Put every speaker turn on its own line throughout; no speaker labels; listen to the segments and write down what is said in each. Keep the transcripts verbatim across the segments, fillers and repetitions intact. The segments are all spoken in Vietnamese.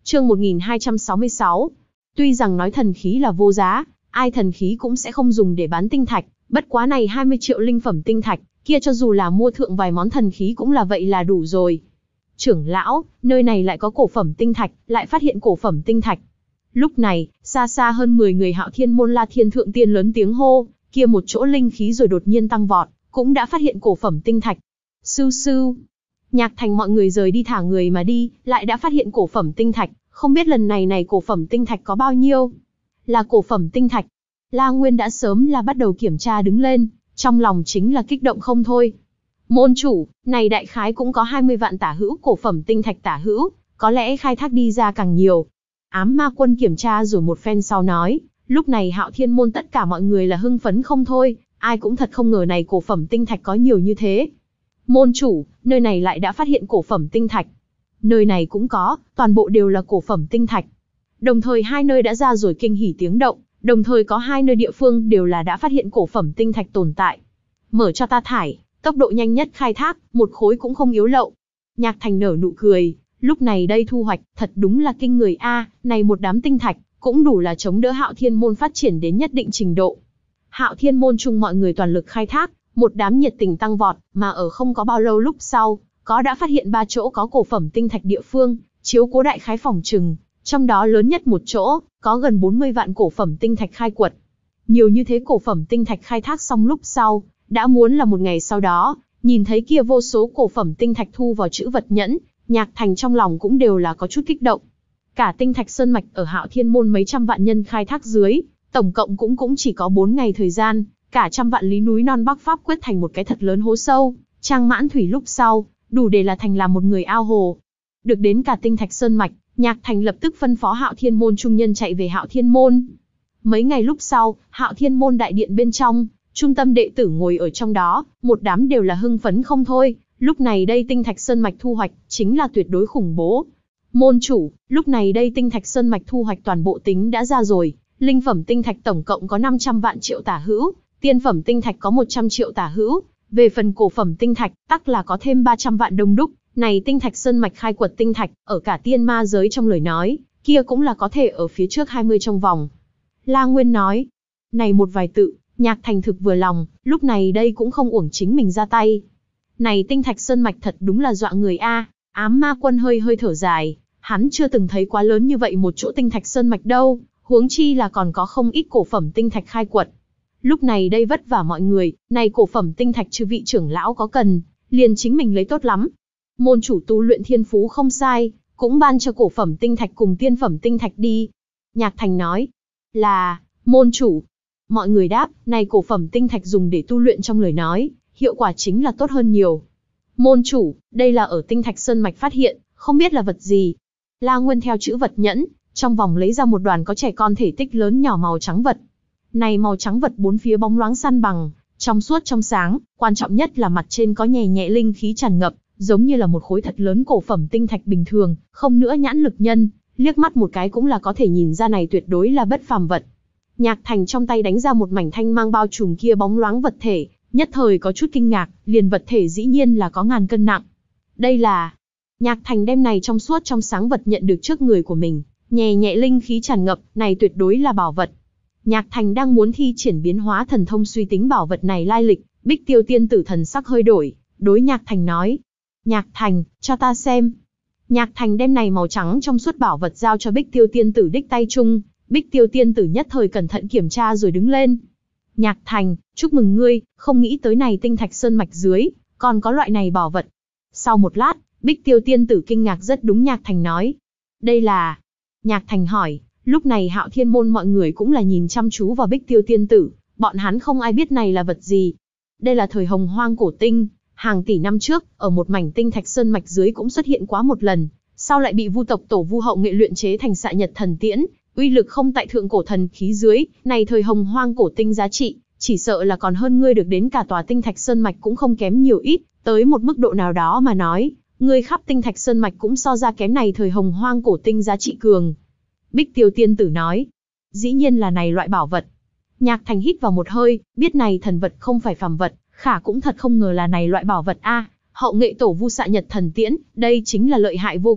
Chương một nghìn hai trăm sáu mươi sáu. Tuy rằng nói thần khí là vô giá, ai thần khí cũng sẽ không dùng để bán tinh thạch, bất quá này hai mươi triệu linh phẩm tinh thạch, kia cho dù là mua thượng vài món thần khí cũng là vậy là đủ rồi. Trưởng lão, nơi này lại có cổ phẩm tinh thạch, lại phát hiện cổ phẩm tinh thạch. Lúc này, xa xa hơn mười người Hạo Thiên môn La Thiên thượng tiên lớn tiếng hô, kia một chỗ linh khí rồi đột nhiên tăng vọt, cũng đã phát hiện cổ phẩm tinh thạch. Sưu sưu. Nhạc Thành mọi người rời đi thả người mà đi, lại đã phát hiện cổ phẩm tinh thạch, không biết lần này này cổ phẩm tinh thạch có bao nhiêu. Là cổ phẩm tinh thạch. La Nguyên đã sớm là bắt đầu kiểm tra đứng lên, trong lòng chính là kích động không thôi. Môn chủ, này đại khái cũng có hai mươi vạn tả hữu cổ phẩm tinh thạch tả hữu, có lẽ khai thác đi ra càng nhiều. Ám Ma Quân kiểm tra rồi một phen sau nói, lúc này Hạo Thiên môn tất cả mọi người là hưng phấn không thôi, ai cũng thật không ngờ này cổ phẩm tinh thạch có nhiều như thế. Môn chủ, nơi này lại đã phát hiện cổ phẩm tinh thạch. Nơi này cũng có, toàn bộ đều là cổ phẩm tinh thạch. Đồng thời hai nơi đã ra rồi kinh hỉ tiếng động, đồng thời có hai nơi địa phương đều là đã phát hiện cổ phẩm tinh thạch tồn tại. Mở cho ta thải, tốc độ nhanh nhất khai thác, một khối cũng không yếu lậu. Nhạc Thành nở nụ cười, lúc này đây thu hoạch, thật đúng là kinh người a, này một đám tinh thạch, cũng đủ là chống đỡ Hạo Thiên môn phát triển đến nhất định trình độ. Hạo Thiên môn chung mọi người toàn lực khai thác, một đám nhiệt tình tăng vọt, mà ở không có bao lâu lúc sau, có đã phát hiện ba chỗ có cổ phẩm tinh thạch địa phương, chiếu cố đại khái phòng trừng, trong đó lớn nhất một chỗ, có gần bốn mươi vạn cổ phẩm tinh thạch khai quật. Nhiều như thế cổ phẩm tinh thạch khai thác xong lúc sau, đã muốn là một ngày sau đó, nhìn thấy kia vô số cổ phẩm tinh thạch thu vào chữ vật nhẫn, Nhạc Thành trong lòng cũng đều là có chút kích động. Cả tinh thạch sơn mạch ở Hạo Thiên môn mấy trăm vạn nhân khai thác dưới, tổng cộng cũng cũng chỉ có bốn ngày thời gian, cả trăm vạn lý núi non Bắc Pháp quyết thành một cái thật lớn hố sâu, trang mãn thủy lúc sau, đủ để là thành làm một người ao hồ. Được đến cả tinh thạch sơn mạch, Nhạc Thành lập tức phân phó Hạo Thiên môn trung nhân chạy về Hạo Thiên môn. Mấy ngày lúc sau, Hạo Thiên môn đại điện bên trong, trung tâm đệ tử ngồi ở trong đó, một đám đều là hưng phấn không thôi, lúc này đây tinh thạch sơn mạch thu hoạch, chính là tuyệt đối khủng bố. Môn chủ, lúc này đây tinh thạch sơn mạch thu hoạch toàn bộ tính đã ra rồi, linh phẩm tinh thạch tổng cộng có năm trăm vạn triệu tả hữu, tiên phẩm tinh thạch có một trăm triệu tả hữu, về phần cổ phẩm tinh thạch, tắc là có thêm ba trăm vạn đông đúc, này tinh thạch sơn mạch khai quật tinh thạch, ở cả tiên ma giới trong lời nói, kia cũng là có thể ở phía trước hai mươi trong vòng. La Nguyên nói, này một vài tự, Nhạc Thành thực vừa lòng, lúc này đây cũng không uổng chính mình ra tay. Này tinh thạch sơn mạch thật đúng là dọa người a. Ám Ma Quân hơi hơi thở dài, hắn chưa từng thấy quá lớn như vậy một chỗ tinh thạch sơn mạch đâu, huống chi là còn có không ít cổ phẩm tinh thạch khai quật. Lúc này đây vất vả mọi người, này cổ phẩm tinh thạch chư vị trưởng lão có cần, liền chính mình lấy tốt lắm. Môn chủ tu luyện thiên phú không sai, cũng ban cho cổ phẩm tinh thạch cùng tiên phẩm tinh thạch đi. Nhạc Thành nói, là, môn chủ. Mọi người đáp, này cổ phẩm tinh thạch dùng để tu luyện trong lời nói, hiệu quả chính là tốt hơn nhiều. Môn chủ, đây là ở tinh thạch sơn mạch phát hiện, không biết là vật gì. La Nguyên theo chữ vật nhẫn, trong vòng lấy ra một đoàn có trẻ con thể tích lớn nhỏ màu trắng vật. Này màu trắng vật bốn phía bóng loáng săn bằng, trong suốt trong sáng, quan trọng nhất là mặt trên có nhẹ nhẹ linh khí tràn ngập, giống như là một khối thật lớn cổ phẩm tinh thạch bình thường, không nữa nhãn lực nhân, liếc mắt một cái cũng là có thể nhìn ra này tuyệt đối là bất phàm vật. Nhạc Thành trong tay đánh ra một mảnh thanh mang bao trùm kia bóng loáng vật thể, nhất thời có chút kinh ngạc, liền vật thể dĩ nhiên là có ngàn cân nặng. Đây là... Nhạc Thành đem này trong suốt trong sáng vật nhận được trước người của mình, nhẹ nhẹ linh khí tràn ngập, này tuyệt đối là bảo vật. Nhạc Thành đang muốn thi triển biến hóa thần thông suy tính bảo vật này lai lịch, Bích Tiêu tiên tử thần sắc hơi đổi, đối Nhạc Thành nói. Nhạc Thành, cho ta xem. Nhạc Thành đem này màu trắng trong suốt bảo vật giao cho Bích Tiêu tiên tử đích tay chung, Bích Tiêu tiên tử nhất thời cẩn thận kiểm tra rồi đứng lên. Nhạc Thành, chúc mừng ngươi, không nghĩ tới này tinh thạch sơn mạch dưới, còn có loại này bảo vật. Sau một lát, Bích Tiêu tiên tử kinh ngạc rất đúng Nhạc Thành nói. Đây là... Nhạc Thành hỏi, lúc này Hạo Thiên môn mọi người cũng là nhìn chăm chú vào Bích Tiêu tiên tử, bọn hắn không ai biết này là vật gì. Đây là thời hồng hoang cổ tinh, hàng tỷ năm trước, ở một mảnh tinh thạch sơn mạch dưới cũng xuất hiện quá một lần, sau lại bị Vu tộc tổ Vu hậu nghệ luyện chế thành Xạ Nhật thần tiễn, uy lực không tại thượng cổ thần khí dưới, này thời hồng hoang cổ tinh giá trị, chỉ sợ là còn hơn ngươi được đến cả tòa tinh thạch sơn mạch cũng không kém nhiều ít, tới một mức độ nào đó mà nói, ngươi khắp tinh thạch sơn mạch cũng so ra kém này thời hồng hoang cổ tinh giá trị cường. Bích Tiêu tiên tử nói, dĩ nhiên là này loại bảo vật. Nhạc Thành hít vào một hơi, biết này thần vật không phải phàm vật, khả cũng thật không ngờ là này loại bảo vật a. Hậu nghệ tổ Vu Xạ Nhật thần tiễn, đây chính là lợi hại vô cùng,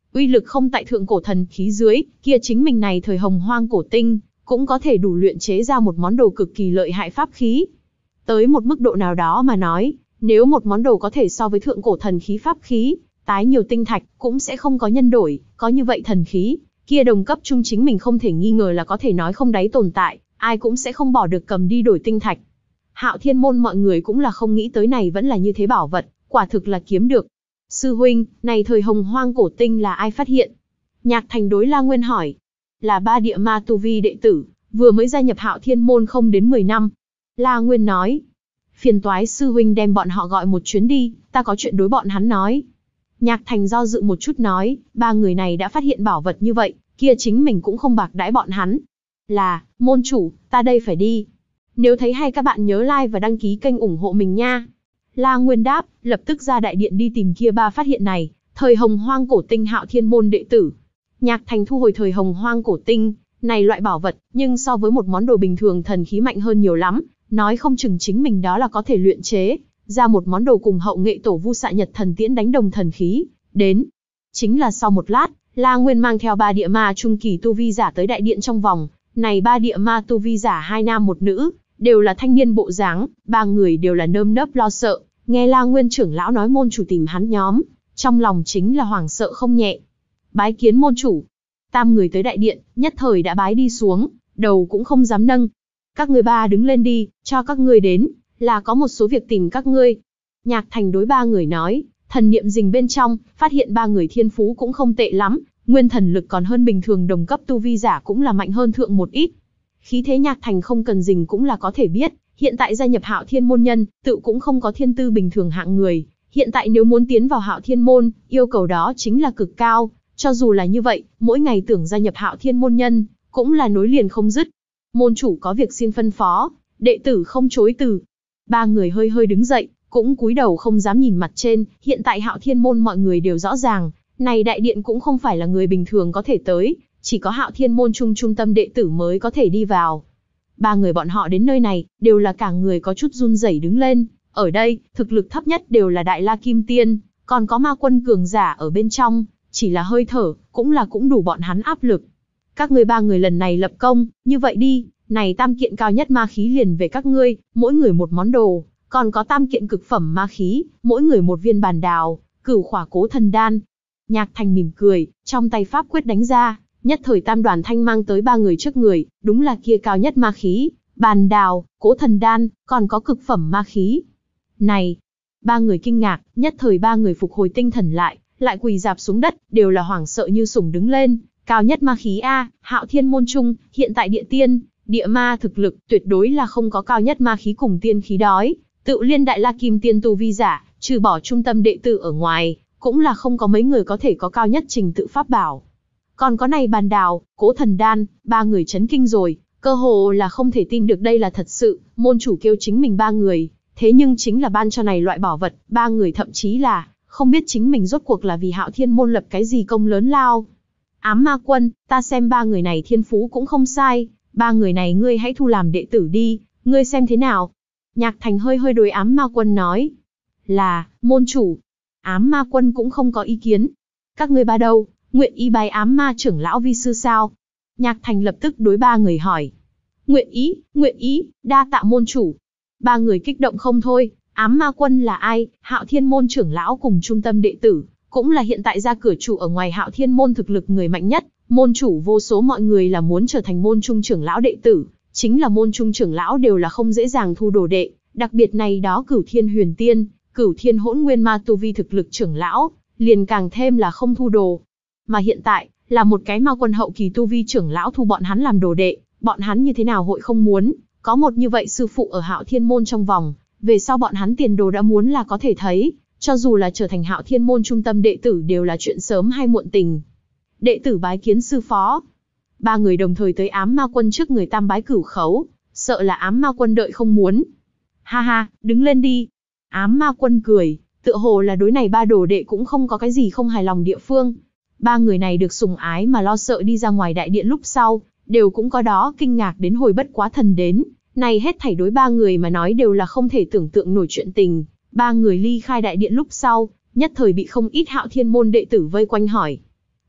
Uy lực không tại thượng cổ thần khí dưới, kia chính mình này thời hồng hoang cổ tinh, cũng có thể đủ luyện chế ra một món đồ cực kỳ lợi hại pháp khí. Tới một mức độ nào đó mà nói, nếu một món đồ có thể so với thượng cổ thần khí pháp khí, tái nhiều tinh thạch, cũng sẽ không có nhân đổi, có như vậy thần khí, kia đồng cấp trung chính mình không thể nghi ngờ là có thể nói không đáy tồn tại, ai cũng sẽ không bỏ được cầm đi đổi tinh thạch. Hạo Thiên môn mọi người cũng là không nghĩ tới này vẫn là như thế bảo vật, quả thực là kiếm được. Sư huynh, này thời hồng hoang cổ tinh là ai phát hiện? Nhạc Thành đối La Nguyên hỏi. Là ba địa ma tu vi đệ tử, vừa mới gia nhập Hạo Thiên môn không đến mười năm. La Nguyên nói. Phiền toái sư huynh đem bọn họ gọi một chuyến đi, ta có chuyện đối bọn hắn nói. Nhạc Thành do dự một chút nói, ba người này đã phát hiện bảo vật như vậy, kia chính mình cũng không bạc đãi bọn hắn. Là, môn chủ, ta đây phải đi. Nếu thấy hay các bạn nhớ like và đăng ký kênh ủng hộ mình nha. La Nguyên đáp, lập tức ra đại điện đi tìm kia ba phát hiện này, thời hồng hoang cổ tinh Hạo Thiên môn đệ tử. Nhạc Thành thu hồi thời hồng hoang cổ tinh, này loại bảo vật, nhưng so với một món đồ bình thường thần khí mạnh hơn nhiều lắm, nói không chừng chính mình đó là có thể luyện chế ra một món đồ cùng hậu nghệ tổ vu xạ nhật thần tiễn đánh đồng thần khí. Đến, chính là sau một lát, La Nguyên mang theo ba địa ma trung kỳ tu vi giả tới đại điện trong vòng, này ba địa ma tu vi giả hai nam một nữ, đều là thanh niên bộ dáng, ba người đều là nơm nớp lo sợ, nghe La Nguyên trưởng lão nói môn chủ tìm hắn nhóm, trong lòng chính là hoảng sợ không nhẹ. Bái kiến môn chủ. Tam người tới đại điện, nhất thời đã bái đi xuống, đầu cũng không dám nâng. Các người ba đứng lên đi, cho các ngươi đến, là có một số việc tìm các ngươi. Nhạc Thành đối ba người nói, thần niệm rình bên trong, phát hiện ba người thiên phú cũng không tệ lắm, nguyên thần lực còn hơn bình thường đồng cấp tu vi giả cũng là mạnh hơn thượng một ít. Khí thế Nhạc Thành không cần rình cũng là có thể biết, hiện tại gia nhập Hạo Thiên môn nhân, tự cũng không có thiên tư bình thường hạng người, hiện tại nếu muốn tiến vào Hạo Thiên môn, yêu cầu đó chính là cực cao, cho dù là như vậy, mỗi ngày tưởng gia nhập Hạo Thiên môn nhân, cũng là nối liền không dứt. Môn chủ có việc xin phân phó, đệ tử không chối từ. Ba người hơi hơi đứng dậy, cũng cúi đầu không dám nhìn mặt trên, hiện tại Hạo Thiên môn mọi người đều rõ ràng, này đại điện cũng không phải là người bình thường có thể tới, chỉ có Hạo Thiên môn trung trung tâm đệ tử mới có thể đi vào. Ba người bọn họ đến nơi này, đều là cả người có chút run rẩy đứng lên, ở đây, thực lực thấp nhất đều là Đại La Kim Tiên, còn có ma quân cường giả ở bên trong, chỉ là hơi thở, cũng là cũng đủ bọn hắn áp lực. Các ngươi ba người lần này lập công, như vậy đi, này tam kiện cao nhất ma khí liền về các ngươi, mỗi người một món đồ, còn có tam kiện cực phẩm ma khí, mỗi người một viên bàn đào, cửu khỏa cố thần đan. Nhạc Thành mỉm cười, trong tay pháp quyết đánh ra, nhất thời tam đoàn thanh mang tới ba người trước người, đúng là kia cao nhất ma khí, bàn đào, cố thần đan, còn có cực phẩm ma khí. Này, ba người kinh ngạc, nhất thời ba người phục hồi tinh thần lại, lại quỳ dạp xuống đất, đều là hoảng sợ như sủng đứng lên. Cao nhất ma khí a, Hạo Thiên môn trung, hiện tại địa tiên, địa ma thực lực, tuyệt đối là không có cao nhất ma khí cùng tiên khí đói. Tự liên Đại La Kim Tiên tu vi giả, trừ bỏ trung tâm đệ tử ở ngoài, cũng là không có mấy người có thể có cao nhất trình tự pháp bảo. Còn có này bàn đào, cố thần đan, ba người chấn kinh rồi, cơ hồ là không thể tin được đây là thật sự, môn chủ kêu chính mình ba người, thế nhưng chính là ban cho này loại bảo vật, ba người thậm chí là không biết chính mình rốt cuộc là vì Hạo Thiên môn lập cái gì công lớn lao. Ám ma quân, ta xem ba người này thiên phú cũng không sai, ba người này ngươi hãy thu làm đệ tử đi, ngươi xem thế nào? Nhạc Thành hơi hơi đối ám ma quân nói. Là, môn chủ. Ám ma quân cũng không có ý kiến. Các ngươi ba đâu, nguyện ý bái ám ma trưởng lão vi sư sao? Nhạc Thành lập tức đối ba người hỏi. Nguyện ý, nguyện ý, đa tạ môn chủ. Ba người kích động không thôi, ám ma quân là ai? Hạo Thiên môn trưởng lão cùng trung tâm đệ tử, cũng là hiện tại ra cửa chủ ở ngoài Hạo Thiên môn thực lực người mạnh nhất, môn chủ vô số mọi người là muốn trở thành môn trung trưởng lão đệ tử, chính là môn trung trưởng lão đều là không dễ dàng thu đồ đệ, đặc biệt này đó Cửu Thiên Huyền Tiên, Cửu Thiên Hỗn Nguyên Ma tu vi thực lực trưởng lão, liền càng thêm là không thu đồ. Mà hiện tại, là một cái ma quân hậu kỳ tu vi trưởng lão thu bọn hắn làm đồ đệ, bọn hắn như thế nào hội không muốn, có một như vậy sư phụ ở Hạo Thiên môn trong vòng, về sau bọn hắn tiền đồ đã muốn là có thể thấy, cho dù là trở thành Hạo Thiên môn trung tâm đệ tử đều là chuyện sớm hay muộn tình. Đệ tử bái kiến sư phó. Ba người đồng thời tới ám ma quân trước người tam bái cửu khấu, sợ là ám ma quân đợi không muốn. Ha ha, đứng lên đi. Ám ma quân cười, tựa hồ là đối này ba đồ đệ cũng không có cái gì không hài lòng địa phương. Ba người này được sủng ái mà lo sợ đi ra ngoài đại điện lúc sau, đều cũng có đó kinh ngạc đến hồi bất quá thần đến. Này hết thảy đối ba người mà nói đều là không thể tưởng tượng nổi chuyện tình. Ba người ly khai đại điện lúc sau, nhất thời bị không ít Hạo Thiên môn đệ tử vây quanh hỏi.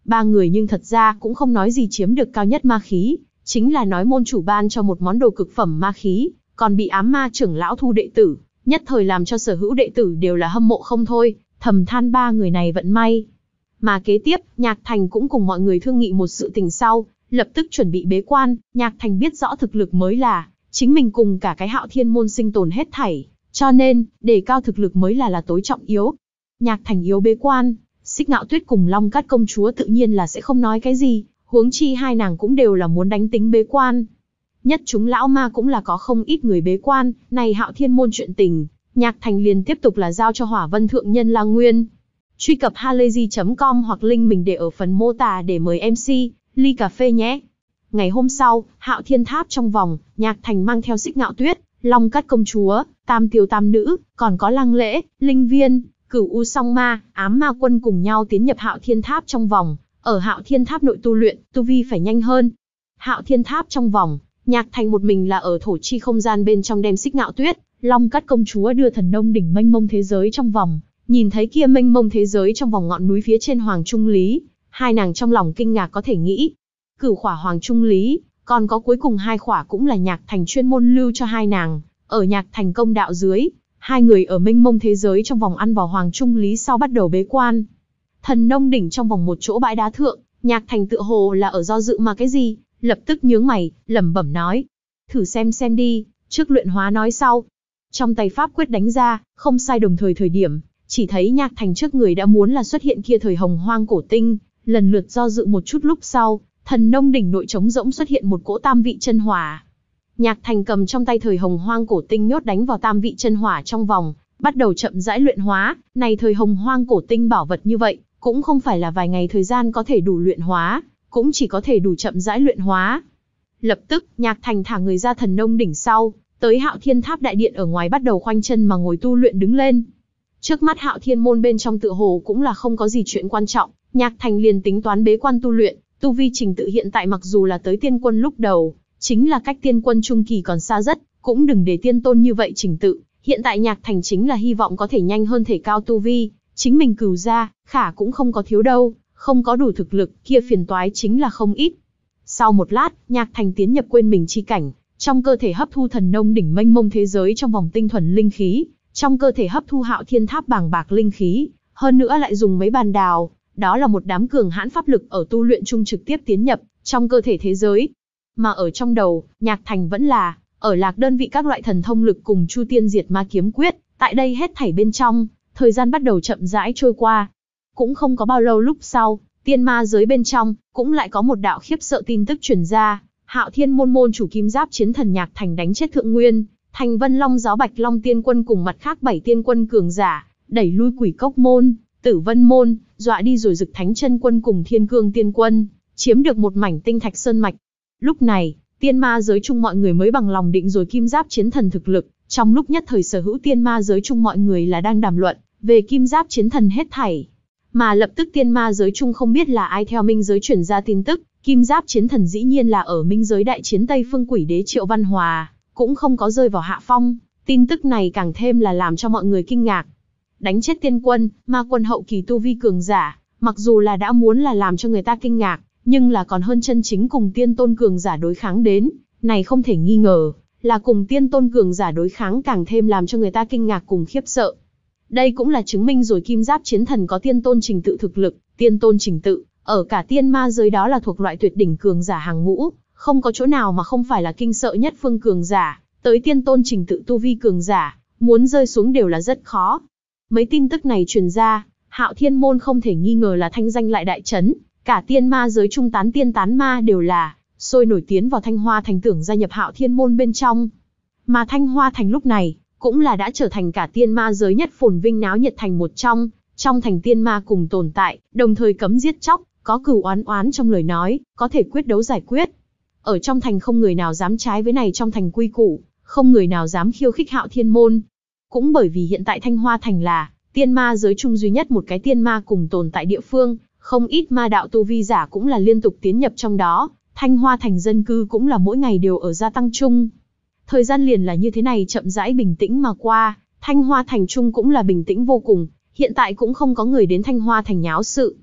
Ba người nhưng thật ra cũng không nói gì chiếm được cao nhất ma khí, chính là nói môn chủ ban cho một món đồ cực phẩm ma khí, còn bị ám ma trưởng lão thu đệ tử, nhất thời làm cho sở hữu đệ tử đều là hâm mộ không thôi, thầm than ba người này vận may. Mà kế tiếp, Nhạc Thành cũng cùng mọi người thương nghị một sự tình sau, lập tức chuẩn bị bế quan. Nhạc Thành biết rõ thực lực mới là chính mình cùng cả cái Hạo Thiên môn sinh tồn hết thảy, cho nên đề cao thực lực mới là là tối trọng yếu. Nhạc Thành yếu bế quan, Xích Ngạo Tuyết cùng Long Cát công chúa tự nhiên là sẽ không nói cái gì, huống chi hai nàng cũng đều là muốn đánh tính bế quan. Nhất chúng lão ma cũng là có không ít người bế quan, này Hạo Thiên môn chuyện tình, Nhạc Thành liền tiếp tục là giao cho Hỏa Vân Thượng Nhân La Nguyên. Truy cập halayzi chấm com hoặc link mình để ở phần mô tả để mời em xê, ly cà phê nhé. Ngày hôm sau, Hạo Thiên Tháp trong vòng, Nhạc Thành mang theo Xích Ngạo Tuyết, Long Cát công chúa, Tam Tiêu Tam Nữ, còn có Lăng Lễ, Linh Viên, Cửu U Song Ma, Ám Ma Quân cùng nhau tiến nhập Hạo Thiên Tháp trong vòng. Ở Hạo Thiên Tháp nội tu luyện, tu vi phải nhanh hơn. Hạo Thiên Tháp trong vòng, Nhạc Thành một mình là ở thổ chi không gian bên trong đem Xích Ngạo Tuyết, Long Cát công chúa đưa thần nông đỉnh mênh mông thế giới trong vòng. Nhìn thấy kia mênh mông thế giới trong vòng ngọn núi phía trên Hoàng Trung Lý, hai nàng trong lòng kinh ngạc có thể nghĩ. Cửu khỏa Hoàng Trung Lý, còn có cuối cùng hai khỏa cũng là Nhạc Thành chuyên môn lưu cho hai nàng. Ở Nhạc Thành công đạo dưới, hai người ở mênh mông thế giới trong vòng ăn vào Hoàng Trung Lý sau bắt đầu bế quan. Thần nông đỉnh trong vòng một chỗ bãi đá thượng, Nhạc Thành tựa hồ là ở do dự mà cái gì, lập tức nhướng mày, lẩm bẩm nói: "Thử xem xem đi, trước luyện hóa nói sau." Trong tay pháp quyết đánh ra, không sai đồng thời thời điểm, chỉ thấy Nhạc Thành trước người đã muốn là xuất hiện kia thời hồng hoang cổ tinh, lần lượt do dự một chút lúc sau, thần nông đỉnh nội trống rỗng xuất hiện một cỗ tam vị chân hỏa. Nhạc Thành cầm trong tay thời hồng hoang cổ tinh nhốt đánh vào tam vị chân hỏa trong vòng, bắt đầu chậm rãi luyện hóa. Này thời hồng hoang cổ tinh bảo vật như vậy, cũng không phải là vài ngày thời gian có thể đủ luyện hóa, cũng chỉ có thể đủ chậm rãi luyện hóa. Lập tức, Nhạc Thành thả người ra thần nông đỉnh sau, tới Hạo Thiên Tháp đại điện ở ngoài bắt đầu khoanh chân mà ngồi tu luyện đứng lên. Trước mắt Hạo Thiên môn bên trong tựa hồ cũng là không có gì chuyện quan trọng, Nhạc Thành liền tính toán bế quan tu luyện. Tu vi trình tự hiện tại mặc dù là tới tiên quân lúc đầu, chính là cách tiên quân trung kỳ còn xa rất, cũng đừng để tiên tôn như vậy trình tự. Hiện tại Nhạc Thành chính là hy vọng có thể nhanh hơn thể cao tu vi, chính mình cửu ra, khả cũng không có thiếu đâu, không có đủ thực lực, kia phiền toái chính là không ít. Sau một lát, Nhạc Thành tiến nhập quên mình chi cảnh, trong cơ thể hấp thu thần nông đỉnh mênh mông thế giới trong vòng tinh thuần linh khí, trong cơ thể hấp thu Hạo Thiên Tháp bàng bạc linh khí, hơn nữa lại dùng mấy bàn đào, đó là một đám cường hãn pháp lực ở tu luyện chung trực tiếp tiến nhập trong cơ thể thế giới. Mà ở trong đầu, Nhạc Thành vẫn là ở lạc đơn vị các loại thần thông lực cùng Chu Tiên Diệt Ma kiếm quyết, tại đây hết thảy bên trong, thời gian bắt đầu chậm rãi trôi qua. Cũng không có bao lâu lúc sau, tiên ma giới bên trong, cũng lại có một đạo khiếp sợ tin tức truyền ra, Hạo Thiên môn môn chủ Kim Giáp chiến thần Nhạc Thành đánh chết Thượng Nguyên, Thành Vân Long giáo Bạch Long tiên quân cùng mặt khác bảy tiên quân cường giả, đẩy lui Quỷ Cốc môn, Tử Vân môn, dọa đi rồi Dực Thánh chân quân cùng Thiên Cương tiên quân, chiếm được một mảnh tinh thạch sơn mạch. Lúc này, tiên ma giới chung mọi người mới bằng lòng định rồi Kim Giáp chiến thần thực lực, trong lúc nhất thời sở hữu tiên ma giới chung mọi người là đang đàm luận về Kim Giáp chiến thần hết thảy. Mà lập tức tiên ma giới chung không biết là ai theo minh giới truyền ra tin tức, Kim Giáp chiến thần dĩ nhiên là ở minh giới đại chiến Tây Phương Quỷ Đế Triệu Văn Hòa, cũng không có rơi vào hạ phong. Tin tức này càng thêm là làm cho mọi người kinh ngạc. Đánh chết tiên quân, ma quân hậu kỳ tu vi cường giả, mặc dù là đã muốn là làm cho người ta kinh ngạc, nhưng là còn hơn chân chính cùng tiên tôn cường giả đối kháng đến, này không thể nghi ngờ, là cùng tiên tôn cường giả đối kháng càng thêm làm cho người ta kinh ngạc cùng khiếp sợ. Đây cũng là chứng minh rồi Kim Giáp chiến thần có tiên tôn trình tự thực lực, tiên tôn trình tự, ở cả tiên ma giới đó là thuộc loại tuyệt đỉnh cường giả hàng ngũ, không có chỗ nào mà không phải là kinh sợ nhất phương cường giả, tới tiên tôn trình tự tu vi cường giả, muốn rơi xuống đều là rất khó. Mấy tin tức này truyền ra, Hạo Thiên môn không thể nghi ngờ là thanh danh lại đại chấn, cả tiên ma giới trung tán tiên tán ma đều là sôi nổi tiến vào Thanh Hoa thành tưởng gia nhập Hạo Thiên môn bên trong. Mà Thanh Hoa thành lúc này cũng là đã trở thành cả tiên ma giới nhất phồn vinh náo nhiệt thành một trong, trong thành tiên ma cùng tồn tại, đồng thời cấm giết chóc, có cửu oán oán trong lời nói, có thể quyết đấu giải quyết. Ở trong thành không người nào dám trái với này trong thành quy củ, không người nào dám khiêu khích Hạo Thiên môn. Cũng bởi vì hiện tại Thanh Hoa thành là tiên ma giới chung duy nhất một cái tiên ma cùng tồn tại địa phương, không ít ma đạo tu vi giả cũng là liên tục tiến nhập trong đó, Thanh Hoa thành dân cư cũng là mỗi ngày đều ở gia tăng chung. Thời gian liền là như thế này chậm rãi bình tĩnh mà qua, Thanh Hoa thành chung cũng là bình tĩnh vô cùng, hiện tại cũng không có người đến Thanh Hoa thành nháo sự.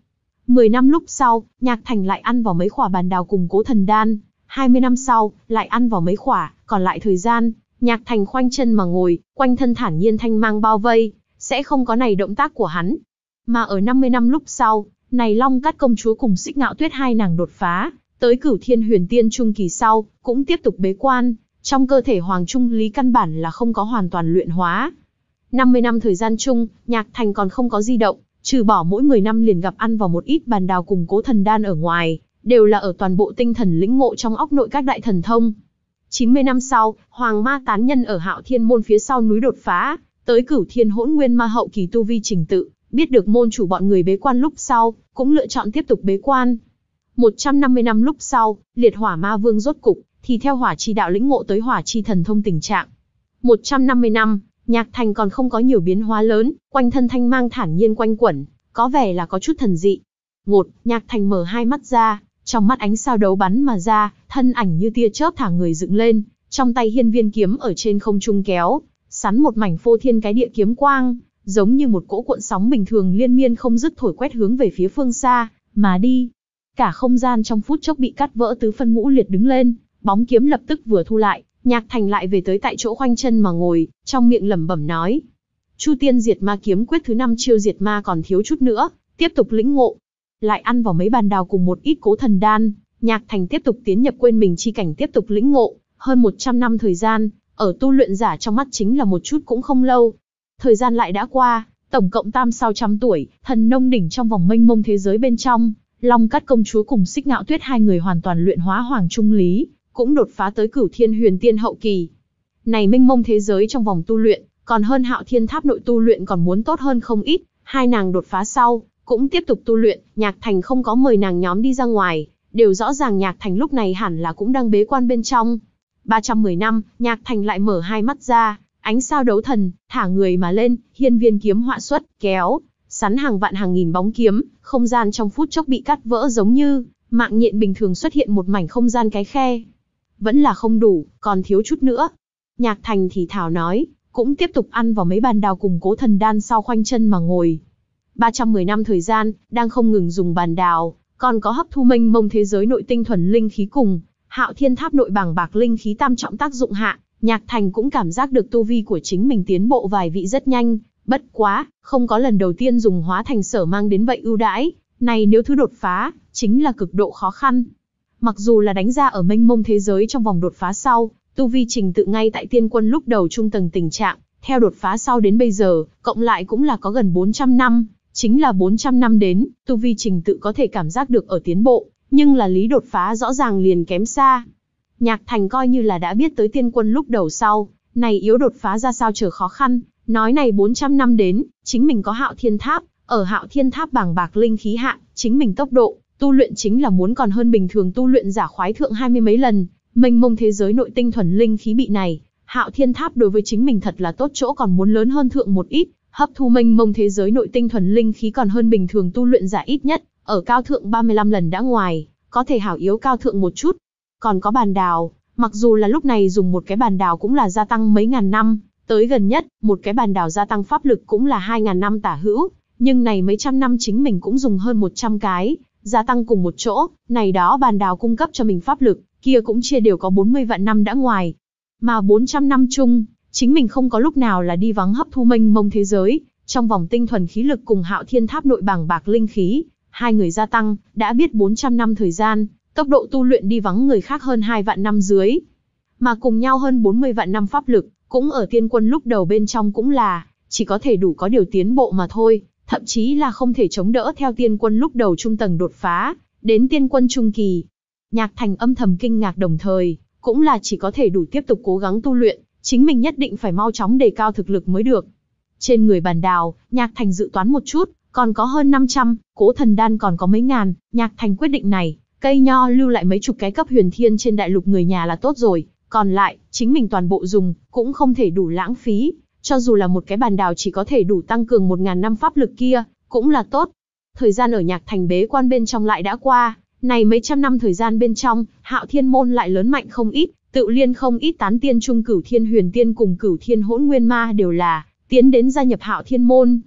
mười năm lúc sau, Nhạc Thành lại ăn vào mấy khỏa bàn đào cùng Cố Thần Đan. hai mươi năm sau, lại ăn vào mấy khỏa, còn lại thời gian, Nhạc Thành khoanh chân mà ngồi, quanh thân thản nhiên thanh mang bao vây, sẽ không có này động tác của hắn. Mà ở năm mươi năm lúc sau, này Long Cát công chúa cùng Xích Ngạo Tuyết hai nàng đột phá, tới Cửu Thiên Huyền Tiên trung kỳ sau, cũng tiếp tục bế quan, trong cơ thể Hoàng Trung Lý căn bản là không có hoàn toàn luyện hóa. năm mươi năm thời gian chung, Nhạc Thành còn không có di động, trừ bỏ mỗi mười năm liền gặp ăn vào một ít bàn đào cùng Cố Thần Đan ở ngoài, đều là ở toàn bộ tinh thần lĩnh ngộ trong óc nội các đại thần thông. chín mươi năm sau, Hoàng Ma tán nhân ở Hạo Thiên môn phía sau núi đột phá, tới Cửu Thiên Hỗn Nguyên Ma hậu kỳ tu vi trình tự, biết được môn chủ bọn người bế quan lúc sau, cũng lựa chọn tiếp tục bế quan. một trăm năm mươi năm lúc sau, Liệt Hỏa Ma Vương rốt cục thì theo hỏa chi đạo lĩnh ngộ tới hỏa chi thần thông tình trạng. một trăm năm mươi năm, Nhạc Thành còn không có nhiều biến hóa lớn, quanh thân thanh mang thản nhiên quanh quẩn, có vẻ là có chút thần dị. Ngột, Nhạc Thành mở hai mắt ra, trong mắt ánh sao đấu bắn mà ra, thân ảnh như tia chớp thả người dựng lên, trong tay hiên viên kiếm ở trên không trung kéo, sắn một mảnh phô thiên cái địa kiếm quang, giống như một cỗ cuộn sóng bình thường liên miên không dứt thổi quét hướng về phía phương xa, mà đi. Cả không gian trong phút chốc bị cắt vỡ tứ phân ngũ liệt đứng lên, bóng kiếm lập tức vừa thu lại, Nhạc Thành lại về tới tại chỗ khoanh chân mà ngồi, trong miệng lẩm bẩm nói: Chu Tiên Diệt Ma kiếm quyết thứ năm chiêu diệt ma còn thiếu chút nữa, tiếp tục lĩnh ngộ. Lại ăn vào mấy bàn đào cùng một ít Cố Thần Đan, Nhạc Thành tiếp tục tiến nhập quên mình chi cảnh tiếp tục lĩnh ngộ, hơn một trăm năm thời gian, ở tu luyện giả trong mắt chính là một chút cũng không lâu. Thời gian lại đã qua, tổng cộng tam sao trăm tuổi, thần nông đỉnh trong vòng mênh mông thế giới bên trong, Long Cát công chúa cùng Xích Ngạo Tuyết hai người hoàn toàn luyện hóa Hoàng Trung Lý, cũng đột phá tới Cửu Thiên Huyền Tiên hậu kỳ. Này mênh mông thế giới trong vòng tu luyện, còn hơn Hạo Thiên Tháp nội tu luyện còn muốn tốt hơn không ít, hai nàng đột phá sau, cũng tiếp tục tu luyện, Nhạc Thành không có mời nàng nhóm đi ra ngoài, đều rõ ràng Nhạc Thành lúc này hẳn là cũng đang bế quan bên trong. ba trăm mười năm, Nhạc Thành lại mở hai mắt ra, ánh sao đấu thần, thả người mà lên, hiên viên kiếm họa xuất, kéo, sắn hàng vạn hàng nghìn bóng kiếm, không gian trong phút chốc bị cắt vỡ giống như mạng nhện bình thường xuất hiện một mảnh không gian cái khe. Vẫn là không đủ, còn thiếu chút nữa. Nhạc Thành thì thào nói, cũng tiếp tục ăn vào mấy bàn đào cùng Cố Thần Đan sau khoanh chân mà ngồi. ba trăm mười năm thời gian, đang không ngừng dùng bàn đào, còn có hấp thu mênh mông thế giới nội tinh thuần linh khí cùng Hạo Thiên Tháp nội bàng bạc linh khí tam trọng tác dụng hạ, Nhạc Thành cũng cảm giác được tu vi của chính mình tiến bộ vài vị rất nhanh, bất quá, không có lần đầu tiên dùng hóa thành sở mang đến vậy ưu đãi, này nếu thứ đột phá, chính là cực độ khó khăn. Mặc dù là đánh ra ở mênh mông thế giới trong vòng đột phá sau, tu vi trình tự ngay tại tiên quân lúc đầu trung tầng tình trạng, theo đột phá sau đến bây giờ, cộng lại cũng là có gần bốn trăm năm, chính là bốn trăm năm đến, tu vi trình tự có thể cảm giác được ở tiến bộ, nhưng là lý đột phá rõ ràng liền kém xa. Nhạc Thành coi như là đã biết tới tiên quân lúc đầu sau, này yếu đột phá ra sao trở khó khăn, nói này bốn trăm năm đến, chính mình có Hạo Thiên Tháp, ở Hạo Thiên Tháp bàng bạc linh khí hạ, chính mình tốc độ tu luyện chính là muốn còn hơn bình thường tu luyện giả khoái thượng hai mươi mấy lần, mênh mông thế giới nội tinh thuần linh khí bị này, Hạo Thiên Tháp đối với chính mình thật là tốt chỗ còn muốn lớn hơn thượng một ít, hấp thu mênh mông thế giới nội tinh thuần linh khí còn hơn bình thường tu luyện giả ít nhất, ở cao thượng ba mươi lăm lần đã ngoài, có thể hảo yếu cao thượng một chút. Còn có bàn đào, mặc dù là lúc này dùng một cái bàn đào cũng là gia tăng mấy ngàn năm, tới gần nhất, một cái bàn đào gia tăng pháp lực cũng là hai ngàn năm tả hữu, nhưng này mấy trăm năm chính mình cũng dùng hơn một trăm cái, gia tăng cùng một chỗ, này đó bàn đào cung cấp cho mình pháp lực, kia cũng chia đều có bốn mươi vạn năm đã ngoài. Mà bốn trăm năm chung, chính mình không có lúc nào là đi vắng hấp thu mênh mông thế giới, trong vòng tinh thuần khí lực cùng Hạo Thiên Tháp nội bàng bạc linh khí, hai người gia tăng, đã biết bốn trăm năm thời gian, tốc độ tu luyện đi vắng người khác hơn hai vạn năm dưới. Mà cùng nhau hơn bốn mươi vạn năm pháp lực, cũng ở tiên quân lúc đầu bên trong cũng là, chỉ có thể đủ có điều tiến bộ mà thôi, thậm chí là không thể chống đỡ theo tiên quân lúc đầu trung tầng đột phá, đến tiên quân trung kỳ. Nhạc Thành âm thầm kinh ngạc đồng thời, cũng là chỉ có thể đủ tiếp tục cố gắng tu luyện, chính mình nhất định phải mau chóng đề cao thực lực mới được. Trên người bàn đào, Nhạc Thành dự toán một chút, còn có hơn năm trăm, Cố Thần Đan còn có mấy ngàn, Nhạc Thành quyết định này, cây nho lưu lại mấy chục cái cấp huyền thiên trên đại lục người nhà là tốt rồi, còn lại, chính mình toàn bộ dùng, cũng không thể đủ lãng phí, cho dù là một cái bàn đào chỉ có thể đủ tăng cường một ngàn năm pháp lực kia, cũng là tốt. Thời gian ở Nhạc Thành bế quan bên trong lại đã qua, này mấy trăm năm thời gian bên trong, Hạo Thiên môn lại lớn mạnh không ít, tự liên không ít tán tiên trung Cửu Thiên Huyền Tiên cùng Cửu Thiên Hỗn Nguyên Ma đều là tiến đến gia nhập Hạo Thiên môn.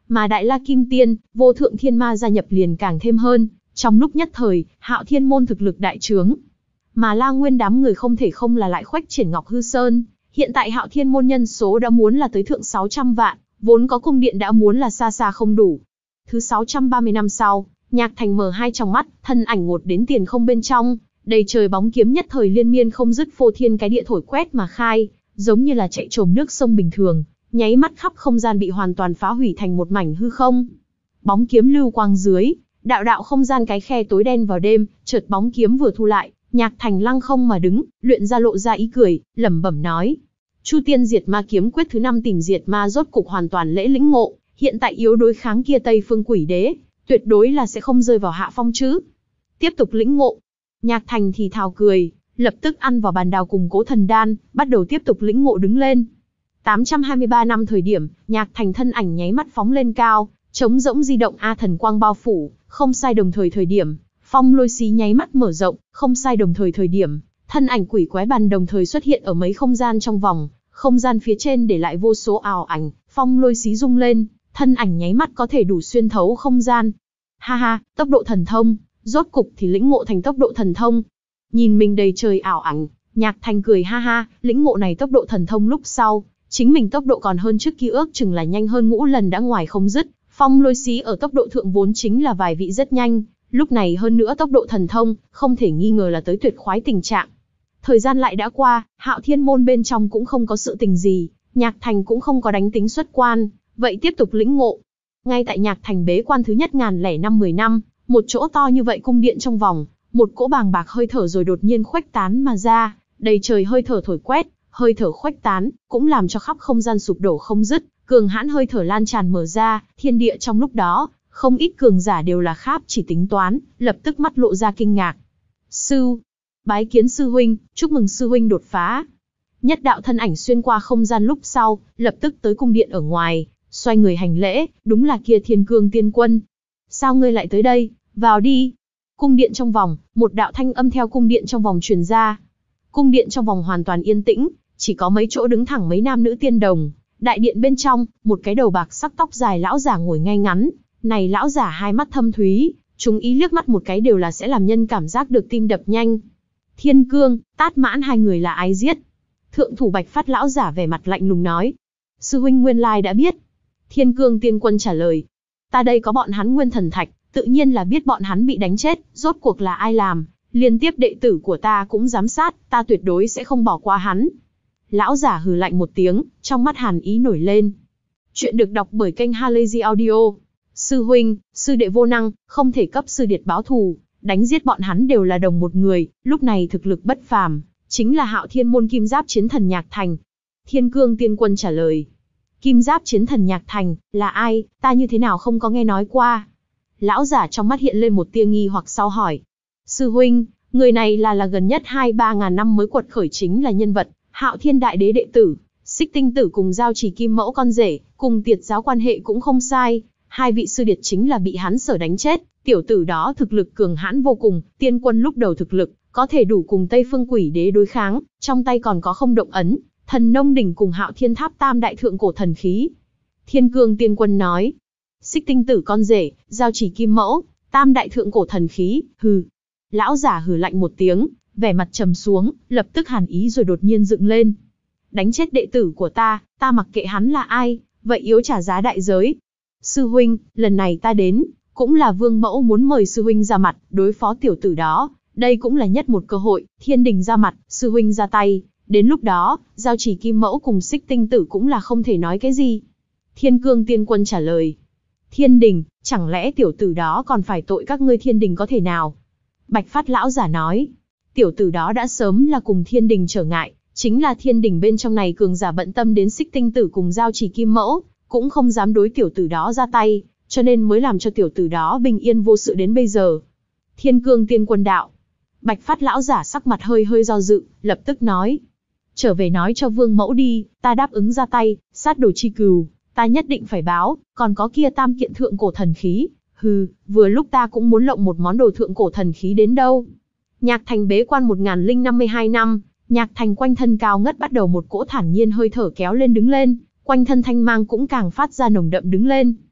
Mà Đại La Kim Tiên, Vô Thượng Thiên Ma gia nhập liền càng thêm hơn, trong lúc nhất thời, Hạo Thiên môn thực lực đại trướng. Mà La Nguyên đám người không thể không là lại khuếch triển Ngọc Hư Sơn, hiện tại Hạo Thiên môn nhân số đã muốn là tới thượng sáu trăm vạn, vốn có cung điện đã muốn là xa xa không đủ. Thứ sáu trăm ba mươi năm sau, Nhạc Thành mở hai tròng mắt, thân ảnh ngột đến tiền không bên trong, đầy trời bóng kiếm nhất thời liên miên không dứt phô thiên cái địa thổi quét mà khai, giống như là chạy trồm nước sông bình thường, nháy mắt khắp không gian bị hoàn toàn phá hủy thành một mảnh hư không. Bóng kiếm lưu quang dưới, đạo đạo không gian cái khe tối đen vào đêm, chợt bóng kiếm vừa thu lại, Nhạc Thành lăng không mà đứng, luyện ra lộ ra ý cười, lẩm bẩm nói: Chu Tiên Diệt Ma kiếm quyết thứ năm tìm diệt ma rốt cục hoàn toàn lễ lĩnh ngộ, hiện tại yếu đối kháng kia Tây Phương Quỷ Đế, tuyệt đối là sẽ không rơi vào hạ phong chứ. Tiếp tục lĩnh ngộ. Nhạc Thành thì thào cười, lập tức ăn vào bàn đào cùng Cố Thần Đan, bắt đầu tiếp tục lĩnh ngộ đứng lên. tám trăm hai mươi ba năm thời điểm, Nhạc Thành thân ảnh nháy mắt phóng lên cao, trống rỗng di động a thần quang bao phủ, không sai đồng thời thời điểm, phong lôi xí nháy mắt mở rộng, không sai đồng thời thời điểm, thân ảnh quỷ quái bàn đồng thời xuất hiện ở mấy không gian trong vòng, không gian phía trên để lại vô số ảo ảnh, phong lôi xí rung lên, thân ảnh nháy mắt có thể đủ xuyên thấu không gian. Ha ha, tốc độ thần thông, rốt cục thì lĩnh ngộ thành tốc độ thần thông. Nhìn mình đầy trời ảo ảnh, Nhạc Thành cười ha ha, lĩnh ngộ này tốc độ thần thông lúc sau, chính mình tốc độ còn hơn trước kia ước chừng là nhanh hơn ngũ lần đã ngoài không dứt, phong lôi xí ở tốc độ thượng vốn chính là vài vị rất nhanh, lúc này hơn nữa tốc độ thần thông, không thể nghi ngờ là tới tuyệt khoái tình trạng. Thời gian lại đã qua, Hạo Thiên môn bên trong cũng không có sự tình gì, Nhạc Thành cũng không có đánh tính xuất quan, vậy tiếp tục lĩnh ngộ. Ngay tại Nhạc Thành bế quan thứ nhất ngàn lẻ năm mười năm, một chỗ to như vậy cung điện trong vòng, một cỗ bàng bạc hơi thở rồi đột nhiên khuếch tán mà ra, đầy trời hơi thở thổi quét, hơi thở khuếch tán, cũng làm cho khắp không gian sụp đổ không dứt, cường hãn hơi thở lan tràn mở ra, thiên địa trong lúc đó, không ít cường giả đều là kháp chỉ tính toán, lập tức mắt lộ ra kinh ngạc. Sư, bái kiến sư huynh, chúc mừng sư huynh đột phá. Nhất đạo thân ảnh xuyên qua không gian lúc sau, lập tức tới cung điện ở ngoài, xoay người hành lễ, đúng là kia Thiên Cương Tiên Quân. Sao ngươi lại tới đây, vào đi. Cung điện trong vòng, một đạo thanh âm theo cung điện trong vòng truyền ra. Cung điện trong vòng hoàn toàn yên tĩnh, chỉ có mấy chỗ đứng thẳng mấy nam nữ tiên đồng. Đại điện bên trong, một cái đầu bạc sắc tóc dài lão giả ngồi ngay ngắn. Này lão giả hai mắt thâm thúy, chúng ý liếc mắt một cái đều là sẽ làm nhân cảm giác được tim đập nhanh. Thiên Cương, Tát Mãn hai người là ai giết? Thượng thủ Bạch Phát lão giả vẻ mặt lạnh lùng nói. Sư huynh nguyên lai đã biết. Thiên Cương Tiên Quân trả lời. Ta đây có bọn hắn nguyên thần thạch, tự nhiên là biết bọn hắn bị đánh chết, rốt cuộc là ai làm, liên tiếp đệ tử của ta cũng giám sát, ta tuyệt đối sẽ không bỏ qua hắn. Lão giả hừ lạnh một tiếng, trong mắt hàn ý nổi lên. Chuyện được đọc bởi kênh Halazy Audio. Sư huynh, sư đệ vô năng, không thể cấp sư điệt báo thù, đánh giết bọn hắn đều là đồng một người, lúc này thực lực bất phàm, chính là Hạo Thiên môn Kim Giáp Chiến Thần Nhạc Thành. Thiên Cương Tiên Quân trả lời. Kim Giáp Chiến Thần Nhạc Thành, là ai, ta như thế nào không có nghe nói qua. Lão giả trong mắt hiện lên một tia nghi hoặc sau hỏi. Sư huynh, người này là là gần nhất hai ba ngàn năm mới quật khởi chính là nhân vật, Hạo Thiên Đại Đế đệ tử, Xích Tinh Tử cùng Giao Chỉ Kim Mẫu con rể, cùng Tiệt giáo quan hệ cũng không sai, hai vị sư điệt chính là bị hắn sở đánh chết, tiểu tử đó thực lực cường hãn vô cùng, tiên quân lúc đầu thực lực, có thể đủ cùng Tây Phương Quỷ Đế đối kháng, trong tay còn có không động ấn, Thần Nông đỉnh cùng Hạo Thiên Tháp tam đại thượng cổ thần khí. Thiên Cương Tiên Quân nói. Xích Tinh Tử con rể, Giao Chỉ Kim Mẫu, tam đại thượng cổ thần khí, hừ. Lão giả hừ lạnh một tiếng, vẻ mặt trầm xuống, lập tức hàn ý rồi đột nhiên dựng lên. Đánh chết đệ tử của ta, ta mặc kệ hắn là ai, vậy yếu trả giá đại giới. Sư huynh, lần này ta đến, cũng là Vương Mẫu muốn mời sư huynh ra mặt, đối phó tiểu tử đó, đây cũng là nhất một cơ hội, thiên đình ra mặt, sư huynh ra tay, đến lúc đó, Giao Chỉ Kim Mẫu cùng Xích Tinh Tử cũng là không thể nói cái gì. Thiên Cương Tiên Quân trả lời. Thiên đình, chẳng lẽ tiểu tử đó còn phải tội các ngươi thiên đình có thể nào? Bạch Phát lão giả nói. Tiểu tử đó đã sớm là cùng thiên đình trở ngại, chính là thiên đình bên trong này cường giả bận tâm đến Xích Tinh Tử cùng Giao Chỉ Kim Mẫu, cũng không dám đối tiểu tử đó ra tay, cho nên mới làm cho tiểu tử đó bình yên vô sự đến bây giờ. Thiên Cương Tiên Quân đạo. Bạch Phát lão giả sắc mặt hơi hơi do dự, lập tức nói. Trở về nói cho Vương Mẫu đi, ta đáp ứng ra tay, sát đồ chi cừu, ta nhất định phải báo, còn có kia tam kiện thượng cổ thần khí, hừ, vừa lúc ta cũng muốn lộng một món đồ thượng cổ thần khí đến đâu. Nhạc Thành bế quan một nghìn không trăm năm mươi hai năm, Nhạc Thành quanh thân cao ngất bắt đầu một cỗ thản nhiên hơi thở kéo lên đứng lên, quanh thân thanh mang cũng càng phát ra nồng đậm đứng lên.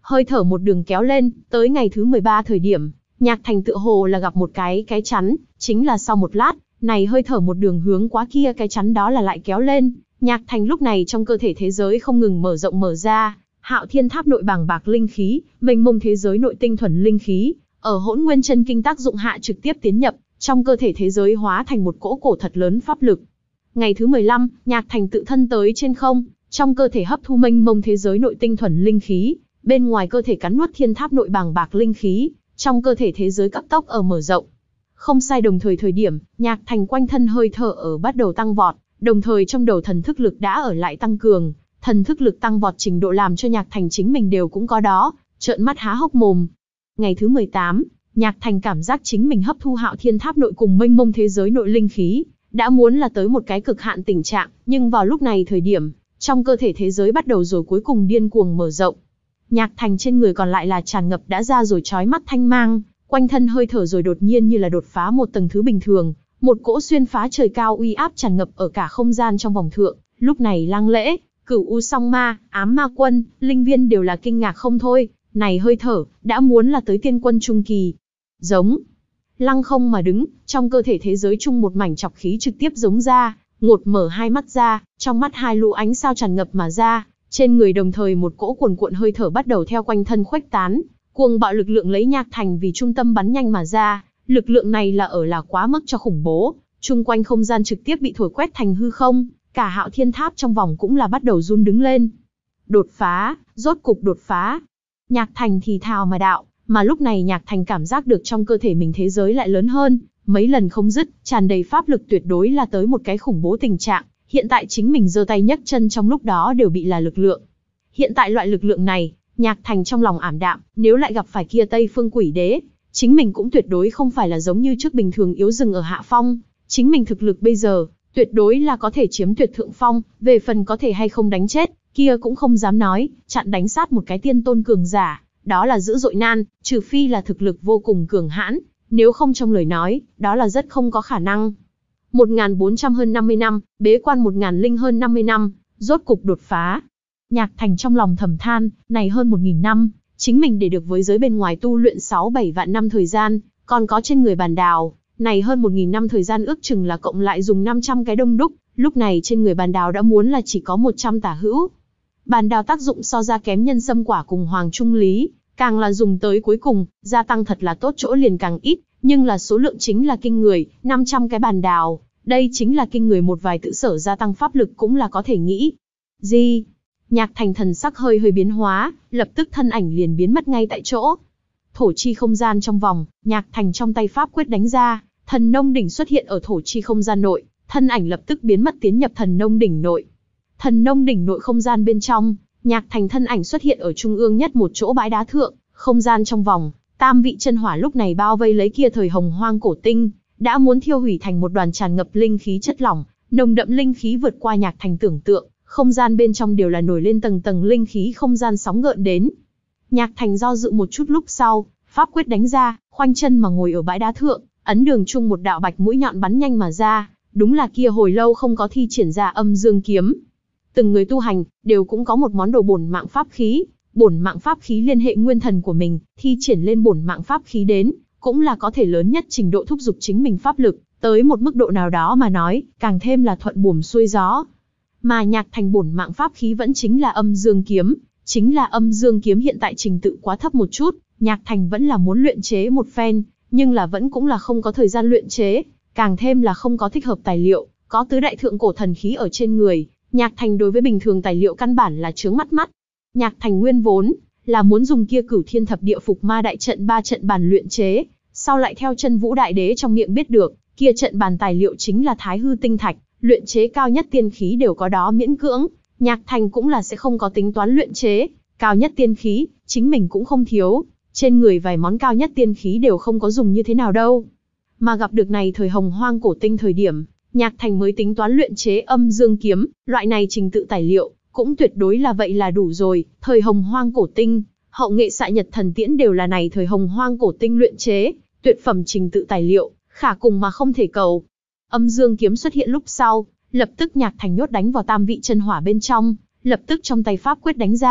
hơi thở một đường kéo lên, tới ngày thứ mười ba thời điểm, Nhạc Thành tựa hồ là gặp một cái cái chắn, chính là sau một lát, này hơi thở một đường hướng quá kia cái chắn đó là lại kéo lên, Nhạc Thành lúc này trong cơ thể thế giới không ngừng mở rộng mở ra, Hạo Thiên Tháp nội bàng bạc linh khí, mênh mông thế giới nội tinh thuần linh khí, ở Hỗn Nguyên Chân Kinh tác dụng hạ trực tiếp tiến nhập, trong cơ thể thế giới hóa thành một cỗ cổ thật lớn pháp lực. Ngày thứ mười lăm, Nhạc Thành tự thân tới trên không, trong cơ thể hấp thu mênh mông thế giới nội tinh thuần linh khí, bên ngoài cơ thể cắn nuốt thiên tháp nội bàng bạc linh khí, trong cơ thể thế giới cấp tốc ở mở rộng. Không sai, đồng thời thời điểm, Nhạc Thành quanh thân hơi thở ở bắt đầu tăng vọt, đồng thời trong đầu thần thức lực đã ở lại tăng cường, thần thức lực tăng vọt trình độ làm cho Nhạc Thành chính mình đều cũng có đó, trợn mắt há hốc mồm. Ngày thứ mười tám, Nhạc Thành cảm giác chính mình hấp thu Hạo Thiên Tháp nội cùng mênh mông thế giới nội linh khí, đã muốn là tới một cái cực hạn tình trạng, nhưng vào lúc này thời điểm, trong cơ thể thế giới bắt đầu rồi cuối cùng điên cuồng mở rộng. Nhạc Thành trên người còn lại là tràn ngập đã ra rồi chói mắt thanh mang, quanh thân hơi thở rồi đột nhiên như là đột phá một tầng thứ bình thường, một cỗ xuyên phá trời cao uy áp tràn ngập ở cả không gian trong vòng thượng, lúc này Lăng Lễ, Cửu U Song Ma, Ám Ma Quân, Linh Viên đều là kinh ngạc không thôi, này hơi thở, đã muốn là tới tiên quân trung kỳ. Giống. Lăng không mà đứng, trong cơ thể thế giới chung một mảnh chọc khí trực tiếp giống ra, ngột mở hai mắt ra, trong mắt hai lũ ánh sao tràn ngập mà ra, trên người đồng thời một cỗ cuồn cuộn hơi thở bắt đầu theo quanh thân khuếch tán, cuồng bạo lực lượng lấy Nhạc Thành vì trung tâm bắn nhanh mà ra, lực lượng này là ở là quá mức cho khủng bố, chung quanh không gian trực tiếp bị thổi quét thành hư không, cả Hạo Thiên Tháp trong vòng cũng là bắt đầu run đứng lên. Đột phá, rốt cục đột phá. Nhạc Thành thì thào mà đạo, mà lúc này Nhạc Thành cảm giác được trong cơ thể mình thế giới lại lớn hơn, mấy lần không dứt, tràn đầy pháp lực tuyệt đối là tới một cái khủng bố tình trạng, hiện tại chính mình giơ tay nhấc chân trong lúc đó đều bị là lực lượng. Hiện tại loại lực lượng này, Nhạc Thành trong lòng ảm đạm, nếu lại gặp phải kia Tây Phương Quỷ Đế, chính mình cũng tuyệt đối không phải là giống như trước bình thường yếu dừng ở hạ phong, chính mình thực lực bây giờ, tuyệt đối là có thể chiếm tuyệt thượng phong, về phần có thể hay không đánh chết, kia cũng không dám nói, chặn đánh sát một cái tiên tôn cường giả, đó là dữ dội nan, trừ phi là thực lực vô cùng cường hãn, nếu không trong lời nói, đó là rất không có khả năng. một nghìn bốn trăm hơn năm mươi năm, bế quan một nghìn linh hơn năm mươi năm, rốt cục đột phá. Nhạc Thành trong lòng thầm than, này hơn một nghìn năm, chính mình để được với giới bên ngoài tu luyện sáu bảy vạn năm thời gian, còn có trên người bàn đào, này hơn một nghìn năm thời gian ước chừng là cộng lại dùng năm trăm cái đông đúc, lúc này trên người bàn đào đã muốn là chỉ có một trăm tả hữu. Bàn đào tác dụng so ra kém nhân sâm quả cùng hoàng trung lý, càng là dùng tới cuối cùng, gia tăng thật là tốt chỗ liền càng ít, nhưng là số lượng chính là kinh người, năm trăm cái bàn đào, đây chính là kinh người một vài tự sở gia tăng pháp lực cũng là có thể nghĩ. Gì? Nhạc Thành thần sắc hơi hơi biến hóa, lập tức thân ảnh liền biến mất ngay tại chỗ. Thổ chi không gian trong vòng, Nhạc Thành trong tay pháp quyết đánh ra, thần nông đỉnh xuất hiện ở thổ chi không gian nội, thân ảnh lập tức biến mất tiến nhập thần nông đỉnh nội. Thần nông đỉnh nội không gian bên trong, Nhạc Thành thân ảnh xuất hiện ở trung ương nhất một chỗ bãi đá thượng, không gian trong vòng, tam vị chân hỏa lúc này bao vây lấy kia thời hồng hoang cổ tinh, đã muốn thiêu hủy thành một đoàn tràn ngập linh khí chất lỏng, nồng đậm linh khí vượt qua Nhạc Thành tưởng tượng, không gian bên trong đều là nổi lên tầng tầng linh khí không gian sóng gợn đến. Nhạc Thành do dự một chút lúc sau, pháp quyết đánh ra, khoanh chân mà ngồi ở bãi đá thượng, ấn đường chung một đạo bạch mũi nhọn bắn nhanh mà ra, đúng là kia hồi lâu không có thi triển ra âm dương kiếm. Từng người tu hành đều cũng có một món đồ bổn mạng pháp khí, bổn mạng pháp khí liên hệ nguyên thần của mình, thi triển lên bổn mạng pháp khí đến, cũng là có thể lớn nhất trình độ thúc giục chính mình pháp lực, tới một mức độ nào đó mà nói, càng thêm là thuận buồm xuôi gió. Mà Nhạc Thành bổn mạng pháp khí vẫn chính là âm dương kiếm, chính là âm dương kiếm hiện tại trình tự quá thấp một chút, Nhạc Thành vẫn là muốn luyện chế một phen, nhưng là vẫn cũng là không có thời gian luyện chế, càng thêm là không có thích hợp tài liệu, có tứ đại thượng cổ thần khí ở trên người, Nhạc Thành đối với bình thường tài liệu căn bản là chướng mắt mắt. Nhạc Thành nguyên vốn là muốn dùng kia Cửu Thiên Thập Địa Phục Ma Đại Trận ba trận bàn luyện chế, sau lại theo Chân Vũ Đại Đế trong miệng biết được, kia trận bàn tài liệu chính là Thái Hư Tinh Thạch, luyện chế cao nhất tiên khí đều có đó miễn cưỡng, Nhạc Thành cũng là sẽ không có tính toán luyện chế, cao nhất tiên khí, chính mình cũng không thiếu, trên người vài món cao nhất tiên khí đều không có dùng như thế nào đâu. Mà gặp được này thời hồng hoang cổ tinh thời điểm, Nhạc Thành mới tính toán luyện chế âm dương kiếm, loại này trình tự tài liệu, cũng tuyệt đối là vậy là đủ rồi, thời hồng hoang cổ tinh, hậu nghệ xạ nhật thần tiễn đều là này thời hồng hoang cổ tinh luyện chế, tuyệt phẩm trình tự tài liệu, khả cùng mà không thể cầu. Âm dương kiếm xuất hiện lúc sau, lập tức Nhạc Thành nhốt đánh vào tam vị chân hỏa bên trong, lập tức trong tay pháp quyết đánh ra,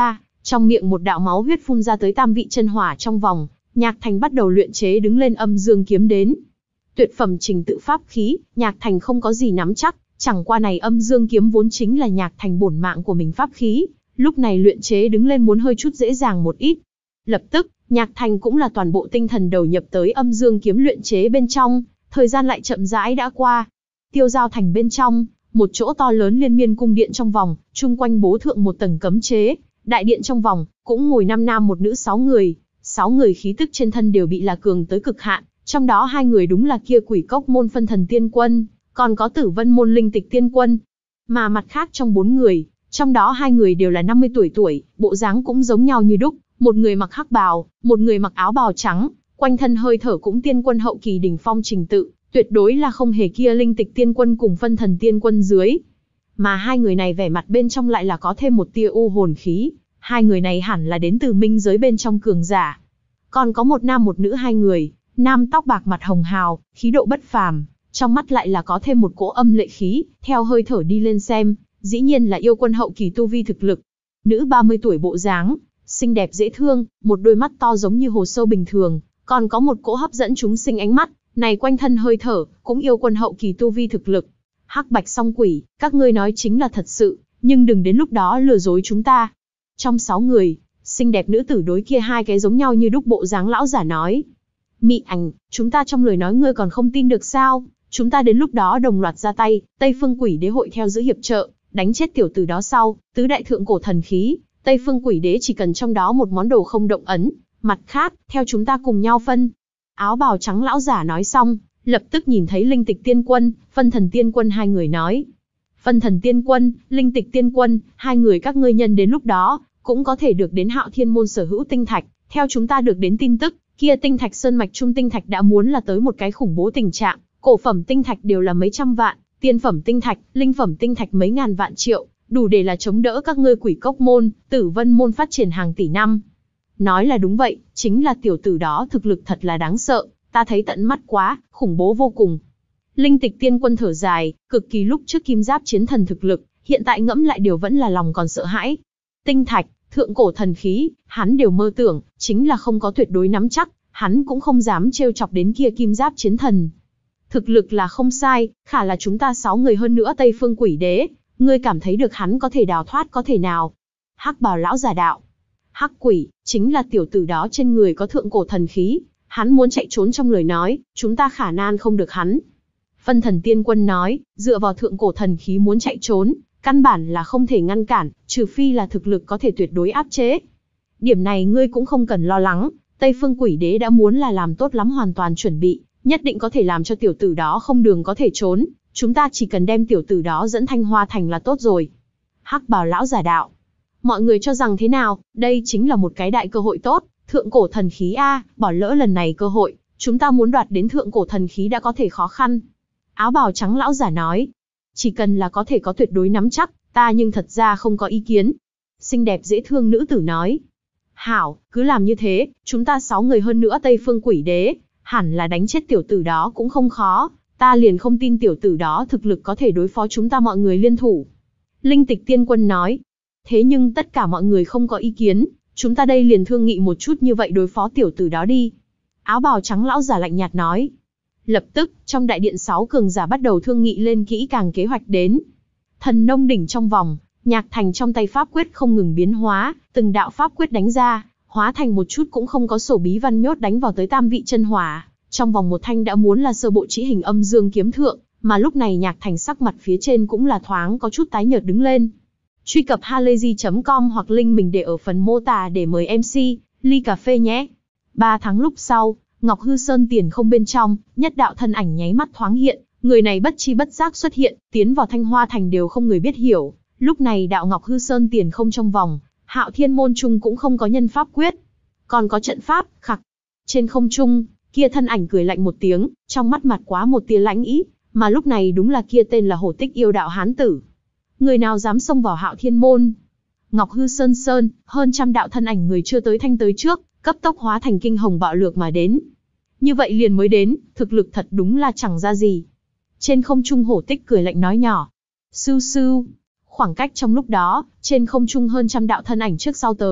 Trong miệng một đạo máu huyết phun ra tới tam vị chân hỏa trong vòng, Nhạc Thành bắt đầu luyện chế đứng lên âm dương kiếm đến. Tuyệt phẩm trình tự pháp khí, Nhạc Thành không có gì nắm chắc, chẳng qua này âm dương kiếm vốn chính là Nhạc Thành bổn mạng của mình pháp khí, lúc này luyện chế đứng lên muốn hơi chút dễ dàng một ít. Lập tức, Nhạc Thành cũng là toàn bộ tinh thần đầu nhập tới âm dương kiếm luyện chế bên trong, thời gian lại chậm rãi đã qua. Tiêu Giao Thành bên trong, một chỗ to lớn liên miên cung điện trong vòng, chung quanh bố thượng một tầng cấm chế, đại điện trong vòng, cũng ngồi năm nam một nữ sáu người, sáu người khí tức trên thân đều bị là cường tới cực hạn, trong đó hai người đúng là kia Quỷ Cốc môn Phân Thần Tiên Quân, còn có Tử Vân môn Linh Tịch Tiên Quân. Mà mặt khác trong bốn người, trong đó hai người đều là năm mươi tuổi tuổi, bộ dáng cũng giống nhau như đúc, một người mặc hắc bào, một người mặc áo bào trắng, quanh thân hơi thở cũng tiên quân hậu kỳ đỉnh phong trình tự, tuyệt đối là không hề kia Linh Tịch Tiên Quân cùng Phân Thần Tiên Quân dưới. Mà hai người này vẻ mặt bên trong lại là có thêm một tia u hồn khí, hai người này hẳn là đến từ minh giới bên trong cường giả. Còn có một nam một nữ hai người, nam tóc bạc mặt hồng hào, khí độ bất phàm, trong mắt lại là có thêm một cỗ âm lệ khí, theo hơi thở đi lên xem, dĩ nhiên là yêu quân hậu kỳ tu vi thực lực. Nữ ba mươi tuổi bộ dáng, xinh đẹp dễ thương, một đôi mắt to giống như hồ sâu bình thường, còn có một cỗ hấp dẫn chúng sinh ánh mắt, này quanh thân hơi thở, cũng yêu quân hậu kỳ tu vi thực lực. Hắc Bạch song quỷ, các ngươi nói chính là thật sự, nhưng đừng đến lúc đó lừa dối chúng ta. Trong sáu người, xinh đẹp nữ tử đối kia hai cái giống nhau như đúc bộ dáng lão giả nói. Mị Ảnh, chúng ta trong lời nói ngươi còn không tin được sao? Chúng ta đến lúc đó đồng loạt ra tay, Tây Phương Quỷ Đế hội theo giữ hiệp trợ, đánh chết tiểu tử đó sau, tứ đại thượng cổ thần khí, Tây Phương Quỷ Đế chỉ cần trong đó một món đồ không động ấn, mặt khác, theo chúng ta cùng nhau phân. Áo bào trắng lão giả nói xong, lập tức nhìn thấy Linh Tịch Tiên Quân, Phân Thần Tiên Quân hai người nói. Phân Thần Tiên Quân, Linh Tịch Tiên Quân, hai người các ngươi nhân đến lúc đó, cũng có thể được đến Hạo Thiên môn sở hữu tinh thạch, theo chúng ta được đến tin tức, kia tinh thạch sơn mạch trung tinh thạch đã muốn là tới một cái khủng bố tình trạng, cổ phẩm tinh thạch đều là mấy trăm vạn, tiên phẩm tinh thạch, linh phẩm tinh thạch mấy ngàn vạn triệu, đủ để là chống đỡ các ngươi Quỷ Cốc môn, Tử Vân môn phát triển hàng tỷ năm. Nói là đúng vậy, chính là tiểu tử đó thực lực thật là đáng sợ, ta thấy tận mắt quá, khủng bố vô cùng. Linh Tịch Tiên Quân thở dài, cực kỳ lúc trước kim giáp chiến thần thực lực, hiện tại ngẫm lại điều vẫn là lòng còn sợ hãi. Tinh thạch, thượng cổ thần khí, hắn đều mơ tưởng, chính là không có tuyệt đối nắm chắc, hắn cũng không dám trêu chọc đến kia kim giáp chiến thần. Thực lực là không sai, khả là chúng ta sáu người hơn nữa Tây Phương Quỷ Đế, ngươi cảm thấy được hắn có thể đào thoát có thể nào? Hắc bào lão giả đạo. Hắc quỷ, chính là tiểu tử đó trên người có thượng cổ thần khí, hắn muốn chạy trốn trong lời nói, chúng ta khả nan không được hắn. Phân Thần Tiên Quân nói, dựa vào thượng cổ thần khí muốn chạy trốn, căn bản là không thể ngăn cản, trừ phi là thực lực có thể tuyệt đối áp chế. Điểm này ngươi cũng không cần lo lắng, Tây Phương Quỷ Đế đã muốn là làm tốt lắm hoàn toàn chuẩn bị, nhất định có thể làm cho tiểu tử đó không đường có thể trốn, chúng ta chỉ cần đem tiểu tử đó dẫn Thanh Hoa Thành là tốt rồi. Hắc bào lão giả đạo. Mọi người cho rằng thế nào, đây chính là một cái đại cơ hội tốt, thượng cổ thần khí a, bỏ lỡ lần này cơ hội, chúng ta muốn đoạt đến thượng cổ thần khí đã có thể khó khăn. Áo bào trắng lão giả nói, chỉ cần là có thể có tuyệt đối nắm chắc, ta nhưng thật ra không có ý kiến. Xinh đẹp dễ thương nữ tử nói, hảo, cứ làm như thế, chúng ta sáu người hơn nữa Tây Phương Quỷ Đế, hẳn là đánh chết tiểu tử đó cũng không khó, ta liền không tin tiểu tử đó thực lực có thể đối phó chúng ta mọi người liên thủ. Linh Tịch Tiên Quân nói, thế nhưng tất cả mọi người không có ý kiến, chúng ta đây liền thương nghị một chút như vậy đối phó tiểu tử đó đi. Áo bào trắng lão giả lạnh nhạt nói. Lập tức, trong đại điện sáu cường giả bắt đầu thương nghị lên kỹ càng kế hoạch đến. Thần nông đỉnh trong vòng, Nhạc Thành trong tay pháp quyết không ngừng biến hóa, từng đạo pháp quyết đánh ra, hóa thành một chút cũng không có sổ bí văn nhốt đánh vào tới tam vị chân hỏa. Trong vòng một thanh đã muốn là sơ bộ chỉ hình âm dương kiếm thượng, mà lúc này Nhạc Thành sắc mặt phía trên cũng là thoáng có chút tái nhợt đứng lên. Truy cập halayzi chấm com hoặc link mình để ở phần mô tả để mời em xê, ly cà phê nhé. Ba tháng lúc sau, Ngọc Hư Sơn tiền không bên trong, nhất đạo thân ảnh nháy mắt thoáng hiện, người này bất chi bất giác xuất hiện, tiến vào Thanh Hoa Thành đều không người biết hiểu. Lúc này đạo Ngọc Hư Sơn tiền không trong vòng, Hạo Thiên môn trung cũng không có nhân pháp quyết, còn có trận pháp, khặc. Trên không trung, kia thân ảnh cười lạnh một tiếng, trong mắt mặt quá một tia lãnh ý, mà lúc này đúng là kia tên là Hổ Tích yêu đạo hán tử. Người nào dám xông vào Hạo Thiên môn? Ngọc Hư Sơn Sơn, hơn trăm đạo thân ảnh người chưa tới thanh tới trước, cấp tốc hóa thành kinh hồng bạo lược mà đến. Như vậy liền mới đến, thực lực thật đúng là chẳng ra gì. Trên không trung Hổ Tích cười lạnh nói nhỏ. Sưu sưu. Khoảng cách trong lúc đó, trên không trung hơn trăm đạo thân ảnh trước sau tới,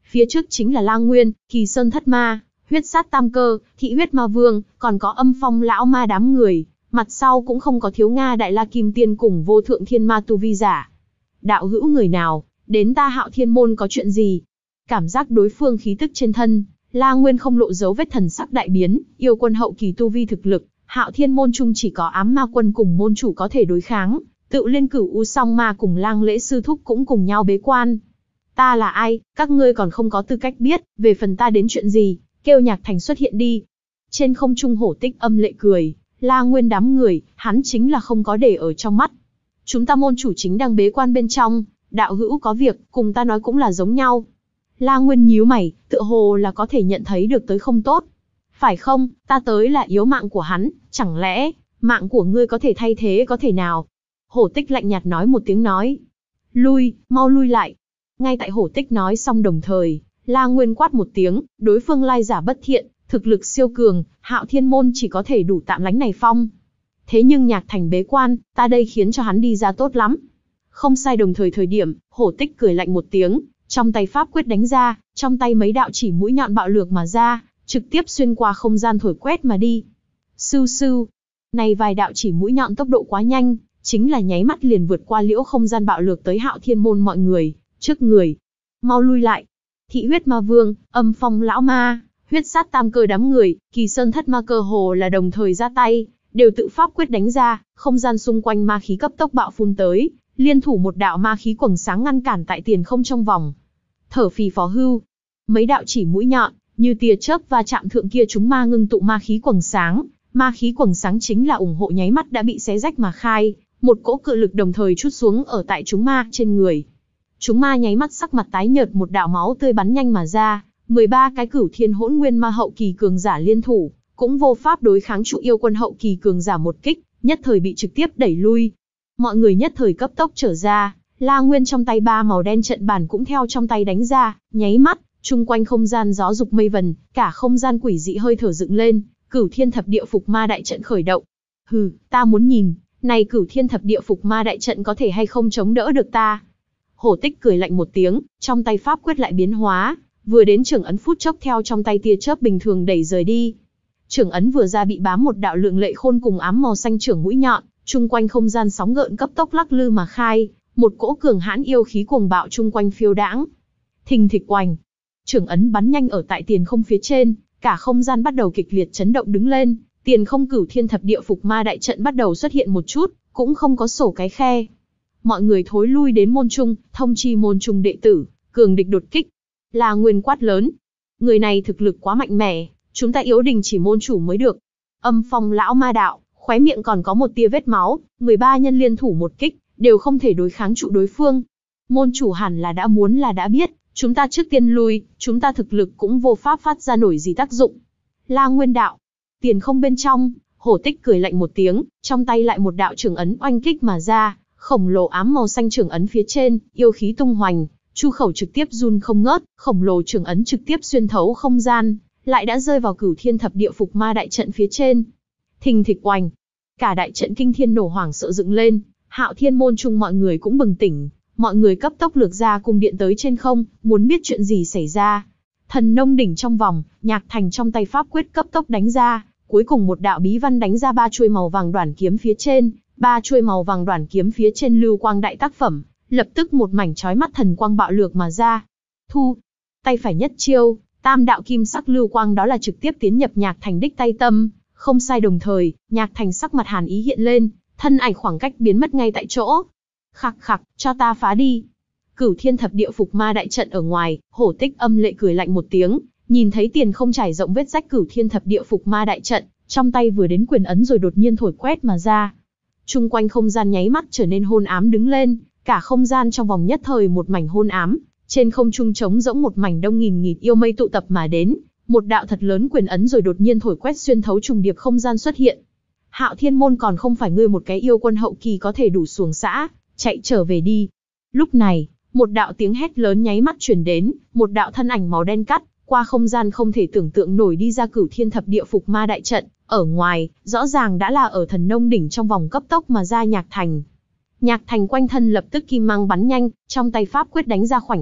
phía trước chính là La Nguyên, Kỳ Sơn Thất Ma, Huyết Sát Tam Cơ, Thị Huyết Ma Vương, còn có Âm Phong lão ma đám người, mặt sau cũng không có thiếu Nga Đại La Kim Tiên cùng Vô Thượng Thiên Ma tu vi giả. Đạo hữu người nào, đến ta Hạo Thiên môn có chuyện gì? Cảm giác đối phương khí tức trên thân, La Nguyên không lộ dấu vết thần sắc đại biến, yêu quân hậu kỳ tu vi thực lực, Hạo Thiên môn chung chỉ có Ám Ma quân cùng môn chủ có thể đối kháng, Tự Liên Cửu U Song Ma cùng Lang Lễ sư thúc cũng cùng nhau bế quan. Ta là ai, các ngươi còn không có tư cách biết, về phần ta đến chuyện gì, kêu Nhạc Thành xuất hiện đi. Trên không trung Hổ Tích âm lệ cười, La Nguyên đám người, hắn chính là không có để ở trong mắt. Chúng ta môn chủ chính đang bế quan bên trong, đạo hữu có việc, cùng ta nói cũng là giống nhau. La Nguyên nhíu mày, tựa hồ là có thể nhận thấy được tới không tốt. Phải không, ta tới là yếu mạng của hắn, chẳng lẽ, mạng của ngươi có thể thay thế có thể nào? Hổ Tích lạnh nhạt nói một tiếng nói. Lui, mau lui lại. Ngay tại Hổ Tích nói xong đồng thời, La Nguyên quát một tiếng, đối phương lai giả bất thiện, thực lực siêu cường, Hạo Thiên môn chỉ có thể đủ tạm lánh này phong. Thế nhưng Nhạc Thành bế quan, ta đây khiến cho hắn đi ra tốt lắm. Không sai, đồng thời thời điểm, Hổ Tích cười lạnh một tiếng, trong tay pháp quyết đánh ra, trong tay mấy đạo chỉ mũi nhọn bạo lược mà ra, trực tiếp xuyên qua không gian thổi quét mà đi. Sưu sưu, này vài đạo chỉ mũi nhọn tốc độ quá nhanh, chính là nháy mắt liền vượt qua liễu không gian bạo lược tới Hạo Thiên môn mọi người, trước người. Mau lui lại. Thị Huyết Ma Vương, Âm Phong lão ma, Huyết Sát Tam Cơ đám người, Kỳ Sơn Thất Ma cơ hồ là đồng thời ra tay, đều tự pháp quyết đánh ra, không gian xung quanh ma khí cấp tốc bạo phun tới, liên thủ một đạo ma khí quầng sáng ngăn cản tại tiền không trong vòng. Thở phì phò hưu, mấy đạo chỉ mũi nhọn, như tia chớp va chạm thượng kia chúng ma ngưng tụ ma khí quầng sáng, ma khí quầng sáng chính là ủng hộ nháy mắt đã bị xé rách mà khai, một cỗ cự lực đồng thời trút xuống ở tại chúng ma trên người. Chúng ma nháy mắt sắc mặt tái nhợt, một đạo máu tươi bắn nhanh mà ra, mười ba cái Cửu Thiên Hỗn Nguyên ma hậu kỳ cường giả liên thủ, cũng vô pháp đối kháng trụ yêu quân hậu kỳ cường giả một kích, nhất thời bị trực tiếp đẩy lui. Mọi người nhất thời cấp tốc trở ra, La Nguyên trong tay ba màu đen trận bàn cũng theo trong tay đánh ra, nháy mắt, chung quanh không gian gió dục mây vần, cả không gian quỷ dị hơi thở dựng lên, Cửu Thiên Thập Địa Phục Ma đại trận khởi động. Hừ, ta muốn nhìn, này Cửu Thiên Thập Địa Phục Ma đại trận có thể hay không chống đỡ được ta. Hổ Tích cười lạnh một tiếng, trong tay pháp quyết lại biến hóa, vừa đến trưởng ấn phút chốc theo trong tay tia chớp bình thường đẩy rời đi. Trưởng ấn vừa ra bị bám một đạo lượng lệ khôn cùng ám màu xanh trưởng mũi nhọn, chung quanh không gian sóng gợn cấp tốc lắc lư mà khai, một cỗ cường hãn yêu khí cuồng bạo chung quanh phiêu đãng. Thình thịch oành, trưởng ấn bắn nhanh ở tại tiền không phía trên, cả không gian bắt đầu kịch liệt chấn động đứng lên, tiền không Cửu Thiên Thập Địa Phục Ma đại trận bắt đầu xuất hiện một chút, cũng không có sổ cái khe. Mọi người thối lui đến môn trung, thông chi môn trung đệ tử, cường địch đột kích. La Nguyên quát lớn, người này thực lực quá mạnh mẽ, chúng ta yếu đình chỉ môn chủ mới được. Âm Phong lão ma đạo, khóe miệng còn có một tia vết máu, mười ba nhân liên thủ một kích, đều không thể đối kháng trụ đối phương. Môn chủ hẳn là đã muốn là đã biết, chúng ta trước tiên lui, chúng ta thực lực cũng vô pháp phát ra nổi gì tác dụng. La Nguyên đạo, tiền không bên trong, Hổ Tích cười lạnh một tiếng, trong tay lại một đạo trường ấn oanh kích mà ra, khổng lồ ám màu xanh trường ấn phía trên, yêu khí tung hoành, chu khẩu trực tiếp run không ngớt, khổng lồ trường ấn trực tiếp xuyên thấu không gian, lại đã rơi vào Cửu Thiên Thập Địa Phục Ma đại trận phía trên. Thình thịch oành, cả đại trận kinh thiên nổ hoảng sợ dựng lên, Hạo Thiên môn chung mọi người cũng bừng tỉnh, mọi người cấp tốc lược ra cung điện tới trên không, muốn biết chuyện gì xảy ra. Thần nông đỉnh trong vòng, Nhạc Thành trong tay pháp quyết cấp tốc đánh ra, cuối cùng một đạo bí văn đánh ra ba chuôi màu vàng đoản kiếm phía trên, ba chuôi màu vàng đoản kiếm phía trên lưu quang đại tác phẩm, lập tức một mảnh chói mắt thần quang bạo lược mà ra. Thu, tay phải nhất chiêu, tam đạo kim sắc lưu quang đó là trực tiếp tiến nhập Nhạc Thành đích tay tâm, không sai, đồng thời, Nhạc Thành sắc mặt hàn ý hiện lên, thân ảnh khoảng cách biến mất ngay tại chỗ. Khặc khặc, cho ta phá đi. Cửu Thiên Thập Địa Phục Ma đại trận ở ngoài, Hổ Tích âm lệ cười lạnh một tiếng, nhìn thấy tiền không trải rộng vết rách Cửu Thiên Thập Địa Phục Ma đại trận, trong tay vừa đến quyền ấn rồi đột nhiên thổi quét mà ra. Trung quanh không gian nháy mắt trở nên hôn ám đứng lên, cả không gian trong vòng nhất thời một mảnh hôn ám, trên không trung trống rỗng một mảnh đông nghìn nghịt yêu mây tụ tập mà đến, một đạo thật lớn quyền ấn rồi đột nhiên thổi quét xuyên thấu trùng điệp không gian xuất hiện. Hạo Thiên môn còn không phải ngươi một cái yêu quân hậu kỳ có thể đủ xuồng xã, chạy trở về đi. Lúc này, một đạo tiếng hét lớn nháy mắt truyền đến, một đạo thân ảnh màu đen cắt qua không gian không thể tưởng tượng nổi đi ra Cửu Thiên Thập Địa Phục Ma đại trận, ở ngoài, rõ ràng đã là ở thần nông đỉnh trong vòng cấp tốc mà ra Nhạc Thành. Nhạc Thành quanh thân lập tức kim mang bắn nhanh, trong tay pháp quyết đánh ra khoảnh khắc,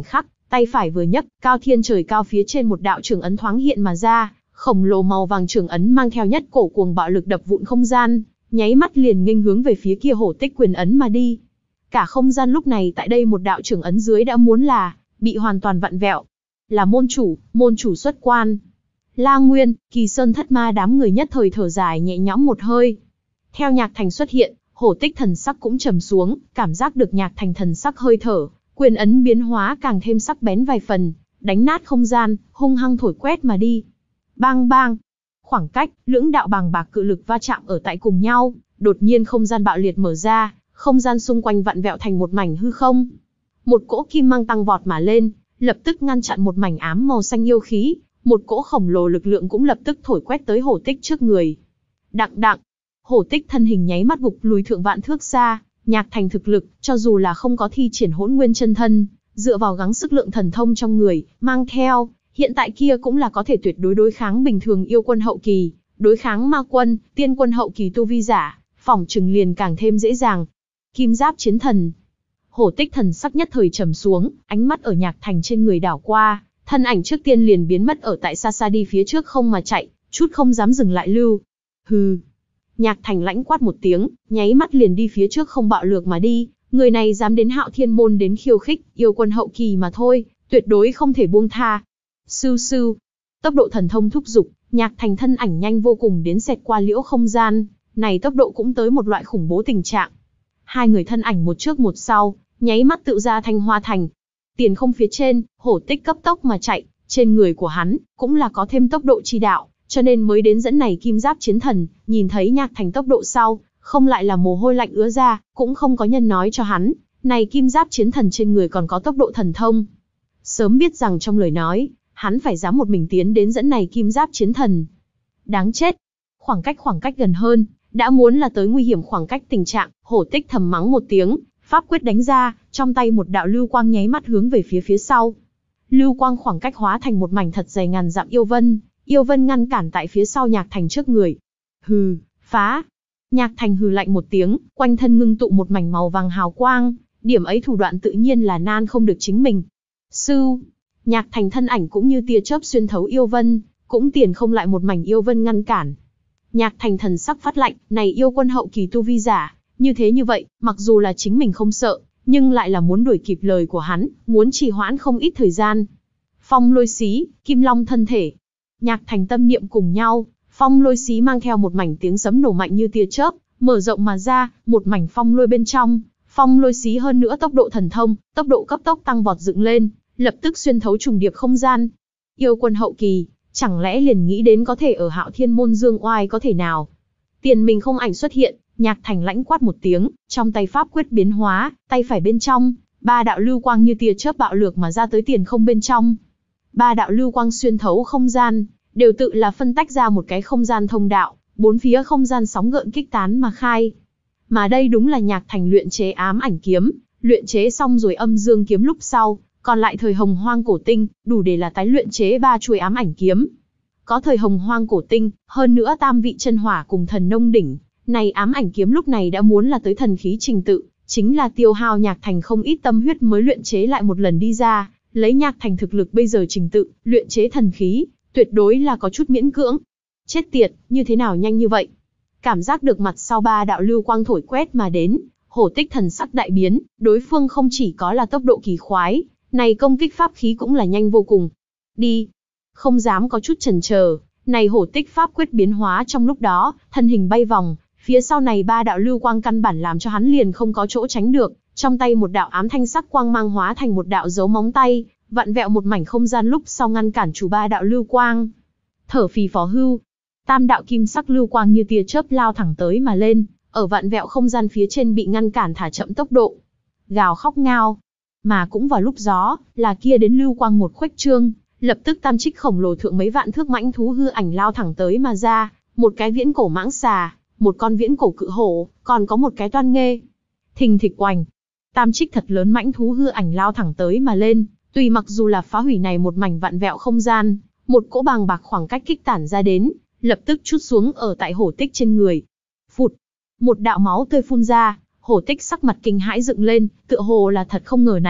tay phải vừa nhấc, cao thiên trời cao phía trên một đạo trường ấn thoáng hiện mà ra, khổng lồ màu vàng trường ấn mang theo nhất cổ cuồng bạo lực đập vụn không gian, nháy mắt liền nghênh hướng về phía kia hổ tích quyền ấn mà đi. Cả không gian lúc này tại đây một đạo trường ấn dưới đã muốn là bị hoàn toàn vặn vẹo. Là môn chủ, môn chủ xuất quan. La Nguyên, Kỳ Sơn Thất Ma đám người nhất thời thở dài nhẹ nhõm một hơi. Theo Nhạc Thành xuất hiện, hổ tích thần sắc cũng trầm xuống, cảm giác được Nhạc Thành thần sắc hơi thở, quyền ấn biến hóa càng thêm sắc bén vài phần, đánh nát không gian, hung hăng thổi quét mà đi. Bang bang, khoảng cách, lưỡng đạo bàng bạc cự lực va chạm ở tại cùng nhau, đột nhiên không gian bạo liệt mở ra, không gian xung quanh vặn vẹo thành một mảnh hư không. Một cỗ kim mang tăng vọt mà lên, lập tức ngăn chặn một mảnh ám màu xanh yêu khí, một cỗ khổng lồ lực lượng cũng lập tức thổi quét tới hổ tích trước người. Đặng đặng, hổ tích thân hình nháy mắt gục lùi thượng vạn thước xa. Nhạc Thành thực lực, cho dù là không có thi triển hỗn nguyên chân thân, dựa vào gắng sức lượng thần thông trong người, mang theo, hiện tại kia cũng là có thể tuyệt đối đối kháng bình thường yêu quân hậu kỳ, đối kháng ma quân, tiên quân hậu kỳ tu vi giả, phỏng chừng liền càng thêm dễ dàng. Kim giáp chiến thần. Hổ tích thần sắc nhất thời trầm xuống, ánh mắt ở Nhạc Thành trên người đảo qua, thân ảnh trước tiên liền biến mất ở tại xa xa đi phía trước không mà chạy, chút không dám dừng lại lưu. Hừ. Nhạc Thành lãnh quát một tiếng, nháy mắt liền đi phía trước không bạo lược mà đi, người này dám đến Hạo Thiên môn đến khiêu khích, yêu quân hậu kỳ mà thôi, tuyệt đối không thể buông tha. Sưu sưu, tốc độ thần thông thúc dục, Nhạc Thành thân ảnh nhanh vô cùng đến xẹt qua liễu không gian, này tốc độ cũng tới một loại khủng bố tình trạng. Hai người thân ảnh một trước một sau, nháy mắt tự ra Thanh Hoa Thành. Tiền không phía trên, hổ tích cấp tốc mà chạy, trên người của hắn cũng là có thêm tốc độ chi đạo, cho nên mới đến dẫn này kim giáp chiến thần, nhìn thấy Nhạc Thành tốc độ sau, không lại là mồ hôi lạnh ứa ra, cũng không có nhân nói cho hắn, này kim giáp chiến thần trên người còn có tốc độ thần thông. Sớm biết rằng trong lời nói, hắn phải dám một mình tiến đến dẫn này kim giáp chiến thần. Đáng chết. Khoảng cách khoảng cách gần hơn, đã muốn là tới nguy hiểm khoảng cách tình trạng, hổ tích thầm mắng một tiếng, pháp quyết đánh ra, trong tay một đạo lưu quang nháy mắt hướng về phía phía sau. Lưu quang khoảng cách hóa thành một mảnh thật dày ngàn dặm yêu vân, yêu vân ngăn cản tại phía sau Nhạc Thành trước người. Hừ, phá. Nhạc Thành hừ lạnh một tiếng, quanh thân ngưng tụ một mảnh màu vàng hào quang, điểm ấy thủ đoạn tự nhiên là nan không được chính mình. Sưu. Nhạc Thành thân ảnh cũng như tia chớp xuyên thấu yêu vân, cũng tiền không lại một mảnh yêu vân ngăn cản. Nhạc Thành thần sắc phát lạnh, này yêu quân hậu kỳ tu vi giả, như thế như vậy, mặc dù là chính mình không sợ, nhưng lại là muốn đuổi kịp lời của hắn, muốn trì hoãn không ít thời gian. Phong lôi xí, kim long thân thể. Nhạc Thành tâm niệm cùng nhau, phong lôi xí mang theo một mảnh tiếng sấm nổ mạnh như tia chớp, mở rộng mà ra, một mảnh phong lôi bên trong, phong lôi xí hơn nữa tốc độ thần thông, tốc độ cấp tốc tăng vọt dựng lên, lập tức xuyên thấu trùng điệp không gian. Yêu quân hậu kỳ, chẳng lẽ liền nghĩ đến có thể ở Hạo Thiên môn dương oai có thể nào? Tiền mình không ảnh xuất hiện, Nhạc Thành lãnh quát một tiếng, trong tay pháp quyết biến hóa, tay phải bên trong, ba đạo lưu quang như tia chớp bạo lược mà ra tới tiền không bên trong. Ba đạo lưu quang xuyên thấu không gian, đều tự là phân tách ra một cái không gian thông đạo, bốn phía không gian sóng gợn kích tán mà khai. Mà đây đúng là Nhạc Thành luyện chế ám ảnh kiếm, luyện chế xong rồi âm dương kiếm lúc sau, còn lại thời hồng hoang cổ tinh, đủ để là tái luyện chế ba chuôi ám ảnh kiếm. Có thời hồng hoang cổ tinh, hơn nữa tam vị chân hỏa cùng thần nông đỉnh, này ám ảnh kiếm lúc này đã muốn là tới thần khí trình tự, chính là tiêu hao Nhạc Thành không ít tâm huyết mới luyện chế lại một lần đi ra, lấy Nhạc Thành thực lực bây giờ trình tự, luyện chế thần khí, tuyệt đối là có chút miễn cưỡng. Chết tiệt, như thế nào nhanh như vậy? Cảm giác được mặt sau ba đạo lưu quang thổi quét mà đến, hổ tích thần sắc đại biến, đối phương không chỉ có là tốc độ kỳ khoái, này công kích pháp khí cũng là nhanh vô cùng. Đi! Không dám có chút chần chờ, này hổ tích pháp quyết biến hóa trong lúc đó, thân hình bay vòng, phía sau này ba đạo lưu quang căn bản làm cho hắn liền không có chỗ tránh được, trong tay một đạo ám thanh sắc quang mang hóa thành một đạo dấu móng tay, vặn vẹo một mảnh không gian lúc sau ngăn cản chủ ba đạo lưu quang. Thở phì phò hưu, tam đạo kim sắc lưu quang như tia chớp lao thẳng tới mà lên, ở vặn vẹo không gian phía trên bị ngăn cản thả chậm tốc độ. Gào khóc ngao. Mà cũng vào lúc gió, là kia đến lưu quang một khuếch trương, lập tức tam trích khổng lồ thượng mấy vạn thước mãnh thú hư ảnh lao thẳng tới mà ra, một cái viễn cổ mãng xà, một con viễn cổ cự hổ, còn có một cái toan nghê. Thình thịch oành, tam trích thật lớn mãnh thú hư ảnh lao thẳng tới mà lên, tùy mặc dù là phá hủy này một mảnh vặn vẹo không gian, một cỗ bàng bạc khoảng cách kích tản ra đến, lập tức trút xuống ở tại hổ tích trên người. Phụt, một đạo máu tươi phun ra, hổ tích sắc mặt kinh hãi dựng lên, tựa hồ là thật không ngờ này,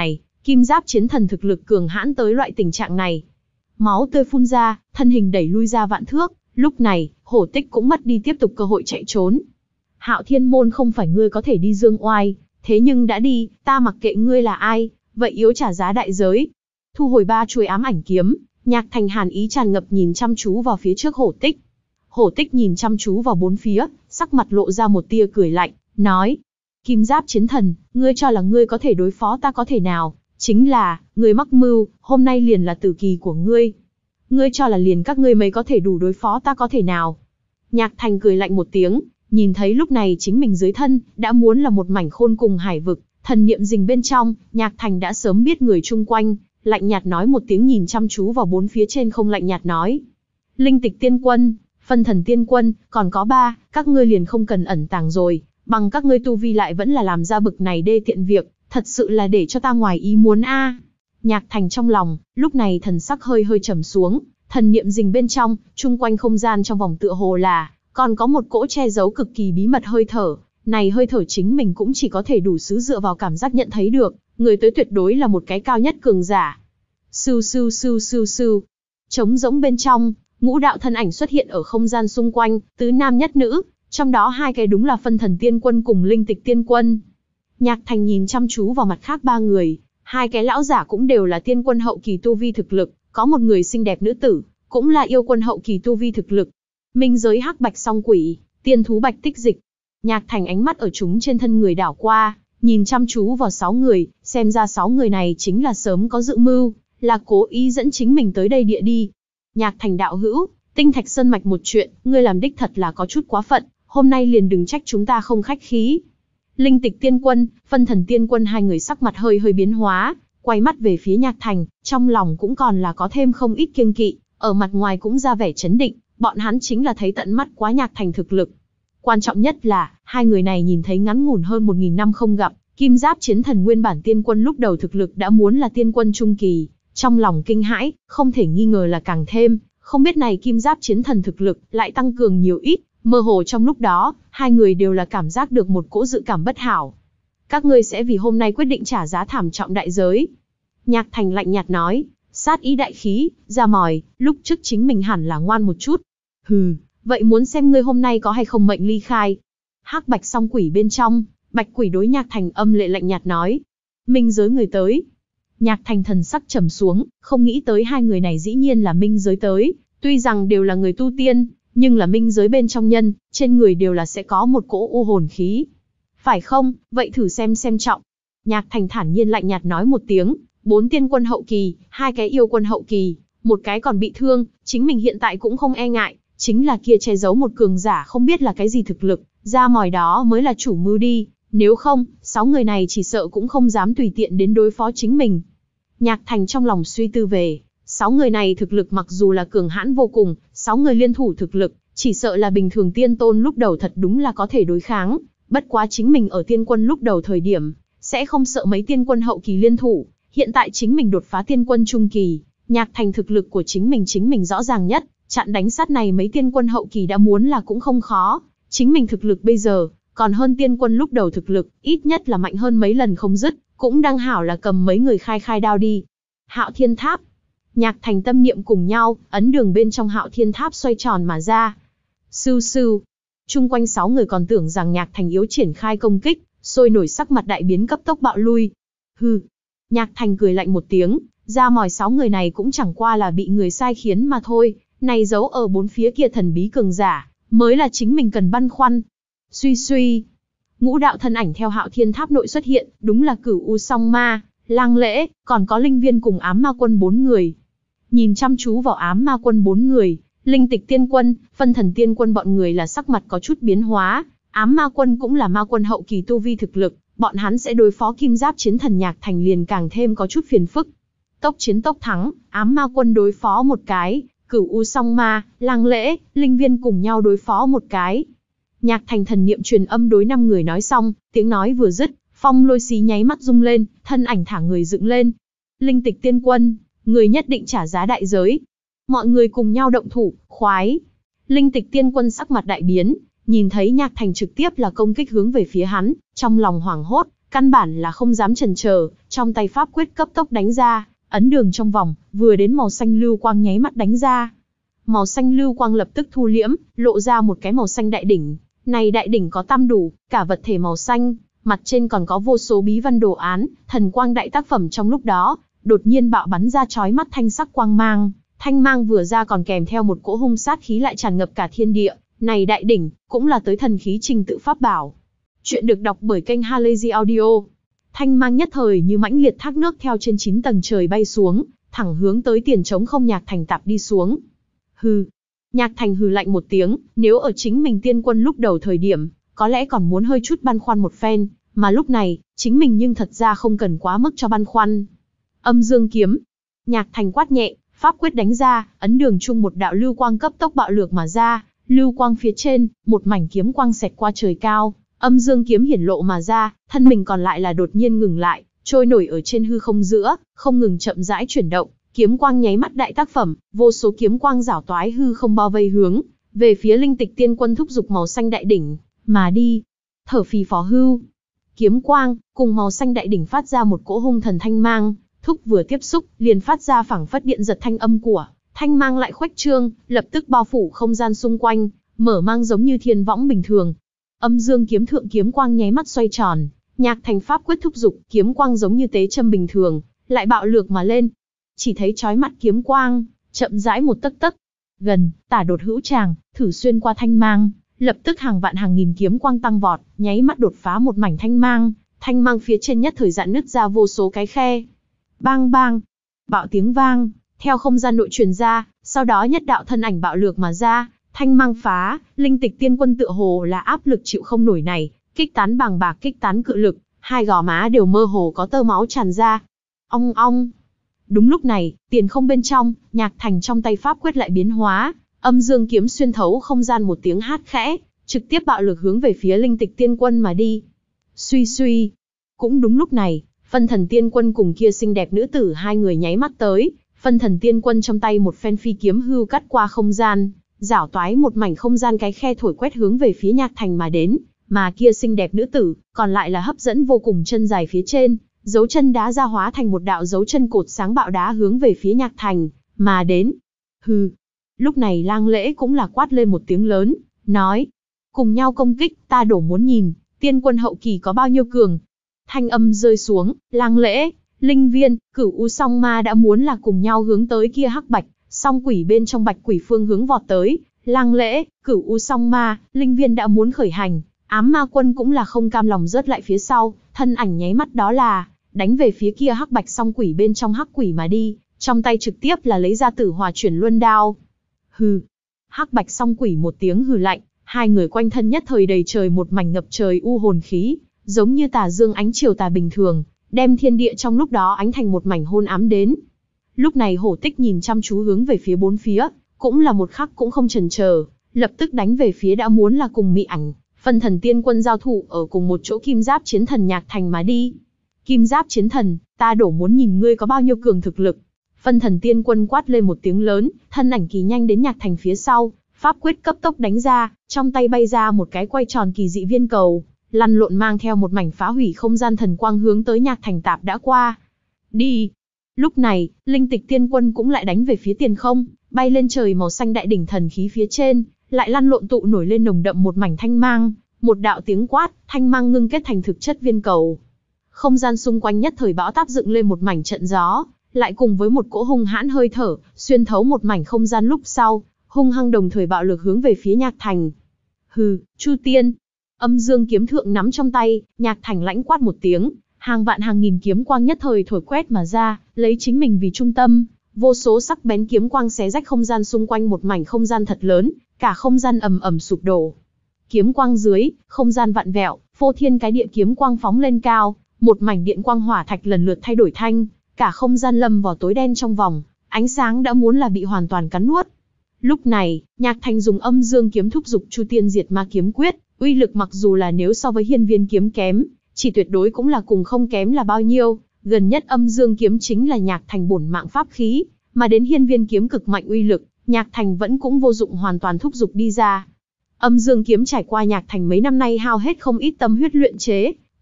Kim giáp chiến thần thực lực cường hãn tới loại tình trạng này. Máu tươi phun ra, thân hình đẩy lui ra vạn thước, lúc này, Hổ Tích cũng mất đi tiếp tục cơ hội chạy trốn. Hạo Thiên Môn không phải ngươi có thể đi dương oai, thế nhưng đã đi, ta mặc kệ ngươi là ai, vậy yếu trả giá đại giới. Thu hồi ba chuôi ám ảnh kiếm, Nhạc Thành hàn ý tràn ngập nhìn chăm chú vào phía trước Hổ Tích. Hổ Tích nhìn chăm chú vào bốn phía, sắc mặt lộ ra một tia cười lạnh, nói: Kim giáp chiến thần, ngươi cho là ngươi có thể đối phó ta có thể nào? Chính là, ngươi mắc mưu, hôm nay liền là tử kỳ của ngươi. Ngươi cho là liền các ngươi mấy có thể đủ đối phó ta có thể nào? Nhạc Thành cười lạnh một tiếng, nhìn thấy lúc này chính mình dưới thân, đã muốn là một mảnh khôn cùng hải vực, thần niệm rình bên trong, Nhạc Thành đã sớm biết người chung quanh, lạnh nhạt nói một tiếng nhìn chăm chú vào bốn phía trên không lạnh nhạt nói. Linh tịch tiên quân, phân thần tiên quân, còn có ba, các ngươi liền không cần ẩn tàng rồi, bằng các ngươi tu vi lại vẫn là làm ra bực này đê tiện việc, thật sự là để cho ta ngoài ý muốn a. À. Nhạc Thành trong lòng, lúc này thần sắc hơi hơi trầm xuống, thần niệm rình bên trong, chung quanh không gian trong vòng tựa hồ là, còn có một cỗ che giấu cực kỳ bí mật hơi thở, này hơi thở chính mình cũng chỉ có thể đủ xứ dựa vào cảm giác nhận thấy được, người tới tuyệt đối là một cái cao nhất cường giả. Sưu sưu sưu sưu sưu, trống rỗng bên trong, ngũ đạo thân ảnh xuất hiện ở không gian xung quanh, tứ nam nhất nữ, trong đó hai cái đúng là phân thần tiên quân cùng linh tịch tiên quân. Nhạc Thành nhìn chăm chú vào mặt khác ba người, hai cái lão giả cũng đều là tiên quân hậu kỳ tu vi thực lực, có một người xinh đẹp nữ tử, cũng là yêu quân hậu kỳ tu vi thực lực. Minh giới hắc bạch song quỷ, tiên thú bạch tích dịch. Nhạc Thành ánh mắt ở chúng trên thân người đảo qua, nhìn chăm chú vào sáu người, xem ra sáu người này chính là sớm có dự mưu, là cố ý dẫn chính mình tới đây địa đi. Nhạc Thành đạo hữu, tinh thạch sơn mạch một chuyện, ngươi làm đích thật là có chút quá phận, hôm nay liền đừng trách chúng ta không khách khí. Linh tịch tiên quân, phân thần tiên quân hai người sắc mặt hơi hơi biến hóa, quay mắt về phía Nhạc Thành, trong lòng cũng còn là có thêm không ít kiêng kỵ, ở mặt ngoài cũng ra vẻ chấn định, bọn hắn chính là thấy tận mắt quá Nhạc Thành thực lực. Quan trọng nhất là, hai người này nhìn thấy ngắn ngủn hơn một nghìn năm không gặp, Kim Giáp Chiến Thần nguyên bản tiên quân lúc đầu thực lực đã muốn là tiên quân trung kỳ, trong lòng kinh hãi, không thể nghi ngờ là càng thêm, không biết này Kim Giáp Chiến Thần thực lực lại tăng cường nhiều ít, mơ hồ trong lúc đó, hai người đều là cảm giác được một cỗ dự cảm bất hảo. Các ngươi sẽ vì hôm nay quyết định trả giá thảm trọng đại giới. Nhạc Thành lạnh nhạt nói, sát ý đại khí, ra mòi, lúc trước chính mình hẳn là ngoan một chút. Hừ, vậy muốn xem ngươi hôm nay có hay không mệnh ly khai. Hắc bạch song quỷ bên trong, bạch quỷ đối Nhạc Thành âm lệ lạnh nhạt nói. Minh giới người tới. Nhạc Thành thần sắc trầm xuống, không nghĩ tới hai người này dĩ nhiên là minh giới tới, tuy rằng đều là người tu tiên, nhưng là minh giới bên trong nhân, trên người đều là sẽ có một cỗ u hồn khí. Phải không, vậy thử xem xem trọng. Nhạc Thành thản nhiên lạnh nhạt nói một tiếng, bốn tiên quân hậu kỳ, hai cái yêu quân hậu kỳ, một cái còn bị thương, chính mình hiện tại cũng không e ngại, chính là kia che giấu một cường giả không biết là cái gì thực lực, ra mòi đó mới là chủ mưu đi, nếu không, sáu người này chỉ sợ cũng không dám tùy tiện đến đối phó chính mình. Nhạc Thành trong lòng suy tư về, sáu người này thực lực mặc dù là cường hãn vô cùng, sáu người liên thủ thực lực, chỉ sợ là bình thường tiên tôn lúc đầu thật đúng là có thể đối kháng, bất quá chính mình ở tiên quân lúc đầu thời điểm, sẽ không sợ mấy tiên quân hậu kỳ liên thủ, hiện tại chính mình đột phá tiên quân trung kỳ, Nhạc Thành thực lực của chính mình chính mình rõ ràng nhất, chặn đánh sát này mấy tiên quân hậu kỳ đã muốn là cũng không khó, chính mình thực lực bây giờ, còn hơn tiên quân lúc đầu thực lực, ít nhất là mạnh hơn mấy lần không dứt, cũng đang hảo là cầm mấy người khai khai đao đi. Hạo Thiên Tháp. Nhạc Thành tâm niệm cùng nhau, ấn đường bên trong Hạo Thiên Tháp xoay tròn mà ra. Sưu sưu. Trung quanh sáu người còn tưởng rằng Nhạc Thành yếu triển khai công kích, sôi nổi sắc mặt đại biến cấp tốc bạo lui. Hừ. Nhạc Thành cười lạnh một tiếng, ra mòi sáu người này cũng chẳng qua là bị người sai khiến mà thôi, này giấu ở bốn phía kia thần bí cường giả, mới là chính mình cần băn khoăn. Suy suy. Ngũ đạo thân ảnh theo Hạo Thiên Tháp nội xuất hiện, đúng là Cửu U Song Ma, Lang Lễ, còn có Linh Viên cùng Ám Ma Quân bốn người. Nhìn chăm chú vào Ám Ma Quân bốn người, Linh Tịch Tiên Quân, Phân Thần Tiên Quân bọn người là sắc mặt có chút biến hóa, Ám Ma Quân cũng là ma quân hậu kỳ tu vi thực lực, bọn hắn sẽ đối phó Kim Giáp Chiến Thần Nhạc Thành liền càng thêm có chút phiền phức. Tốc chiến tốc thắng, Ám Ma Quân đối phó một cái, Cửu U Song Ma, Lang Lễ, Linh Viên cùng nhau đối phó một cái. Nhạc Thành thần niệm truyền âm đối năm người nói xong, tiếng nói vừa dứt, phong lôi xí nháy mắt rung lên, thân ảnh thả người dựng lên. Linh Tịch Tiên Quân, người nhất định trả giá đại giới. Mọi người cùng nhau động thủ, khoái. Linh Tịch Tiên Quân sắc mặt đại biến, nhìn thấy Nhạc Thành trực tiếp là công kích hướng về phía hắn, trong lòng hoảng hốt, căn bản là không dám chần chờ, trong tay pháp quyết cấp tốc đánh ra, ấn đường trong vòng, vừa đến màu xanh lưu quang nháy mắt đánh ra. Màu xanh lưu quang lập tức thu liễm, lộ ra một cái màu xanh đại đỉnh. Này đại đỉnh có tam đủ, cả vật thể màu xanh, mặt trên còn có vô số bí văn đồ án, thần quang đại tác phẩm trong lúc đó, đột nhiên bạo bắn ra chói mắt thanh sắc quang mang. Thanh mang vừa ra còn kèm theo một cỗ hung sát khí lại tràn ngập cả thiên địa. Này đại đỉnh, cũng là tới thần khí trình tự pháp bảo. Chuyện được đọc bởi kênh Halazy Audio. Thanh mang nhất thời như mãnh liệt thác nước theo trên chín tầng trời bay xuống, thẳng hướng tới tiền trống không Nhạc Thành tạp đi xuống. Hừ. Nhạc Thành hừ lạnh một tiếng, nếu ở chính mình tiên quân lúc đầu thời điểm, có lẽ còn muốn hơi chút băn khoăn một phen, mà lúc này, chính mình nhưng thật ra không cần quá mức cho băn khoăn. Âm dương kiếm. Nhạc Thành quát nhẹ, pháp quyết đánh ra, ấn đường chung một đạo lưu quang cấp tốc bạo lược mà ra, lưu quang phía trên, một mảnh kiếm quang xẹt qua trời cao, âm dương kiếm hiển lộ mà ra, thân mình còn lại là đột nhiên ngừng lại, trôi nổi ở trên hư không giữa, không ngừng chậm rãi chuyển động, kiếm quang nháy mắt đại tác phẩm, vô số kiếm quang rảo toái hư không bao vây hướng về phía linh tịch tiên quân thúc dục màu xanh đại đỉnh mà đi. Thở phì phò hưu, kiếm quang cùng màu xanh đại đỉnh phát ra một cỗ hung thần thanh mang, thúc vừa tiếp xúc, liền phát ra phảng phất điện giật thanh âm của thanh mang lại khuếch trương, lập tức bao phủ không gian xung quanh, mở mang giống như thiên võng bình thường. Âm dương kiếm thượng kiếm quang nháy mắt xoay tròn, Nhạc Thành pháp quyết thúc dục, kiếm quang giống như tế châm bình thường, lại bạo lược mà lên. Chỉ thấy chói mắt kiếm quang, chậm rãi một tấc tấc gần, tả đột hữu tràng, thử xuyên qua thanh mang, lập tức hàng vạn hàng nghìn kiếm quang tăng vọt, nháy mắt đột phá một mảnh thanh mang, thanh mang phía trên nhất thời dạn nứt ra vô số cái khe. Bang bang, bạo tiếng vang, theo không gian nội truyền ra, sau đó nhất đạo thân ảnh bạo lược mà ra, thanh mang phá, linh tịch tiên quân tựa hồ là áp lực chịu không nổi này, kích tán bàng bạc kích tán cự lực, hai gò má đều mơ hồ có tơ máu tràn ra. Ong ong. Đúng lúc này, tiền không bên trong, Nhạc Thành trong tay pháp quyết lại biến hóa, âm dương kiếm xuyên thấu không gian một tiếng hát khẽ, trực tiếp bạo lực hướng về phía linh tịch tiên quân mà đi. Suy suy. Cũng đúng lúc này, Phân Thần Tiên Quân cùng kia xinh đẹp nữ tử hai người nháy mắt tới, Phân Thần Tiên Quân trong tay một phen phi kiếm hưu cắt qua không gian, rảo toái một mảnh không gian cái khe thổi quét hướng về phía Nhạc Thành mà đến, mà kia xinh đẹp nữ tử, còn lại là hấp dẫn vô cùng chân dài phía trên, dấu chân đá ra hóa thành một đạo dấu chân cột sáng bạo đá hướng về phía Nhạc Thành mà đến. Hừ. Lúc này Lang Lễ cũng là quát lên một tiếng lớn, nói: cùng nhau công kích, ta đổ muốn nhìn, tiên quân hậu kỳ có bao nhiêu cường. Thanh âm rơi xuống, Lang Lễ, Linh Viên, Cửu U Song Ma đã muốn là cùng nhau hướng tới kia hắc bạch song quỷ bên trong bạch quỷ phương hướng vọt tới. Lang Lễ, Cửu U Song Ma, Linh Viên đã muốn khởi hành, Ám Ma Quân cũng là không cam lòng rớt lại phía sau, thân ảnh nháy mắt đó là đánh về phía kia hắc bạch song quỷ bên trong hắc quỷ mà đi, trong tay trực tiếp là lấy ra Tử Hỏa Chuyển Luân Đao. Hừ. Hắc bạch song quỷ một tiếng hừ lạnh, hai người quanh thân nhất thời đầy trời một mảnh ngập trời u hồn khí, giống như tà dương ánh chiều tà bình thường, đem thiên địa trong lúc đó ánh thành một mảnh hôn ám đến. Lúc này Hổ Tích nhìn chăm chú hướng về phía bốn phía, cũng là một khắc cũng không chần chờ, lập tức đánh về phía đã muốn là cùng Mị Ảnh, Phân Thần Tiên Quân giao thủ ở cùng một chỗ Kim Giáp Chiến Thần Nhạc Thành mà đi. Kim Giáp Chiến Thần, ta đổ muốn nhìn ngươi có bao nhiêu cường thực lực. Phân Thần Tiên Quân quát lên một tiếng lớn, thân ảnh kỳ nhanh đến Nhạc Thành phía sau, pháp quyết cấp tốc đánh ra, trong tay bay ra một cái quay tròn kỳ dị viên cầu, lăn lộn mang theo một mảnh phá hủy không gian thần quang hướng tới Nhạc Thành tạp đã qua. Đi. Lúc này, Linh Tịch Tiên Quân cũng lại đánh về phía tiền không, bay lên trời màu xanh đại đỉnh thần khí phía trên, lại lăn lộn tụ nổi lên nồng đậm một mảnh thanh mang, một đạo tiếng quát, thanh mang ngưng kết thành thực chất viên cầu. Không gian xung quanh nhất thời bão táp dựng lên một mảnh trận gió, lại cùng với một cỗ hung hãn hơi thở, xuyên thấu một mảnh không gian lúc sau, hung hăng đồng thời bạo lực hướng về phía Nhạc Thành. Hừ, Chu Tiên. Âm dương kiếm thượng nắm trong tay, Nhạc Thành lãnh quát một tiếng, hàng vạn hàng nghìn kiếm quang nhất thời thổi quét mà ra, lấy chính mình vì trung tâm, vô số sắc bén kiếm quang xé rách không gian xung quanh một mảnh không gian thật lớn, cả không gian ầm ầm sụp đổ. Kiếm quang dưới, không gian vặn vẹo, phô thiên cái địa kiếm quang phóng lên cao, một mảnh điện quang hỏa thạch lần lượt thay đổi thanh, cả không gian lâm vào tối đen trong vòng, ánh sáng đã muốn là bị hoàn toàn cắn nuốt. Lúc này, Nhạc Thành dùng âm dương kiếm thúc dục Chu Tiên Diệt Ma kiếm quyết, uy lực mặc dù là nếu so với Hiên Viên kiếm kém, chỉ tuyệt đối cũng là cùng không kém là bao nhiêu, gần nhất âm dương kiếm chính là Nhạc Thành bổn mạng pháp khí, mà đến Hiên Viên kiếm cực mạnh uy lực, Nhạc Thành vẫn cũng vô dụng hoàn toàn thúc dục đi ra. Âm dương kiếm trải qua Nhạc Thành mấy năm nay hao hết không ít tâm huyết luyện chế,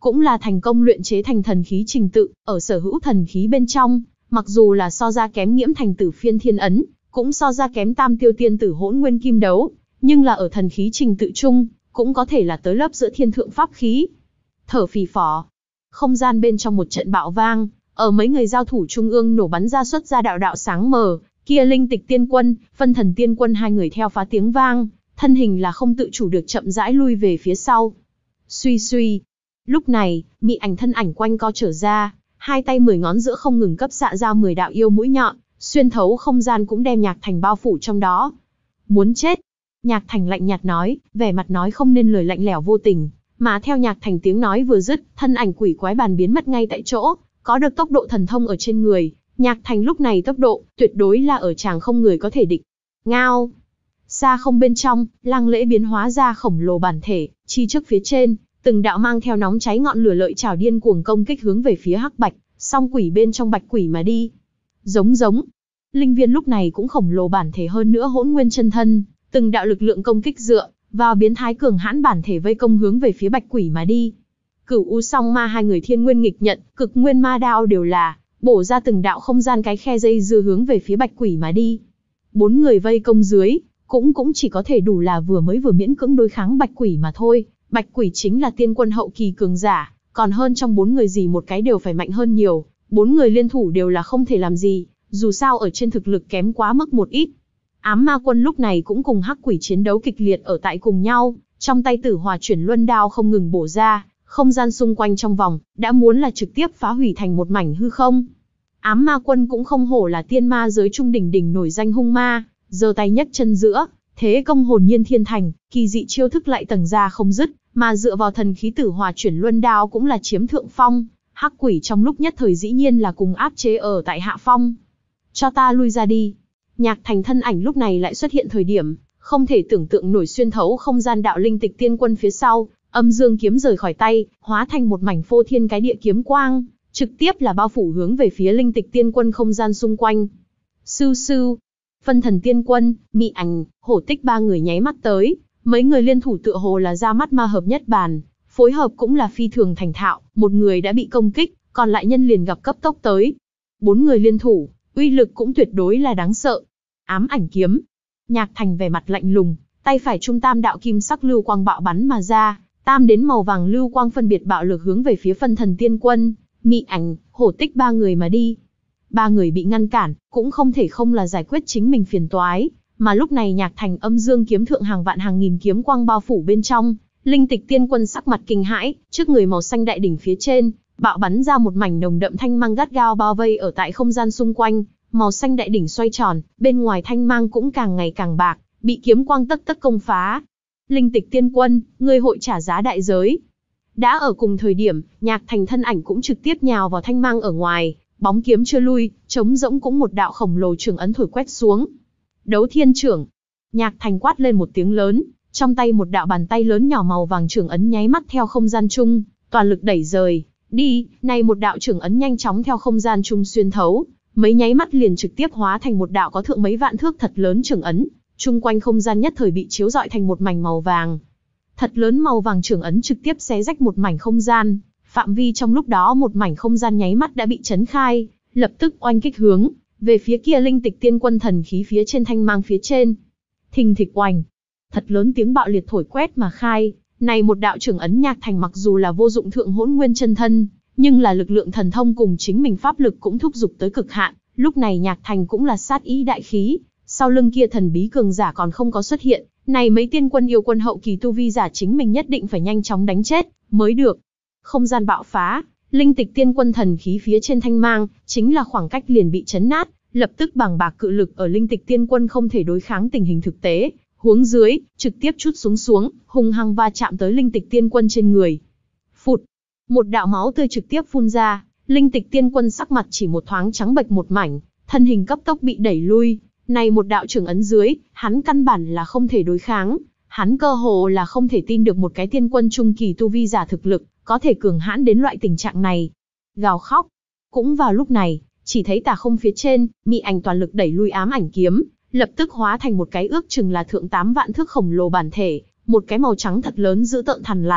cũng là thành công luyện chế thành thần khí trình tự, ở sở hữu thần khí bên trong, mặc dù là so ra kém Nghiễm Thành Tử Phiên Thiên Ấn, cũng so ra kém Tam Tiêu Tiên Tử Hỗn Nguyên Kim Đấu, nhưng là ở thần khí trình tự chung, cũng có thể là tới lớp giữa thiên thượng pháp khí. Thở phì phò, không gian bên trong một trận bạo vang, ở mấy người giao thủ trung ương nổ bắn ra xuất ra đạo đạo sáng mờ, kia Linh Tịch Tiên Quân, Phân Thần Tiên Quân hai người theo phá tiếng vang, thân hình là không tự chủ được chậm rãi lui về phía sau. Suy suy. Lúc này, Mị Ảnh thân ảnh quanh co trở ra, hai tay mười ngón giữa không ngừng cấp xạ ra mười đạo yêu mũi nhọn, xuyên thấu không gian cũng đem Nhạc Thành bao phủ trong đó. Muốn chết. Nhạc Thành lạnh nhạt nói, vẻ mặt nói không nên lời lạnh lẽo vô tình, mà theo Nhạc Thành tiếng nói vừa dứt, thân ảnh quỷ quái bàn biến mất ngay tại chỗ, có được tốc độ thần thông ở trên người. Nhạc Thành lúc này tốc độ, tuyệt đối là ở tràng không người có thể địch. Ngao. Xa không bên trong, Lăng Lễ biến hóa ra khổng lồ bản thể, chi trước phía trên, từng đạo mang theo nóng cháy ngọn lửa lợi chảo điên cuồng công kích hướng về phía Hắc Bạch, song quỷ bên trong bạch quỷ mà đi. Giống giống. Linh Viên lúc này cũng khổng lồ bản thể hơn nữa Hỗn Nguyên chân thân, từng đạo lực lượng công kích dựa vào biến thái cường hãn bản thể vây công hướng về phía bạch quỷ mà đi. Cửu U song ma hai người thiên nguyên nghịch nhận, cực nguyên ma đao đều là bổ ra từng đạo không gian cái khe dây dưa hướng về phía bạch quỷ mà đi. Bốn người vây công dưới, cũng cũng chỉ có thể đủ là vừa mới vừa miễn cưỡng đối kháng bạch quỷ mà thôi. Bạch quỷ chính là tiên quân hậu kỳ cường giả, còn hơn trong bốn người gì một cái đều phải mạnh hơn nhiều. Bốn người liên thủ đều là không thể làm gì, dù sao ở trên thực lực kém quá mức một ít. Ám ma quân lúc này cũng cùng hắc quỷ chiến đấu kịch liệt ở tại cùng nhau, trong tay tử hòa chuyển luân đao không ngừng bổ ra, không gian xung quanh trong vòng, đã muốn là trực tiếp phá hủy thành một mảnh hư không. Ám ma quân cũng không hổ là tiên ma giới trung đỉnh đỉnh nổi danh hung ma, giơ tay nhấc chân giữa, thế công hồn nhiên thiên thành, kỳ dị chiêu thức lại tầng ra không dứt, mà dựa vào thần khí tử hòa chuyển luân đao cũng là chiếm thượng phong. Hắc quỷ trong lúc nhất thời dĩ nhiên là cùng áp chế ở tại hạ phong. Cho ta lui ra đi. Nhạc Thành thân ảnh lúc này lại xuất hiện thời điểm, không thể tưởng tượng nổi xuyên thấu không gian đạo Linh Tịch Tiên Quân phía sau, âm dương kiếm rời khỏi tay, hóa thành một mảnh phô thiên cái địa kiếm quang, trực tiếp là bao phủ hướng về phía Linh Tịch Tiên Quân không gian xung quanh. Sưu sưu, Phân Thần Tiên Quân, Mị Ảnh, Hổ Tích ba người nháy mắt tới, mấy người liên thủ tựa hồ là ra mắt ma hợp nhất bàn, phối hợp cũng là phi thường thành thạo, một người đã bị công kích, còn lại nhân liền gặp cấp tốc tới. Bốn người liên thủ, uy lực cũng tuyệt đối là đáng sợ. Ám ảnh kiếm. Nhạc Thành vẻ mặt lạnh lùng, tay phải trung tam đạo kim sắc lưu quang bạo bắn mà ra, tam đến màu vàng lưu quang phân biệt bạo lực hướng về phía Phân Thần Tiên Quân, Mị Ảnh, Hổ Tích ba người mà đi. Ba người bị ngăn cản, cũng không thể không là giải quyết chính mình phiền toái, mà lúc này Nhạc Thành âm dương kiếm thượng hàng vạn hàng nghìn kiếm quang bao phủ bên trong, Linh Tịch Tiên Quân sắc mặt kinh hãi, trước người màu xanh đại đỉnh phía trên, bạo bắn ra một mảnh nồng đậm thanh mang gắt gao bao vây ở tại không gian xung quanh, màu xanh đại đỉnh xoay tròn, bên ngoài thanh mang cũng càng ngày càng bạc, bị kiếm quang tất tất công phá. Linh Tịch Tiên Quân, ngươi hội trả giá đại giới. Đã ở cùng thời điểm, Nhạc Thành thân ảnh cũng trực tiếp nhào vào thanh mang ở ngoài, bóng kiếm chưa lui, trống rỗng cũng một đạo khổng lồ trường ấn thổi quét xuống. Đấu Thiên Trưởng. Nhạc Thành quát lên một tiếng lớn, trong tay một đạo bàn tay lớn nhỏ màu vàng trường ấn nháy mắt theo không gian chung, toàn lực đẩy rời. Đi, này một đạo trường ấn nhanh chóng theo không gian chung xuyên thấu, mấy nháy mắt liền trực tiếp hóa thành một đạo có thượng mấy vạn thước thật lớn trường ấn, chung quanh không gian nhất thời bị chiếu rọi thành một mảnh màu vàng. Thật lớn màu vàng trường ấn trực tiếp xé rách một mảnh không gian, phạm vi trong lúc đó một mảnh không gian nháy mắt đã bị chấn khai, lập tức oanh kích hướng về phía kia Linh Tịch Tiên Quân thần khí phía trên thanh mang phía trên. Thình thịch oanh, thật lớn tiếng bạo liệt thổi quét mà khai, này một đạo trường ấn Nhạc Thành mặc dù là vô dụng thượng hỗn nguyên chân thân, nhưng là lực lượng thần thông cùng chính mình pháp lực cũng thúc giục tới cực hạn, lúc này Nhạc Thành cũng là sát ý đại khí, sau lưng kia thần bí cường giả còn không có xuất hiện, này mấy tiên quân yêu quân hậu kỳ tu vi giả chính mình nhất định phải nhanh chóng đánh chết mới được. Không gian bạo phá, Linh Tịch Tiên Quân thần khí phía trên thanh mang, chính là khoảng cách liền bị chấn nát, lập tức bàng bạc cự lực ở Linh Tịch Tiên Quân không thể đối kháng tình hình thực tế, huống dưới, trực tiếp trút xuống xuống, hung hăng va chạm tới Linh Tịch Tiên Quân trên người. Phụt, một đạo máu tươi trực tiếp phun ra, Linh Tịch Tiên Quân sắc mặt chỉ một thoáng trắng bệch một mảnh, thân hình cấp tốc bị đẩy lui, này một đạo trường ấn dưới, hắn căn bản là không thể đối kháng, hắn cơ hồ là không thể tin được một cái tiên quân trung kỳ tu vi giả thực lực, có thể cường hãn đến loại tình trạng này. Gào khóc. Cũng vào lúc này, chỉ thấy tà không phía trên, Mị Ảnh toàn lực đẩy lui ám ảnh kiếm, lập tức hóa thành một cái ước chừng là thượng tám vạn thước khổng lồ bản thể, một cái màu trắng thật lớn dữ tợn thằn lằn,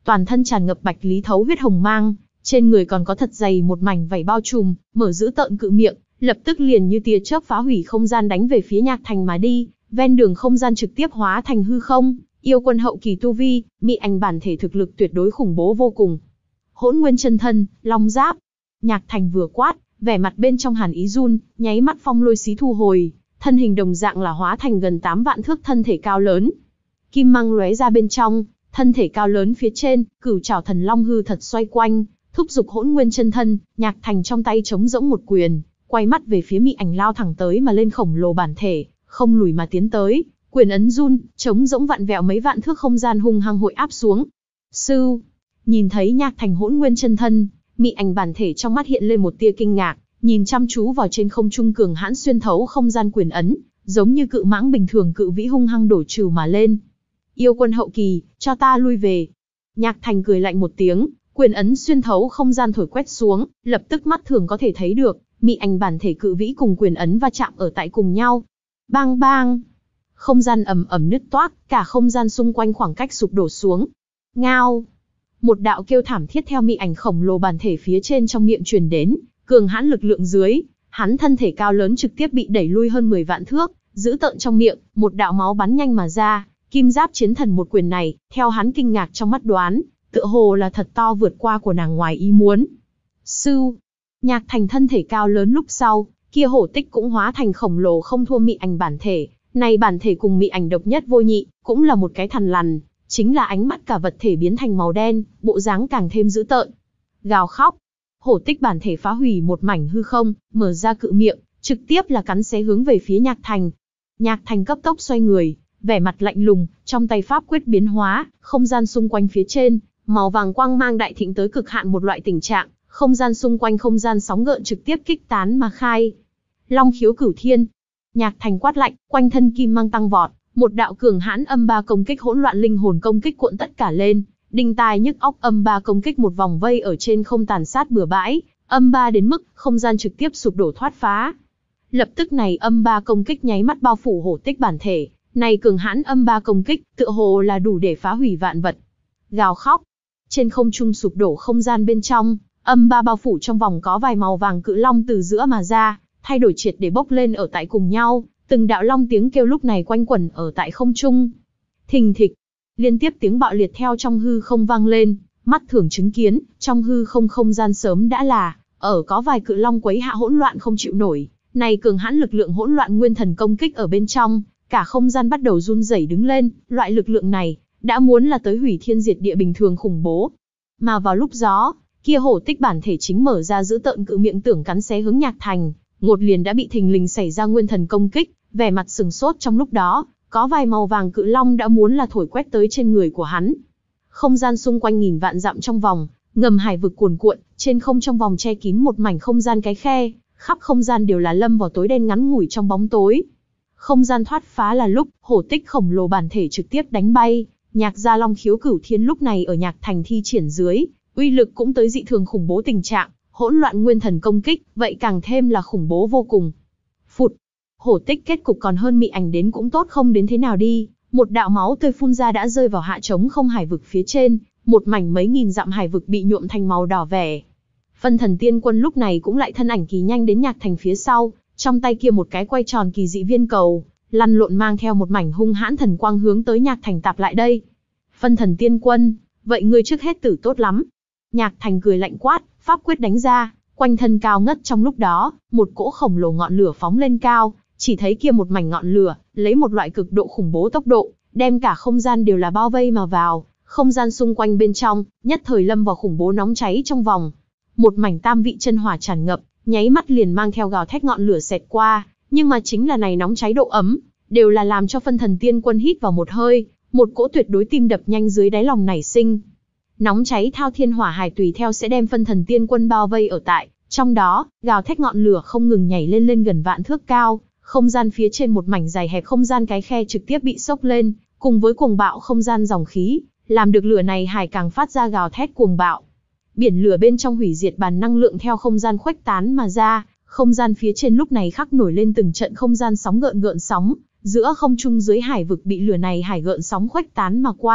toàn thân tràn ngập bạch lý thấu huyết hồng mang, trên người còn có thật dày một mảnh vảy bao trùm, mở giữ tợn cự miệng, lập tức liền như tia chớp phá hủy không gian đánh về phía Nhạc Thành mà đi, ven đường không gian trực tiếp hóa thành hư không. Yêu quân hậu kỳ tu vi, mị ảnh bản thể thực lực tuyệt đối khủng bố vô cùng. Hỗn nguyên chân thân, long giáp. Nhạc Thành vừa quát, vẻ mặt bên trong hàn ý run, nháy mắt phong lôi xí thu hồi, thân hình đồng dạng là hóa thành gần tám vạn thước thân thể cao lớn. Kim mang lóe ra bên trong, thân thể cao lớn phía trên, cửu trảo thần long hư thật xoay quanh, thúc giục hỗn nguyên chân thân. Nhạc Thành trong tay trống rỗng một quyền, quay mắt về phía mị ảnh lao thẳng tới mà lên khổng lồ bản thể, không lùi mà tiến tới, quyền ấn run, trống rỗng vặn vẹo mấy vạn thước không gian hung hăng hội áp xuống. Sư, nhìn thấy Nhạc Thành hỗn nguyên chân thân, mị ảnh bản thể trong mắt hiện lên một tia kinh ngạc, nhìn chăm chú vào trên không trung cường hãn xuyên thấu không gian quyền ấn, giống như cự mãng bình thường cự vĩ hung hăng đổ trừ mà lên. Yêu quân hậu kỳ, cho ta lui về. Nhạc Thành cười lạnh một tiếng, quyền ấn xuyên thấu không gian thổi quét xuống, lập tức mắt thường có thể thấy được, mị ảnh bản thể cự vĩ cùng quyền ấn va chạm ở tại cùng nhau. Bang bang, không gian ầm ầm nứt toác, cả không gian xung quanh khoảng cách sụp đổ xuống. Ngao, một đạo kêu thảm thiết theo mị ảnh khổng lồ bản thể phía trên trong miệng truyền đến, cường hãn lực lượng dưới, hắn thân thể cao lớn trực tiếp bị đẩy lui hơn mười vạn thước, giữ tợn trong miệng, một đạo máu bắn nhanh mà ra. Kim giáp chiến thần một quyền này, theo hắn kinh ngạc trong mắt đoán, tựa hồ là thật to vượt qua của nàng ngoài ý muốn. Sư, Nhạc Thành thân thể cao lớn lúc sau, kia hổ tích cũng hóa thành khổng lồ không thua mị ảnh bản thể, này bản thể cùng mị ảnh độc nhất vô nhị, cũng là một cái thằn lằn, chính là ánh mắt cả vật thể biến thành màu đen, bộ dáng càng thêm dữ tợn. Gào khóc, hổ tích bản thể phá hủy một mảnh hư không, mở ra cự miệng, trực tiếp là cắn xé hướng về phía Nhạc Thành. Nhạc Thành cấp tốc xoay người, vẻ mặt lạnh lùng, trong tay pháp quyết biến hóa, không gian xung quanh phía trên, màu vàng quang mang đại thịnh tới cực hạn một loại tình trạng, không gian xung quanh không gian sóng gợn trực tiếp kích tán mà khai. Long khiếu cửu thiên, Nhạc Thành quát lạnh, quanh thân kim mang tăng vọt, một đạo cường hãn âm ba công kích hỗn loạn linh hồn công kích cuộn tất cả lên, đinh tai nhức óc âm ba công kích một vòng vây ở trên không tàn sát bừa bãi, âm ba đến mức không gian trực tiếp sụp đổ thoát phá. Lập tức này âm ba công kích nháy mắt bao phủ hổ tích bản thể. Này cường hãn âm ba công kích, tựa hồ là đủ để phá hủy vạn vật. Gào khóc, trên không trung sụp đổ không gian bên trong, âm ba bao phủ trong vòng có vài màu vàng cự long từ giữa mà ra, thay đổi triệt để bốc lên ở tại cùng nhau, từng đạo long tiếng kêu lúc này quanh quẩn ở tại không trung. Thình thịch, liên tiếp tiếng bạo liệt theo trong hư không vang lên, mắt thường chứng kiến, trong hư không không gian sớm đã là, ở có vài cự long quấy hạ hỗn loạn không chịu nổi, này cường hãn lực lượng hỗn loạn nguyên thần công kích ở bên trong. Cả không gian bắt đầu run rẩy đứng lên, loại lực lượng này, đã muốn là tới hủy thiên diệt địa bình thường khủng bố. Mà vào lúc gió, kia hổ tích bản thể chính mở ra giữ tợn cự miệng tưởng cắn xé hướng Nhạc Thành, ngột liền đã bị thình lình xảy ra nguyên thần công kích, vẻ mặt sừng sốt trong lúc đó, có vài màu vàng cự long đã muốn là thổi quét tới trên người của hắn. Không gian xung quanh nghìn vạn dặm trong vòng, ngầm hải vực cuồn cuộn, trên không trong vòng che kín một mảnh không gian cái khe, khắp không gian đều là lâm vào tối đen ngắn ngủi trong bóng tối. Không gian thoát phá là lúc, hổ tích khổng lồ bản thể trực tiếp đánh bay, Nhạc gia long khiếu cửu thiên lúc này ở Nhạc Thành thi triển dưới, uy lực cũng tới dị thường khủng bố tình trạng, hỗn loạn nguyên thần công kích, vậy càng thêm là khủng bố vô cùng. Phụt, hổ tích kết cục còn hơn mị ảnh đến cũng tốt không đến thế nào đi, một đạo máu tươi phun ra đã rơi vào hạ trống không hải vực phía trên, một mảnh mấy nghìn dặm hải vực bị nhuộm thành màu đỏ vẻ. Phân thần tiên quân lúc này cũng lại thân ảnh kỳ nhanh đến Nhạc Thành phía sau. Trong tay kia một cái quay tròn kỳ dị viên cầu, lăn lộn mang theo một mảnh hung hãn thần quang hướng tới Nhạc Thành tạp lại đây. Phân thần tiên quân, vậy ngươi trước hết tử tốt lắm. Nhạc Thành cười lạnh quát, pháp quyết đánh ra, quanh thân cao ngất trong lúc đó, một cỗ khổng lồ ngọn lửa phóng lên cao, chỉ thấy kia một mảnh ngọn lửa, lấy một loại cực độ khủng bố tốc độ, đem cả không gian đều là bao vây mà vào, không gian xung quanh bên trong, nhất thời lâm vào khủng bố nóng cháy trong vòng. Một mảnh tam vị chân hỏa tràn ngập, nháy mắt liền mang theo gào thét ngọn lửa xẹt qua, nhưng mà chính là này nóng cháy độ ấm, đều là làm cho phân thần tiên quân hít vào một hơi, một cỗ tuyệt đối tim đập nhanh dưới đáy lòng nảy sinh. Nóng cháy thao thiên hỏa hải tùy theo sẽ đem phân thần tiên quân bao vây ở tại, trong đó, gào thét ngọn lửa không ngừng nhảy lên lên gần vạn thước cao, không gian phía trên một mảnh dài hẹp không gian cái khe trực tiếp bị sốc lên, cùng với cuồng bạo không gian dòng khí, làm được lửa này hải càng phát ra gào thét cuồng bạo. Biển lửa bên trong hủy diệt bàn năng lượng theo không gian khuếch tán mà ra, không gian phía trên lúc này khắc nổi lên từng trận không gian sóng gợn gợn sóng, giữa không trung dưới hải vực bị lửa này hải gợn sóng khuếch tán mà qua,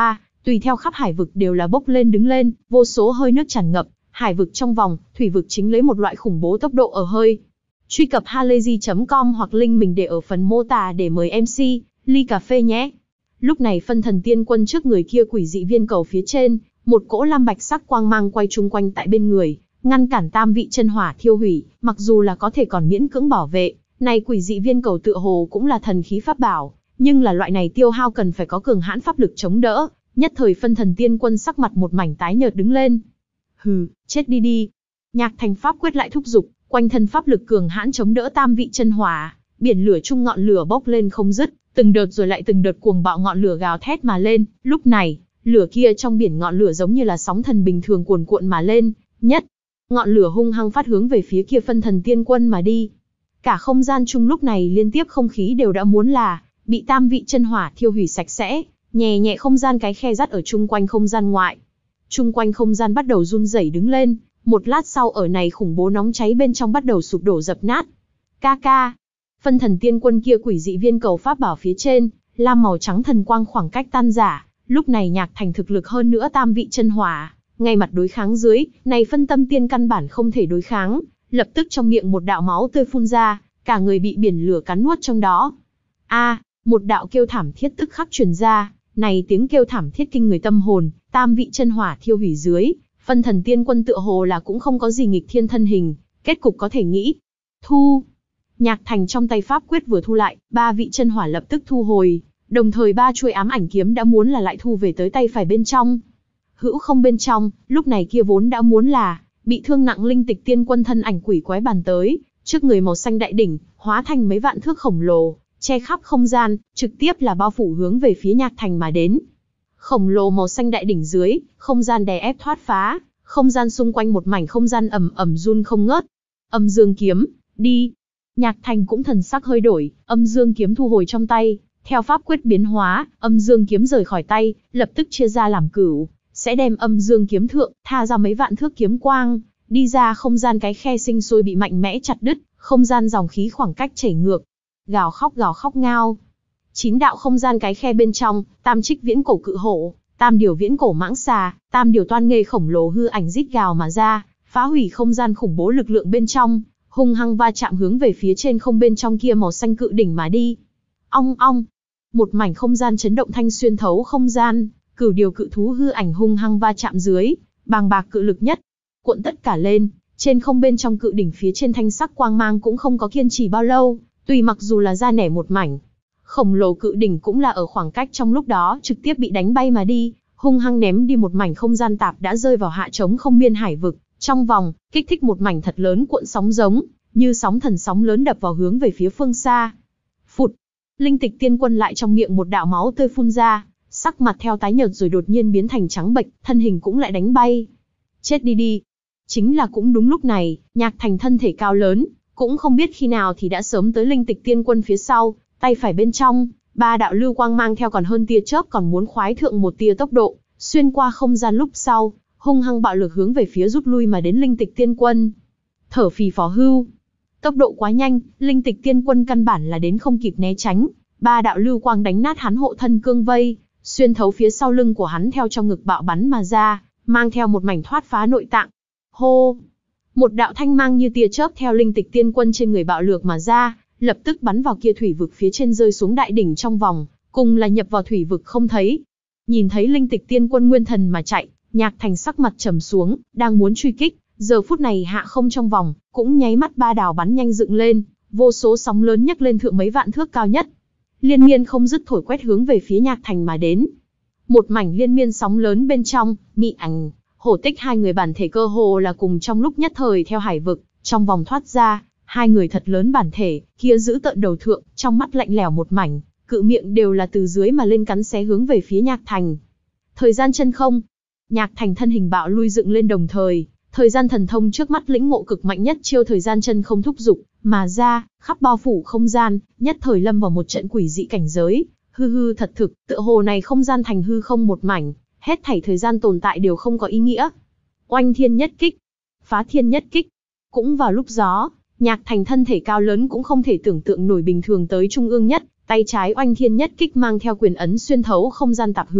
Tùy theo khắp hải vực đều là bốc lên đứng lên, vô số hơi nước tràn ngập, hải vực trong vòng, thủy vực chính lấy một loại khủng bố tốc độ ở hơi. Truy cập halayzi chấm com hoặc link mình để ở phần mô tả để mời em xê, ly cà phê nhé. Lúc này phân thần tiên quân trước người kia quỷ dị viên cầu phía trên, một cỗ lam bạch sắc quang mang quay chung quanh tại bên người, ngăn cản tam vị chân hỏa thiêu hủy, mặc dù là có thể còn miễn cưỡng bảo vệ, này quỷ dị viên cầu tựa hồ cũng là thần khí pháp bảo, nhưng là loại này tiêu hao cần phải có cường hãn pháp lực chống đỡ, nhất thời phân thần tiên quân sắc mặt một mảnh tái nhợt đứng lên. Hừ, chết đi đi. Nhạc Thành pháp quyết lại thúc giục, quanh thân pháp lực cường hãn chống đỡ tam vị chân hỏa, biển lửa chung ngọn lửa bốc lên không dứt, từng đợt rồi lại từng đợt cuồng bạo ngọn lửa gào thét mà lên, lúc này, lửa kia trong biển ngọn lửa giống như là sóng thần bình thường cuồn cuộn mà lên, nhất ngọn lửa hung hăng phát hướng về phía kia phân thần tiên quân mà đi. Cả không gian chung lúc này liên tiếp không khí đều đã muốn là bị tam vị chân hỏa thiêu hủy sạch sẽ, nhẹ nhẹ không gian cái khe rắt ở chung quanh không gian ngoại. Chung quanh không gian bắt đầu run rẩy đứng lên, một lát sau ở này khủng bố nóng cháy bên trong bắt đầu sụp đổ dập nát. Ca ca. Phân thần tiên quân kia quỷ dị viên cầu pháp bảo phía trên, lam màu trắng thần quang khoảng cách tan rã, lúc này Nhạc Thành thực lực hơn nữa tam vị chân hỏa, ngay mặt đối kháng dưới, này phân tâm tiên căn bản không thể đối kháng, lập tức trong miệng một đạo máu tươi phun ra, cả người bị biển lửa cắn nuốt trong đó. A, một đạo kêu thảm thiết tức khắc truyền ra, này tiếng kêu thảm thiết kinh người tâm hồn, tam vị chân hỏa thiêu hủy dưới, phân thần tiên quân tựa hồ là cũng không có gì nghịch thiên thân hình, kết cục có thể nghĩ. Thu. Nhạc Thành trong tay pháp quyết vừa thu lại, ba vị chân hỏa lập tức thu hồi, đồng thời ba chuôi ám ảnh kiếm đã muốn là lại thu về tới tay phải bên trong. Hữu không bên trong, lúc này kia vốn đã muốn là bị thương nặng linh tịch tiên quân thân ảnh quỷ quái bàn tới, trước người màu xanh đại đỉnh, hóa thành mấy vạn thước khổng lồ, che khắp không gian, trực tiếp là bao phủ hướng về phía Nhạc Thành mà đến. Khổng lồ màu xanh đại đỉnh dưới, không gian đè ép thoát phá, không gian xung quanh một mảnh không gian ầm ầm run không ngớt. Âm dương kiếm, đi. Nhạc Thành cũng thần sắc hơi đổi, âm dương kiếm thu hồi trong tay, theo pháp quyết biến hóa, âm dương kiếm rời khỏi tay, lập tức chia ra làm cửu, sẽ đem âm dương kiếm thượng, tha ra mấy vạn thước kiếm quang, đi ra không gian cái khe sinh sôi bị mạnh mẽ chặt đứt, không gian dòng khí khoảng cách chảy ngược. Gào khóc gào khóc ngao. Chín đạo không gian cái khe bên trong, tam trích viễn cổ cự hổ, tam điều viễn cổ mãng xà, tam điều toan nghê khổng lồ hư ảnh rít gào mà ra, phá hủy không gian khủng bố lực lượng bên trong, hung hăng va chạm hướng về phía trên không bên trong kia màu xanh cự đỉnh mà đi. Ong ong. Một mảnh không gian chấn động thanh xuyên thấu không gian, cửu điều cự thú hư ảnh hung hăng va chạm dưới, bàng bạc cự lực nhất, cuộn tất cả lên, trên không bên trong cự đỉnh phía trên thanh sắc quang mang cũng không có kiên trì bao lâu, tùy mặc dù là ra nẻ một mảnh. Khổng lồ cự đỉnh cũng là ở khoảng cách trong lúc đó trực tiếp bị đánh bay mà đi, hung hăng ném đi một mảnh không gian tạp đã rơi vào hạ trống không biên hải vực, trong vòng, kích thích một mảnh thật lớn cuộn sóng giống, như sóng thần sóng lớn đập vào hướng về phía phương xa. Phụt, linh tịch tiên quân lại trong miệng một đạo máu tươi phun ra, sắc mặt theo tái nhợt rồi đột nhiên biến thành trắng bệch, thân hình cũng lại đánh bay. Chết đi đi. Chính là cũng đúng lúc này, Nhạc Thành thân thể cao lớn, cũng không biết khi nào thì đã sớm tới linh tịch tiên quân phía sau, tay phải bên trong, ba đạo lưu quang mang theo còn hơn tia chớp còn muốn khoái thượng một tia tốc độ, xuyên qua không gian lúc sau, hung hăng bạo lực hướng về phía rút lui mà đến linh tịch tiên quân. Thở phì phò hưu. Tốc độ quá nhanh, linh tịch tiên quân căn bản là đến không kịp né tránh, ba đạo lưu quang đánh nát hắn hộ thân cương vây, xuyên thấu phía sau lưng của hắn theo trong ngực bạo bắn mà ra, mang theo một mảnh thoát phá nội tạng. Hô! Một đạo thanh mang như tia chớp theo linh tịch tiên quân trên người bạo lược mà ra, lập tức bắn vào kia thủy vực phía trên rơi xuống đại đỉnh trong vòng, cùng là nhập vào thủy vực không thấy. Nhìn thấy linh tịch tiên quân nguyên thần mà chạy, Nhạc Thành sắc mặt trầm xuống, đang muốn truy kích, giờ phút này hạ không trong vòng, cũng nháy mắt ba đào bắn nhanh dựng lên, vô số sóng lớn nhấc lên thượng mấy vạn thước cao nhất. Liên miên không dứt thổi quét hướng về phía Nhạc Thành mà đến. Một mảnh liên miên sóng lớn bên trong, Mị Ảnh, Hổ Tích hai người bản thể cơ hồ là cùng trong lúc nhất thời theo hải vực, trong vòng thoát ra, hai người thật lớn bản thể, kia giữ tợn đầu thượng, trong mắt lạnh lẽo một mảnh, cự miệng đều là từ dưới mà lên cắn xé hướng về phía Nhạc Thành. Thời gian chân không, Nhạc Thành thân hình bạo lui dựng lên đồng thời, thời gian thần thông trước mắt lĩnh ngộ cực mạnh nhất chiêu thời gian chân không thúc dục mà ra, khắp bao phủ không gian, nhất thời lâm vào một trận quỷ dị cảnh giới, hư hư thật thực, tựa hồ này không gian thành hư không một mảnh, hết thảy thời gian tồn tại đều không có ý nghĩa. Oanh thiên nhất kích, phá thiên nhất kích. Cũng vào lúc gió, Nhạc Thành thân thể cao lớn cũng không thể tưởng tượng nổi bình thường tới trung ương nhất, tay trái oanh thiên nhất kích mang theo quyền ấn xuyên thấu không gian tạp hướng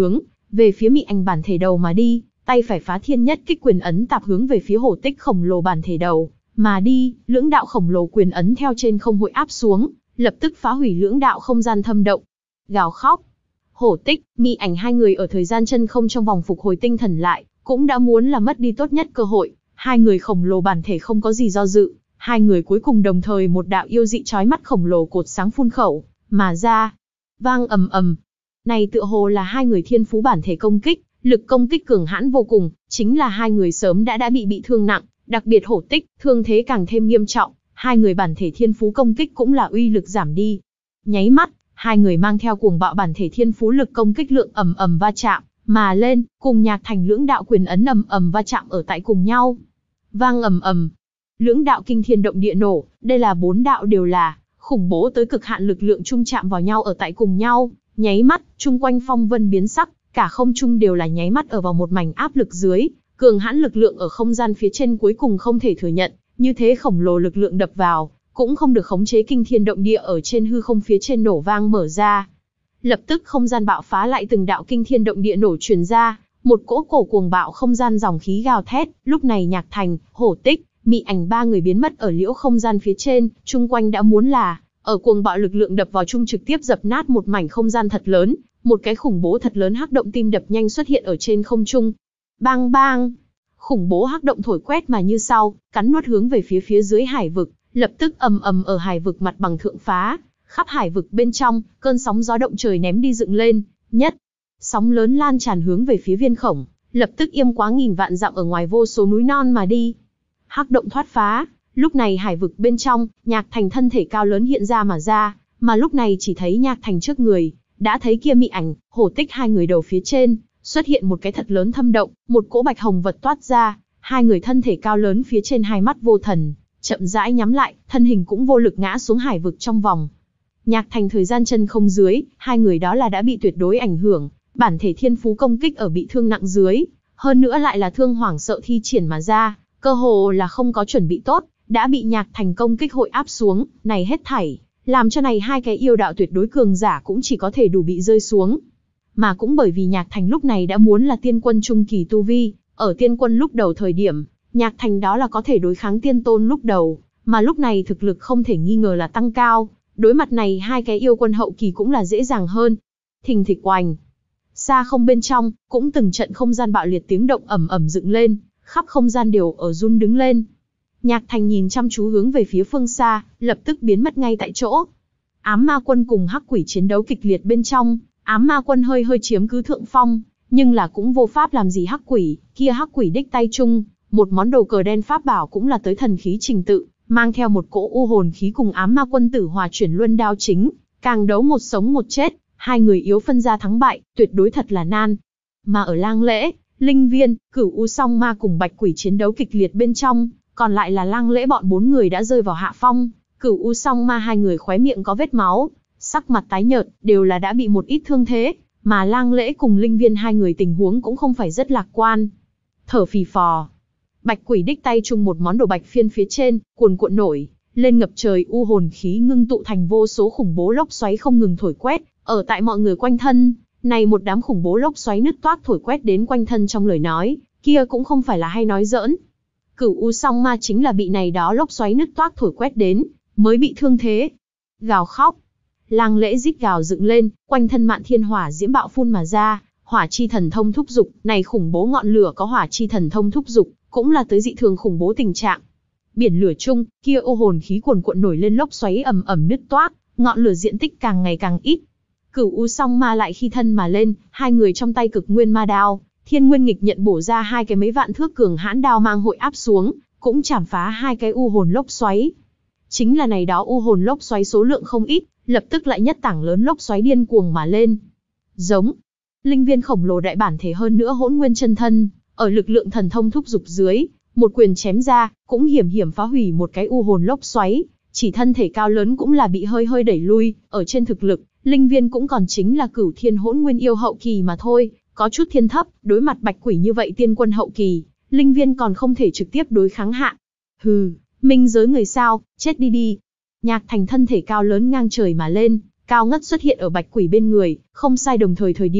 về phía Mị Ảnh bản thể đầu mà đi, tay phải phá thiên nhất kích quyền ấn tạp hướng về phía hổ tích khổng lồ bản thể đầu mà đi, lưỡng đạo khổng lồ quyền ấn theo trên không hội áp xuống, lập tức phá hủy lưỡng đạo không gian thâm động. Gào khóc. Hổ tích, Mị Ảnh hai người ở thời gian chân không trong vòng phục hồi tinh thần lại, cũng đã muốn là mất đi tốt nhất cơ hội. Hai người khổng lồ bản thể không có gì do dự, hai người cuối cùng đồng thời một đạo yêu dị chói mắt khổng lồ cột sáng phun khẩu mà ra. Vang ầm ầm. Này tựa hồ là hai người thiên phú bản thể công kích, lực công kích cường hãn vô cùng, chính là hai người sớm đã đã bị bị thương nặng, đặc biệt hổ tích, thương thế càng thêm nghiêm trọng, hai người bản thể thiên phú công kích cũng là uy lực giảm đi. Nháy mắt, hai người mang theo cuồng bạo bản thể thiên phú lực công kích lượng ầm ầm va chạm mà lên, cùng Nhạc Thành lưỡng đạo quyền ấn ầm ầm va chạm ở tại cùng nhau. Vang ầm ầm. Lưỡng đạo kinh thiên động địa nổ, đây là bốn đạo đều là khủng bố tới cực hạn lực lượng chung chạm vào nhau ở tại cùng nhau, nháy mắt, chung quanh phong vân biến sắc, cả không trung đều là nháy mắt ở vào một mảnh áp lực dưới, cường hãn lực lượng ở không gian phía trên cuối cùng không thể thừa nhận, như thế khổng lồ lực lượng đập vào, cũng không được khống chế, kinh thiên động địa ở trên hư không phía trên nổ vang mở ra. Lập tức không gian bạo phá, lại từng đạo kinh thiên động địa nổ truyền ra, một cỗ cổ cuồng bạo không gian dòng khí gào thét, lúc này Nhạc Thành, hổ tích, Mị Ảnh ba người biến mất ở liễu không gian phía trên, chung quanh đã muốn là ở cuồng bạo lực lượng đập vào chung trực tiếp dập nát một mảnh không gian thật lớn, một cái khủng bố thật lớn hắc động tim đập nhanh xuất hiện ở trên không trung. Bang bang, khủng bố hắc động thổi quét mà như sau, cắn nuốt hướng về phía phía dưới hải vực, lập tức ầm ầm ở hải vực mặt bằng thượng phá, khắp hải vực bên trong, cơn sóng gió động trời ném đi dựng lên, nhất sóng lớn lan tràn hướng về phía viên khổng, lập tức yêm quá nghìn vạn dặm ở ngoài vô số núi non mà đi. Hắc động thoát phá, lúc này hải vực bên trong, Nhạc Thành thân thể cao lớn hiện ra mà ra, mà lúc này chỉ thấy Nhạc Thành trước người, đã thấy kia Mị Ảnh, hổ tích hai người đầu phía trên, xuất hiện một cái thật lớn thâm động, một cỗ bạch hồng vật toát ra, hai người thân thể cao lớn phía trên hai mắt vô thần, chậm rãi nhắm lại, thân hình cũng vô lực ngã xuống hải vực trong vòng. Nhạc Thành thời gian chân không dưới, hai người đó là đã bị tuyệt đối ảnh hưởng, bản thể thiên phú công kích ở bị thương nặng dưới, hơn nữa lại là thương hoảng sợ thi triển mà ra, cơ hồ là không có chuẩn bị tốt, đã bị Nhạc Thành công kích hội áp xuống, này hết thảy, làm cho này hai cái yêu đạo tuyệt đối cường giả cũng chỉ có thể đủ bị rơi xuống. Mà cũng bởi vì Nhạc Thành lúc này đã muốn là tiên quân trung kỳ tu vi, ở tiên quân lúc đầu thời điểm, Nhạc Thành đó là có thể đối kháng tiên tôn lúc đầu, mà lúc này thực lực không thể nghi ngờ là tăng cao, đối mặt này hai cái yêu quân hậu kỳ cũng là dễ dàng hơn. Thình thịch oành, xa không bên trong, cũng từng trận không gian bạo liệt tiếng động ầm ầm dựng lên, khắp không gian đều ở run đứng lên. Nhạc Thành nhìn chăm chú hướng về phía phương xa, lập tức biến mất ngay tại chỗ. Ám ma quân cùng hắc quỷ chiến đấu kịch liệt bên trong, ám ma quân hơi hơi chiếm cứ thượng phong, nhưng là cũng vô pháp làm gì hắc quỷ, kia hắc quỷ đích tay chung, một món đồ cờ đen pháp bảo cũng là tới thần khí trình tự, mang theo một cỗ u hồn khí cùng ám ma quân tử hòa chuyển luân đao chính, càng đấu một sống một chết, hai người yếu phân ra thắng bại, tuyệt đối thật là nan. Mà ở Lang Lễ, Linh Viên, Cửu U Song Ma cùng Bạch Quỷ chiến đấu kịch liệt bên trong, còn lại là Lang Lễ bọn bốn người đã rơi vào hạ phong, Cửu U Song Ma hai người khóe miệng có vết máu, sắc mặt tái nhợt, đều là đã bị một ít thương thế, mà Lang Lễ cùng Linh Viên hai người tình huống cũng không phải rất lạc quan. Thở phì phò, Bạch Quỷ đích tay chung một món đồ bạch phiên phía trên, cuồn cuộn nổi lên ngập trời u hồn khí ngưng tụ thành vô số khủng bố lốc xoáy không ngừng thổi quét, ở tại mọi người quanh thân, này một đám khủng bố lốc xoáy nứt toát thổi quét đến quanh thân trong lời nói, kia cũng không phải là hay nói giỡn. Cửu U Song Ma chính là bị này đó lốc xoáy nứt toát thổi quét đến, mới bị thương thế. Gào khóc, Lang Lễ rít gào dựng lên, quanh thân mạn thiên hỏa diễm bạo phun mà ra, hỏa chi thần thông thúc dục, này khủng bố ngọn lửa có hỏa chi thần thông thúc dục, cũng là tới dị thường khủng bố tình trạng. Biển lửa chung, kia ô hồn khí cuồn cuộn nổi lên lốc xoáy ầm ầm nứt toát, ngọn lửa diện tích càng ngày càng ít. Cửu U Song Ma lại khi thân mà lên, hai người trong tay cực nguyên ma đao, thiên nguyên nghịch nhận bổ ra hai cái mấy vạn thước cường hãn đao mang hội áp xuống, cũng chảm phá hai cái u hồn lốc xoáy. Chính là này đó u hồn lốc xoáy số lượng không ít, lập tức lại nhất tảng lớn lốc xoáy điên cuồng mà lên. Giống, Linh Viên khổng lồ đại bản thể hơn nữa hỗn nguyên chân thân, ở lực lượng thần thông thúc dục dưới, một quyền chém ra, cũng hiểm hiểm phá hủy một cái u hồn lốc xoáy, chỉ thân thể cao lớn cũng là bị hơi hơi đẩy lui, ở trên thực lực, Linh Viên cũng còn chính là cửu thiên hỗn nguyên yêu hậu kỳ mà thôi, có chút thiên thấp, đối mặt Bạch Quỷ như vậy tiên quân hậu kỳ, Linh Viên còn không thể trực tiếp đối kháng hạ. Hừ, minh giới người sao, chết đi đi. Nhạc Thành thân thể cao lớn ngang trời mà lên, cao ngất xuất hiện ở Bạch Quỷ bên người, không sai đồng thời thời điểm,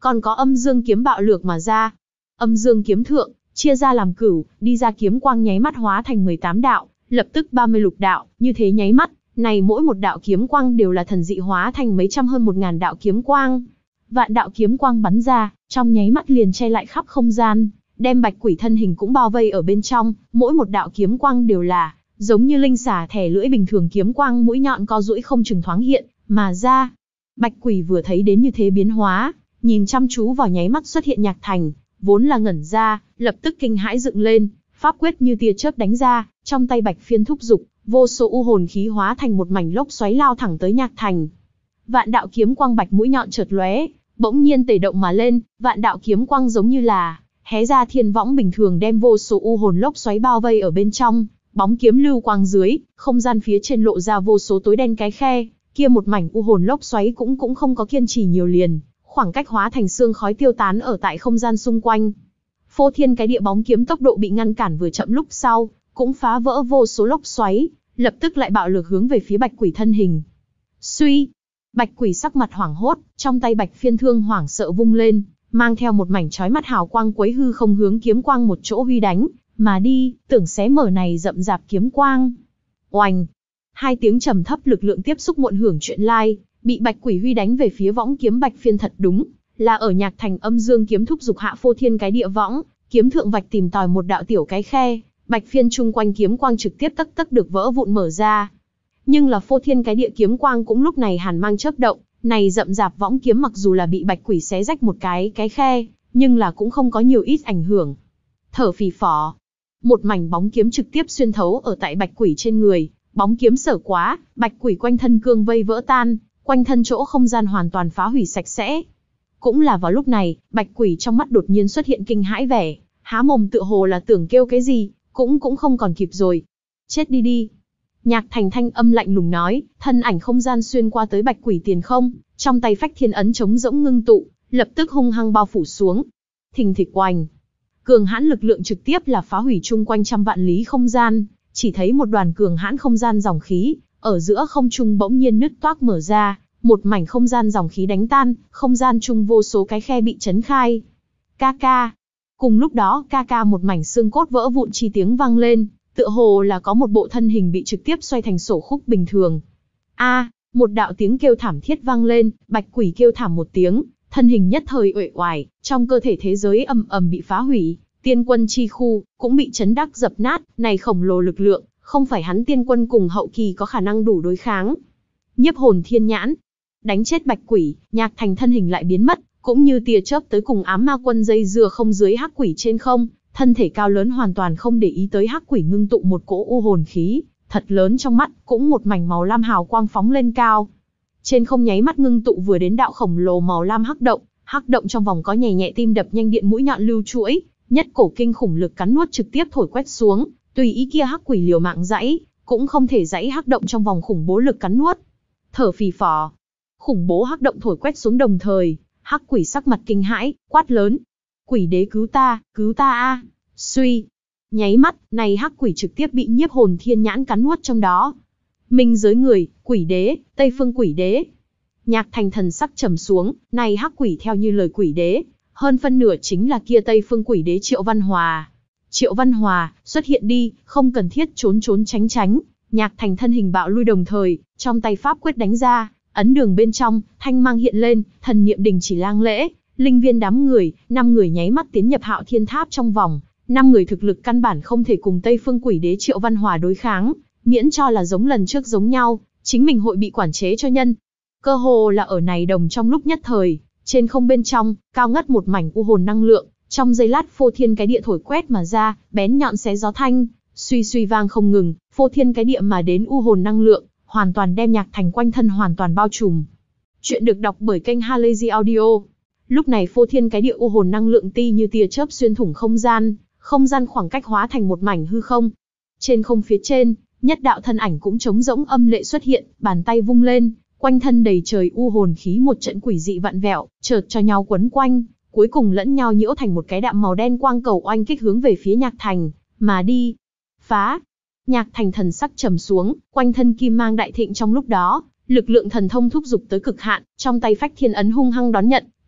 còn có âm dương kiếm bạo lược mà ra. Âm dương kiếm thượng, chia ra làm cửu, đi ra kiếm quang nháy mắt hóa thành mười tám đạo, lập tức ba mươi lục đạo, như thế nháy mắt, này mỗi một đạo kiếm quang đều là thần dị hóa thành mấy trăm hơn một ngàn đạo kiếm quang. Vạn đạo kiếm quang bắn ra, trong nháy mắt liền che lại khắp không gian, đem bạch quỷ thân hình cũng bao vây ở bên trong, mỗi một đạo kiếm quang đều là giống như linh xà thẻ lưỡi bình thường, kiếm quang mũi nhọn co duỗi không chừng thoáng hiện mà ra. Bạch quỷ vừa thấy đến như thế biến hóa, nhìn chăm chú vào nháy mắt xuất hiện Nhạc Thành, vốn là ngẩn ra, lập tức kinh hãi dựng lên, pháp quyết như tia chớp đánh ra, trong tay bạch phiên thúc dục, vô số u hồn khí hóa thành một mảnh lốc xoáy lao thẳng tới Nhạc Thành. Vạn đạo kiếm quang bạch mũi nhọn chợt lóe, bỗng nhiên tề động mà lên, vạn đạo kiếm quang giống như là hé ra thiên võng bình thường đem vô số u hồn lốc xoáy bao vây ở bên trong, bóng kiếm lưu quang dưới, không gian phía trên lộ ra vô số tối đen cái khe, kia một mảnh u hồn lốc xoáy cũng cũng không có kiên trì nhiều liền, khoảng cách hóa thành sương khói tiêu tán ở tại không gian xung quanh. Phô thiên cái địa bóng kiếm tốc độ bị ngăn cản vừa chậm lúc sau, cũng phá vỡ vô số lốc xoáy, lập tức lại bạo lực hướng về phía bạch quỷ thân hình. Suy, bạch quỷ sắc mặt hoảng hốt, trong tay bạch phiên thương hoảng sợ vung lên, mang theo một mảnh chói mắt hào quang quấy hư không hướng kiếm quang một chỗ huy đánh mà đi, tưởng xé mở này rậm rạp kiếm quang. Oành, hai tiếng trầm thấp lực lượng tiếp xúc muộn hưởng chuyện lai, bị bạch quỷ huy đánh về phía võng kiếm bạch phiên thật đúng là ở Nhạc Thành âm dương kiếm thúc dục hạ phô thiên cái địa võng kiếm thượng vạch tìm tòi một đạo tiểu cái khe, bạch phiên chung quanh kiếm quang trực tiếp tắc tắc được vỡ vụn mở ra. Nhưng là phô thiên cái địa kiếm quang cũng lúc này hàn mang chớp động, này rậm rạp võng kiếm mặc dù là bị bạch quỷ xé rách một cái cái khe, nhưng là cũng không có nhiều ít ảnh hưởng. Thở phì phò, một mảnh bóng kiếm trực tiếp xuyên thấu ở tại bạch quỷ trên người, bóng kiếm sở quá, bạch quỷ quanh thân cương vây vỡ tan, quanh thân chỗ không gian hoàn toàn phá hủy sạch sẽ. Cũng là vào lúc này, bạch quỷ trong mắt đột nhiên xuất hiện kinh hãi vẻ, há mồm tựa hồ là tưởng kêu cái gì, cũng cũng không còn kịp rồi. Chết đi đi. Nhạc Thành thanh âm lạnh lùng nói, thân ảnh không gian xuyên qua tới bạch quỷ tiền không, trong tay phách thiên ấn chống rỗng ngưng tụ, lập tức hung hăng bao phủ xuống. Thình thịch oành, cường hãn lực lượng trực tiếp là phá hủy chung quanh trăm vạn lý không gian, chỉ thấy một đoàn cường hãn không gian dòng khí, ở giữa không trung bỗng nhiên nứt toác mở ra, một mảnh không gian dòng khí đánh tan, không gian chung vô số cái khe bị chấn khai. Ca ca. Cùng lúc đó ca ca một mảnh xương cốt vỡ vụn chi tiếng vang lên, tựa hồ là có một bộ thân hình bị trực tiếp xoay thành sổ khúc bình thường. A, một đạo tiếng kêu thảm thiết vang lên, bạch quỷ kêu thảm một tiếng, thân hình nhất thời uể oải, trong cơ thể thế giới ầm ầm bị phá hủy, tiên quân chi khu cũng bị chấn đắc dập nát, này khổng lồ lực lượng, không phải hắn tiên quân cùng hậu kỳ có khả năng đủ đối kháng. Nhiếp hồn thiên nhãn, đánh chết bạch quỷ, Nhạc Thành thân hình lại biến mất, cũng như tia chớp tới cùng ám ma quân dây dưa không dưới hắc quỷ trên không, thân thể cao lớn hoàn toàn không để ý tới hắc quỷ ngưng tụ một cỗ u hồn khí, thật lớn trong mắt, cũng một mảnh màu lam hào quang phóng lên cao. Trên không nháy mắt ngưng tụ vừa đến đạo khổng lồ màu lam hắc động, hắc động trong vòng có nhẹ nhẹ tim đập nhanh điện mũi nhọn lưu chuỗi, nhất cổ kinh khủng lực cắn nuốt trực tiếp thổi quét xuống, tùy ý kia hắc quỷ liều mạng dãy, cũng không thể dãy hắc động trong vòng khủng bố lực cắn nuốt. Thở phì phò, khủng bố hắc động thổi quét xuống đồng thời, hắc quỷ sắc mặt kinh hãi, quát lớn: "Quỷ đế cứu ta, cứu ta a!" Suy, nháy mắt, này hắc quỷ trực tiếp bị nhiếp hồn thiên nhãn cắn nuốt trong đó. Minh giới người, quỷ đế, Tây Phương quỷ đế. Nhạc Thành thần sắc trầm xuống, này hắc quỷ theo như lời quỷ đế, hơn phân nửa chính là kia Tây Phương quỷ đế Triệu Văn Hòa. Triệu Văn Hòa, xuất hiện đi, không cần thiết trốn trốn tránh tránh. Nhạc Thành thân hình bạo lui đồng thời, trong tay pháp quyết đánh ra, ấn đường bên trong, thanh mang hiện lên, thần niệm đình chỉ lang lễ, linh viên đám người, năm người nháy mắt tiến nhập Hạo Thiên Tháp trong vòng, năm người thực lực căn bản không thể cùng Tây Phương quỷ đế Triệu Văn Hòa đối kháng, miễn cho là giống lần trước giống nhau, chính mình hội bị quản chế cho nhân. Cơ hồ là ở này đồng trong lúc nhất thời, trên không bên trong, cao ngất một mảnh u hồn năng lượng, trong giây lát phô thiên cái địa thổi quét mà ra, bén nhọn xé gió thanh, suy suy vang không ngừng, phô thiên cái địa mà đến u hồn năng lượng, hoàn toàn đem Nhạc Thành quanh thân hoàn toàn bao trùm. Chuyện được đọc bởi kênh Halazy Audio. Lúc này phô thiên cái địa u hồn năng lượng ti như tia chớp xuyên thủng không gian, không gian khoảng cách hóa thành một mảnh hư không. Trên không phía trên, nhất đạo thân ảnh cũng trống rỗng âm lệ xuất hiện, bàn tay vung lên, quanh thân đầy trời u hồn khí một trận quỷ dị vặn vẹo, chợt cho nhau quấn quanh, cuối cùng lẫn nhau nhiễu thành một cái đạm màu đen quang cầu oanh kích hướng về phía Nhạc Thành, mà đi. Phá! Nhạc Thành thần sắc trầm xuống, quanh thân kim mang đại thịnh trong lúc đó, lực lượng thần thông thúc dục tới cực hạn, trong tay phách thiên ấn hung hăng đón nhận,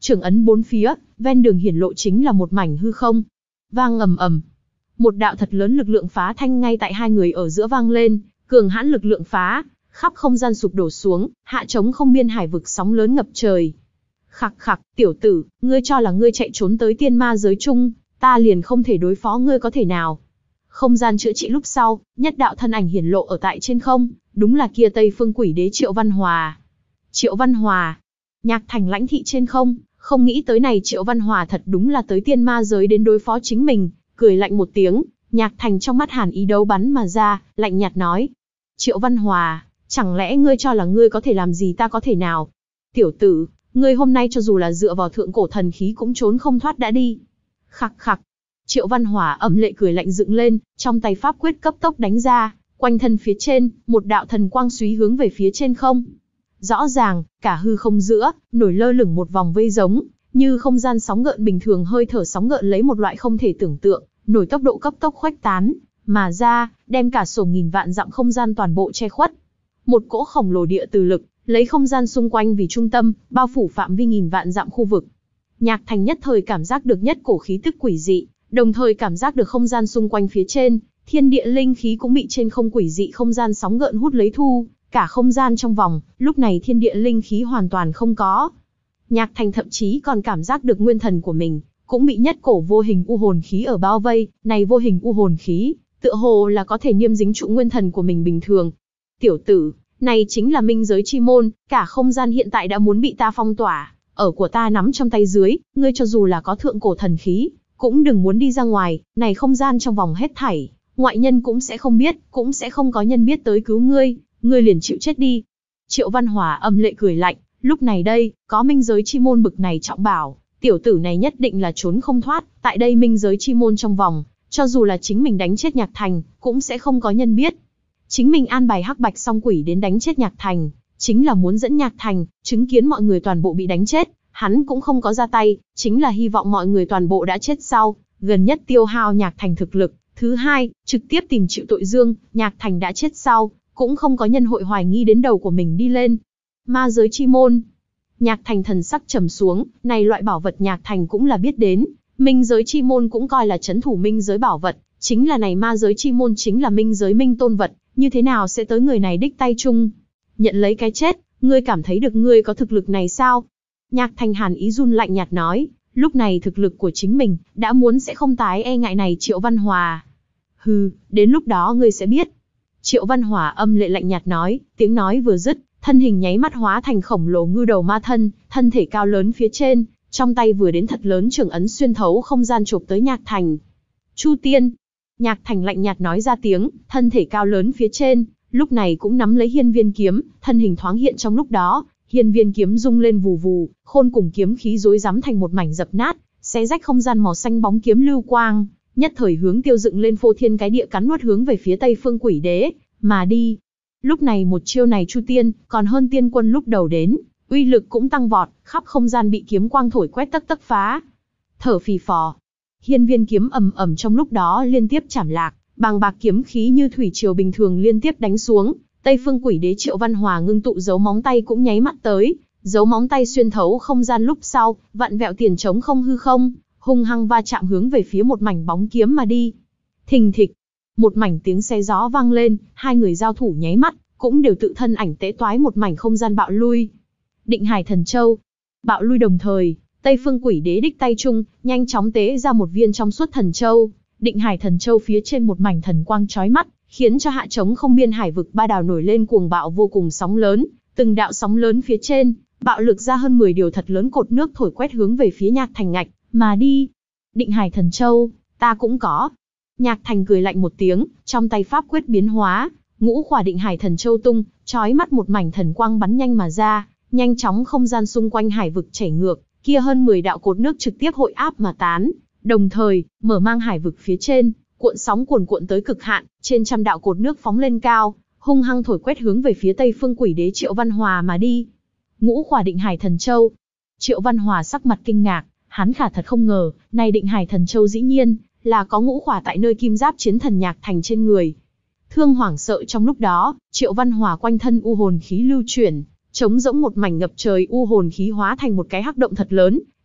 Trường ấn bốn phía, ven đường hiển lộ chính là một mảnh hư không. Vang ầm ầm. Một đạo thật lớn lực lượng phá thanh ngay tại hai người ở giữa vang lên, cường hãn lực lượng phá, khắp không gian sụp đổ xuống, hạ trống không biên hải vực sóng lớn ngập trời. Khặc khặc, tiểu tử, ngươi cho là ngươi chạy trốn tới tiên ma giới chung, ta liền không thể đối phó ngươi có thể nào. Không gian chữa trị lúc sau, nhất đạo thân ảnh hiển lộ ở tại trên không, đúng là kia Tây Phương Quỷ Đế Triệu Văn Hòa. Triệu Văn Hòa, Nhạc Thành lãnh thị trên không, không nghĩ tới này Triệu Văn Hòa thật đúng là tới tiên ma giới đến đối phó chính mình, cười lạnh một tiếng, Nhạc Thành trong mắt hàn ý đấu bắn mà ra, lạnh nhạt nói. Triệu Văn Hòa, chẳng lẽ ngươi cho là ngươi có thể làm gì ta có thể nào? Tiểu tử, ngươi hôm nay cho dù là dựa vào thượng cổ thần khí cũng trốn không thoát đã đi. Khặc khặc. Triệu Văn Hòa ầm lệ cười lạnh dựng lên, trong tay pháp quyết cấp tốc đánh ra, quanh thân phía trên, một đạo thần quang súy hướng về phía trên không. Rõ ràng, cả hư không giữa, nổi lơ lửng một vòng vây giống, như không gian sóng gợn bình thường hơi thở sóng gợn lấy một loại không thể tưởng tượng, nổi tốc độ cấp tốc khuếch tán, mà ra, đem cả sổ nghìn vạn dặm không gian toàn bộ che khuất. Một cỗ khổng lồ địa từ lực, lấy không gian xung quanh vì trung tâm, bao phủ phạm vi nghìn vạn dặm khu vực. Nhạc Thành nhất thời cảm giác được nhất cổ khí tức quỷ dị, đồng thời cảm giác được không gian xung quanh phía trên, thiên địa linh khí cũng bị trên không quỷ dị không gian sóng gợn hút lấy thu, cả không gian trong vòng, lúc này thiên địa linh khí hoàn toàn không có. Nhạc Thành thậm chí còn cảm giác được nguyên thần của mình, cũng bị nhất cổ vô hình u hồn khí ở bao vây, này vô hình u hồn khí, tựa hồ là có thể niêm dính trụ nguyên thần của mình bình thường. Tiểu tử, này chính là minh giới chi môn, cả không gian hiện tại đã muốn bị ta phong tỏa, ở của ta nắm trong tay dưới, ngươi cho dù là có thượng cổ thần khí, cũng đừng muốn đi ra ngoài, này không gian trong vòng hết thảy, ngoại nhân cũng sẽ không biết, cũng sẽ không có nhân biết tới cứu ngươi, ngươi liền chịu chết đi. Triệu Văn Hòa âm lệ cười lạnh, lúc này đây, có minh giới chi môn bực này trọng bảo, tiểu tử này nhất định là trốn không thoát, tại đây minh giới chi môn trong vòng, cho dù là chính mình đánh chết Nhạc Thành, cũng sẽ không có nhân biết. Chính mình an bài hắc bạch song quỷ đến đánh chết Nhạc Thành, chính là muốn dẫn Nhạc Thành, chứng kiến mọi người toàn bộ bị đánh chết, hắn cũng không có ra tay, chính là hy vọng mọi người toàn bộ đã chết sau, gần nhất tiêu hao Nhạc Thành thực lực. Thứ hai, trực tiếp tìm chịu tội dương, Nhạc Thành đã chết sau, cũng không có nhân hội hoài nghi đến đầu của mình đi lên. Ma giới chi môn. Nhạc Thành thần sắc trầm xuống, này loại bảo vật Nhạc Thành cũng là biết đến, minh giới chi môn cũng coi là trấn thủ minh giới bảo vật, chính là này ma giới chi môn chính là minh giới minh tôn vật, như thế nào sẽ tới người này đích tay chung? Nhận lấy cái chết, ngươi cảm thấy được ngươi có thực lực này sao? Nhạc Thành hàn ý run lạnh nhạt nói, lúc này thực lực của chính mình, đã muốn sẽ không tái e ngại này Triệu Văn Hòa. Hừ, đến lúc đó ngươi sẽ biết. Triệu Văn Hòa âm lệ lạnh nhạt nói, tiếng nói vừa dứt, thân hình nháy mắt hóa thành khổng lồ ngư đầu ma thân, thân thể cao lớn phía trên, trong tay vừa đến thật lớn trường ấn xuyên thấu không gian chộp tới Nhạc Thành. Chu Tiên. Nhạc Thành lạnh nhạt nói ra tiếng, thân thể cao lớn phía trên, lúc này cũng nắm lấy hiên viên kiếm, thân hình thoáng hiện trong lúc đó, hiên viên kiếm rung lên vù vù, khôn cùng kiếm khí rối rắm thành một mảnh dập nát, xé rách không gian màu xanh bóng kiếm lưu quang, nhất thời hướng tiêu dựng lên phô thiên cái địa cắn nuốt hướng về phía Tây Phương Quỷ Đế mà đi. Lúc này một chiêu này Chu Tiên, còn hơn tiên quân lúc đầu đến, uy lực cũng tăng vọt, khắp không gian bị kiếm quang thổi quét tấc tấc phá. Thở phì phò, hiên viên kiếm ầm ầm trong lúc đó liên tiếp chảm lạc, bàng bạc kiếm khí như thủy triều bình thường liên tiếp đánh xuống. Tây Phương Quỷ Đế Triệu Văn Hòa ngưng tụ dấu móng tay cũng nháy mắt tới, dấu móng tay xuyên thấu không gian lúc sau, vặn vẹo tiền trống không hư không, hung hăng va chạm hướng về phía một mảnh bóng kiếm mà đi. Thình thịch, một mảnh tiếng xe gió vang lên, hai người giao thủ nháy mắt, cũng đều tự thân ảnh tế toái một mảnh không gian bạo lui. Định Hải Thần Châu, bạo lui đồng thời, Tây Phương Quỷ Đế đích tay chung, nhanh chóng tế ra một viên trong suốt thần châu, Định Hải Thần Châu phía trên một mảnh thần quang chói mắt, khiến cho hạ trống không biên hải vực ba đảo nổi lên cuồng bạo vô cùng sóng lớn, từng đạo sóng lớn phía trên, bạo lực ra hơn mười điều thật lớn cột nước thổi quét hướng về phía Nhạc Thành ngạch mà đi. Định Hải Thần Châu, ta cũng có. Nhạc Thành cười lạnh một tiếng, trong tay pháp quyết biến hóa, ngũ khỏa Định Hải Thần Châu tung, chói mắt một mảnh thần quang bắn nhanh mà ra, nhanh chóng không gian xung quanh hải vực chảy ngược, kia hơn mười đạo cột nước trực tiếp hội áp mà tán, đồng thời mở mang hải vực phía trên, cuộn sóng cuồn cuộn tới cực hạn, trên trăm đạo cột nước phóng lên cao, hung hăng thổi quét hướng về phía Tây Phương Quỷ Đế Triệu Văn Hòa mà đi. Ngũ khỏa Định Hải Thần Châu. Triệu Văn Hòa sắc mặt kinh ngạc, hắn khả thật không ngờ, này Định Hải Thần Châu dĩ nhiên là có ngũ khỏa tại nơi kim giáp chiến thần Nhạc Thành trên người. Thương hoảng sợ trong lúc đó, Triệu Văn Hòa quanh thân u hồn khí lưu chuyển, trống rỗng một mảnh ngập trời u hồn khí hóa thành một cái hắc động thật lớn,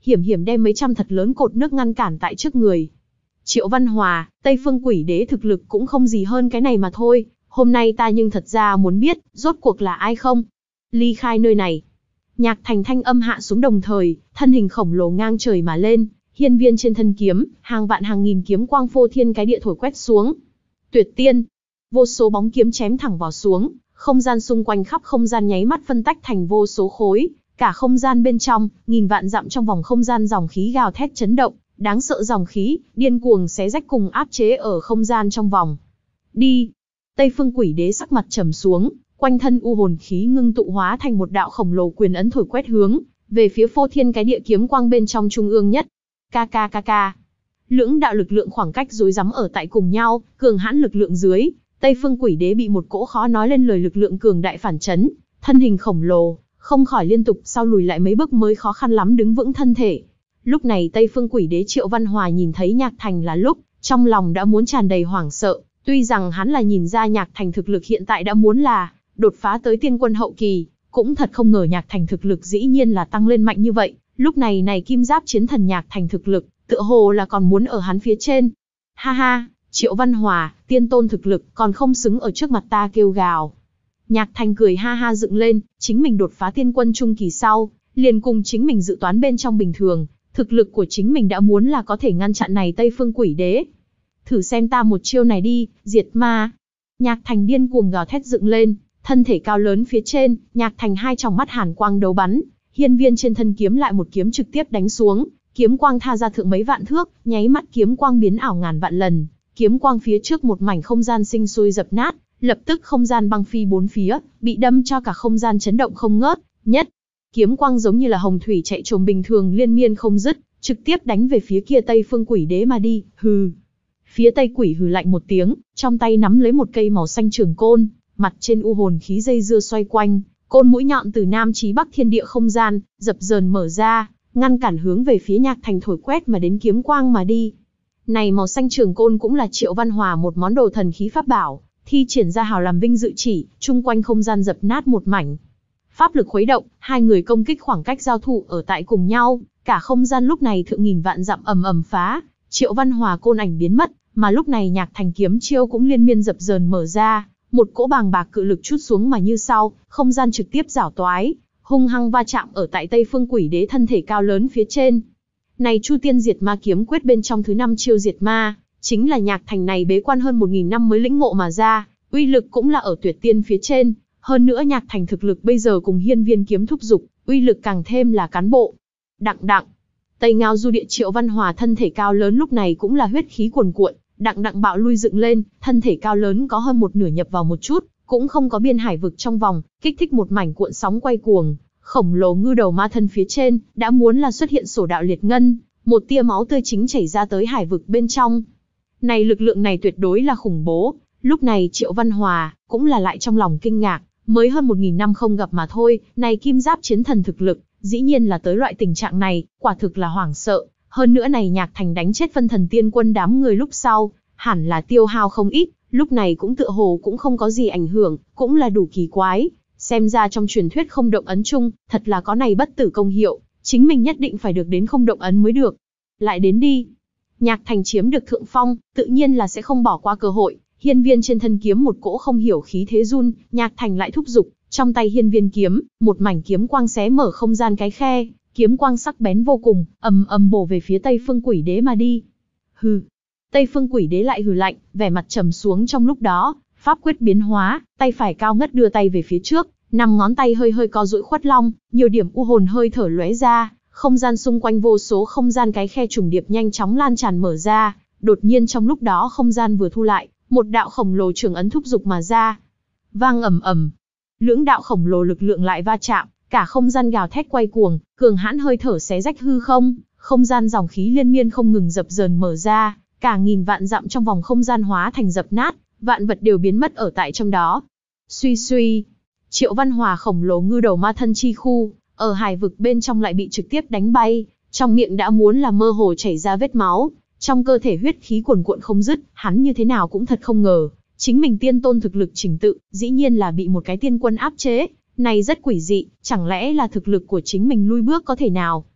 hiểm hiểm đem mấy trăm thật lớn cột nước ngăn cản tại trước người. Triệu Văn Hòa, Tây Phương Quỷ Đế thực lực cũng không gì hơn cái này mà thôi, hôm nay ta nhưng thật ra muốn biết, rốt cuộc là ai không? Ly khai nơi này. Nhạc Thành thanh âm hạ xuống đồng thời, thân hình khổng lồ ngang trời mà lên, hiên viên trên thân kiếm, hàng vạn hàng nghìn kiếm quang phô thiên cái địa thổi quét xuống. Tuyệt tiên, vô số bóng kiếm chém thẳng vào xuống, không gian xung quanh khắp không gian nháy mắt phân tách thành vô số khối, cả không gian bên trong, nghìn vạn dặm trong vòng không gian dòng khí gào thét chấn động, đáng sợ dòng khí, điên cuồng xé rách cùng áp chế ở không gian trong vòng. Đi! Tây Phương Quỷ Đế sắc mặt trầm xuống, quanh thân u hồn khí ngưng tụ hóa thành một đạo khổng lồ quyền ấn thổi quét hướng về phía phô thiên cái địa kiếm quang bên trong trung ương nhất. Ka ka ka ka. Lưỡng đạo lực lượng khoảng cách rối rắm ở tại cùng nhau, cường hãn lực lượng dưới, Tây Phương Quỷ Đế bị một cỗ khó nói lên lời lực lượng cường đại phản chấn, thân hình khổng lồ, không khỏi liên tục sau lùi lại mấy bước mới khó khăn lắm đứng vững thân thể. Lúc này Tây Phương Quỷ Đế Triệu Văn Hòa nhìn thấy Nhạc Thành là lúc, trong lòng đã muốn tràn đầy hoảng sợ, tuy rằng hắn là nhìn ra Nhạc Thành thực lực hiện tại đã muốn là đột phá tới tiên quân hậu kỳ, cũng thật không ngờ Nhạc Thành thực lực dĩ nhiên là tăng lên mạnh như vậy, lúc này này kim giáp chiến thần Nhạc Thành thực lực, tựa hồ là còn muốn ở hắn phía trên. Ha ha, Triệu Văn Hòa, tiên tôn thực lực, còn không xứng ở trước mặt ta kêu gào. Nhạc Thành cười ha ha dựng lên, chính mình đột phá tiên quân trung kỳ sau, liền cùng chính mình dự toán bên trong bình thường, thực lực của chính mình đã muốn là có thể ngăn chặn này Tây Phương Quỷ Đế. Thử xem ta một chiêu này đi, diệt ma. Nhạc Thành điên cuồng gào thét dựng lên, thân thể cao lớn phía trên, Nhạc Thành hai tròng mắt hàn quang đấu bắn, hiên viên trên thân kiếm lại một kiếm trực tiếp đánh xuống, kiếm quang tha ra thượng mấy vạn thước, nháy mắt kiếm quang biến ảo ngàn vạn lần, kiếm quang phía trước một mảnh không gian sinh sôi dập nát, lập tức không gian băng phi bốn phía, bị đâm cho cả không gian chấn động không ngớt, nhất kiếm quang giống như là hồng thủy chạy trồm bình thường liên miên không dứt, trực tiếp đánh về phía kia Tây Phương Quỷ Đế mà đi. Hừ. Phía Tây Quỷ hừ lạnh một tiếng, trong tay nắm lấy một cây màu xanh trường côn, mặt trên u hồn khí dây dưa xoay quanh, côn mũi nhọn từ nam chí bắc thiên địa không gian dập dờn mở ra, ngăn cản hướng về phía Nhạc Thành thổi quét mà đến kiếm quang mà đi. Này màu xanh trường côn cũng là Triệu Văn Hòa một món đồ thần khí pháp bảo, thi triển ra hào làm vinh dự chỉ, chung quanh không gian dập nát một mảnh. Pháp lực khuấy động, hai người công kích khoảng cách giao thủ ở tại cùng nhau, cả không gian lúc này thượng nghìn vạn dặm ầm ầm phá, Triệu Văn Hòa côn ảnh biến mất, mà lúc này Nhạc Thành kiếm chiêu cũng liên miên dập dờn mở ra, một cỗ bàng bạc cự lực chút xuống mà như sau, không gian trực tiếp giảo toái, hung hăng va chạm ở tại Tây Phương Quỷ Đế thân thể cao lớn phía trên. Này Chu Tiên Diệt Ma kiếm quyết bên trong thứ năm chiêu diệt ma, chính là Nhạc Thành này bế quan hơn một nghìn năm mới lĩnh ngộ mà ra, uy lực cũng là ở tuyệt tiên phía trên, hơn nữa Nhạc Thành thực lực bây giờ cùng hiên viên kiếm thúc dục, uy lực càng thêm là cán bộ. Đặng đặng, Tây Ngao Du Địa Triệu Văn Hòa thân thể cao lớn lúc này cũng là huyết khí cuồn cuộn, đặng đặng bạo lui dựng lên, thân thể cao lớn có hơn một nửa nhập vào một chút, cũng không có biên hải vực trong vòng, kích thích một mảnh cuộn sóng quay cuồng, khổng lồ ngư đầu ma thân phía trên, đã muốn là xuất hiện sổ đạo liệt ngân, một tia máu tươi chính chảy ra tới hải vực bên trong. Này lực lượng này tuyệt đối là khủng bố, lúc này Triệu Văn Hòa, cũng là lại trong lòng kinh ngạc, mới hơn một nghìn năm không gặp mà thôi, này kim giáp chiến thần thực lực, dĩ nhiên là tới loại tình trạng này, quả thực là hoảng sợ. Hơn nữa này Nhạc Thành đánh chết phân thần tiên quân đám người lúc sau, hẳn là tiêu hao không ít, lúc này cũng tựa hồ cũng không có gì ảnh hưởng, cũng là đủ kỳ quái. Xem ra trong truyền thuyết không động ấn chung, thật là có này bất tử công hiệu, chính mình nhất định phải được đến không động ấn mới được. Lại đến đi. Nhạc Thành chiếm được thượng phong, tự nhiên là sẽ không bỏ qua cơ hội. Hiên viên trên thân kiếm một cỗ không hiểu khí thế run, Nhạc Thành lại thúc giục, trong tay hiên viên kiếm, một mảnh kiếm quang xé mở không gian cái khe, kiếm quang sắc bén vô cùng, ầm ầm bổ về phía Tây Phương Quỷ Đế mà đi. Hừ. Tây Phương Quỷ Đế lại hừ lạnh, vẻ mặt trầm xuống trong lúc đó, pháp quyết biến hóa, tay phải cao ngất đưa tay về phía trước, năm ngón tay hơi hơi co duỗi khuất long, nhiều điểm u hồn hơi thở lóe ra, không gian xung quanh vô số không gian cái khe trùng điệp nhanh chóng lan tràn mở ra, đột nhiên trong lúc đó không gian vừa thu lại, một đạo khổng lồ trường ấn thúc dục mà ra. Vang ầm ầm, lưỡng đạo khổng lồ lực lượng lại va chạm, cả không gian gào thét quay cuồng, cường hãn hơi thở xé rách hư không, không gian dòng khí liên miên không ngừng dập dờn mở ra, cả nghìn vạn dặm trong vòng không gian hóa thành dập nát, vạn vật đều biến mất ở tại trong đó. Suy suy, Triệu Văn Hòa khổng lồ ngư đầu ma thân chi khu, ở hải vực bên trong lại bị trực tiếp đánh bay, trong miệng đã muốn là mơ hồ chảy ra vết máu, trong cơ thể huyết khí cuồn cuộn không dứt, hắn như thế nào cũng thật không ngờ, chính mình tiên tôn thực lực trình tự, dĩ nhiên là bị một cái tiên quân áp chế, này rất quỷ dị, chẳng lẽ là thực lực của chính mình lui bước có thể nào?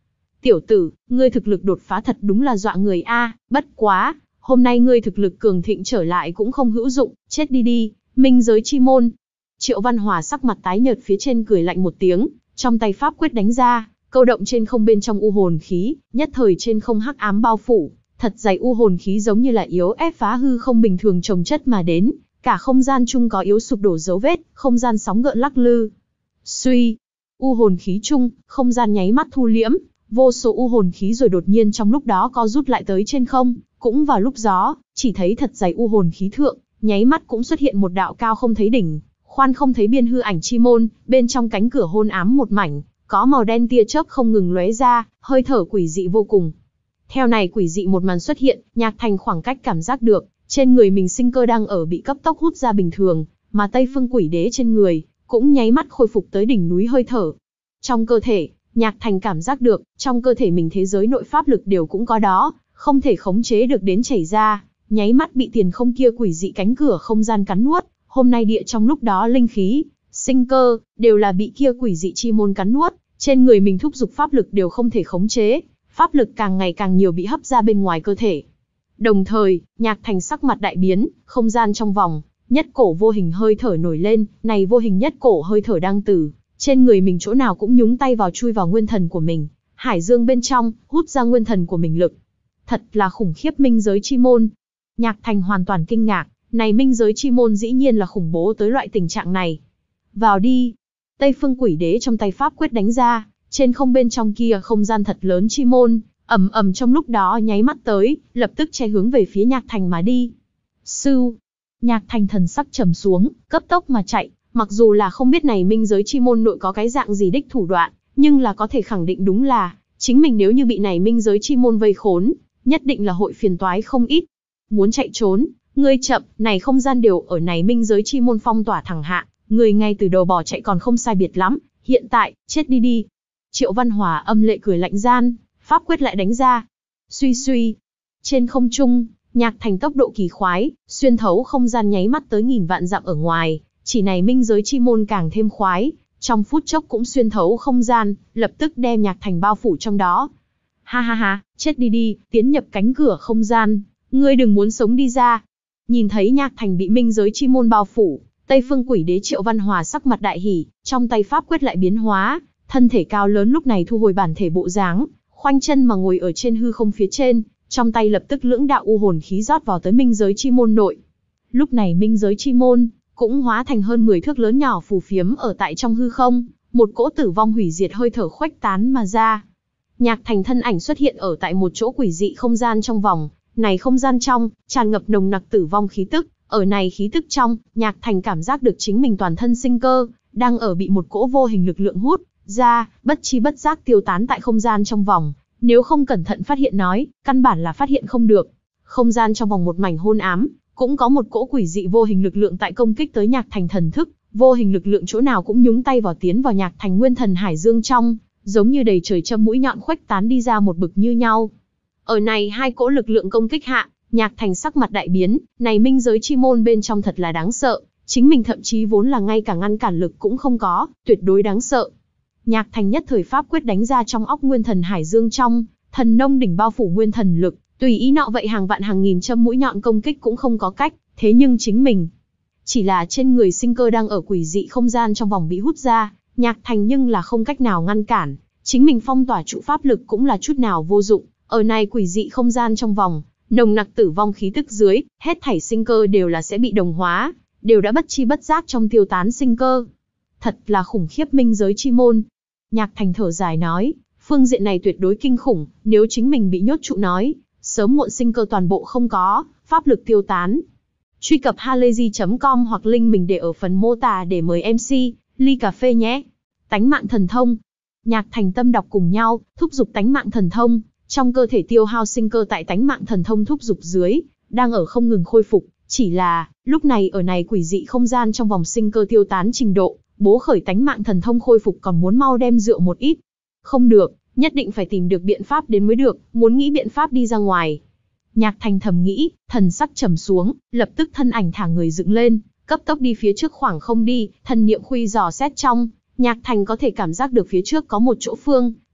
Tiểu tử, ngươi thực lực đột phá thật đúng là dọa người a, bất quá, hôm nay ngươi thực lực cường thịnh trở lại cũng không hữu dụng, chết đi đi, minh giới chi môn. Triệu Văn Hòa sắc mặt tái nhợt phía trên cười lạnh một tiếng, trong tay pháp quyết đánh ra, câu động trên không bên trong u hồn khí, nhất thời trên không hắc ám bao phủ, thật dày u hồn khí giống như là yếu ép phá hư không bình thường chồng chất mà đến, cả không gian chung có yếu sụp đổ dấu vết, không gian sóng gợn lắc lư. Suy, u hồn khí chung, không gian nháy mắt thu liễm, vô số u hồn khí rồi đột nhiên trong lúc đó có rút lại tới trên không, cũng vào lúc gió, chỉ thấy thật dày u hồn khí thượng, nháy mắt cũng xuất hiện một đạo cao không thấy đỉnh, khoan không thấy biên hư ảnh chi môn, bên trong cánh cửa hôn ám một mảnh, có màu đen tia chớp không ngừng lóe ra, hơi thở quỷ dị vô cùng. Theo này quỷ dị một màn xuất hiện, Nhạc Thành khoảng cách cảm giác được, trên người mình sinh cơ đang ở bị cấp tốc hút ra bình thường, mà Tây Phương Quỷ Đế trên người cũng nháy mắt khôi phục tới đỉnh núi hơi thở. Trong cơ thể, Nhạc Thành cảm giác được, trong cơ thể mình thế giới nội pháp lực đều cũng có đó, không thể khống chế được đến chảy ra, nháy mắt bị tiền không kia quỷ dị cánh cửa không gian cắn nuốt, hôm nay địa trong lúc đó linh khí, sinh cơ, đều là bị kia quỷ dị chi môn cắn nuốt, trên người mình thúc giục pháp lực đều không thể khống chế, pháp lực càng ngày càng nhiều bị hấp ra bên ngoài cơ thể. Đồng thời, Nhạc Thành sắc mặt đại biến, không gian trong vòng, nhất cổ vô hình hơi thở nổi lên, này vô hình nhất cổ hơi thở đang từ trên người mình chỗ nào cũng nhúng tay vào chui vào nguyên thần của mình, hải dương bên trong, hút ra nguyên thần của mình lực. Thật là khủng khiếp minh giới chi môn. Nhạc Thành hoàn toàn kinh ngạc, này minh giới chi môn dĩ nhiên là khủng bố tới loại tình trạng này. Vào đi. Tây Phương Quỷ Đế trong tay pháp quyết đánh ra, trên không bên trong kia không gian thật lớn chi môn, ầm ầm trong lúc đó nháy mắt tới, lập tức che hướng về phía Nhạc Thành mà đi. Sưu. Nhạc Thành thần sắc trầm xuống, cấp tốc mà chạy, mặc dù là không biết này minh giới chi môn nội có cái dạng gì đích thủ đoạn, nhưng là có thể khẳng định đúng là, chính mình nếu như bị này minh giới chi môn vây khốn, nhất định là hội phiền toái không ít. Muốn chạy trốn, ngươi chậm, này không gian đều ở này minh giới chi môn phong tỏa thẳng hạ, người ngay từ đầu bỏ chạy còn không sai biệt lắm, hiện tại, chết đi đi. Triệu Văn Hòa âm lệ cười lạnh gian, pháp quyết lại đánh ra. Suy suy, trên không trung, Nhạc Thành tốc độ kỳ khoái, xuyên thấu không gian nháy mắt tới nghìn vạn dặm ở ngoài, chỉ này minh giới chi môn càng thêm khoái, trong phút chốc cũng xuyên thấu không gian, lập tức đem Nhạc Thành bao phủ trong đó. Ha ha ha, chết đi đi, tiến nhập cánh cửa không gian, ngươi đừng muốn sống đi ra. Nhìn thấy Nhạc Thành bị minh giới chi môn bao phủ, Tây Phương Quỷ Đế Triệu Văn Hòa sắc mặt đại hỉ, trong tay pháp quyết lại biến hóa, thân thể cao lớn lúc này thu hồi bản thể bộ dáng, khoanh chân mà ngồi ở trên hư không phía trên, trong tay lập tức lưỡng đạo u hồn khí rót vào tới minh giới chi môn nội. Lúc này minh giới chi môn cũng hóa thành hơn mười thước lớn nhỏ phù phiếm ở tại trong hư không, một cỗ tử vong hủy diệt hơi thở khuếch tán mà ra. Nhạc Thành thân ảnh xuất hiện ở tại một chỗ quỷ dị không gian trong vòng, này không gian trong tràn ngập nồng nặc tử vong khí tức, ở này khí tức trong, Nhạc Thành cảm giác được chính mình toàn thân sinh cơ đang ở bị một cỗ vô hình lực lượng hút ra, bất chi bất giác tiêu tán tại không gian trong vòng. Nếu không cẩn thận phát hiện nói, căn bản là phát hiện không được. Không gian trong vòng một mảnh hôn ám, cũng có một cỗ quỷ dị vô hình lực lượng tại công kích tới Nhạc Thành thần thức, vô hình lực lượng chỗ nào cũng nhúng tay vào tiến vào Nhạc Thành nguyên thần hải dương trong, giống như đầy trời châm mũi nhọn khuếch tán đi ra một bực như nhau. Ở này hai cỗ lực lượng công kích hạ, Nhạc Thành sắc mặt đại biến, này minh giới chi môn bên trong thật là đáng sợ, chính mình thậm chí vốn là ngay cả ngăn cản lực cũng không có, tuyệt đối đáng sợ. Nhạc Thành nhất thời pháp quyết đánh ra trong óc nguyên thần hải dương trong, thần nông đỉnh bao phủ nguyên thần lực, tùy ý nọ vậy hàng vạn hàng nghìn châm mũi nhọn công kích cũng không có cách, thế nhưng chính mình, chỉ là trên người sinh cơ đang ở quỷ dị không gian trong vòng bị hút ra, Nhạc Thành nhưng là không cách nào ngăn cản, chính mình phong tỏa trụ pháp lực cũng là chút nào vô dụng, ở này quỷ dị không gian trong vòng, nồng nặc tử vong khí tức dưới, hết thảy sinh cơ đều là sẽ bị đồng hóa, đều đã bất chi bất giác trong tiêu tán sinh cơ. Thật là khủng khiếp minh giới chi môn. Nhạc Thành thở dài nói, phương diện này tuyệt đối kinh khủng, nếu chính mình bị nhốt trụ nói, sớm muộn sinh cơ toàn bộ không có, pháp lực tiêu tán. Truy cập halayzi chấm com hoặc link mình để ở phần mô tả để mời em xê, ly cà phê nhé. Tánh mạng thần thông. Nhạc Thành tâm đọc cùng nhau, thúc giục tánh mạng thần thông, trong cơ thể tiêu hao sinh cơ tại tánh mạng thần thông thúc giục dưới, đang ở không ngừng khôi phục, chỉ là, lúc này ở này quỷ dị không gian trong vòng sinh cơ tiêu tán trình độ, bố khởi tánh mạng thần thông khôi phục còn muốn mau đem dựa một ít. Không được, nhất định phải tìm được biện pháp đến mới được, muốn nghĩ biện pháp đi ra ngoài. Nhạc Thành thầm nghĩ, thần sắc trầm xuống, lập tức thân ảnh thả người dựng lên, cấp tốc đi phía trước khoảng không đi, thần niệm khuy dò xét trong, Nhạc Thành có thể cảm giác được phía trước có một chỗ phương,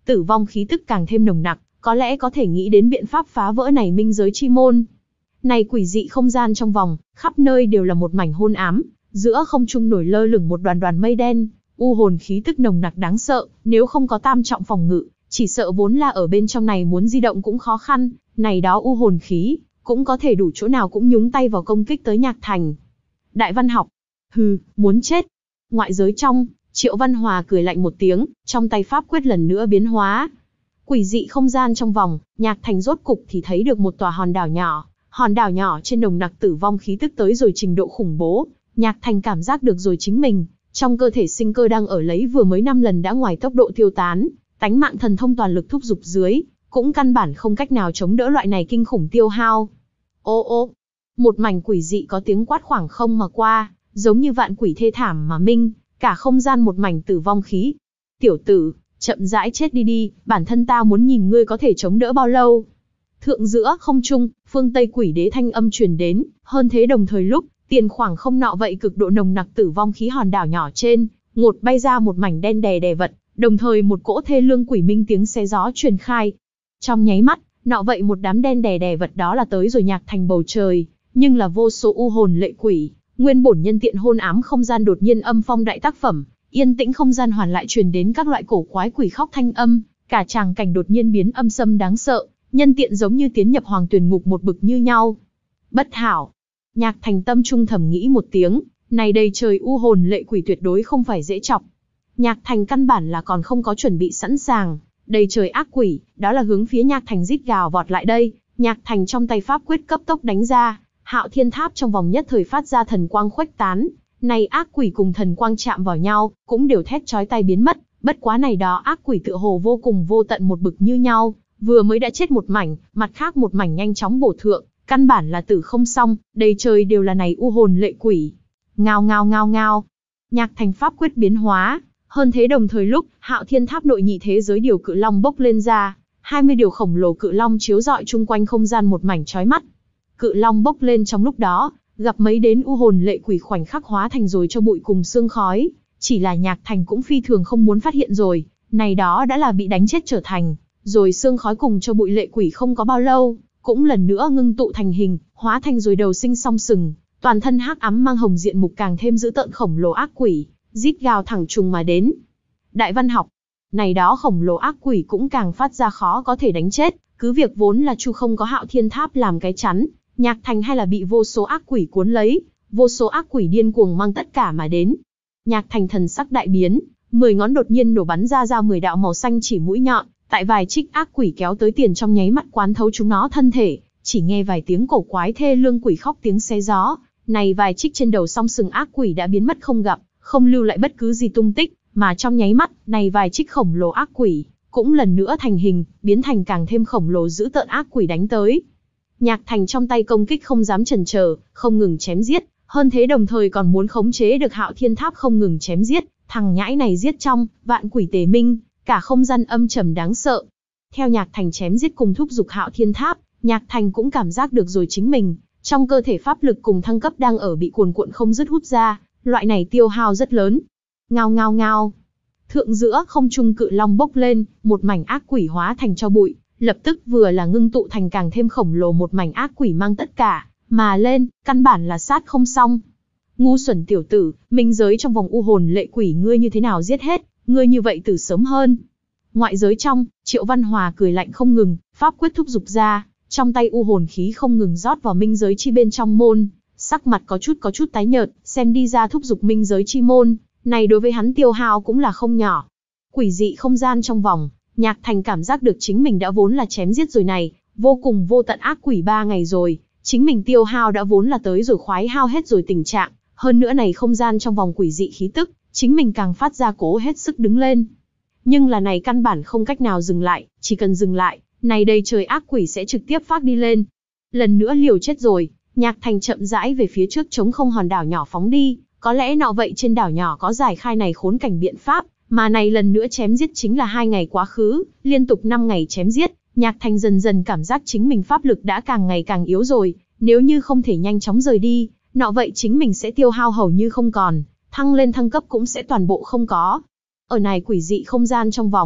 tử vong khí tức càng thêm nồng nặc, có lẽ có thể nghĩ đến biện pháp phá vỡ này minh giới chi môn. Này quỷ dị không gian trong vòng, khắp nơi đều là một mảnh hôn ám, giữa không trung nổi lơ lửng một đoàn đoàn mây đen, u hồn khí tức nồng nặc đáng sợ, nếu không có tam trọng phòng ngự, chỉ sợ vốn là ở bên trong này muốn di động cũng khó khăn, này đó u hồn khí, cũng có thể đủ chỗ nào cũng nhúng tay vào công kích tới Nhạc Thành. Đại văn học, hừ, muốn chết. Ngoại giới trong, Triệu Văn Hòa cười lạnh một tiếng, trong tay pháp quyết lần nữa biến hóa. Quỷ dị không gian trong vòng, Nhạc Thành rốt cục thì thấy được một tòa hòn đảo nhỏ, hòn đảo nhỏ trên nồng nặc tử vong khí tức tới rồi trình độ khủng bố, Nhạc Thành cảm giác được rồi chính mình, trong cơ thể sinh cơ đang ở lấy vừa mới năm lần đã ngoài tốc độ tiêu tán, tánh mạng thần thông toàn lực thúc giục dưới, cũng căn bản không cách nào chống đỡ loại này kinh khủng tiêu hao. Ô ô, một mảnh quỷ dị có tiếng quát khoảng không mà qua, giống như vạn quỷ thê thảm mà minh, cả không gian một mảnh tử vong khí. Tiểu tử, chậm rãi chết đi đi, bản thân ta muốn nhìn ngươi có thể chống đỡ bao lâu. Thượng giữa không trung, phương Tây quỷ đế thanh âm truyền đến, hơn thế đồng thời lúc, tiền khoảng không nọ vậy cực độ nồng nặc tử vong khí hòn đảo nhỏ trên, ngột bay ra một mảnh đen đè đè vật, đồng thời một cỗ thê lương quỷ minh tiếng xé gió truyền khai. Trong nháy mắt, nọ vậy một đám đen đè đè vật đó là tới rồi Nhạc Thành bầu trời, nhưng là vô số u hồn lệ quỷ, nguyên bổn nhân tiện hôn ám không gian đột nhiên âm phong đại tác phẩm, yên tĩnh không gian hoàn lại truyền đến các loại cổ quái quỷ khóc thanh âm, cả tràng cảnh đột nhiên biến âm sâm đáng sợ, nhân tiện giống như tiến nhập hoàng tuyển ngục một bực như nhau. Bất hảo. Nhạc Thành tâm trung thầm nghĩ một tiếng, này đầy trời u hồn lệ quỷ tuyệt đối không phải dễ chọc. Nhạc Thành căn bản là còn không có chuẩn bị sẵn sàng, đầy trời ác quỷ, đó là hướng phía Nhạc Thành rít gào vọt lại đây, Nhạc Thành trong tay pháp quyết cấp tốc đánh ra, Hạo Thiên Tháp trong vòng nhất thời phát ra thần quang khuếch tán, này ác quỷ cùng thần quang chạm vào nhau, cũng đều thét chói tai biến mất, bất quá này đó ác quỷ tựa hồ vô cùng vô tận một bực như nhau, vừa mới đã chết một mảnh, mặt khác một mảnh nhanh chóng bổ thượng, căn bản là tử không xong, đầy trời đều là này u hồn lệ quỷ. Ngao ngao ngao ngao. Nhạc Thành pháp quyết biến hóa, hơn thế đồng thời lúc, Hạo Thiên Tháp nội nhị thế giới điều cự long bốc lên ra, hai mươi điều khổng lồ cự long chiếu rọi chung quanh không gian một mảnh chói mắt. Cự long bốc lên trong lúc đó, gặp mấy đến u hồn lệ quỷ khoảnh khắc hóa thành rồi cho bụi cùng xương khói, chỉ là Nhạc Thành cũng phi thường không muốn phát hiện rồi, này đó đã là bị đánh chết trở thành, rồi xương khói cùng cho bụi lệ quỷ không có bao lâu, cũng lần nữa ngưng tụ thành hình, hóa thành rồi đầu sinh song sừng, toàn thân hắc ám mang hồng diện mục càng thêm dữ tợn khổng lồ ác quỷ, rít gào thẳng trùng mà đến. Đại văn học, này đó khổng lồ ác quỷ cũng càng phát ra khó có thể đánh chết, cứ việc vốn là Chu không có Hạo Thiên Tháp làm cái chắn, Nhạc Thành hay là bị vô số ác quỷ cuốn lấy, vô số ác quỷ điên cuồng mang tất cả mà đến. Nhạc Thành thần sắc đại biến, mười ngón đột nhiên nổ bắn ra ra mười đạo màu xanh chỉ mũi nhọn, tại vài trích ác quỷ kéo tới tiền trong nháy mắt quán thấu chúng nó thân thể, chỉ nghe vài tiếng cổ quái thê lương quỷ khóc tiếng xé gió, này vài trích trên đầu song sừng ác quỷ đã biến mất không gặp, không lưu lại bất cứ gì tung tích, mà trong nháy mắt, này vài trích khổng lồ ác quỷ cũng lần nữa thành hình, biến thành càng thêm khổng lồ dữ tợn ác quỷ đánh tới. Nhạc Thành trong tay công kích không dám chần chờ, không ngừng chém giết, hơn thế đồng thời còn muốn khống chế được Hạo Thiên Tháp không ngừng chém giết, thằng nhãi này giết trong, vạn quỷ tề minh, cả không gian âm trầm đáng sợ. Theo Nhạc Thành chém giết cùng thúc giục Hạo Thiên Tháp, Nhạc Thành cũng cảm giác được rồi chính mình, trong cơ thể pháp lực cùng thăng cấp đang ở bị cuồn cuộn không dứt hút ra, loại này tiêu hao rất lớn. Ngao ngao ngao. Thượng giữa không trung cự long bốc lên, một mảnh ác quỷ hóa thành cho bụi, lập tức vừa là ngưng tụ thành càng thêm khổng lồ một mảnh ác quỷ mang tất cả, mà lên, căn bản là sát không xong. Ngu xuẩn tiểu tử, minh giới trong vòng u hồn lệ quỷ ngươi như thế nào giết hết, ngươi như vậy tử sớm hơn. Ngoại giới trong, Triệu Văn Hòa cười lạnh không ngừng, pháp quyết thúc giục ra, trong tay u hồn khí không ngừng rót vào minh giới chi bên trong môn, sắc mặt có chút có chút tái nhợt, xem đi ra thúc giục minh giới chi môn, này đối với hắn tiêu hao cũng là không nhỏ. Quỷ dị không gian trong vòng, Nhạc Thành cảm giác được chính mình đã vốn là chém giết rồi này, vô cùng vô tận ác quỷ ba ngày rồi, chính mình tiêu hao đã vốn là tới rồi khoái hao hết rồi tình trạng, hơn nữa này không gian trong vòng quỷ dị khí tức, chính mình càng phát ra cố hết sức đứng lên. Nhưng là này căn bản không cách nào dừng lại, chỉ cần dừng lại, này đây trời ác quỷ sẽ trực tiếp phát đi lên. Lần nữa liều chết rồi, Nhạc Thành chậm rãi về phía trước chống không hòn đảo nhỏ phóng đi, có lẽ nọ vậy trên đảo nhỏ có giải khai này khốn cảnh biện pháp, mà này lần nữa chém giết chính là hai ngày quá khứ, liên tục năm ngày chém giết, Nhạc Thành dần dần cảm giác chính mình pháp lực đã càng ngày càng yếu rồi, nếu như không thể nhanh chóng rời đi, nọ vậy chính mình sẽ tiêu hao hầu như không còn, thăng lên thăng cấp cũng sẽ toàn bộ không có. Ở này quỷ dị không gian trong vòng,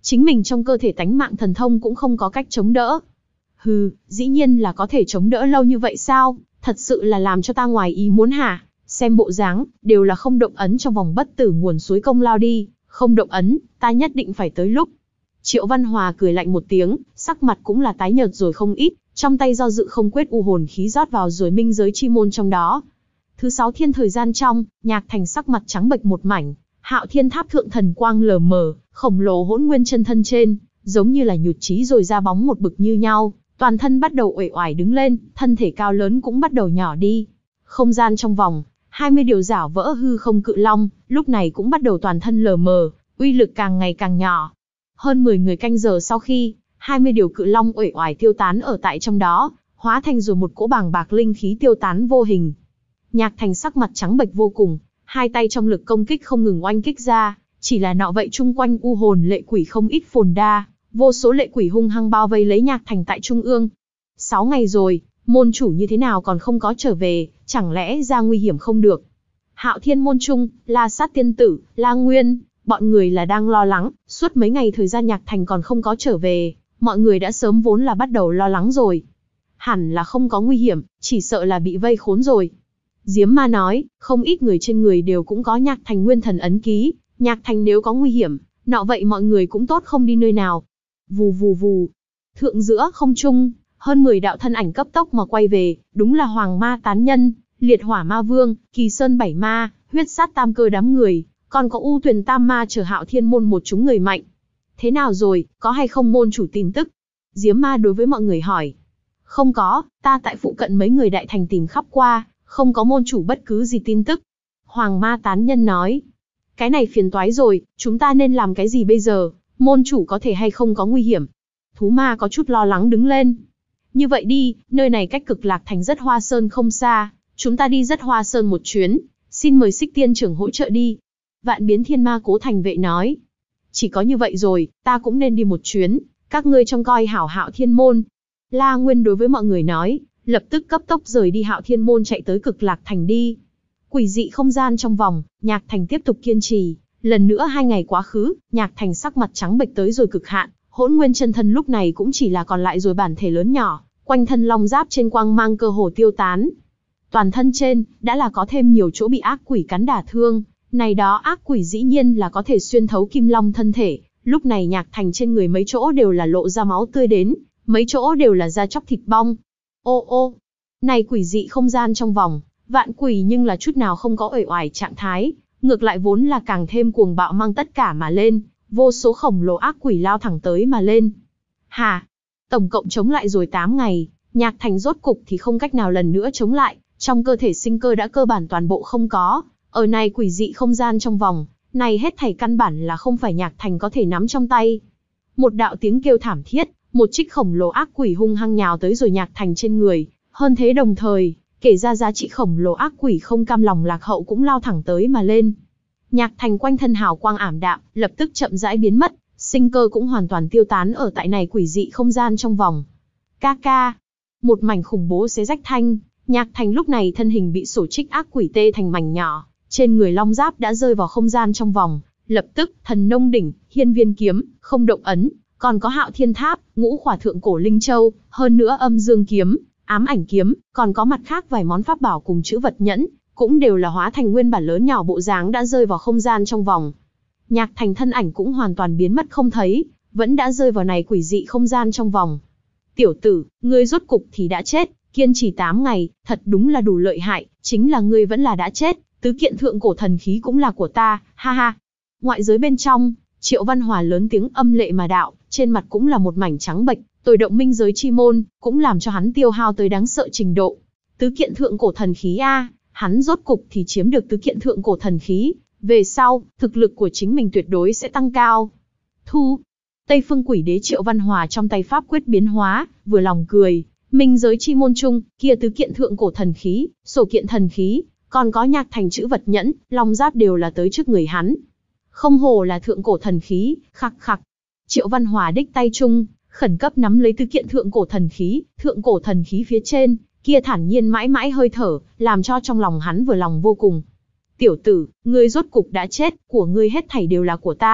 chính mình trong cơ thể tánh mạng thần thông cũng không có cách chống đỡ. Hừ, dĩ nhiên là có thể chống đỡ lâu như vậy sao, thật sự là làm cho ta ngoài ý muốn hả? Xem bộ dáng, đều là không động ấn trong vòng bất tử nguồn suối công lao đi, không động ấn, ta nhất định phải tới lúc. Triệu Văn Hòa cười lạnh một tiếng, sắc mặt cũng là tái nhợt rồi không ít, trong tay do dự không quyết u hồn khí rót vào rồi minh giới chi môn trong đó. Thứ sáu thiên thời gian trong, Nhạc Thành sắc mặt trắng bệch một mảnh, Hạo Thiên Tháp thượng thần quang lờ mờ, khổng lồ hỗn nguyên chân thân trên, giống như là nhụt chí rồi ra bóng một bực như nhau, toàn thân bắt đầu uể oải đứng lên, thân thể cao lớn cũng bắt đầu nhỏ đi. Không gian trong vòng, hai mươi điều rảo vỡ hư không cự long, lúc này cũng bắt đầu toàn thân lờ mờ, uy lực càng ngày càng nhỏ. Hơn mười người canh giờ sau khi, hai mươi điều cự long uể oải tiêu tán ở tại trong đó, hóa thành rồi một cỗ bàng bạc linh khí tiêu tán vô hình. Nhạc Thành sắc mặt trắng bệch vô cùng, hai tay trong lực công kích không ngừng oanh kích ra, chỉ là nọ vậy chung quanh u hồn lệ quỷ không ít phồn đa, vô số lệ quỷ hung hăng bao vây lấy Nhạc Thành tại trung ương. Sáu ngày rồi, môn chủ như thế nào còn không có trở về, chẳng lẽ ra nguy hiểm không được? Hạo Thiên môn trung, La Sát tiên tử, La Nguyên, bọn người là đang lo lắng, suốt mấy ngày thời gian Nhạc Thành còn không có trở về, mọi người đã sớm vốn là bắt đầu lo lắng rồi. Hẳn là không có nguy hiểm, chỉ sợ là bị vây khốn rồi. Diếm Ma nói, không ít người trên người đều cũng có Nhạc Thành nguyên thần ấn ký, Nhạc Thành nếu có nguy hiểm, nọ vậy mọi người cũng tốt không đi nơi nào. Vù vù vù, thượng giữa không trung, hơn mười đạo thân ảnh cấp tốc mà quay về, đúng là Hoàng Ma tán nhân, Liệt Hỏa Ma Vương, Kỳ Sơn bảy ma, Huyết Sát tam cơ đám người, còn có U Tuyền tam ma chờ Hạo Thiên môn một chúng người mạnh. Thế nào rồi, có hay không môn chủ tin tức? Diếm Ma đối với mọi người hỏi. Không có, ta tại phụ cận mấy người đại thành tìm khắp qua, không có môn chủ bất cứ gì tin tức. Hoàng Ma tán nhân nói. Cái này phiền toái rồi, chúng ta nên làm cái gì bây giờ? Môn chủ có thể hay không có nguy hiểm? Thú Ma có chút lo lắng đứng lên. Như vậy đi, nơi này cách Cực Lạc Thành Rất Hoa Sơn không xa, chúng ta đi Rất Hoa Sơn một chuyến, xin mời Xích Tiên trưởng hỗ trợ đi. Vạn Biến Thiên Ma Cố Thành Vệ nói. Chỉ có như vậy rồi, ta cũng nên đi một chuyến, các ngươi trông coi hảo Hạo Thiên môn. La Nguyên đối với mọi người nói, lập tức cấp tốc rời đi Hạo Thiên môn chạy tới Cực Lạc Thành đi. Quỷ dị không gian trong vòng, Nhạc Thành tiếp tục kiên trì, lần nữa hai ngày quá khứ, Nhạc Thành sắc mặt trắng bệch tới rồi cực hạn, hỗn nguyên chân thân lúc này cũng chỉ là còn lại rồi bản thể lớn nhỏ, quanh thân long giáp trên quang mang cơ hồ tiêu tán. Toàn thân trên, đã là có thêm nhiều chỗ bị ác quỷ cắn đả thương, này đó ác quỷ dĩ nhiên là có thể xuyên thấu kim long thân thể, lúc này Nhạc Thành trên người mấy chỗ đều là lộ ra máu tươi đến, mấy chỗ đều là da chóc thịt bong. Ô ô, này quỷ dị không gian trong vòng, vạn quỷ nhưng là chút nào không có uể oải trạng thái, ngược lại vốn là càng thêm cuồng bạo mang tất cả mà lên, vô số khổng lồ ác quỷ lao thẳng tới mà lên. Hà, tổng cộng chống lại rồi tám ngày, Nhạc Thành rốt cục thì không cách nào lần nữa chống lại, trong cơ thể sinh cơ đã cơ bản toàn bộ không có, ở này quỷ dị không gian trong vòng, này hết thảy căn bản là không phải Nhạc Thành có thể nắm trong tay. Một đạo tiếng kêu thảm thiết, một trích khổng lồ ác quỷ hung hăng nhào tới rồi Nhạc Thành trên người, hơn thế đồng thời, kể ra giá trị khổng lồ ác quỷ không cam lòng lạc hậu cũng lao thẳng tới mà lên. Nhạc Thành quanh thân hào quang ảm đạm, lập tức chậm rãi biến mất, sinh cơ cũng hoàn toàn tiêu tán ở tại này quỷ dị không gian trong vòng. Ca ca, một mảnh khủng bố xé rách thanh, Nhạc Thành lúc này thân hình bị sổ trích ác quỷ tê thành mảnh nhỏ, trên người long giáp đã rơi vào không gian trong vòng, lập tức thần nông đỉnh, hiên viên kiếm, không động ấn, còn có Hạo Thiên Tháp, ngũ khỏa thượng cổ linh châu, hơn nữa âm dương kiếm, ám ảnh kiếm, còn có mặt khác vài món pháp bảo cùng chữ vật nhẫn, cũng đều là hóa thành nguyên bản lớn nhỏ bộ dáng đã rơi vào không gian trong vòng. Nhạc Thành thân ảnh cũng hoàn toàn biến mất không thấy, vẫn đã rơi vào này quỷ dị không gian trong vòng. Tiểu tử, ngươi rốt cục thì đã chết, kiên trì tám ngày, thật đúng là đủ lợi hại, chính là ngươi vẫn là đã chết, tứ kiện thượng cổ thần khí cũng là của ta, ha ha. Ngoại giới bên trong, Triệu Văn Hòa lớn tiếng âm lệ mà đạo, trên mặt cũng là một mảnh trắng bệch, tồi động minh giới chi môn, cũng làm cho hắn tiêu hao tới đáng sợ trình độ. Tứ kiện thượng cổ thần khí a, hắn rốt cục thì chiếm được tứ kiện thượng cổ thần khí, về sau, thực lực của chính mình tuyệt đối sẽ tăng cao. Thu, Tây Phương Quỷ Đế Triệu Văn Hòa trong tay pháp quyết biến hóa, vừa lòng cười, minh giới chi môn chung, kia tứ kiện thượng cổ thần khí, sổ kiện thần khí, còn có Nhạc Thành chữ vật nhẫn, long giáp đều là tới trước người hắn. Không hồ là thượng cổ thần khí, khắc khắc. Triệu Văn Hòa đích tay chung, khẩn cấp nắm lấy tứ kiện thượng cổ thần khí, thượng cổ thần khí phía trên, kia thản nhiên mãi mãi hơi thở, làm cho trong lòng hắn vừa lòng vô cùng. Tiểu tử, ngươi rốt cục đã chết, của ngươi hết thảy đều là của ta,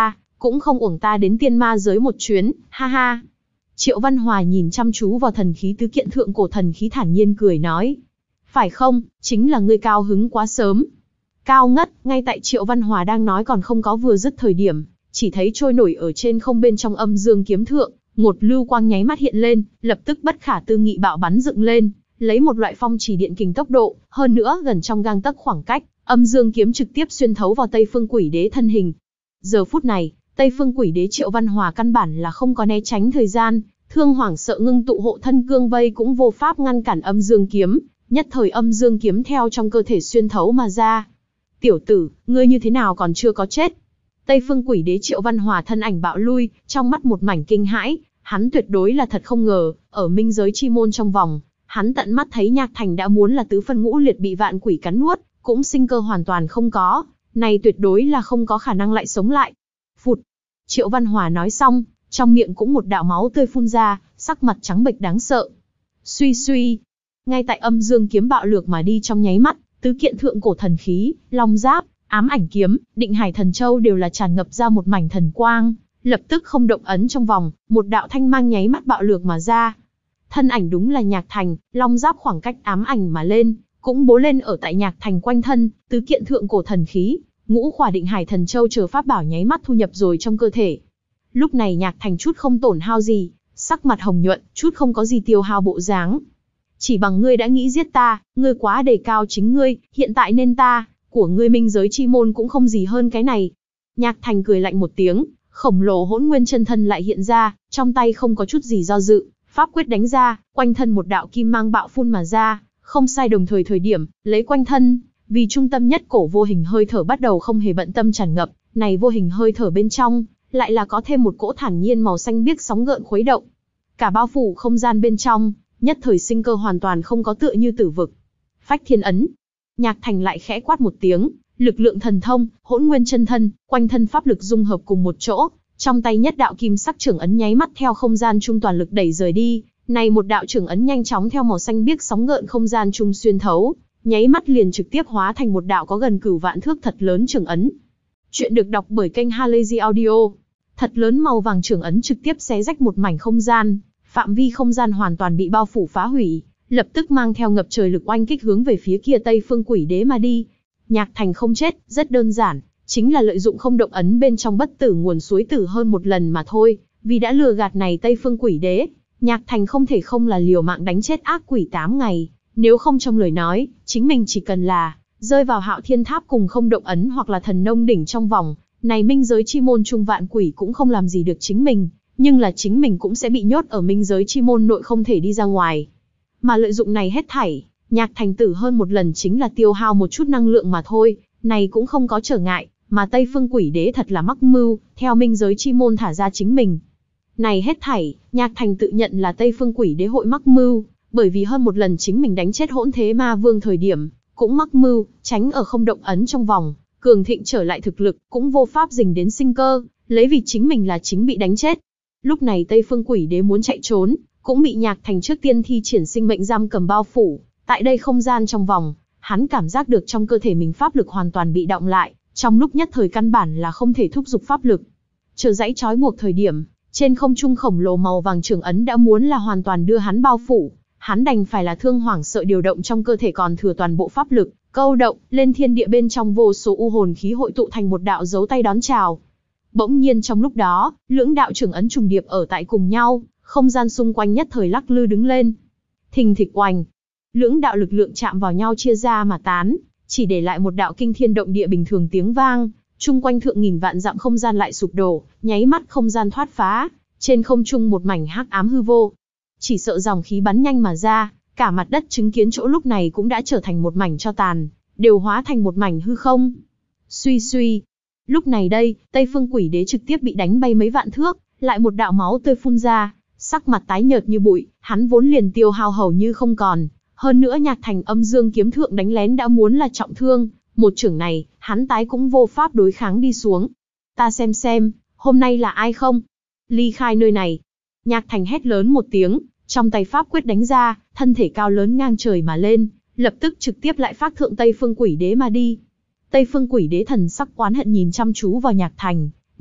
cũng không uổng ta đến tiên ma giới một chuyến, ha ha. Triệu Văn Hòa nhìn chăm chú vào thần khí tứ kiện thượng cổ thần khí thản nhiên cười nói. Phải không, chính là ngươi cao hứng quá sớm. Cao ngất, ngay tại Triệu Văn Hòa đang nói còn không có vừa dứt thời điểm, chỉ thấy trôi nổi ở trên không bên trong âm dương kiếm thượng, một lưu quang nháy mắt hiện lên, lập tức bất khả tư nghị bạo bắn dựng lên, lấy một loại phong chỉ điện kình tốc độ, hơn nữa gần trong gang tấc khoảng cách, âm dương kiếm trực tiếp xuyên thấu vào Tây Phương Quỷ Đế thân hình. Giờ phút này, Tây Phương Quỷ Đế Triệu Văn Hòa căn bản là không có né tránh thời gian, thương hoảng sợ ngưng tụ hộ thân cương vây cũng vô pháp ngăn cản âm dương kiếm, nhất thời âm dương kiếm theo trong cơ thể xuyên thấu mà ra. Tiểu tử, ngươi như thế nào còn chưa có chết? Tây Phương Quỷ Đế Triệu Văn Hòa thân ảnh bạo lui, trong mắt một mảnh kinh hãi, hắn tuyệt đối là thật không ngờ, ở minh giới chi môn trong vòng, hắn tận mắt thấy Nhạc Thành đã muốn là tứ phân ngũ liệt bị vạn quỷ cắn nuốt, cũng sinh cơ hoàn toàn không có, này tuyệt đối là không có khả năng lại sống lại. Phụt. Triệu Văn Hòa nói xong, trong miệng cũng một đạo máu tươi phun ra, sắc mặt trắng bệch đáng sợ. Suy suy. Ngay tại âm dương kiếm bạo lược mà đi trong nháy mắt, tứ kiện thượng cổ thần khí, long giáp, ám ảnh kiếm, định hải thần châu đều là tràn ngập ra một mảnh thần quang, lập tức không động ấn trong vòng, một đạo thanh mang nháy mắt bạo lược mà ra. Thân ảnh đúng là Nhạc Thành, long giáp khoảng cách ám ảnh mà lên, cũng bố lên ở tại Nhạc Thành quanh thân, tứ kiện thượng cổ thần khí, ngũ khỏa định hải thần châu chờ pháp bảo nháy mắt thu nhập rồi trong cơ thể. Lúc này Nhạc Thành chút không tổn hao gì, sắc mặt hồng nhuận, chút không có gì tiêu hao bộ dáng. Chỉ bằng ngươi đã nghĩ giết ta, ngươi quá đề cao chính ngươi, hiện tại nên ta, của ngươi minh giới chi môn cũng không gì hơn cái này. Nhạc Thành cười lạnh một tiếng, khổng lồ hỗn nguyên chân thân lại hiện ra, trong tay không có chút gì do dự, pháp quyết đánh ra, quanh thân một đạo kim mang bạo phun mà ra, không sai đồng thời thời điểm, lấy quanh thân, vì trung tâm nhất cổ vô hình hơi thở bắt đầu không hề bận tâm tràn ngập, này vô hình hơi thở bên trong, lại là có thêm một cỗ thản nhiên màu xanh biếc sóng gợn khuấy động. Cả bao phủ không gian bên trong, nhất thời sinh cơ hoàn toàn không có tựa như tử vực. Phách thiên ấn. Nhạc Thành lại khẽ quát một tiếng, lực lượng thần thông, hỗn nguyên chân thân, quanh thân pháp lực dung hợp cùng một chỗ, trong tay nhất đạo kim sắc trưởng ấn nháy mắt theo không gian trung toàn lực đẩy rời đi, này một đạo trưởng ấn nhanh chóng theo màu xanh biếc sóng gợn không gian trung xuyên thấu, nháy mắt liền trực tiếp hóa thành một đạo có gần cửu vạn thước thật lớn trưởng ấn. Chuyện được đọc bởi kênh Halazy Audio. Thật lớn màu vàng trưởng ấn trực tiếp xé rách một mảnh không gian, phạm vi không gian hoàn toàn bị bao phủ phá hủy, lập tức mang theo ngập trời lực oanh kích hướng về phía kia Tây Phương Quỷ Đế mà đi. Nhạc Thành không chết, rất đơn giản, chính là lợi dụng không động ấn bên trong bất tử nguồn suối tử hơn một lần mà thôi, vì đã lừa gạt này Tây Phương Quỷ Đế, Nhạc Thành không thể không là liều mạng đánh chết ác quỷ tám ngày, nếu không trong lời nói, chính mình chỉ cần là rơi vào Hạo Thiên Tháp cùng không động ấn hoặc là thần nông đỉnh trong vòng, này minh giới chi môn trung vạn quỷ cũng không làm gì được chính mình, nhưng là chính mình cũng sẽ bị nhốt ở minh giới chi môn nội không thể đi ra ngoài. Mà lợi dụng này hết thảy, Nhạc Thành tử hơn một lần chính là tiêu hao một chút năng lượng mà thôi, này cũng không có trở ngại, mà Tây Phương Quỷ Đế thật là mắc mưu, theo minh giới chi môn thả ra chính mình. Này hết thảy, Nhạc Thành tự nhận là Tây Phương Quỷ Đế hội mắc mưu, bởi vì hơn một lần chính mình đánh chết Hỗn Thế Ma Vương thời điểm, cũng mắc mưu, tránh ở không động ấn trong vòng, cường thịnh trở lại thực lực, cũng vô pháp dình đến sinh cơ, lấy vì chính mình là chính bị đánh chết. Lúc này Tây Phương Quỷ Đế muốn chạy trốn, cũng bị Nhạc Thành trước tiên thi triển sinh mệnh giam cầm bao phủ, tại đây không gian trong vòng, hắn cảm giác được trong cơ thể mình pháp lực hoàn toàn bị động lại, trong lúc nhất thời căn bản là không thể thúc giục pháp lực. Chờ dãy trói buộc thời điểm, trên không trung khổng lồ màu vàng trưởng ấn đã muốn là hoàn toàn đưa hắn bao phủ, hắn đành phải là thương hoảng sợ điều động trong cơ thể còn thừa toàn bộ pháp lực, câu động lên thiên địa bên trong vô số u hồn khí hội tụ thành một đạo dấu tay đón chào. Bỗng nhiên trong lúc đó, lưỡng đạo trưởng ấn trùng điệp ở tại cùng nhau, không gian xung quanh nhất thời lắc lư đứng lên. Thình thịch oành, lưỡng đạo lực lượng chạm vào nhau chia ra mà tán, chỉ để lại một đạo kinh thiên động địa bình thường tiếng vang, chung quanh thượng nghìn vạn dặm không gian lại sụp đổ, nháy mắt không gian thoát phá, trên không trung một mảnh hắc ám hư vô. Chỉ sợ dòng khí bắn nhanh mà ra, cả mặt đất chứng kiến chỗ lúc này cũng đã trở thành một mảnh tro tàn, đều hóa thành một mảnh hư không. Suy suy. Lúc này đây, Tây Phương Quỷ Đế trực tiếp bị đánh bay mấy vạn thước, lại một đạo máu tươi phun ra, sắc mặt tái nhợt như bụi, hắn vốn liền tiêu hao hầu như không còn, hơn nữa Nhạc Thành âm dương kiếm thượng đánh lén đã muốn là trọng thương, một chưởng này, hắn tái cũng vô pháp đối kháng đi xuống. Ta xem xem, hôm nay là ai không? Ly khai nơi này. Nhạc Thành hét lớn một tiếng, trong tay pháp quyết đánh ra, thân thể cao lớn ngang trời mà lên, lập tức trực tiếp lại phát thượng Tây Phương Quỷ Đế mà đi. Tây Phương Quỷ Đế thần sắc oán hận nhìn chăm chú vào Nhạc Thành,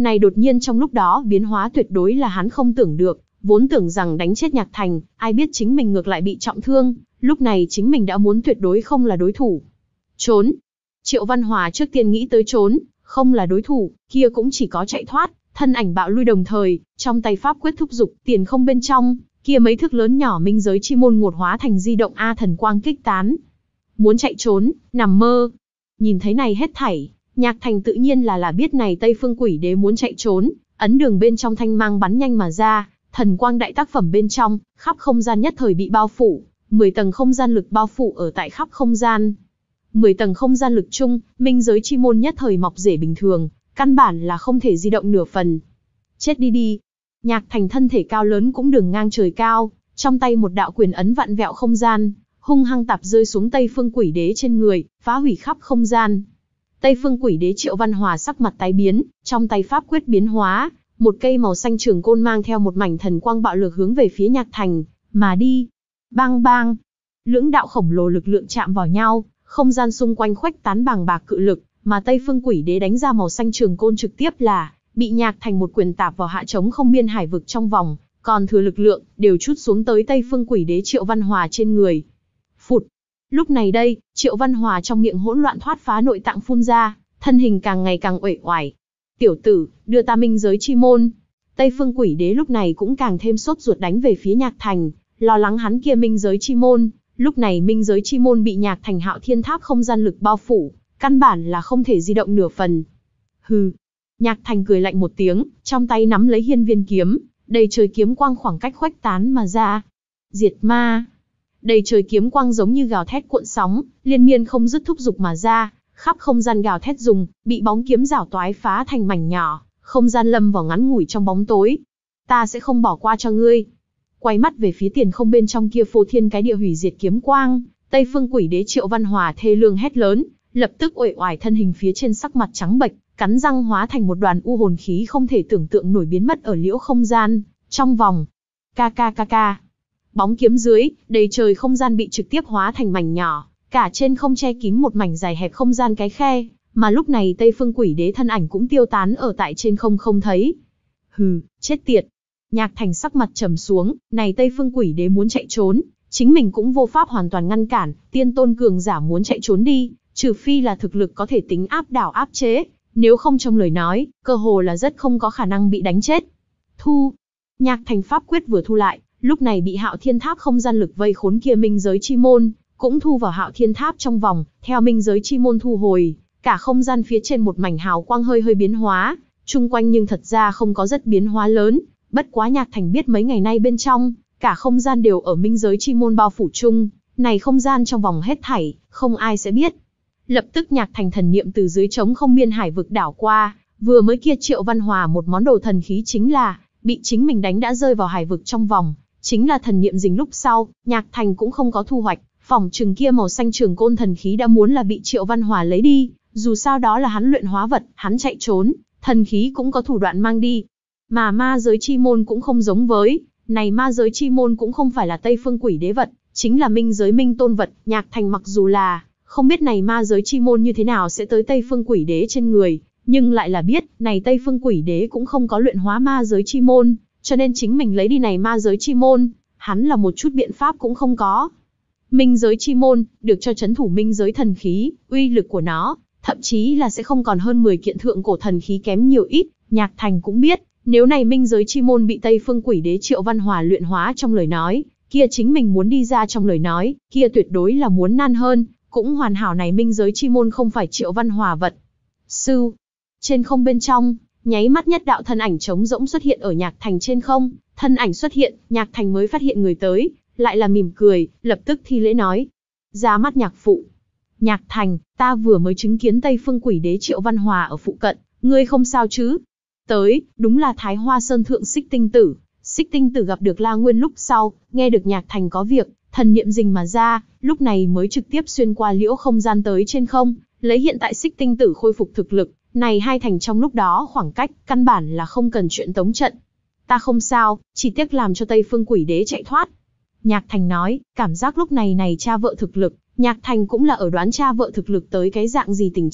Này đột nhiên trong lúc đó biến hóa tuyệt đối là hắn không tưởng được, vốn tưởng rằng đánh chết Nhạc Thành, ai biết chính mình ngược lại bị trọng thương, lúc này chính mình đã muốn tuyệt đối không là đối thủ. Trốn. Triệu Văn Hòa trước tiên nghĩ tới trốn, không là đối thủ, kia cũng chỉ có chạy thoát, thân ảnh bạo lui đồng thời, trong tay pháp quyết thúc dục, tiền không bên trong, kia mấy thước lớn nhỏ minh giới chi môn ngột hóa thành di động a thần quang kích tán. Muốn chạy trốn, nằm mơ. Nhìn thấy này hết thảy, Nhạc Thành tự nhiên là là biết này Tây Phương Quỷ Đế muốn chạy trốn, ấn đường bên trong thanh mang bắn nhanh mà ra, thần quang đại tác phẩm bên trong, khắp không gian nhất thời bị bao phủ, mười tầng không gian lực bao phủ ở tại khắp không gian. mười tầng không gian lực chung, minh giới chi môn nhất thời mọc rễ bình thường, căn bản là không thể di động nửa phần. Chết đi đi. Nhạc Thành thân thể cao lớn cũng đường ngang trời cao, trong tay một đạo quyền ấn vặn vẹo không gian, hung hăng tạp rơi xuống Tây Phương Quỷ Đế trên người, phá hủy khắp không gian. Tây Phương Quỷ Đế Triệu Văn Hòa sắc mặt tái biến, trong tay pháp quyết biến hóa, một cây màu xanh trường côn mang theo một mảnh thần quang bạo lực hướng về phía Nhạc Thành mà đi. Bang bang, lưỡng đạo khổng lồ lực lượng chạm vào nhau, không gian xung quanh khuếch tán bàng bạc cự lực, mà Tây Phương Quỷ Đế đánh ra màu xanh trường côn trực tiếp là bị Nhạc Thành một quyền tạp vào hạ trống không biên hải vực trong vòng, còn thừa lực lượng đều trút xuống tới Tây Phương Quỷ Đế Triệu Văn Hòa trên người. Phụt. Lúc này đây, Triệu Văn Hòa trong miệng hỗn loạn thoát phá nội tạng phun ra, thân hình càng ngày càng uể oải. Tiểu tử, đưa ta minh giới chi môn. Tây Phương Quỷ Đế lúc này cũng càng thêm sốt ruột đánh về phía Nhạc Thành, lo lắng hắn kia minh giới chi môn. Lúc này minh giới chi môn bị Nhạc Thành Hạo Thiên Tháp không gian lực bao phủ, căn bản là không thể di động nửa phần. Hừ. Nhạc Thành cười lạnh một tiếng, trong tay nắm lấy hiên viên kiếm, đầy trời kiếm quang khoảng cách khuếch tán mà ra. Diệt ma. Đầy trời kiếm quang giống như gào thét cuộn sóng, liên miên không dứt thúc dục mà ra, khắp không gian gào thét dùng, bị bóng kiếm rảo toái phá thành mảnh nhỏ, không gian lâm vào ngắn ngủi trong bóng tối. Ta sẽ không bỏ qua cho ngươi. Quay mắt về phía tiền không bên trong kia phô thiên cái địa hủy diệt kiếm quang, Tây Phương Quỷ Đế Triệu Văn Hòa thê lương hét lớn, lập tức uể oải thân hình phía trên sắc mặt trắng bệch, cắn răng hóa thành một đoàn u hồn khí không thể tưởng tượng nổi biến mất ở liễu không gian, trong vòng. Ca ca ca ca. Bóng kiếm dưới, đầy trời không gian bị trực tiếp hóa thành mảnh nhỏ, cả trên không che kín một mảnh dài hẹp không gian cái khe, mà lúc này Tây Phương Quỷ Đế thân ảnh cũng tiêu tán ở tại trên không không thấy. Hừ, chết tiệt. Nhạc Thành sắc mặt trầm xuống, này Tây Phương Quỷ Đế muốn chạy trốn, chính mình cũng vô pháp hoàn toàn ngăn cản, tiên tôn cường giả muốn chạy trốn đi, trừ phi là thực lực có thể tính áp đảo áp chế, nếu không trong lời nói, cơ hồ là rất không có khả năng bị đánh chết. Thu. Nhạc Thành pháp quyết vừa thu lại, lúc này bị Hạo Thiên Tháp không gian lực vây khốn kia minh giới chi môn, cũng thu vào Hạo Thiên Tháp trong vòng, theo minh giới chi môn thu hồi, cả không gian phía trên một mảnh hào quang hơi hơi biến hóa, chung quanh nhưng thật ra không có rất biến hóa lớn, bất quá Nhạc Thành biết mấy ngày nay bên trong, cả không gian đều ở minh giới chi môn bao phủ chung, này không gian trong vòng hết thảy, không ai sẽ biết. Lập tức Nhạc Thành thần niệm từ dưới trống không biên hải vực đảo qua, vừa mới kia Triệu Văn Hòa một món đồ thần khí chính là bị chính mình đánh đã rơi vào hải vực trong vòng, chính là thần niệm dính lúc sau, Nhạc Thành cũng không có thu hoạch, phỏng chừng kia màu xanh trường côn thần khí đã muốn là bị Triệu Văn Hòa lấy đi, dù sao đó là hắn luyện hóa vật, hắn chạy trốn, thần khí cũng có thủ đoạn mang đi. Mà ma giới chi môn cũng không giống với, này ma giới chi môn cũng không phải là Tây Phương Quỷ Đế vật, chính là minh giới minh tôn vật, Nhạc Thành mặc dù là không biết này ma giới chi môn như thế nào sẽ tới Tây Phương Quỷ Đế trên người, nhưng lại là biết, này Tây Phương Quỷ Đế cũng không có luyện hóa ma giới chi môn, cho nên chính mình lấy đi này ma giới chi môn, hắn là một chút biện pháp cũng không có. Minh giới chi môn, được cho chấn thủ minh giới thần khí, uy lực của nó, thậm chí là sẽ không còn hơn mười kiện thượng cổ thần khí kém nhiều ít, Nhạc Thành cũng biết, nếu này minh giới chi môn bị Tây Phương Quỷ Đế Triệu Văn Hòa luyện hóa trong lời nói, kia chính mình muốn đi ra trong lời nói, kia tuyệt đối là muốn nan hơn, cũng hoàn hảo này minh giới chi môn không phải Triệu Văn Hòa vật. Sư, trên không bên trong, nháy mắt nhất đạo thân ảnh trống rỗng xuất hiện ở Nhạc Thành trên không, thân ảnh xuất hiện, Nhạc Thành mới phát hiện người tới, lại là mỉm cười, lập tức thi lễ nói. Ra mắt Nhạc phụ. Nhạc Thành, ta vừa mới chứng kiến Tây Phương Quỷ Đế Triệu Văn Hòa ở phụ cận, ngươi không sao chứ? Tới, đúng là Thái Hoa Sơn Thượng Xích Tinh Tử. Xích Tinh Tử gặp được La Nguyên lúc sau, nghe được Nhạc Thành có việc, thần niệm rình mà ra, lúc này mới trực tiếp xuyên qua liễu không gian tới trên không, lấy hiện tại Xích Tinh Tử khôi phục thực lực, này hai thành trong lúc đó khoảng cách, căn bản là không cần chuyện tống trận. Ta không sao, chỉ tiếc làm cho Tây Phương Quỷ Đế chạy thoát. Nhạc Thành nói, cảm giác lúc này này cha vợ thực lực, Nhạc Thành cũng là ở đoán cha vợ thực lực tới cái dạng gì tình trạng,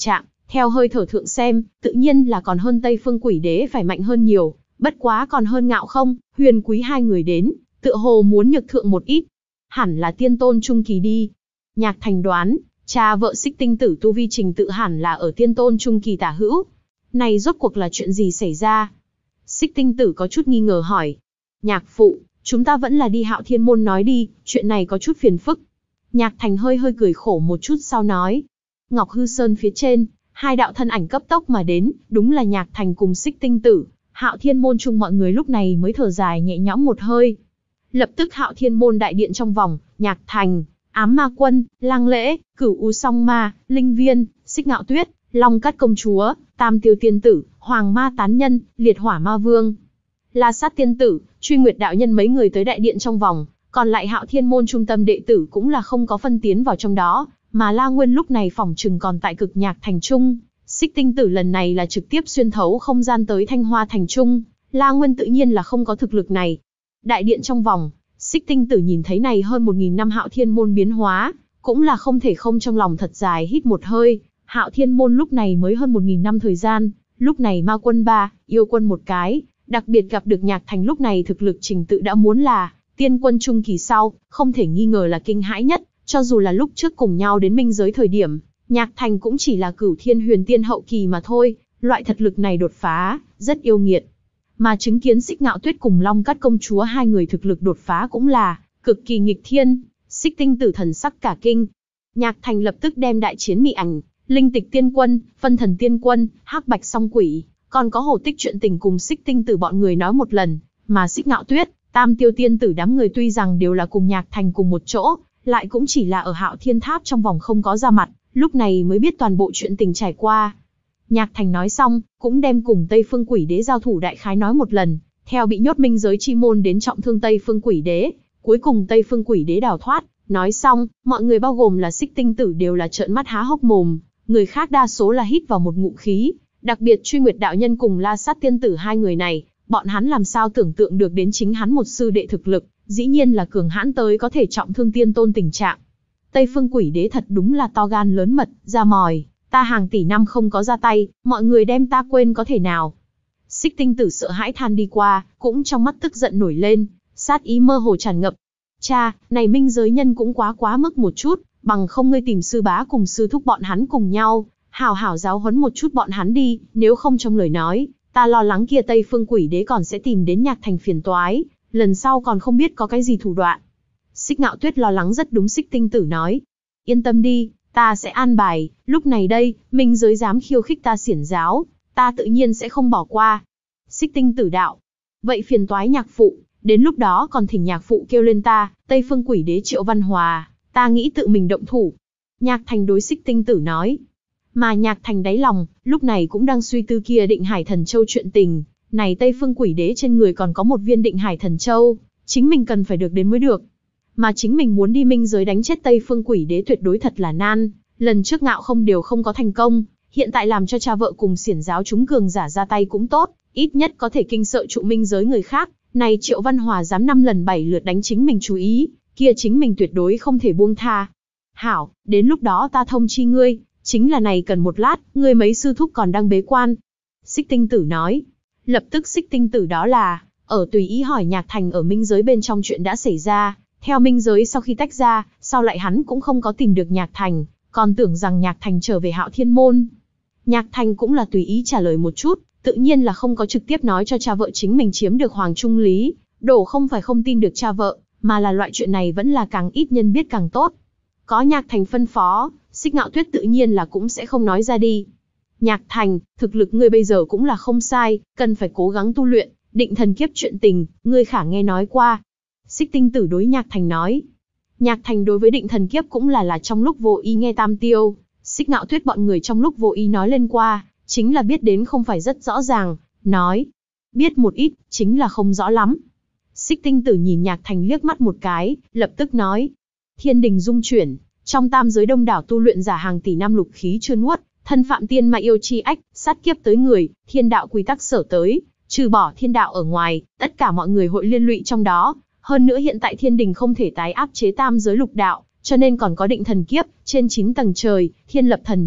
Theo hơi thở thượng xem, tự nhiên là còn hơn Tây Phương Quỷ Đế phải mạnh hơn nhiều, bất quá còn hơn Ngạo Không, Huyền Quý hai người đến, tựa hồ muốn nhược thượng một ít. Hẳn là tiên tôn trung kỳ đi. Nhạc Thành đoán, cha vợ Xích Tinh Tử tu vi trình tự hẳn là ở tiên tôn trung kỳ tả hữu. Này rốt cuộc là chuyện gì xảy ra? Xích Tinh Tử có chút nghi ngờ hỏi. Nhạc phụ, chúng ta vẫn là đi Hạo Thiên Môn nói đi, chuyện này có chút phiền phức. Nhạc Thành hơi hơi cười khổ một chút sau nói. Ngọc Hư Sơn phía trên, hai đạo thân ảnh cấp tốc mà đến, đúng là Nhạc Thành cùng Xích Tinh Tử. Hạo Thiên Môn chung mọi người lúc này mới thở dài nhẹ nhõm một hơi. Lập tức Hạo Thiên Môn đại điện trong vòng, Nhạc Thành, Ám Ma Quân, Lăng Lễ, Cửu U Song Ma, Linh Viên, Xích Ngạo Tuyết, Long Cát Công Chúa, Tam Tiêu Tiên Tử, Hoàng Ma Tán Nhân, Liệt Hỏa Ma Vương, La Sát Tiên Tử, Truy Nguyệt Đạo Nhân mấy người tới đại điện trong vòng, còn lại Hạo Thiên Môn trung tâm đệ tử cũng là không có phân tiến vào trong đó, mà La Nguyên lúc này phỏng chừng còn tại Cực Nhạc Thành Trung. Xích Tinh Tử lần này là trực tiếp xuyên thấu không gian tới Thanh Hoa Thành Trung, La Nguyên tự nhiên là không có thực lực này. Đại điện trong vòng, Xích Tinh Tử nhìn thấy này hơn một nghìn năm Hạo Thiên Môn biến hóa, cũng là không thể không trong lòng thật dài hít một hơi. Hạo Thiên Môn lúc này mới hơn một nghìn năm thời gian, lúc này Ma Quân ba, Yêu Quân một cái, đặc biệt gặp được Nhạc Thành lúc này thực lực trình tự đã muốn là tiên quân trung kỳ sau, không thể nghi ngờ là kinh hãi nhất, cho dù là lúc trước cùng nhau đến minh giới thời điểm, Nhạc Thành cũng chỉ là Cửu Thiên Huyền Tiên hậu kỳ mà thôi, loại thật lực này đột phá, rất yêu nghiệt. Mà chứng kiến Xích Ngạo Tuyết cùng Long Cát Công Chúa hai người thực lực đột phá cũng là cực kỳ nghịch thiên, Xích Tinh Tử thần sắc cả kinh. Nhạc Thành lập tức đem đại chiến mị ảnh, Linh Tịch Tiên Quân, Phân Thần Tiên Quân, Hắc Bạch Song Quỷ, còn có Hồ Tích chuyện tình cùng Xích Tinh Tử bọn người nói một lần, mà Xích Ngạo Tuyết, Tam Tiêu Tiên Tử đám người tuy rằng đều là cùng Nhạc Thành cùng một chỗ, lại cũng chỉ là ở Hạo Thiên Tháp trong vòng không có ra mặt, lúc này mới biết toàn bộ chuyện tình trải qua. Nhạc Thành nói xong, cũng đem cùng Tây Phương Quỷ Đế giao thủ đại khái nói một lần, theo bị nhốt minh giới chi môn đến trọng thương Tây Phương Quỷ Đế, cuối cùng Tây Phương Quỷ Đế đào thoát, nói xong, mọi người bao gồm là Xích Tinh Tử đều là trợn mắt há hốc mồm, người khác đa số là hít vào một ngụm khí, đặc biệt Truy Nguyệt Đạo Nhân cùng La Sát Tiên Tử hai người này, bọn hắn làm sao tưởng tượng được đến chính hắn một sư đệ thực lực, dĩ nhiên là cường hãn tới có thể trọng thương tiên tôn tình trạng. Tây Phương Quỷ Đế thật đúng là to gan lớn mật, ra mòi, ta hàng tỷ năm không có ra tay, mọi người đem ta quên có thể nào. Xích Tinh Tử sợ hãi than đi qua, cũng trong mắt tức giận nổi lên, sát ý mơ hồ tràn ngập. Cha, này minh giới nhân cũng quá quá mức một chút, bằng không ngươi tìm sư bá cùng sư thúc bọn hắn cùng nhau, hảo hảo giáo huấn một chút bọn hắn đi, nếu không trong lời nói, ta lo lắng kia Tây Phương Quỷ Đế còn sẽ tìm đến Nhạc Thành phiền toái, lần sau còn không biết có cái gì thủ đoạn. Xích Ngạo Tuyết lo lắng rất đúng. Xích Tinh Tử nói, yên tâm đi, ta sẽ an bài, lúc này đây, minh giới dám khiêu khích ta xiển giáo, ta tự nhiên sẽ không bỏ qua. Xích Tinh Tử đạo, vậy phiền toái nhạc phụ, đến lúc đó còn thỉnh nhạc phụ kêu lên ta, Tây Phương Quỷ Đế Triệu Văn Hòa, ta nghĩ tự mình động thủ. Nhạc Thành đối Xích Tinh Tử nói, mà Nhạc Thành đáy lòng, lúc này cũng đang suy tư kia Định Hải Thần Châu chuyện tình, này Tây Phương Quỷ Đế trên người còn có một viên Định Hải Thần Châu, chính mình cần phải được đến mới được. Mà chính mình muốn đi minh giới đánh chết Tây Phương Quỷ Đế tuyệt đối thật là nan, lần trước Ngạo Không đều không có thành công, hiện tại làm cho cha vợ cùng xiển giáo chúng cường giả ra tay cũng tốt, ít nhất có thể kinh sợ trụ minh giới người khác, này Triệu Văn Hòa dám năm lần bảy lượt đánh chính mình chú ý, kia chính mình tuyệt đối không thể buông tha. Hảo, đến lúc đó ta thông chi ngươi, chính là này cần một lát, ngươi mấy sư thúc còn đang bế quan. Xích Tinh Tử nói, lập tức Xích Tinh Tử đó là, ở tùy ý hỏi Nhạc Thành ở minh giới bên trong chuyện đã xảy ra, theo minh giới sau khi tách ra, sau lại hắn cũng không có tìm được Nhạc Thành, còn tưởng rằng Nhạc Thành trở về Hạo Thiên Môn. Nhạc Thành cũng là tùy ý trả lời một chút, tự nhiên là không có trực tiếp nói cho cha vợ chính mình chiếm được Hoàng Trung Lý, đổ không phải không tin được cha vợ, mà là loại chuyện này vẫn là càng ít nhân biết càng tốt. Có Nhạc Thành phân phó, Xích Ngạo Tuyết tự nhiên là cũng sẽ không nói ra đi. Nhạc Thành, thực lực ngươi bây giờ cũng là không sai, cần phải cố gắng tu luyện, định thần kiếp chuyện tình, ngươi khả nghe nói qua. Xích Tinh Tử đối Nhạc Thành nói. Nhạc Thành đối với định thần kiếp cũng là là trong lúc vô ý nghe Tam Tiêu, Xích Ngạo Tuyết bọn người trong lúc vô ý nói lên qua, chính là biết đến không phải rất rõ ràng, nói. Biết một ít, chính là không rõ lắm. Xích Tinh Tử nhìn Nhạc Thành liếc mắt một cái, lập tức nói. Thiên đình dung chuyển, trong tam giới đông đảo tu luyện giả hàng tỷ năm lục khí chưa nuốt, thân phạm tiên ma yêu chi ách, sát kiếp tới người, thiên đạo quy tắc sở tới, trừ bỏ thiên đạo ở ngoài, tất cả mọi người hội liên lụy trong đó. Hơn nữa hiện tại thiên đình không thể tái áp chế tam giới lục đạo, cho nên còn có định thần kiếp, trên chín tầng trời, thiên lập thần đình,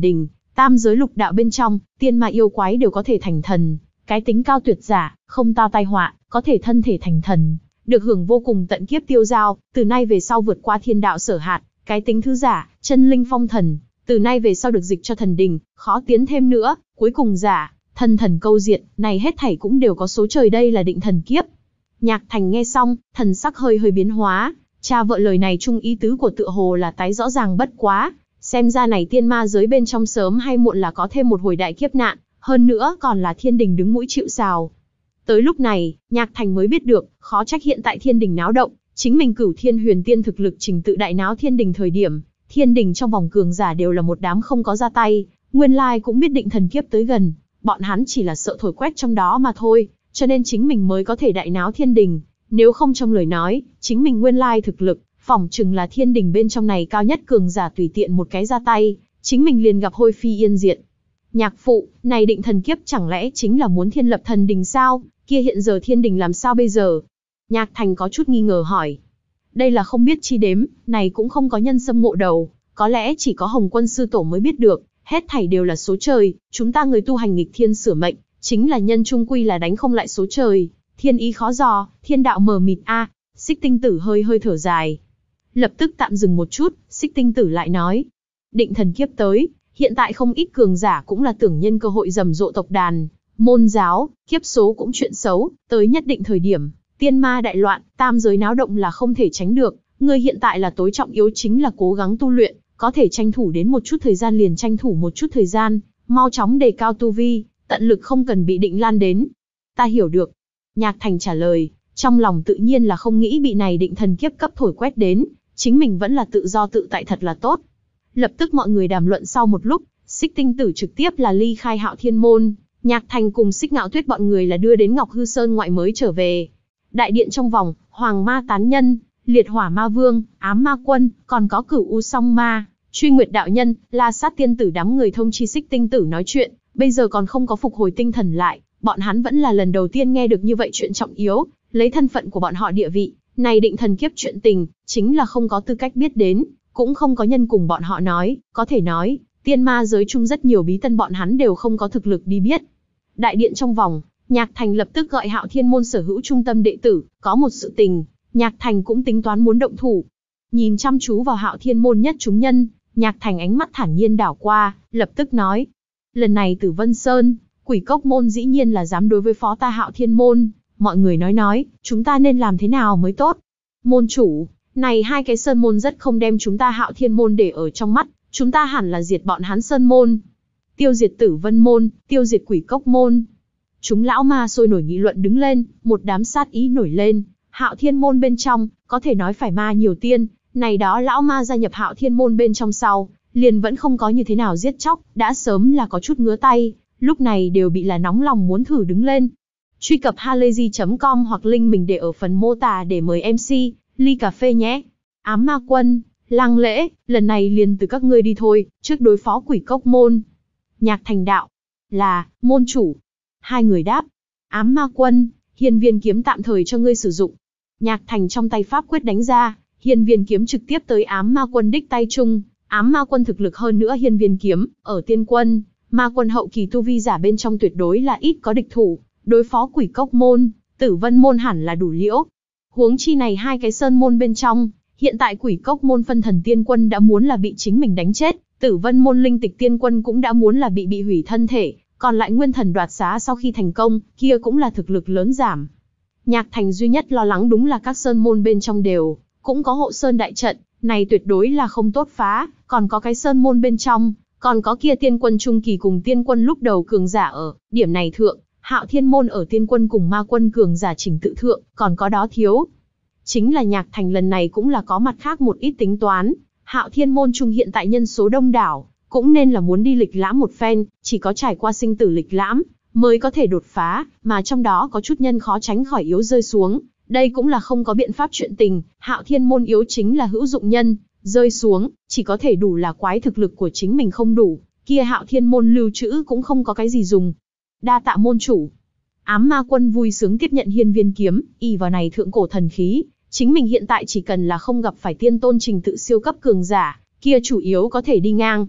Tam giới lục đạo bên trong, tiên ma yêu quái đều có thể thành thần, cái tính cao tuyệt giả, không tao tai họa, có thể thân thể thành thần, được hưởng vô cùng tận kiếp tiêu dao, từ nay về sau vượt qua thiên đạo sở hạt, cái tính thứ giả, chân linh phong thần, từ nay về sau được dịch cho thần đình, khó tiến thêm nữa, cuối cùng giả, thân thần câu diệt, này hết thảy cũng đều có số trời, đây là định thần kiếp. Nhạc Thành nghe xong, thần sắc hơi hơi biến hóa, cha vợ lời này chung ý tứ của tựa hồ là tái rõ ràng bất quá, xem ra này tiên ma giới bên trong sớm hay muộn là có thêm một hồi đại kiếp nạn, hơn nữa còn là thiên đình đứng mũi chịu sào. Tới lúc này, Nhạc Thành mới biết được, khó trách hiện tại thiên đình náo động, chính mình Cửu Thiên Huyền Tiên thực lực trình tự đại náo thiên đình thời điểm, thiên đình trong vòng cường giả đều là một đám không có ra tay, nguyên lai cũng biết định thần kiếp tới gần, bọn hắn chỉ là sợ thổi quét trong đó mà thôi, cho nên chính mình mới có thể đại náo thiên đình, nếu không trong lời nói, chính mình nguyên lai thực lực, phỏng chừng là thiên đình bên trong này cao nhất cường giả tùy tiện một cái ra tay, chính mình liền gặp hôi phi yên diệt. Nhạc phụ, này định thần kiếp chẳng lẽ chính là muốn thiên lập thần đình sao, kia hiện giờ thiên đình làm sao bây giờ? Nhạc Thành có chút nghi ngờ hỏi. Đây là không biết chi đếm, này cũng không có nhân xâm ngộ đầu, có lẽ chỉ có Hồng Quân sư tổ mới biết được, hết thảy đều là số trời, chúng ta người tu hành nghịch thiên sửa mệnh, chính là nhân trung quy là đánh không lại số trời, thiên ý khó dò, thiên đạo mờ mịt a. Xích Tinh Tử hơi hơi thở dài. Lập tức tạm dừng một chút, Xích Tinh Tử lại nói, định thần kiếp tới, hiện tại không ít cường giả cũng là tưởng nhân cơ hội rầm rộ tộc đàn, môn giáo, kiếp số cũng chuyện xấu, tới nhất định thời điểm, tiên ma đại loạn, tam giới náo động là không thể tránh được, ngươi hiện tại là tối trọng yếu chính là cố gắng tu luyện, có thể tranh thủ đến một chút thời gian liền tranh thủ một chút thời gian, mau chóng đề cao tu vi, tận lực không cần bị định lan đến. Ta hiểu được. Nhạc Thành trả lời, trong lòng tự nhiên là không nghĩ bị này định thần kiếp cấp thổi quét đến, chính mình vẫn là tự do tự tại thật là tốt. Lập tức mọi người đàm luận sau một lúc, Xích Tinh Tử trực tiếp là ly khai Hạo Thiên Môn, Nhạc Thành cùng Xích Ngạo Tuyết bọn người là đưa đến Ngọc Hư Sơn ngoại mới trở về. Đại điện trong vòng, Hoàng Ma Tán Nhân, Liệt Hỏa Ma Vương, Ám Ma Quân, còn có Cửu U Song Ma, Truy Nguyệt Đạo Nhân, La Sát Tiên Tử đám người thông chi Xích Tinh Tử nói chuyện, bây giờ còn không có phục hồi tinh thần lại, bọn hắn vẫn là lần đầu tiên nghe được như vậy chuyện trọng yếu, lấy thân phận của bọn họ địa vị, này định thần kiếp chuyện tình, chính là không có tư cách biết đến, cũng không có nhân cùng bọn họ nói, có thể nói, tiên ma giới chung rất nhiều bí tân bọn hắn đều không có thực lực đi biết. Đại điện trong vòng, Nhạc Thành lập tức gọi Hạo Thiên Môn sở hữu trung tâm đệ tử, có một sự tình, Nhạc Thành cũng tính toán muốn động thủ. Nhìn chăm chú vào Hạo Thiên Môn nhất chúng nhân, Nhạc Thành ánh mắt thản nhiên đảo qua, lập tức nói, lần này Tử Vân Sơn, Quỷ Cốc Môn dĩ nhiên là dám đối với phó ta Hạo Thiên Môn, mọi người nói nói, chúng ta nên làm thế nào mới tốt? Môn chủ, này hai cái sơn môn rất không đem chúng ta Hạo Thiên Môn để ở trong mắt, chúng ta hẳn là diệt bọn hắn sơn môn. Tiêu diệt Tử Vân Môn, tiêu diệt Quỷ Cốc Môn. Chúng lão ma sôi nổi nghị luận đứng lên, một đám sát ý nổi lên, Hạo Thiên Môn bên trong, có thể nói phải ma nhiều tiên, này đó lão ma gia nhập Hạo Thiên Môn bên trong sau, liền vẫn không có như thế nào giết chóc, đã sớm là có chút ngứa tay, lúc này đều bị là nóng lòng muốn thử đứng lên. Truy cập halayzi chấm com hoặc link mình để ở phần mô tả để mời em xê, ly cà phê nhé. Ám Ma Quân, Lăng Lễ, lần này liền từ các ngươi đi thôi, trước đối phó Quỷ Cốc Môn. Nhạc Thành đạo, là, môn chủ. Hai người đáp, Ám Ma Quân, Hiên Viên kiếm tạm thời cho ngươi sử dụng. Nhạc Thành trong tay pháp quyết đánh ra, Hiên Viên kiếm trực tiếp tới Ám Ma Quân đích tay chung. Ám Ma Quân thực lực hơn nữa Hiên Viên kiếm, ở tiên quân, Ma Quân hậu kỳ tu vi giả bên trong tuyệt đối là ít có địch thủ, đối phó Quỷ Cốc Môn, Tử Vân Môn hẳn là đủ liễu. Huống chi này hai cái sơn môn bên trong, hiện tại Quỷ Cốc Môn phân thần tiên quân đã muốn là bị chính mình đánh chết, Tử Vân Môn linh tịch tiên quân cũng đã muốn là bị bị hủy thân thể, còn lại nguyên thần đoạt xá sau khi thành công, kia cũng là thực lực lớn giảm. Nhạc Thành duy nhất lo lắng đúng là các sơn môn bên trong đều, cũng có hộ sơn đại trận, này tuyệt đối là không tốt phá, còn có cái sơn môn bên trong, còn có kia tiên quân trung kỳ cùng tiên quân lúc đầu cường giả ở, điểm này thượng, Hạo Thiên Môn ở tiên quân cùng ma quân cường giả chỉnh tự thượng, còn có đó thiếu. Chính là Nhạc Thành lần này cũng là có mặt khác một ít tính toán, Hạo Thiên Môn trung hiện tại nhân số đông đảo, cũng nên là muốn đi lịch lãm một phen, chỉ có trải qua sinh tử lịch lãm, mới có thể đột phá, mà trong đó có chút nhân khó tránh khỏi yếu rơi xuống, đây cũng là không có biện pháp chuyện tình, Hạo Thiên Môn yếu chính là hữu dụng nhân, rơi xuống, chỉ có thể đủ là quái thực lực của chính mình không đủ, kia Hạo Thiên Môn lưu trữ cũng không có cái gì dùng. Đa tạ môn chủ. Ám Ma Quân vui sướng tiếp nhận Hiên Viên kiếm, y vào này thượng cổ thần khí, chính mình hiện tại chỉ cần là không gặp phải tiên tôn trình tự siêu cấp cường giả, kia chủ yếu có thể đi ngang.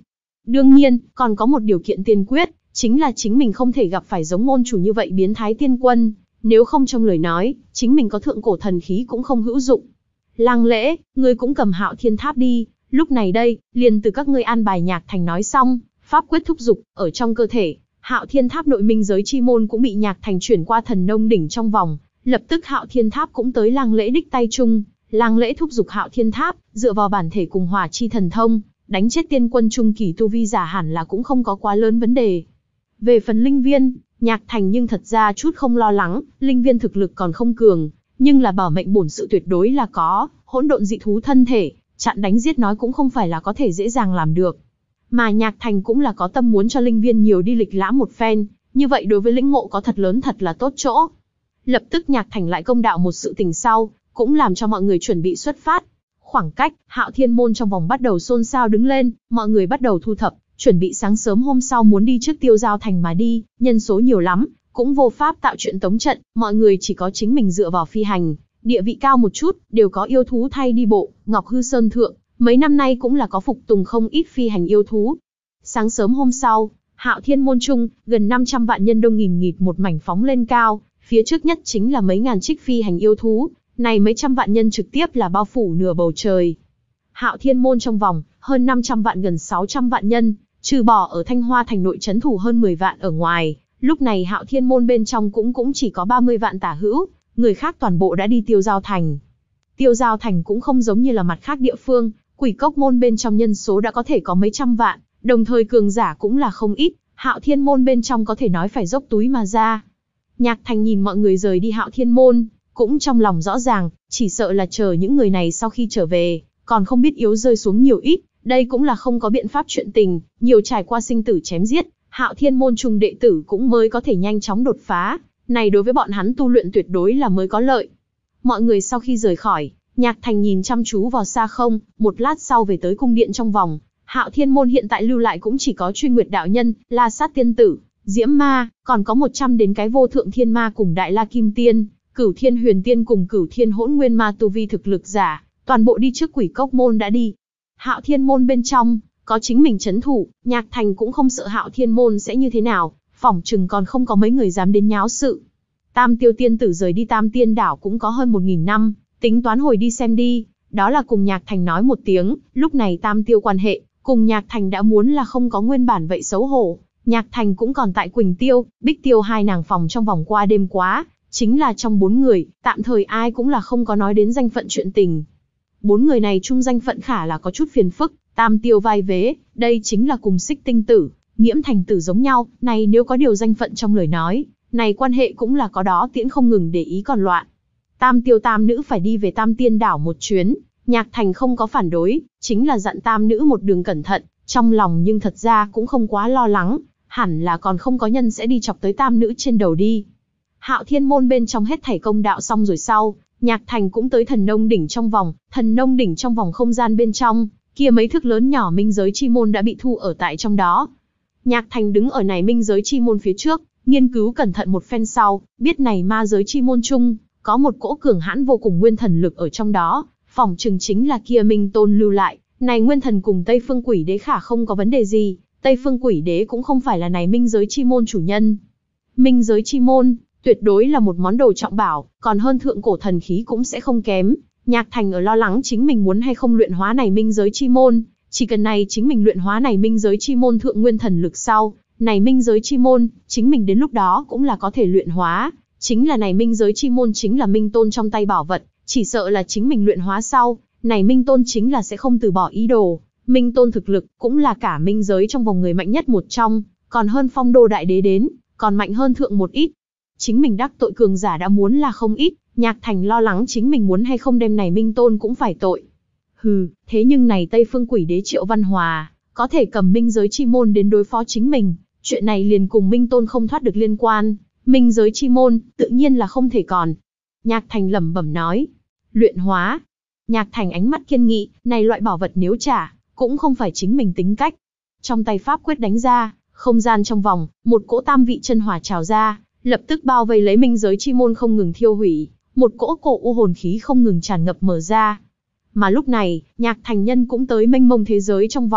Đương nhiên, còn có một điều kiện tiên quyết, chính là chính mình không thể gặp phải giống môn chủ như vậy biến thái tiên quân, nếu không trong lời nói, chính mình có thượng cổ thần khí cũng không hữu dụng. Lăng Lễ, ngươi cũng cầm Hạo Thiên Tháp đi, lúc này đây, liền từ các ngươi an bài Nhạc Thành nói xong, pháp quyết thúc dục, ở trong cơ thể, Hạo Thiên Tháp nội minh giới chi môn cũng bị Nhạc Thành chuyển qua thần nông đỉnh trong vòng, lập tức Hạo Thiên Tháp cũng tới Lăng Lễ đích tay chung. Lăng Lễ thúc dục Hạo Thiên Tháp, dựa vào bản thể cùng hỏa chi thần thông, đánh chết tiên quân trung kỳ tu vi giả hẳn là cũng không có quá lớn vấn đề. Về phần linh viên, Nhạc Thành nhưng thật ra chút không lo lắng, linh viên thực lực còn không cường, nhưng là bảo mệnh bổn sự tuyệt đối là có, hỗn độn dị thú thân thể, chặn đánh giết nói cũng không phải là có thể dễ dàng làm được. Mà Nhạc Thành cũng là có tâm muốn cho linh viên nhiều đi lịch lãm một phen, như vậy đối với lĩnh ngộ có thật lớn thật là tốt chỗ. Lập tức Nhạc Thành lại công đạo một sự tình sau, cũng làm cho mọi người chuẩn bị xuất phát. Khoảng cách, Hạo Thiên môn trong vòng bắt đầu xôn xao đứng lên, mọi người bắt đầu thu thập, chuẩn bị sáng sớm hôm sau muốn đi trước Tiêu Giao Thành mà đi, nhân số nhiều lắm, cũng vô pháp tạo chuyện tống trận, mọi người chỉ có chính mình dựa vào phi hành, địa vị cao một chút, đều có yêu thú thay đi bộ, Ngọc Hư Sơn thượng, mấy năm nay cũng là có phục tùng không ít phi hành yêu thú. Sáng sớm hôm sau, Hạo Thiên môn trung, gần năm trăm vạn nhân đông nghìn nghịt một mảnh phóng lên cao, phía trước nhất chính là mấy ngàn trích phi hành yêu thú, này mấy trăm vạn nhân trực tiếp là bao phủ nửa bầu trời. Hạo Thiên môn trong vòng, hơn năm trăm vạn gần sáu trăm vạn nhân, trừ bỏ ở Thanh Hoa thành nội trấn thủ hơn mười vạn ở ngoài, lúc này Hạo Thiên môn bên trong cũng cũng chỉ có ba mươi vạn tả hữu, người khác toàn bộ đã đi Tiêu Giao thành. Tiêu Giao thành cũng không giống như là mặt khác địa phương, Quỷ Cốc môn bên trong nhân số đã có thể có mấy trăm vạn, đồng thời cường giả cũng là không ít, Hạo Thiên môn bên trong có thể nói phải dốc túi mà ra. Nhạc Thành nhìn mọi người rời đi Hạo Thiên môn, cũng trong lòng rõ ràng, chỉ sợ là chờ những người này sau khi trở về, còn không biết yếu rơi xuống nhiều ít, đây cũng là không có biện pháp chuyện tình, nhiều trải qua sinh tử chém giết, Hạo Thiên môn trung đệ tử cũng mới có thể nhanh chóng đột phá, này đối với bọn hắn tu luyện tuyệt đối là mới có lợi. Mọi người sau khi rời khỏi, Nhạc Thành nhìn chăm chú vào xa không, một lát sau về tới cung điện trong vòng, Hạo Thiên môn hiện tại lưu lại cũng chỉ có Truy Nguyệt đạo nhân, La Sát tiên tử, Diễm ma, còn có một trăm đến cái Vô Thượng Thiên ma cùng Đại La Kim tiên, Cửu Thiên Huyền tiên cùng Cửu Thiên Hỗn Nguyên ma tu vi thực lực giả, toàn bộ đi trước Quỷ Cốc môn đã đi. Hạo Thiên môn bên trong, có chính mình trấn thủ, Nhạc Thành cũng không sợ Hạo Thiên môn sẽ như thế nào, phỏng chừng còn không có mấy người dám đến nháo sự. Tam Tiêu tiên tử rời đi Tam Tiên đảo cũng có hơn một nghìn năm, tính toán hồi đi xem đi, đó là cùng Nhạc Thành nói một tiếng, lúc này Tam Tiêu quan hệ, cùng Nhạc Thành đã muốn là không có nguyên bản vậy xấu hổ. Nhạc Thành cũng còn tại Quỳnh Tiêu, Bích Tiêu hai nàng phòng trong vòng qua đêm quá, chính là trong bốn người, tạm thời ai cũng là không có nói đến danh phận chuyện tình. Bốn người này chung danh phận khả là có chút phiền phức, Tam Tiêu vai vế, đây chính là cùng Xích Tinh tử, Nghiễm Thành tử giống nhau, này nếu có điều danh phận trong lời nói, này quan hệ cũng là có đó tiễn không ngừng để ý còn loạn. Tam Tiêu tam nữ phải đi về Tam Tiên đảo một chuyến, Nhạc Thành không có phản đối, chính là dặn tam nữ một đường cẩn thận, trong lòng nhưng thật ra cũng không quá lo lắng, hẳn là còn không có nhân sẽ đi chọc tới tam nữ trên đầu đi. Hạo Thiên môn bên trong hết thảy công đạo xong rồi sau, Nhạc Thành cũng tới thần nông đỉnh trong vòng, thần nông đỉnh trong vòng không gian bên trong, kia mấy thước lớn nhỏ minh giới chi môn đã bị thu ở tại trong đó. Nhạc Thành đứng ở này minh giới chi môn phía trước, nghiên cứu cẩn thận một phen sau, biết này ma giới chi môn chung, có một cỗ cường hãn vô cùng nguyên thần lực ở trong đó, phỏng chừng chính là kia Minh Tôn lưu lại, này nguyên thần cùng Tây Phương Quỷ Đế khả không có vấn đề gì, Tây Phương Quỷ Đế cũng không phải là này minh giới chi môn chủ nhân. Minh giới chi môn, tuyệt đối là một món đồ trọng bảo, còn hơn thượng cổ thần khí cũng sẽ không kém. Nhạc Thành ở lo lắng chính mình muốn hay không luyện hóa này minh giới chi môn, chỉ cần này chính mình luyện hóa này minh giới chi môn thượng nguyên thần lực sau, này minh giới chi môn, chính mình đến lúc đó cũng là có thể luyện hóa, chính là này minh giới chi môn chính là Minh Tôn trong tay bảo vật, chỉ sợ là chính mình luyện hóa sau, này Minh Tôn chính là sẽ không từ bỏ ý đồ. Minh Tôn thực lực cũng là cả minh giới trong vòng người mạnh nhất một trong, còn hơn Phong Đô Đại Đế đến, còn mạnh hơn thượng một ít. Chính mình đắc tội cường giả đã muốn là không ít, Nhạc Thành lo lắng chính mình muốn hay không đem này Minh Tôn cũng phải tội. Hừ, thế nhưng này Tây Phương Quỷ Đế Triệu Văn Hòa, có thể cầm minh giới chi môn đến đối phó chính mình, chuyện này liền cùng Minh Tôn không thoát được liên quan, minh giới chi môn, tự nhiên là không thể còn. Nhạc Thành lẩm bẩm nói, luyện hóa. Nhạc Thành ánh mắt kiên nghị, này loại bảo vật nếu trả, cũng không phải chính mình tính cách. Trong tay pháp quyết đánh ra, không gian trong vòng, một cỗ tam vị chân hỏa trào ra, lập tức bao vây lấy minh giới chi môn không ngừng thiêu hủy, một cỗ cổ u hồn khí không ngừng tràn ngập mở ra. Mà lúc này, Nhạc Thành nhân cũng tới mênh mông thế giới trong vòng,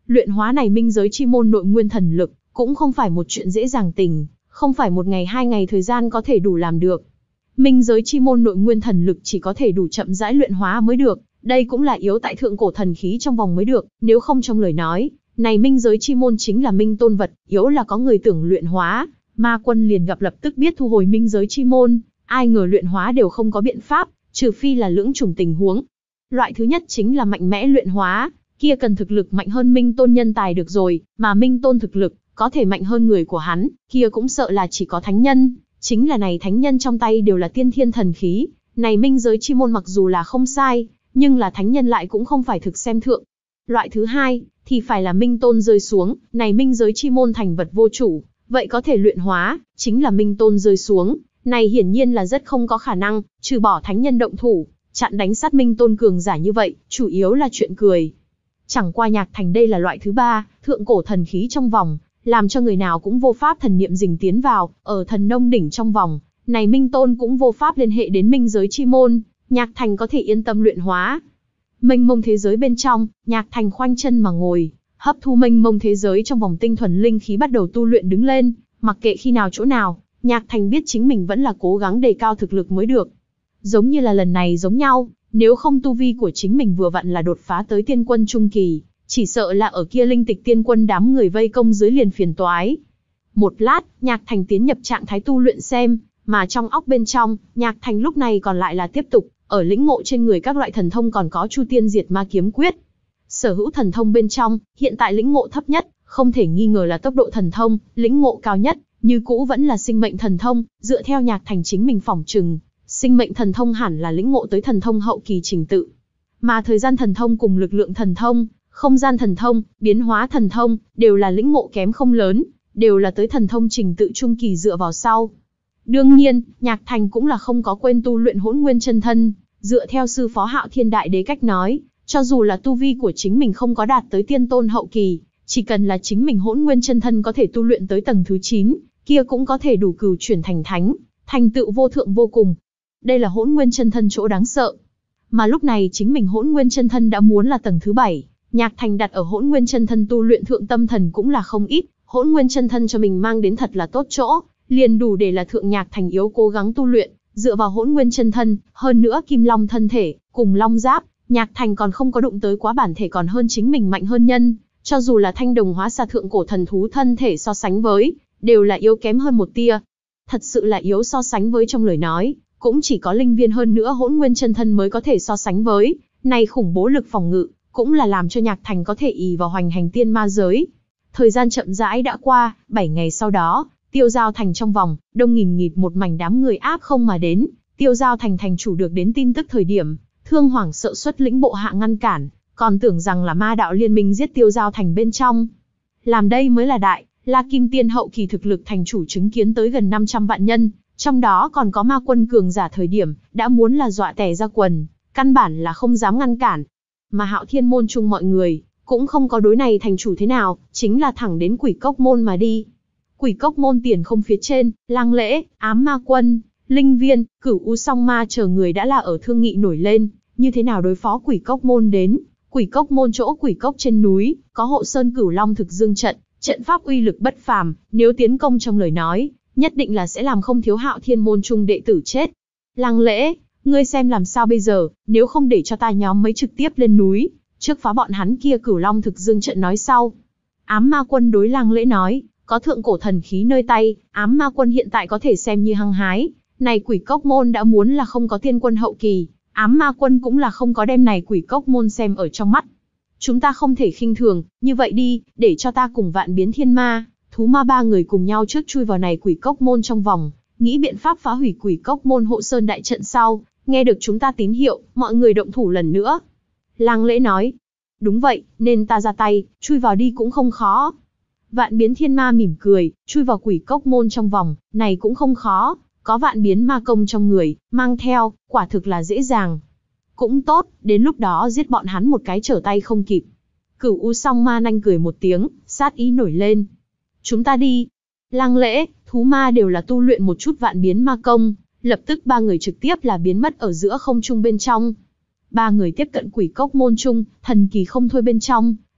Luyện hóa này minh giới chi môn nội nguyên thần lực, cũng không phải một chuyện dễ dàng tình, không phải một ngày hai ngày thời gian có thể đủ làm được. Minh giới chi môn nội nguyên thần lực chỉ có thể đủ chậm rãi luyện hóa mới được, đây cũng là yếu tại thượng cổ thần khí trong vòng mới được, nếu không trong lời nói, này minh giới chi môn chính là minh tôn vật, yếu là có người tưởng luyện hóa, ma quân liền gặp lập tức biết thu hồi minh giới chi môn, ai ngờ luyện hóa đều không có biện pháp, trừ phi là lưỡng chủng tình huống. Loại thứ nhất chính là mạnh mẽ luyện hóa, kia cần thực lực mạnh hơn minh tôn nhân tài được rồi, mà minh tôn thực lực có thể mạnh hơn người của hắn, kia cũng sợ là chỉ có thánh nhân, chính là này thánh nhân trong tay đều là tiên thiên thần khí, này minh giới chi môn mặc dù là không sai, nhưng là thánh nhân lại cũng không phải thực xem thượng. Loại thứ hai, thì phải là minh tôn rơi xuống, này minh giới chi môn thành vật vô chủ, vậy có thể luyện hóa, chính là minh tôn rơi xuống, này hiển nhiên là rất không có khả năng, trừ bỏ thánh nhân động thủ, chặn đánh sát minh tôn cường giả như vậy, chủ yếu là chuyện cười. Chẳng qua Nhạc Thành đây là loại thứ ba, thượng cổ thần khí trong vòng, làm cho người nào cũng vô pháp thần niệm dình tiến vào, ở thần nông đỉnh trong vòng, này minh tôn cũng vô pháp liên hệ đến minh giới chi môn, Nhạc Thành có thể yên tâm luyện hóa. Mênh mông thế giới bên trong, Nhạc Thành khoanh chân mà ngồi, hấp thu mênh mông thế giới trong vòng tinh thuần linh khí bắt đầu tu luyện đứng lên, mặc kệ khi nào chỗ nào, Nhạc Thành biết chính mình vẫn là cố gắng đề cao thực lực mới được. Giống như là lần này giống nhau, nếu không tu vi của chính mình vừa vặn là đột phá tới tiên quân trung kỳ, chỉ sợ là ở kia linh tịch tiên quân đám người vây công dưới liền phiền toái. Một lát, Nhạc Thành tiến nhập trạng thái tu luyện xem, mà trong óc bên trong, Nhạc Thành lúc này còn lại là tiếp tục, ở lĩnh ngộ trên người các loại thần thông còn có Chu Tiên Diệt Ma Kiếm Quyết. Sở hữu thần thông bên trong, hiện tại lĩnh ngộ thấp nhất, không thể nghi ngờ là tốc độ thần thông, lĩnh ngộ cao nhất, như cũ vẫn là sinh mệnh thần thông, dựa theo Nhạc Thành chính mình phỏng chừng, sinh mệnh thần thông hẳn là lĩnh ngộ tới thần thông hậu kỳ trình tự. Mà thời gian thần thông cùng lực lượng thần thông, không gian thần thông, biến hóa thần thông, đều là lĩnh ngộ kém không lớn, đều là tới thần thông trình tự trung kỳ dựa vào sau. Đương nhiên, Nhạc Thành cũng là không có quên tu luyện hỗn nguyên chân thân, dựa theo sư phó Hạo Thiên Đại Đế cách nói, cho dù là tu vi của chính mình không có đạt tới tiên tôn hậu kỳ, chỉ cần là chính mình hỗn nguyên chân thân có thể tu luyện tới tầng thứ chín, kia cũng có thể đủ cửu chuyển thành thánh, thành tựu vô thượng vô cùng. Đây là hỗn nguyên chân thân chỗ đáng sợ. Mà lúc này chính mình hỗn nguyên chân thân đã muốn là tầng thứ bảy, Nhạc Thành đặt ở hỗn nguyên chân thân tu luyện thượng tâm thần cũng là không ít, hỗn nguyên chân thân cho mình mang đến thật là tốt chỗ, liền đủ để là thượng Nhạc Thành yếu cố gắng tu luyện, dựa vào hỗn nguyên chân thân, hơn nữa kim long thân thể, cùng long giáp, Nhạc Thành còn không có đụng tới quá bản thể còn hơn chính mình mạnh hơn nhân, cho dù là thanh đồng hóa xà thượng cổ thần thú thân thể so sánh với, đều là yếu kém hơn một tia. Thật sự là yếu so sánh với trong lời nói, cũng chỉ có linh viên hơn nữa hỗn nguyên chân thân mới có thể so sánh với, này khủng bố lực phòng ngự, cũng là làm cho Nhạc Thành có thể ỷ vào hoành hành tiên ma giới. Thời gian chậm rãi đã qua, bảy ngày sau đó, Tiêu Giao Thành trong vòng, đông nghìn nghịt một mảnh đám người áp không mà đến, Tiêu Giao Thành thành chủ được đến tin tức thời điểm, Thương Hoảng sợ xuất lĩnh bộ hạ ngăn cản, còn tưởng rằng là ma đạo liên minh giết Tiêu Giao Thành bên trong. Làm đây mới là đại, La Kim Tiên hậu kỳ thực lực thành chủ chứng kiến tới gần năm trăm vạn nhân, trong đó còn có ma quân cường giả thời điểm, đã muốn là dọa tè ra quần, căn bản là không dám ngăn cản. Mà Hạo Thiên môn chung mọi người, cũng không có đối này thành chủ thế nào, chính là thẳng đến Quỷ Cốc môn mà đi. Quỷ Cốc môn tiền không phía trên, Lang Lễ, Ám Ma Quân, Linh Viên, Cửu U Song Ma chờ người đã là ở thương nghị nổi lên, như thế nào đối phó Quỷ Cốc môn đến. Quỷ Cốc môn chỗ Quỷ Cốc trên núi, có Hộ Sơn Cửu Long thực dương trận, trận pháp uy lực bất phàm, nếu tiến công trong lời nói, nhất định là sẽ làm không thiếu Hạo Thiên môn chung đệ tử chết. Lang Lễ, ngươi xem làm sao bây giờ, nếu không để cho ta nhóm mấy trực tiếp lên núi, trước phá bọn hắn kia Cửu Long thực dương trận nói sau. Ám Ma Quân đối Lang Lễ nói, có thượng cổ thần khí nơi tay, Ám Ma Quân hiện tại có thể xem như hăng hái, này Quỷ Cốc môn đã muốn là không có tiên quân hậu kỳ, Ám Ma Quân cũng là không có đem này Quỷ Cốc môn xem ở trong mắt. Chúng ta không thể khinh thường, như vậy đi, để cho ta cùng Vạn Biến Thiên Ma, Thú Ma ba người cùng nhau trước chui vào này Quỷ Cốc môn trong vòng, nghĩ biện pháp phá hủy Quỷ Cốc môn hộ sơn đại trận sau, nghe được chúng ta tín hiệu, mọi người động thủ lần nữa. Lang Lễ nói, đúng vậy, nên ta ra tay, chui vào đi cũng không khó. Vạn Biến Thiên Ma mỉm cười, chui vào Quỷ Cốc môn trong vòng, này cũng không khó, có Vạn Biến Ma công trong người, mang theo, quả thực là dễ dàng. Cũng tốt, đến lúc đó giết bọn hắn một cái trở tay không kịp. Cửu U Song Ma nanh cười một tiếng, sát ý nổi lên. Chúng ta đi. Lang Lễ, Thú Ma đều là tu luyện một chút Vạn Biến Ma công, lập tức ba người trực tiếp là biến mất ở giữa không trung bên trong. Ba người tiếp cận Quỷ Cốc môn trung, thần kỳ không thôi bên trong,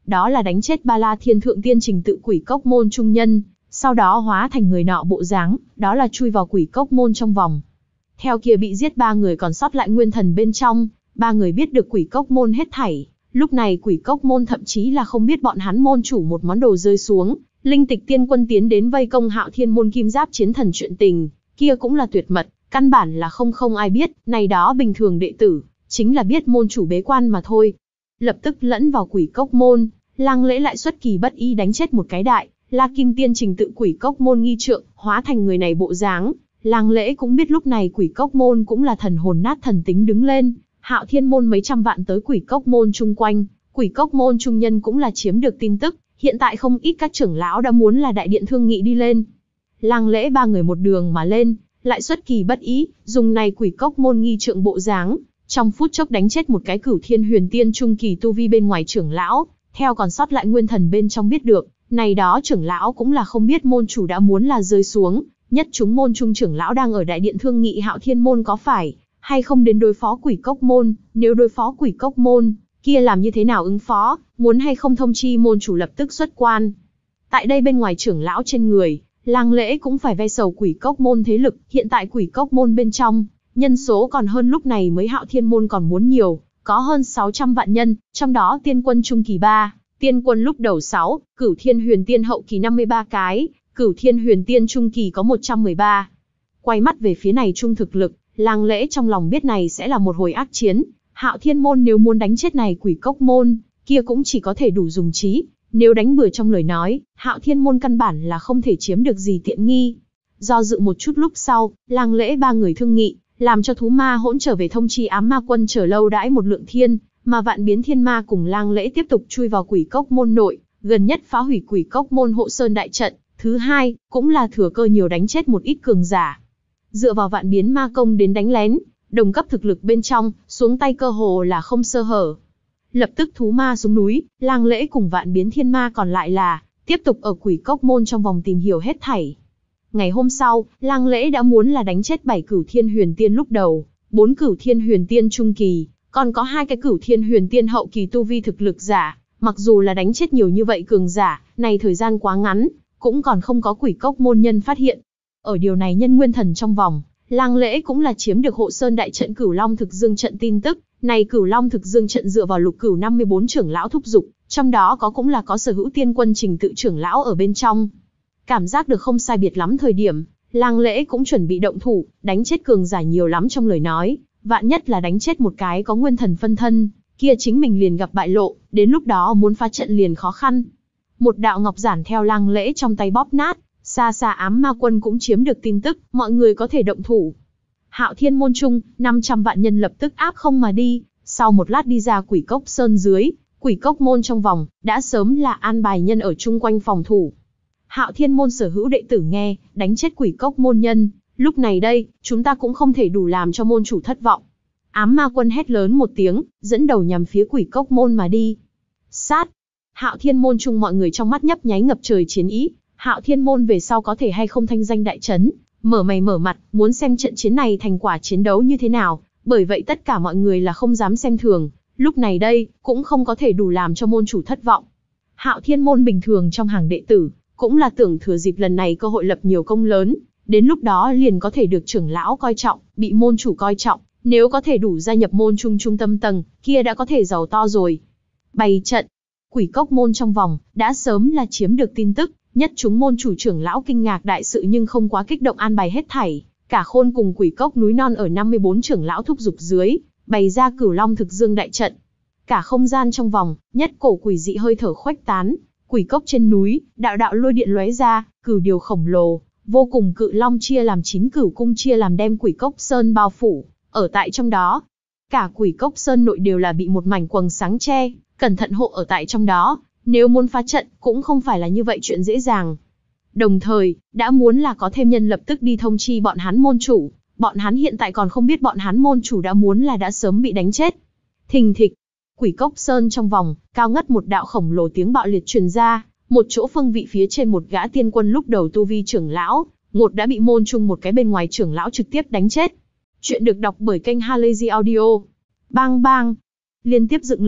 đó là đánh chết Ba La Thiên Thượng Tiên Trình Tự Quỷ Cốc Môn trung nhân, sau đó hóa thành người nọ bộ dáng, đó là chui vào Quỷ Cốc Môn trong vòng. Theo kia bị giết ba người còn sót lại nguyên thần bên trong, ba người biết được Quỷ Cốc Môn hết thảy. Lúc này Quỷ Cốc Môn thậm chí là không biết bọn hắn môn chủ một món đồ rơi xuống, Linh Tịch Tiên Quân tiến đến vây công Hạo Thiên Môn Kim Giáp chiến thần chuyện tình, kia cũng là tuyệt mật, căn bản là không không ai biết, này đó bình thường đệ tử, chính là biết môn chủ bế quan mà thôi. Lập tức lẫn vào Quỷ Cốc Môn, Lăng Lễ lại xuất kỳ bất ý đánh chết một cái đại La Kim Tiên Trình Tự Quỷ Cốc Môn nghi trượng, hóa thành người này bộ dáng. Lăng Lễ cũng biết lúc này Quỷ Cốc Môn cũng là thần hồn nát thần tính đứng lên, Hạo Thiên Môn mấy trăm vạn tới Quỷ Cốc Môn chung quanh, Quỷ Cốc Môn trung nhân cũng là chiếm được tin tức, hiện tại không ít các trưởng lão đã muốn là đại điện thương nghị đi lên. Lăng Lễ ba người một đường mà lên, lại xuất kỳ bất ý, dùng này Quỷ Cốc Môn nghi trượng bộ dáng, trong phút chốc đánh chết một cái Cửu Thiên Huyền Tiên trung kỳ tu vi bên ngoài trưởng lão, theo còn sót lại nguyên thần bên trong biết được, này đó trưởng lão cũng là không biết môn chủ đã muốn là rơi xuống, nhất chúng môn trung trưởng lão đang ở đại điện thương nghị Hạo Thiên Môn có phải hay không đến đối phó Quỷ Cốc Môn, nếu đối phó Quỷ Cốc Môn, kia làm như thế nào ứng phó, muốn hay không thông chi môn chủ lập tức xuất quan. Tại đây bên ngoài trưởng lão trên người, Lăng Lễ cũng phải ve sầu Quỷ Cốc Môn thế lực, hiện tại Quỷ Cốc Môn bên trong, nhân số còn hơn lúc này mới Hạo Thiên Môn còn muốn nhiều, có hơn sáu trăm vạn nhân, trong đó tiên quân trung kỳ ba, tiên quân lúc đầu sáu, Cửu Thiên Huyền Tiên hậu kỳ năm mươi ba cái, Cửu Thiên Huyền Tiên trung kỳ có một trăm mười ba. Quay mắt về phía này trung thực lực, Lăng Lễ trong lòng biết này sẽ là một hồi ác chiến, Hạo Thiên Môn nếu muốn đánh chết này Quỷ Cốc Môn, kia cũng chỉ có thể đủ dùng trí, nếu đánh bừa trong lời nói, Hạo Thiên Môn căn bản là không thể chiếm được gì tiện nghi. Do dự một chút lúc sau, Lăng Lễ ba người thương nghị, làm cho thú ma hỗn trở về thông chi ám ma quân chờ lâu đãi một lượng thiên, mà vạn biến thiên ma cùng Lăng Lễ tiếp tục chui vào Quỷ Cốc Môn nội, gần nhất phá hủy Quỷ Cốc Môn hộ sơn đại trận, thứ hai, cũng là thừa cơ nhiều đánh chết một ít cường giả. Dựa vào vạn biến ma công đến đánh lén, đồng cấp thực lực bên trong, xuống tay cơ hồ là không sơ hở. Lập tức thú ma xuống núi, Lăng Lễ cùng vạn biến thiên ma còn lại là tiếp tục ở Quỷ Cốc Môn trong vòng tìm hiểu hết thảy. Ngày hôm sau, Lăng Lễ đã muốn là đánh chết bảy Cửu Thiên Huyền Tiên lúc đầu, bốn Cửu Thiên Huyền Tiên trung kỳ, còn có hai cái Cửu Thiên Huyền Tiên hậu kỳ tu vi thực lực giả. Mặc dù là đánh chết nhiều như vậy cường giả, này thời gian quá ngắn, cũng còn không có Quỷ Cốc Môn nhân phát hiện. Ở điều này nhân nguyên thần trong vòng, Lăng Lễ cũng là chiếm được hộ sơn đại trận Cửu Long Thực Dương trận tin tức. Này Cửu Long Thực Dương trận dựa vào Lục Cửu năm mươi bốn trưởng lão thúc dục, trong đó có cũng là có sở hữu tiên quân Trình Tự trưởng lão ở bên trong. Cảm giác được không sai biệt lắm thời điểm, Lăng Lễ cũng chuẩn bị động thủ, đánh chết cường giả nhiều lắm trong lời nói, vạn nhất là đánh chết một cái có nguyên thần phân thân, kia chính mình liền gặp bại lộ, đến lúc đó muốn phá trận liền khó khăn. Một đạo ngọc giản theo Lăng Lễ trong tay bóp nát, xa xa ám ma quân cũng chiếm được tin tức, mọi người có thể động thủ. Hạo Thiên Môn trung, năm trăm vạn nhân lập tức áp không mà đi, sau một lát đi ra Quỷ Cốc Sơn dưới, Quỷ Cốc Môn trong vòng, đã sớm là an bài nhân ở chung quanh phòng thủ. Hạo Thiên Môn sở hữu đệ tử nghe, đánh chết Quỷ Cốc Môn nhân, lúc này đây, chúng ta cũng không thể đủ làm cho môn chủ thất vọng. Ám ma quân hét lớn một tiếng, dẫn đầu nhằm phía Quỷ Cốc Môn mà đi. Sát! Hạo Thiên Môn chung mọi người trong mắt nhấp nháy ngập trời chiến ý, Hạo Thiên Môn về sau có thể hay không thanh danh đại chấn, mở mày mở mặt, muốn xem trận chiến này thành quả chiến đấu như thế nào, bởi vậy tất cả mọi người là không dám xem thường, lúc này đây, cũng không có thể đủ làm cho môn chủ thất vọng. Hạo Thiên Môn bình thường trong hàng đệ tử, cũng là tưởng thừa dịp lần này cơ hội lập nhiều công lớn, đến lúc đó liền có thể được trưởng lão coi trọng, bị môn chủ coi trọng, nếu có thể đủ gia nhập môn trung trung tâm tầng, kia đã có thể giàu to rồi. Bày trận, Quỷ Cốc Môn trong vòng, đã sớm là chiếm được tin tức, nhất chúng môn chủ trưởng lão kinh ngạc đại sự nhưng không quá kích động an bài hết thảy, cả khôn cùng Quỷ Cốc núi non ở năm mươi bốn trưởng lão thúc dục dưới, bày ra Cửu Long Thực Dương đại trận. Cả không gian trong vòng, nhất cổ quỷ dị hơi thở khuếch tán, Quỷ Cốc trên núi, đạo đạo lôi điện lóe ra, cửu điều khổng lồ, vô cùng cự long chia làm chín cửu cung chia làm đem Quỷ Cốc Sơn bao phủ, ở tại trong đó. Cả Quỷ Cốc Sơn nội đều là bị một mảnh quầng sáng che, cẩn thận hộ ở tại trong đó, nếu muốn phá trận, cũng không phải là như vậy chuyện dễ dàng. Đồng thời, đã muốn là có thêm nhân lập tức đi thông chi bọn hắn môn chủ, bọn hắn hiện tại còn không biết bọn hắn môn chủ đã muốn là đã sớm bị đánh chết. Thình thịch, Quỷ Cốc Sơn trong vòng, cao ngất một đạo khổng lồ tiếng bạo liệt truyền ra, một chỗ phương vị phía trên một gã tiên quân lúc đầu tu vi trưởng lão, một đã bị môn chung một cái bên ngoài trưởng lão trực tiếp đánh chết. Chuyện được đọc bởi kênh Halazy Audio. Bang bang, liên tiếp dựng lên,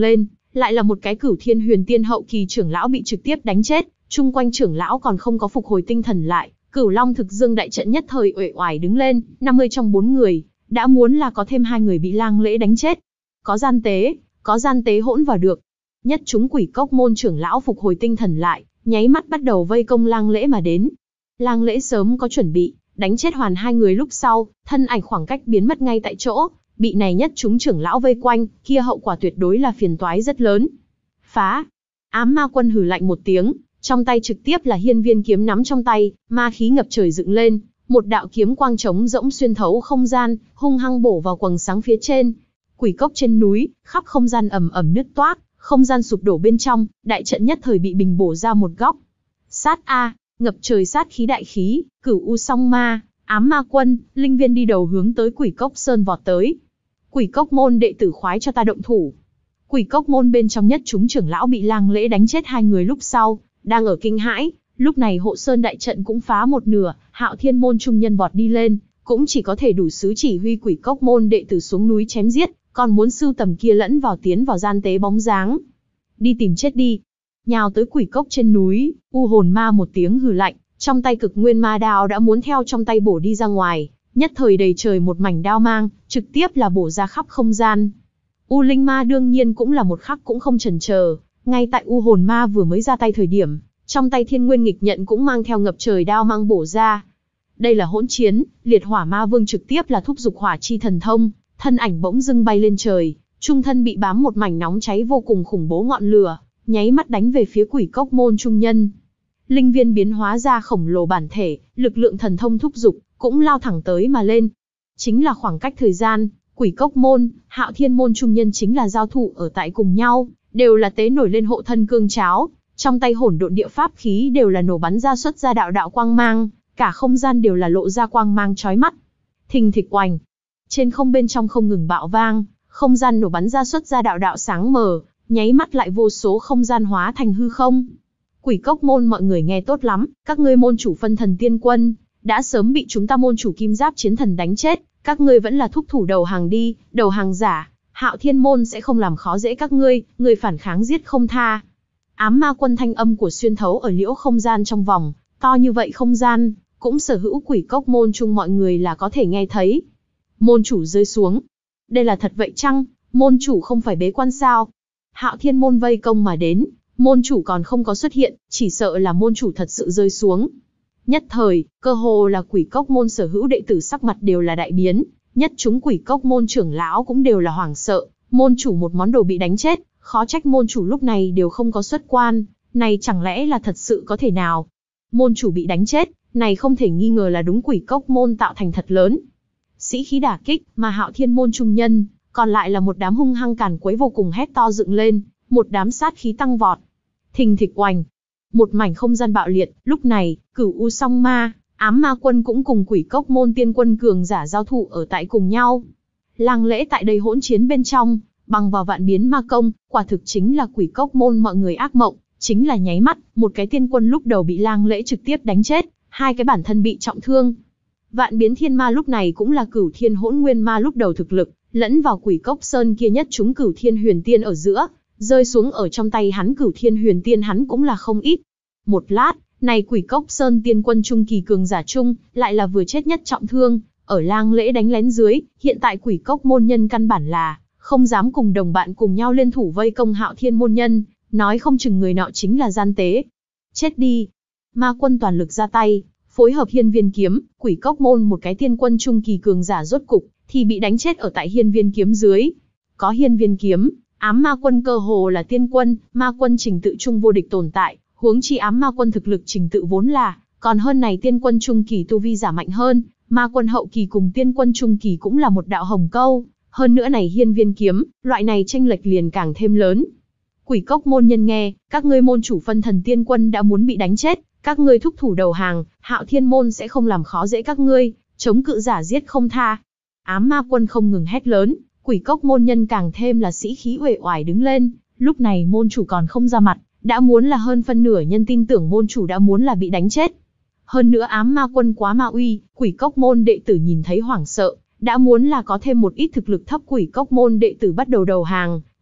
lại là một cái Cửu Thiên Huyền Tiên hậu kỳ trưởng lão bị trực tiếp đánh chết, chung quanh trưởng lão còn không có phục hồi tinh thần lại, Cửu Long Thực Dương đại trận nhất thời uể oải đứng lên, năm mươi trong bốn người, đã muốn là có thêm hai người bị Lang Lễ đánh chết. Có gian tế, có gian tế hỗn vào được. Nhất chúng Quỷ Cốc môn trưởng lão phục hồi tinh thần lại, nháy mắt bắt đầu vây công Lang Lễ mà đến. Lang Lễ sớm có chuẩn bị, đánh chết hoàn hai người lúc sau, thân ảnh khoảng cách biến mất ngay tại chỗ, bị này nhất chúng trưởng lão vây quanh, kia hậu quả tuyệt đối là phiền toái rất lớn. Phá! Ám Ma Quân hừ lạnh một tiếng, trong tay trực tiếp là hiên viên kiếm nắm trong tay, ma khí ngập trời dựng lên, một đạo kiếm quang trống rỗng xuyên thấu không gian, hung hăng bổ vào quầng sáng phía trên. Quỷ cốc trên núi, khắp không gian ầm ầm nứt toác, không gian sụp đổ bên trong, đại trận nhất thời bị bình bổ ra một góc. Sát a, ngập trời sát khí đại khí, Cửu U Song Ma, Ám Ma Quân, Linh Viên đi đầu hướng tới Quỷ Cốc Sơn vọt tới. Quỷ Cốc môn đệ tử khoái cho ta động thủ. Quỷ Cốc môn bên trong nhất chúng trưởng lão bị Lang Lễ đánh chết hai người lúc sau, đang ở kinh hãi, lúc này hộ sơn đại trận cũng phá một nửa, Hạo Thiên môn trung nhân vọt đi lên, cũng chỉ có thể đủ sứ chỉ huy Quỷ Cốc môn đệ tử xuống núi chém giết, còn muốn sưu tầm kia lẫn vào tiến vào gian tế bóng dáng. Đi tìm chết đi. Nhào tới Quỷ Cốc trên núi, U Hồn Ma một tiếng hừ lạnh, trong tay Cực Nguyên Ma đao đã muốn theo trong tay bổ đi ra ngoài, nhất thời đầy trời một mảnh đao mang, trực tiếp là bổ ra khắp không gian. U Linh Ma đương nhiên cũng là một khắc cũng không chần chờ, ngay tại U Hồn Ma vừa mới ra tay thời điểm, trong tay Thiên Nguyên Nghịch Nhận cũng mang theo ngập trời đao mang bổ ra. Đây là hỗn chiến, Liệt Hỏa Ma Vương trực tiếp là thúc dục hỏa chi thần thông, thân ảnh bỗng dưng bay lên trời, trung thân bị bám một mảnh nóng cháy vô cùng khủng bố ngọn lửa, nháy mắt đánh về phía Quỷ Cốc môn trung nhân. Linh Viên biến hóa ra khổng lồ bản thể, lực lượng thần thông thúc dục, cũng lao thẳng tới mà lên. Chính là khoảng cách thời gian, Quỷ Cốc môn, Hạo Thiên môn trung nhân chính là giao thủ ở tại cùng nhau, đều là tế nổi lên hộ thân cương cháo, trong tay hỗn độn địa pháp khí đều là nổ bắn ra xuất ra đạo đạo quang mang, cả không gian đều là lộ ra quang mang chói mắt. Thình thịch oành, trên không bên trong không ngừng bạo vang, không gian nổ bắn ra xuất ra đạo đạo sáng mờ, nháy mắt lại vô số không gian hóa thành hư không. Quỷ Cốc môn mọi người nghe tốt lắm, các ngươi môn chủ phân thần tiên quân, đã sớm bị chúng ta môn chủ kim giáp chiến thần đánh chết, các ngươi vẫn là thúc thủ đầu hàng đi, đầu hàng giả, Hạo Thiên môn sẽ không làm khó dễ các ngươi, người phản kháng giết không tha. Ám Ma Quân thanh âm của xuyên thấu ở liễu không gian trong vòng, to như vậy không gian, cũng sở hữu Quỷ Cốc môn chung mọi người là có thể nghe thấy. Môn chủ rơi xuống. Đây là thật vậy chăng, môn chủ không phải bế quan sao? Hạo Thiên môn vây công mà đến, môn chủ còn không có xuất hiện, chỉ sợ là môn chủ thật sự rơi xuống. Nhất thời, cơ hồ là Quỷ Cốc môn sở hữu đệ tử sắc mặt đều là đại biến, nhất chúng Quỷ Cốc môn trưởng lão cũng đều là hoảng sợ, môn chủ một món đồ bị đánh chết, khó trách môn chủ lúc này đều không có xuất quan, này chẳng lẽ là thật sự có thể nào? Môn chủ bị đánh chết, này không thể nghi ngờ là đúng Quỷ Cốc môn tạo thành thật lớn. Sĩ khí đả kích, mà Hạo Thiên môn trung nhân, còn lại là một đám hung hăng càn quấy vô cùng hét to dựng lên, một đám sát khí tăng vọt. Thình thịch oành, một mảnh không gian bạo liệt, lúc này, Cửu U Song Ma, Ám Ma Quân cũng cùng Quỷ Cốc môn tiên quân cường giả giao thủ ở tại cùng nhau. Lang Lễ tại đây hỗn chiến bên trong, bằng vào vạn biến ma công, quả thực chính là Quỷ Cốc môn mọi người ác mộng, chính là nháy mắt, một cái tiên quân lúc đầu bị Lang Lễ trực tiếp đánh chết, hai cái bản thân bị trọng thương. Vạn biến thiên ma lúc này cũng là Cửu Thiên Hỗn Nguyên Ma lúc đầu thực lực, lẫn vào Quỷ Cốc Sơn kia nhất chúng Cửu Thiên Huyền Tiên ở giữa, rơi xuống ở trong tay hắn Cửu Thiên Huyền Tiên hắn cũng là không ít. Một lát, này Quỷ Cốc Sơn tiên quân trung kỳ cường giả trung, lại là vừa chết nhất trọng thương, ở Lang Lễ đánh lén dưới, hiện tại Quỷ Cốc môn nhân căn bản là không dám cùng đồng bạn cùng nhau liên thủ vây công Hạo Thiên môn nhân, nói không chừng người nọ chính là gian tế. Chết đi. Ma Quân toàn lực ra tay, phối hợp hiên viên kiếm, Quỷ Cốc môn một cái tiên quân trung kỳ cường giả rốt cục, thì bị đánh chết ở tại hiên viên kiếm dưới. Có hiên viên kiếm, Ám Ma Quân cơ hồ là tiên quân, Ma Quân trình tự trung vô địch tồn tại, huống chi Ám Ma Quân thực lực trình tự vốn là, còn hơn này tiên quân trung kỳ tu vi giả mạnh hơn, Ma Quân hậu kỳ cùng tiên quân trung kỳ cũng là một đạo hồng câu, hơn nữa này hiên viên kiếm, loại này tranh lệch liền càng thêm lớn. Quỷ Cốc môn nhân nghe, các ngươi môn chủ phân thần tiên quân đã muốn bị đánh chết, các ngươi thúc thủ đầu hàng, Hạo Thiên môn sẽ không làm khó dễ các ngươi, chống cự giả giết không tha. Ám Ma Quân không ngừng hét lớn, Quỷ Cốc môn nhân càng thêm là sĩ khí uể oải đứng lên, lúc này môn chủ còn không ra mặt, đã muốn là hơn phân nửa nhân tin tưởng môn chủ đã muốn là bị đánh chết. Hơn nữa Ám Ma Quân quá ma uy, Quỷ Cốc môn đệ tử nhìn thấy hoảng sợ, đã muốn là có thêm một ít thực lực thấp Quỷ Cốc môn đệ tử bắt đầu đầu hàng,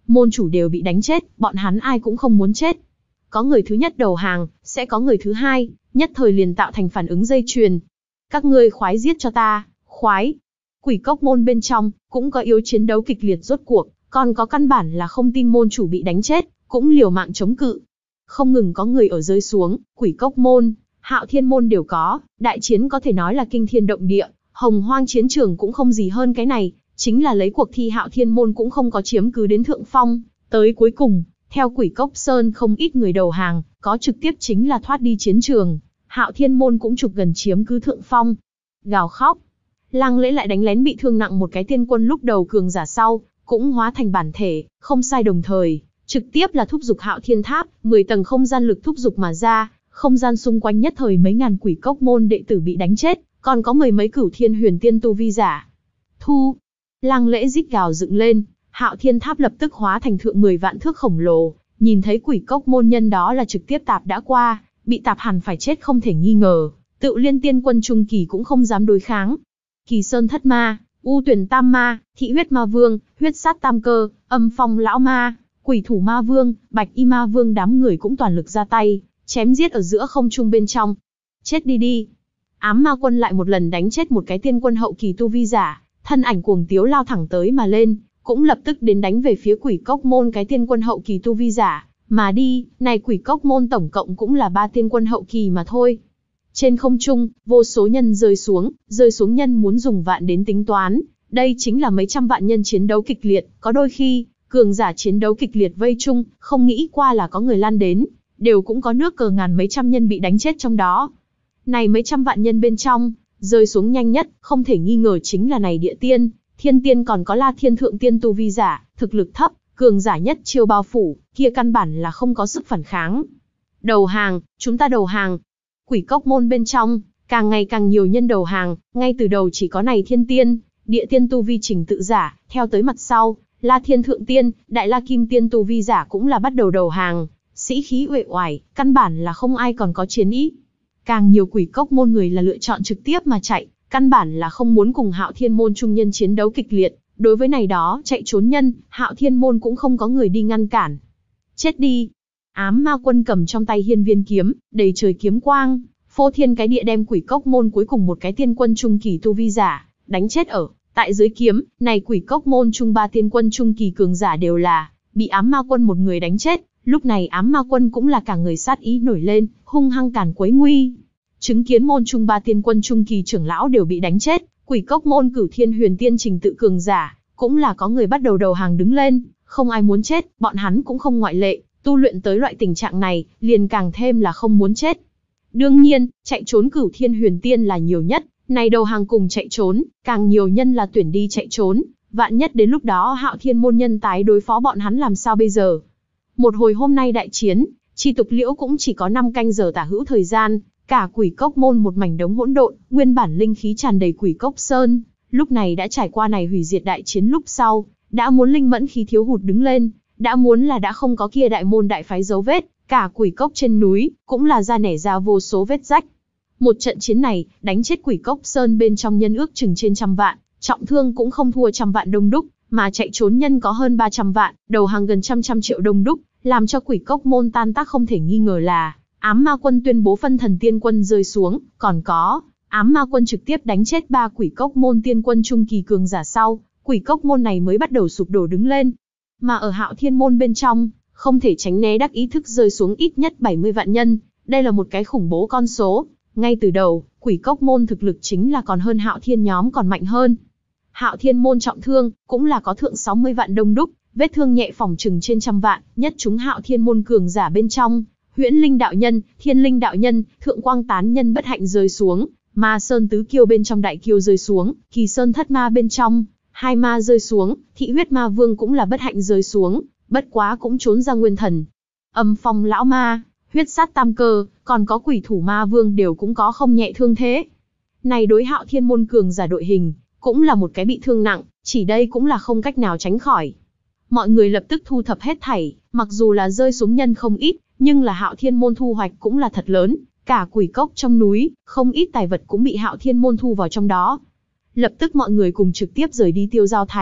môn chủ đều bị đánh chết, bọn hắn ai cũng không muốn chết. Có người thứ nhất đầu hàng, sẽ có người thứ hai, nhất thời liền tạo thành phản ứng dây chuyền. Các ngươi khoái giết cho ta, khoái. Quỷ cốc môn bên trong, cũng có yếu chiến đấu kịch liệt rốt cuộc, còn có căn bản là không tin môn chủ bị đánh chết, cũng liều mạng chống cự. Không ngừng có người ở rơi xuống, quỷ cốc môn, Hạo Thiên môn đều có, đại chiến có thể nói là kinh thiên động địa, hồng hoang chiến trường cũng không gì hơn cái này, chính là lấy cuộc thi Hạo Thiên môn cũng không có chiếm cứ đến thượng phong, tới cuối cùng, theo quỷ cốc sơn không ít người đầu hàng, có trực tiếp chính là thoát đi chiến trường, Hạo Thiên môn cũng trục gần chiếm cứ thượng phong. Gào khóc, Lăng Lễ lại đánh lén bị thương nặng một cái tiên quân lúc đầu cường giả sau, cũng hóa thành bản thể, không sai đồng thời, trực tiếp là thúc dục Hạo Thiên Tháp, mười tầng không gian lực thúc dục mà ra, không gian xung quanh nhất thời mấy ngàn quỷ cốc môn đệ tử bị đánh chết, còn có mười mấy cửu thiên huyền tiên tu vi giả. Thu, Lăng Lễ rít gào dựng lên, Hạo Thiên Tháp lập tức hóa thành thượng mười vạn thước khổng lồ, nhìn thấy quỷ cốc môn nhân đó là trực tiếp tạp đã qua, bị tạp hẳn phải chết không thể nghi ngờ, Tự Liên tiên quân trung kỳ cũng không dám đối kháng. Kỳ Sơn Thất Ma, U Tuyển Tam Ma, Thị Huyết Ma Vương, Huyết Sát Tam Cơ, Âm Phong Lão Ma, Quỷ Thủ Ma Vương, Bạch Y Ma Vương đám người cũng toàn lực ra tay, chém giết ở giữa không trung bên trong. Chết đi đi. Ám Ma Quân lại một lần đánh chết một cái tiên quân hậu kỳ tu vi giả, thân ảnh cuồng tiếu lao thẳng tới mà lên, cũng lập tức đến đánh về phía quỷ cốc môn cái tiên quân hậu kỳ tu vi giả, mà đi, này quỷ cốc môn tổng cộng cũng là ba tiên quân hậu kỳ mà thôi. Trên không trung, vô số nhân rơi xuống, rơi xuống nhân muốn dùng vạn đến tính toán, đây chính là mấy trăm vạn nhân chiến đấu kịch liệt, có đôi khi, cường giả chiến đấu kịch liệt vây chung, không nghĩ qua là có người lan đến, đều cũng có nước cờ ngàn mấy trăm nhân bị đánh chết trong đó. Này mấy trăm vạn nhân bên trong, rơi xuống nhanh nhất, không thể nghi ngờ chính là này địa tiên, thiên tiên còn có La Thiên thượng tiên tu vi giả, thực lực thấp, cường giả nhất chiêu bao phủ, kia căn bản là không có sức phản kháng. Đầu hàng, chúng ta đầu hàng. Quỷ cốc môn bên trong, càng ngày càng nhiều nhân đầu hàng, ngay từ đầu chỉ có này thiên tiên, địa tiên tu vi trình tự giả, theo tới mặt sau, La Thiên thượng tiên, Đại La Kim tiên tu vi giả cũng là bắt đầu đầu hàng, sĩ khí uể oải, căn bản là không ai còn có chiến ý. Càng nhiều quỷ cốc môn người là lựa chọn trực tiếp mà chạy, căn bản là không muốn cùng Hạo Thiên môn trung nhân chiến đấu kịch liệt, đối với này đó chạy trốn nhân, Hạo Thiên môn cũng không có người đi ngăn cản. Chết đi. Ám Ma Quân cầm trong tay hiên viên kiếm, đầy trời kiếm quang, phô thiên cái địa đem quỷ cốc môn cuối cùng một cái tiên quân trung kỳ tu vi giả, đánh chết ở, tại dưới kiếm, này quỷ cốc môn trung ba tiên quân trung kỳ cường giả đều là, bị Ám Ma Quân một người đánh chết, lúc này Ám Ma Quân cũng là cả người sát ý nổi lên, hung hăng càn quấy nguy. Chứng kiến môn trung ba tiên quân trung kỳ trưởng lão đều bị đánh chết, quỷ cốc môn cửu thiên huyền tiên trình tự cường giả, cũng là có người bắt đầu đầu hàng đứng lên, không ai muốn chết, bọn hắn cũng không ngoại lệ, tu luyện tới loại tình trạng này, liền càng thêm là không muốn chết. Đương nhiên, chạy trốn cửu thiên huyền tiên là nhiều nhất, này đầu hàng cùng chạy trốn, càng nhiều nhân là tuyển đi chạy trốn, vạn nhất đến lúc đó Hạo Thiên môn nhân tái đối phó bọn hắn làm sao bây giờ. Một hồi hôm nay đại chiến, Chi Tục Liễu cũng chỉ có năm canh giờ tả hữu thời gian, cả quỷ cốc môn một mảnh đống hỗn độn, nguyên bản linh khí tràn đầy quỷ cốc sơn, lúc này đã trải qua này hủy diệt đại chiến lúc sau, đã muốn linh mẫn khí thiếu hụt đứng lên, đã muốn là đã không có kia đại môn đại phái dấu vết, cả quỷ cốc trên núi, cũng là ra nẻ ra vô số vết rách. Một trận chiến này, đánh chết quỷ cốc sơn bên trong nhân ước chừng trên trăm vạn, trọng thương cũng không thua trăm vạn đông đúc, mà chạy trốn nhân có hơn ba trăm vạn, đầu hàng gần trăm trăm triệu đông đúc, làm cho quỷ cốc môn tan tác không thể nghi ngờ là, Ám Ma Quân tuyên bố phân thần tiên quân rơi xuống, còn có, Ám Ma Quân trực tiếp đánh chết ba quỷ cốc môn tiên quân trung kỳ cường giả sau, quỷ cốc môn này mới bắt đầu sụp đổ đứng lên. Mà ở Hạo Thiên môn bên trong, không thể tránh né đắc ý thức rơi xuống ít nhất bảy mươi vạn nhân, đây là một cái khủng bố con số. Ngay từ đầu, quỷ cốc môn thực lực chính là còn hơn Hạo Thiên nhóm còn mạnh hơn. Hạo Thiên môn trọng thương, cũng là có thượng sáu mươi vạn đông đúc, vết thương nhẹ phỏng chừng trên trăm vạn, nhất chúng Hạo Thiên môn cường giả bên trong, Huyễn Linh đạo nhân, Thiên Linh đạo nhân, Thượng Quang tán nhân bất hạnh rơi xuống, Ma Sơn tứ kiêu bên trong đại kiêu rơi xuống, Kỳ Sơn thất ma bên trong, hai ma rơi xuống, Thị Huyết Ma Vương cũng là bất hạnh rơi xuống, bất quá cũng trốn ra nguyên thần. Âm Phong lão ma, Huyết Sát Tam Cơ, còn có Quỷ Thủ Ma Vương đều cũng có không nhẹ thương thế. Này đối Hạo Thiên môn cường giả đội hình, cũng là một cái bị thương nặng, chỉ đây cũng là không cách nào tránh khỏi. Mọi người lập tức thu thập hết thảy, mặc dù là rơi xuống nhân không ít, nhưng là Hạo Thiên môn thu hoạch cũng là thật lớn, cả quỷ cốc trong núi, không ít tài vật cũng bị Hạo Thiên môn thu vào trong đó. Lập tức mọi người cùng trực tiếp rời đi Tiêu Giao thành,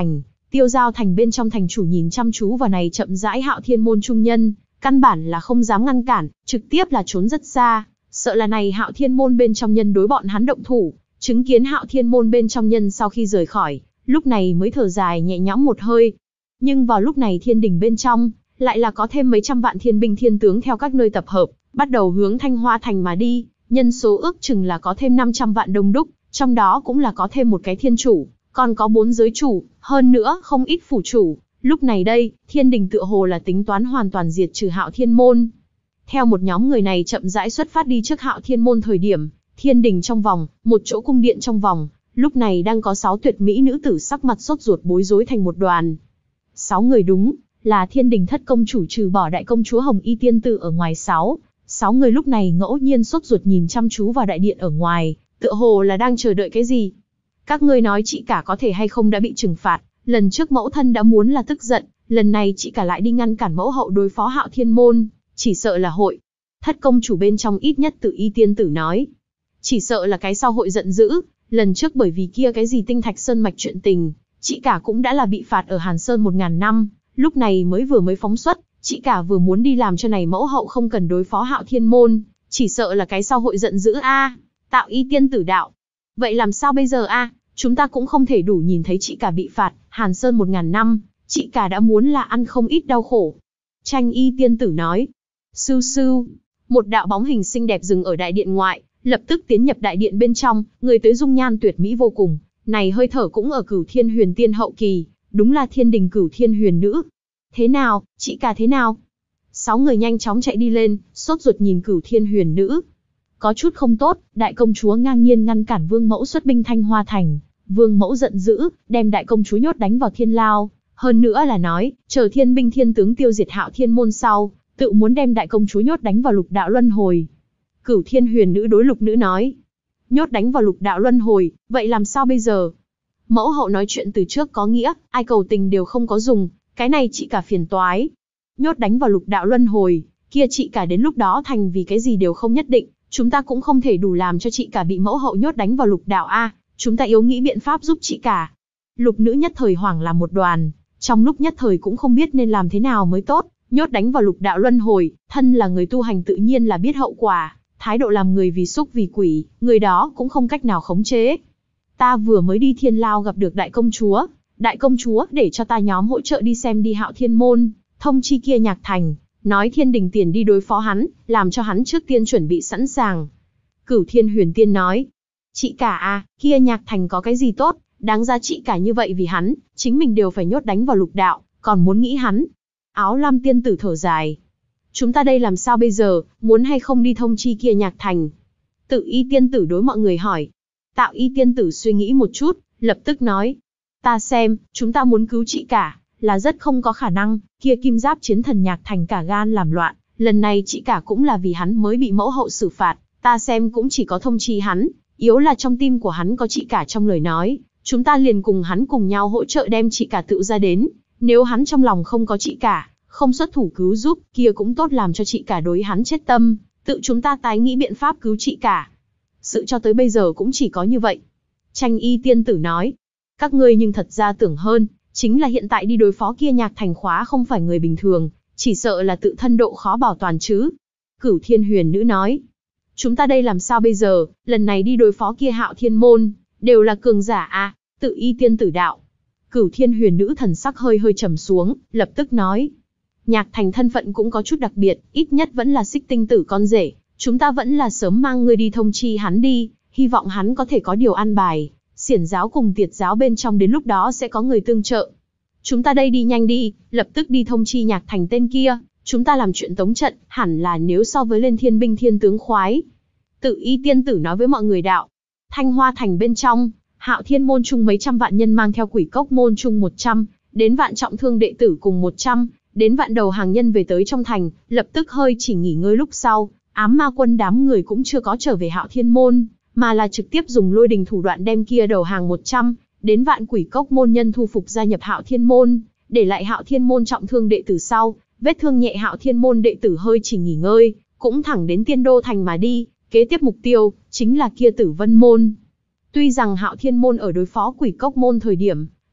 Tiêu Giao Thành bên trong thành chủ nhìn chăm chú vào này chậm rãi Hạo Thiên môn trung nhân, căn bản là không dám ngăn cản, trực tiếp là trốn rất xa, sợ là này Hạo Thiên môn bên trong nhân đối bọn hắn động thủ. Chứng kiến Hạo Thiên môn bên trong nhân sau khi rời khỏi, lúc này mới thở dài nhẹ nhõm một hơi. Nhưng vào lúc này thiên đình bên trong, lại là có thêm mấy trăm vạn thiên binh thiên tướng theo các nơi tập hợp, bắt đầu hướng Thanh Hoa Thành mà đi, nhân số ước chừng là có thêm năm trăm vạn đông đúc, trong đó cũng là có thêm một cái thiên chủ, còn có bốn giới chủ, hơn nữa không ít phủ chủ. Lúc này đây, thiên đình tựa hồ là tính toán hoàn toàn diệt trừ Hạo Thiên môn. Theo một nhóm người này chậm rãi xuất phát đi trước Hạo Thiên môn thời điểm, thiên đình trong vòng, một chỗ cung điện trong vòng, lúc này đang có sáu tuyệt mỹ nữ tử sắc mặt sốt ruột bối rối thành một đoàn. Sáu người đúng, là thiên đình thất công chủ trừ bỏ đại công chúa Hồng Y tiên tử ở ngoài sáu. Sáu người lúc này ngẫu nhiên sốt ruột nhìn chăm chú vào đại điện ở ngoài, tựa hồ là đang chờ đợi cái gì. Các ngươi nói chị cả có thể hay không đã bị trừng phạt, lần trước mẫu thân đã muốn là tức giận, lần này chị cả lại đi ngăn cản mẫu hậu đối phó Hạo Thiên môn, chỉ sợ là hội. Thất công chủ bên trong ít nhất Tử Y tiên tử nói. Chỉ sợ là cái sau hội giận dữ, lần trước bởi vì kia cái gì tinh thạch sơn mạch chuyện tình, chị cả cũng đã là bị phạt ở Hàn Sơn một ngàn năm, lúc này mới vừa mới phóng xuất, chị cả vừa muốn đi làm cho này mẫu hậu không cần đối phó Hạo Thiên môn, chỉ sợ là cái sau hội giận dữ a. À. Tạo Y tiên tử đạo. Vậy làm sao bây giờ a? À? Chúng ta cũng không thể đủ nhìn thấy chị cả bị phạt, Hàn Sơn một ngàn năm, chị cả đã muốn là ăn không ít đau khổ. Tranh Y tiên tử nói. Sưu sưu, một đạo bóng hình xinh đẹp dừng ở đại điện ngoại, lập tức tiến nhập đại điện bên trong, người tới dung nhan tuyệt mỹ vô cùng, này hơi thở cũng ở Cửu Thiên Huyền Tiên hậu kỳ, đúng là thiên đình Cửu Thiên Huyền nữ. Thế nào, chị cả thế nào? Sáu người nhanh chóng chạy đi lên, sốt ruột nhìn Cửu Thiên Huyền nữ. Có chút không tốt, đại công chúa ngang nhiên ngăn cản vương mẫu xuất binh Thanh Hoa Thành, vương mẫu giận dữ, đem đại công chúa nhốt đánh vào thiên lao, hơn nữa là nói, chờ thiên binh thiên tướng tiêu diệt Hạo Thiên môn sau, tự muốn đem đại công chúa nhốt đánh vào lục đạo luân hồi. Cửu Thiên Huyền nữ đối lục nữ nói, nhốt đánh vào lục đạo luân hồi, vậy làm sao bây giờ? Mẫu hậu nói chuyện từ trước có nghĩa, ai cầu tình đều không có dùng, cái này chị cả phiền toái. Nhốt đánh vào lục đạo luân hồi, kia chị cả đến lúc đó thành vì cái gì đều không nhất định, chúng ta cũng không thể đủ làm cho chị cả bị mẫu hậu nhốt đánh vào lục đạo a, chúng ta yếu nghĩ biện pháp giúp chị cả. Lục nữ nhất thời hoảng làm một đoàn, trong lúc nhất thời cũng không biết nên làm thế nào mới tốt, nhốt đánh vào lục đạo luân hồi, thân là người tu hành tự nhiên là biết hậu quả, thái độ làm người vì xúc vì quỷ, người đó cũng không cách nào khống chế. Ta vừa mới đi thiên lao gặp được đại công chúa, đại công chúa để cho ta nhóm hỗ trợ đi xem đi Hạo Thiên môn, thông chi kia Nhạc Thành, nói thiên đình tiền đi đối phó hắn, làm cho hắn trước tiên chuẩn bị sẵn sàng. Cửu Thiên Huyền Tiên nói, chị cả à, kia Nhạc Thành có cái gì tốt, đáng ra chị cả như vậy vì hắn, chính mình đều phải nhốt đánh vào lục đạo, còn muốn nghĩ hắn. Áo lam tiên tử thở dài. Chúng ta đây làm sao bây giờ, muốn hay không đi thông chi kia Nhạc Thành? Tự Y tiên tử đối mọi người hỏi. Tạo Y tiên tử suy nghĩ một chút, lập tức nói. Ta xem, chúng ta muốn cứu chị cả, là rất không có khả năng, kia kim giáp chiến thần Nhạc Thành cả gan làm loạn, lần này chị cả cũng là vì hắn mới bị mẫu hậu xử phạt, ta xem cũng chỉ có thông chi hắn, yếu là trong tim của hắn có chị cả trong lời nói, chúng ta liền cùng hắn cùng nhau hỗ trợ đem chị cả tự ra đến, nếu hắn trong lòng không có chị cả, không xuất thủ cứu giúp, kia cũng tốt làm cho chị cả đối hắn chết tâm, tự chúng ta tái nghĩ biện pháp cứu chị cả. Sự cho tới bây giờ cũng chỉ có như vậy. Tranh Y tiên tử nói, các ngươi nhưng thật ra tưởng hơn, chính là hiện tại đi đối phó kia Nhạc Thành khóa không phải người bình thường, chỉ sợ là tự thân độ khó bảo toàn chứ. Cửu Thiên Huyền nữ nói, chúng ta đây làm sao bây giờ, lần này đi đối phó kia Hạo Thiên môn, đều là cường giả à, Tự Y tiên tử đạo. Cửu Thiên Huyền nữ thần sắc hơi hơi trầm xuống, lập tức nói, Nhạc Thành thân phận cũng có chút đặc biệt, ít nhất vẫn là Xích Tinh tử con rể, chúng ta vẫn là sớm mang ngươi đi thông chi hắn đi, hy vọng hắn có thể có điều an bài, xiển giáo cùng tiệt giáo bên trong đến lúc đó sẽ có người tương trợ. Chúng ta đây đi nhanh đi, lập tức đi thông chi Nhạc Thành tên kia, chúng ta làm chuyện tống trận, hẳn là nếu so với lên thiên binh thiên tướng khoái. Tự Y tiên tử nói với mọi người đạo. Thanh Hoa Thành bên trong, Hạo Thiên môn chung mấy trăm vạn nhân mang theo Quỷ Cốc môn chung một trăm, đến vạn trọng thương đệ tử cùng một trăm, đến vạn đầu hàng nhân về tới trong thành, lập tức hơi chỉ nghỉ ngơi lúc sau, ám ma quân đám người cũng chưa có trở về Hạo Thiên môn, mà là trực tiếp dùng lôi đình thủ đoạn đem kia đầu hàng một trăm, đến vạn Quỷ Cốc môn nhân thu phục gia nhập Hạo Thiên môn, để lại Hạo Thiên môn trọng thương đệ tử sau, vết thương nhẹ Hạo Thiên môn đệ tử hơi chỉ nghỉ ngơi, cũng thẳng đến Tiên Đô thành mà đi, kế tiếp mục tiêu chính là kia Tử Vân môn. Tuy rằng Hạo Thiên môn ở đối phó Quỷ Cốc môn thời điểm,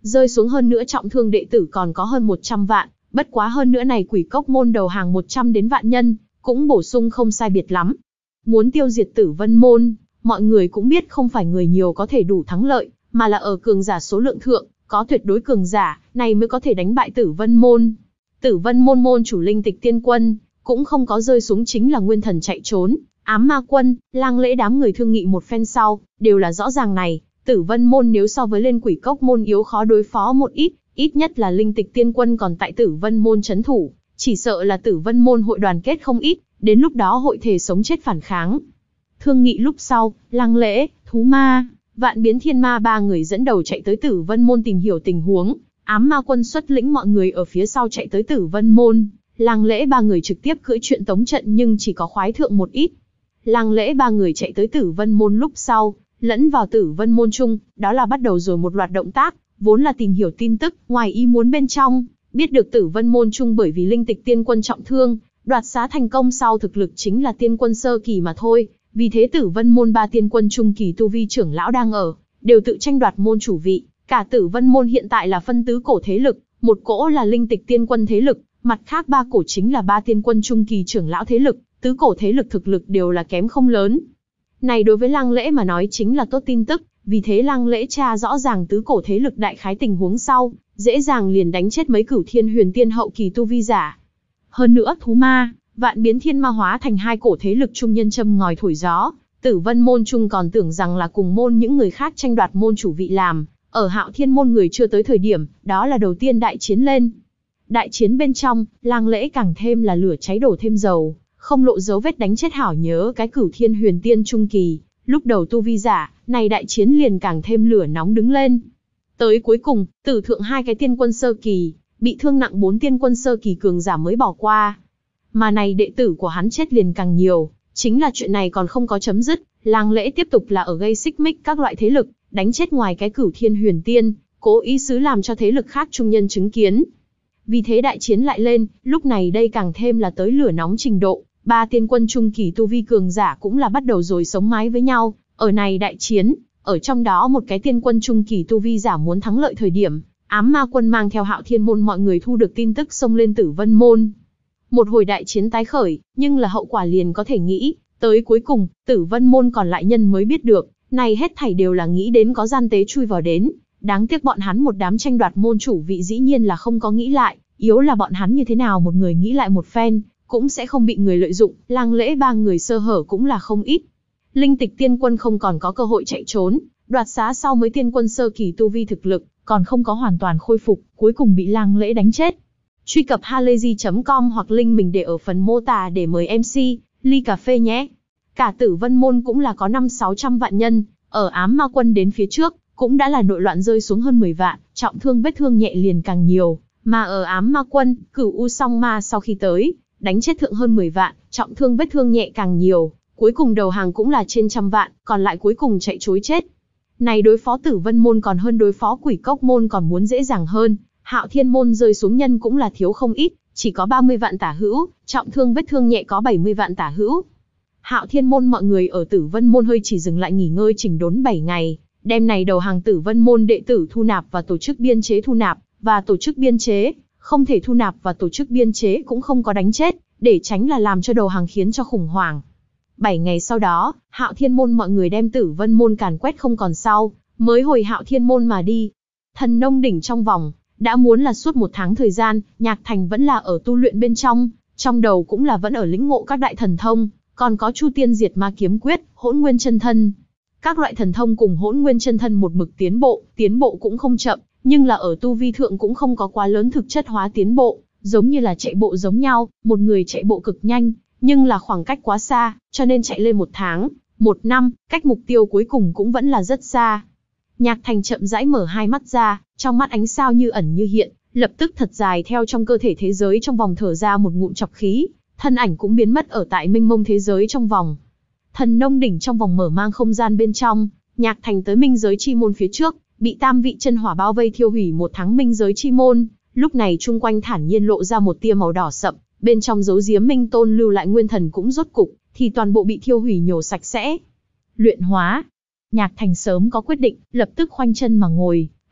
rơi xuống hơn nữa trọng thương đệ tử còn có hơn một trăm vạn, bất quá hơn nữa này Quỷ Cốc môn đầu hàng một trăm đến vạn nhân, cũng bổ sung không sai biệt lắm. Muốn tiêu diệt Tử Vân môn, mọi người cũng biết không phải người nhiều có thể đủ thắng lợi, mà là ở cường giả số lượng thượng, có tuyệt đối cường giả, này mới có thể đánh bại Tử Vân môn. Tử Vân môn môn chủ Linh Tịch Tiên Quân, cũng không có rơi xuống chính là nguyên thần chạy trốn. Ám Ma Quân, Lang Lễ đám người thương nghị một phen sau, đều là rõ ràng này, Tử Vân môn nếu so với lên Quỷ Cốc môn yếu khó đối phó một ít, ít nhất là Linh Tịch Tiên Quân còn tại Tử Vân môn trấn thủ, chỉ sợ là Tử Vân môn hội đoàn kết không ít, đến lúc đó hội thể sống chết phản kháng. Thương nghị lúc sau, Lang Lễ, Thú Ma, Vạn Biến Thiên Ma ba người dẫn đầu chạy tới Tử Vân môn tìm hiểu tình huống, Ám Ma Quân xuất lĩnh mọi người ở phía sau chạy tới Tử Vân môn, Lang Lễ ba người trực tiếp cưỡi chuyện tống trận nhưng chỉ có khoái thượng một ít. Lang Lễ ba người chạy tới Tử Vân môn lúc sau, lẫn vào Tử Vân môn chung, đó là bắt đầu rồi một loạt động tác, vốn là tìm hiểu tin tức, ngoài ý muốn bên trong, biết được Tử Vân môn chung bởi vì Linh Tịch Tiên Quân trọng thương, đoạt xá thành công sau thực lực chính là tiên quân sơ kỳ mà thôi, vì thế Tử Vân môn ba tiên quân trung kỳ tu vi trưởng lão đang ở, đều tự tranh đoạt môn chủ vị, cả Tử Vân môn hiện tại là phân tứ cổ thế lực, một cỗ là Linh Tịch Tiên Quân thế lực, mặt khác ba cổ chính là ba tiên quân trung kỳ trưởng lão thế lực, tứ cổ thế lực thực lực đều là kém không lớn. Này đối với Lang Lễ mà nói chính là tốt tin tức, vì thế Lang Lễ tra rõ ràng tứ cổ thế lực đại khái tình huống sau, dễ dàng liền đánh chết mấy Cửu Thiên Huyền Tiên hậu kỳ tu vi giả. Hơn nữa Thú Ma, Vạn Biến Thiên Ma hóa thành hai cổ thế lực trung nhân châm ngòi thổi gió, Tử Vân môn chung còn tưởng rằng là cùng môn những người khác tranh đoạt môn chủ vị làm, ở Hạo Thiên môn người chưa tới thời điểm, đó là đầu tiên đại chiến lên. Đại chiến bên trong, Lang Lễ càng thêm là lửa cháy đổ thêm dầu, không lộ dấu vết đánh chết hảo nhớ cái Cửu Thiên Huyền Tiên trung kỳ, lúc đầu tu vi giả, này đại chiến liền càng thêm lửa nóng đứng lên. Tới cuối cùng, tử thượng hai cái tiên quân sơ kỳ, bị thương nặng bốn tiên quân sơ kỳ cường giả mới bỏ qua. Mà này đệ tử của hắn chết liền càng nhiều, chính là chuyện này còn không có chấm dứt, Lang Lễ tiếp tục là ở gây xích mích các loại thế lực, đánh chết ngoài cái Cửu Thiên Huyền Tiên, cố ý xứ làm cho thế lực khác trung nhân chứng kiến. Vì thế đại chiến lại lên, lúc này đây càng thêm là tới lửa nóng trình độ, ba tiên quân trung kỳ tu vi cường giả cũng là bắt đầu rồi sống mái với nhau, ở này đại chiến, ở trong đó một cái tiên quân trung kỳ tu vi giả muốn thắng lợi thời điểm, Ám Ma Quân mang theo Hạo Thiên môn mọi người thu được tin tức xông lên Tử Vân môn. Một hồi đại chiến tái khởi, nhưng là hậu quả liền có thể nghĩ, tới cuối cùng, Tử Vân môn còn lại nhân mới biết được, này hết thảy đều là nghĩ đến có gian tế chui vào đến, đáng tiếc bọn hắn một đám tranh đoạt môn chủ vị dĩ nhiên là không có nghĩ lại, yếu là bọn hắn như thế nào một người nghĩ lại một phen, cũng sẽ không bị người lợi dụng, Lang Lễ ba người sơ hở cũng là không ít. Linh Tịch Tiên Quân không còn có cơ hội chạy trốn, đoạt xá sau mới tiên quân sơ kỳ tu vi thực lực, còn không có hoàn toàn khôi phục, cuối cùng bị Lang Lễ đánh chết. Truy cập halayzi chấm com hoặc link mình để ở phần mô tả để mời em xê, ly cà phê nhé. Cả Tử Vân môn cũng là có năm sáu trăm vạn nhân, ở Ám Ma Quân đến phía trước, cũng đã là nội loạn rơi xuống hơn mười vạn, trọng thương vết thương nhẹ liền càng nhiều, mà ở Ám Ma Quân, Cửu U Song Ma sau khi tới, đánh chết thượng hơn mười vạn, trọng thương vết thương nhẹ càng nhiều, cuối cùng đầu hàng cũng là trên trăm vạn, còn lại cuối cùng chạy trối chết. Này đối phó Tử Vân môn còn hơn đối phó Quỷ Cốc môn còn muốn dễ dàng hơn, Hạo Thiên môn rơi xuống nhân cũng là thiếu không ít, chỉ có ba mươi vạn tả hữu, trọng thương vết thương nhẹ có bảy mươi vạn tả hữu. Hạo Thiên môn mọi người ở Tử Vân môn hơi chỉ dừng lại nghỉ ngơi chỉnh đốn bảy ngày, đêm này đầu hàng Tử Vân môn đệ tử thu nạp và tổ chức biên chế thu nạp, và tổ chức biên chế, không thể thu nạp và tổ chức biên chế cũng không có đánh chết, để tránh là làm cho đầu hàng khiến cho khủng hoảng. Bảy ngày sau đó, Hạo Thiên môn mọi người đem Tử Vân môn càn quét không còn sau, mới hồi Hạo Thiên môn mà đi. Thần nông đỉnh trong vòng, đã muốn là suốt một tháng thời gian, Nhạc Thành vẫn là ở tu luyện bên trong, trong đầu cũng là vẫn ở lĩnh ngộ các đại thần thông, còn có Chu Tiên Diệt Ma Kiếm Quyết, Hỗn Nguyên Chân Thân. Các loại thần thông cùng Hỗn Nguyên Chân Thân một mực tiến bộ, tiến bộ cũng không chậm, nhưng là ở tu vi thượng cũng không có quá lớn thực chất hóa tiến bộ, giống như là chạy bộ giống nhau, một người chạy bộ cực nhanh, nhưng là khoảng cách quá xa, cho nên chạy lên một tháng, một năm, cách mục tiêu cuối cùng cũng vẫn là rất xa. Nhạc Thành chậm rãi mở hai mắt ra, trong mắt ánh sao như ẩn như hiện, lập tức thật dài theo trong cơ thể thế giới trong vòng thở ra một ngụm trọc khí, thân ảnh cũng biến mất ở tại minh mông thế giới trong vòng. Thần nông đỉnh trong vòng mở mang không gian bên trong, Nhạc Thành tới minh giới chi môn phía trước, bị tam vị chân hỏa bao vây thiêu hủy một tháng minh giới chi môn, lúc này chung quanh thản nhiên lộ ra một tia màu đỏ sậm, bên trong giấu giếm minh tôn lưu lại nguyên thần cũng rốt cục, thì toàn bộ bị thiêu hủy nhổ sạch sẽ. Luyện hóa. Nhạc Thành sớm có quyết định, lập tức khoanh chân mà ngồi,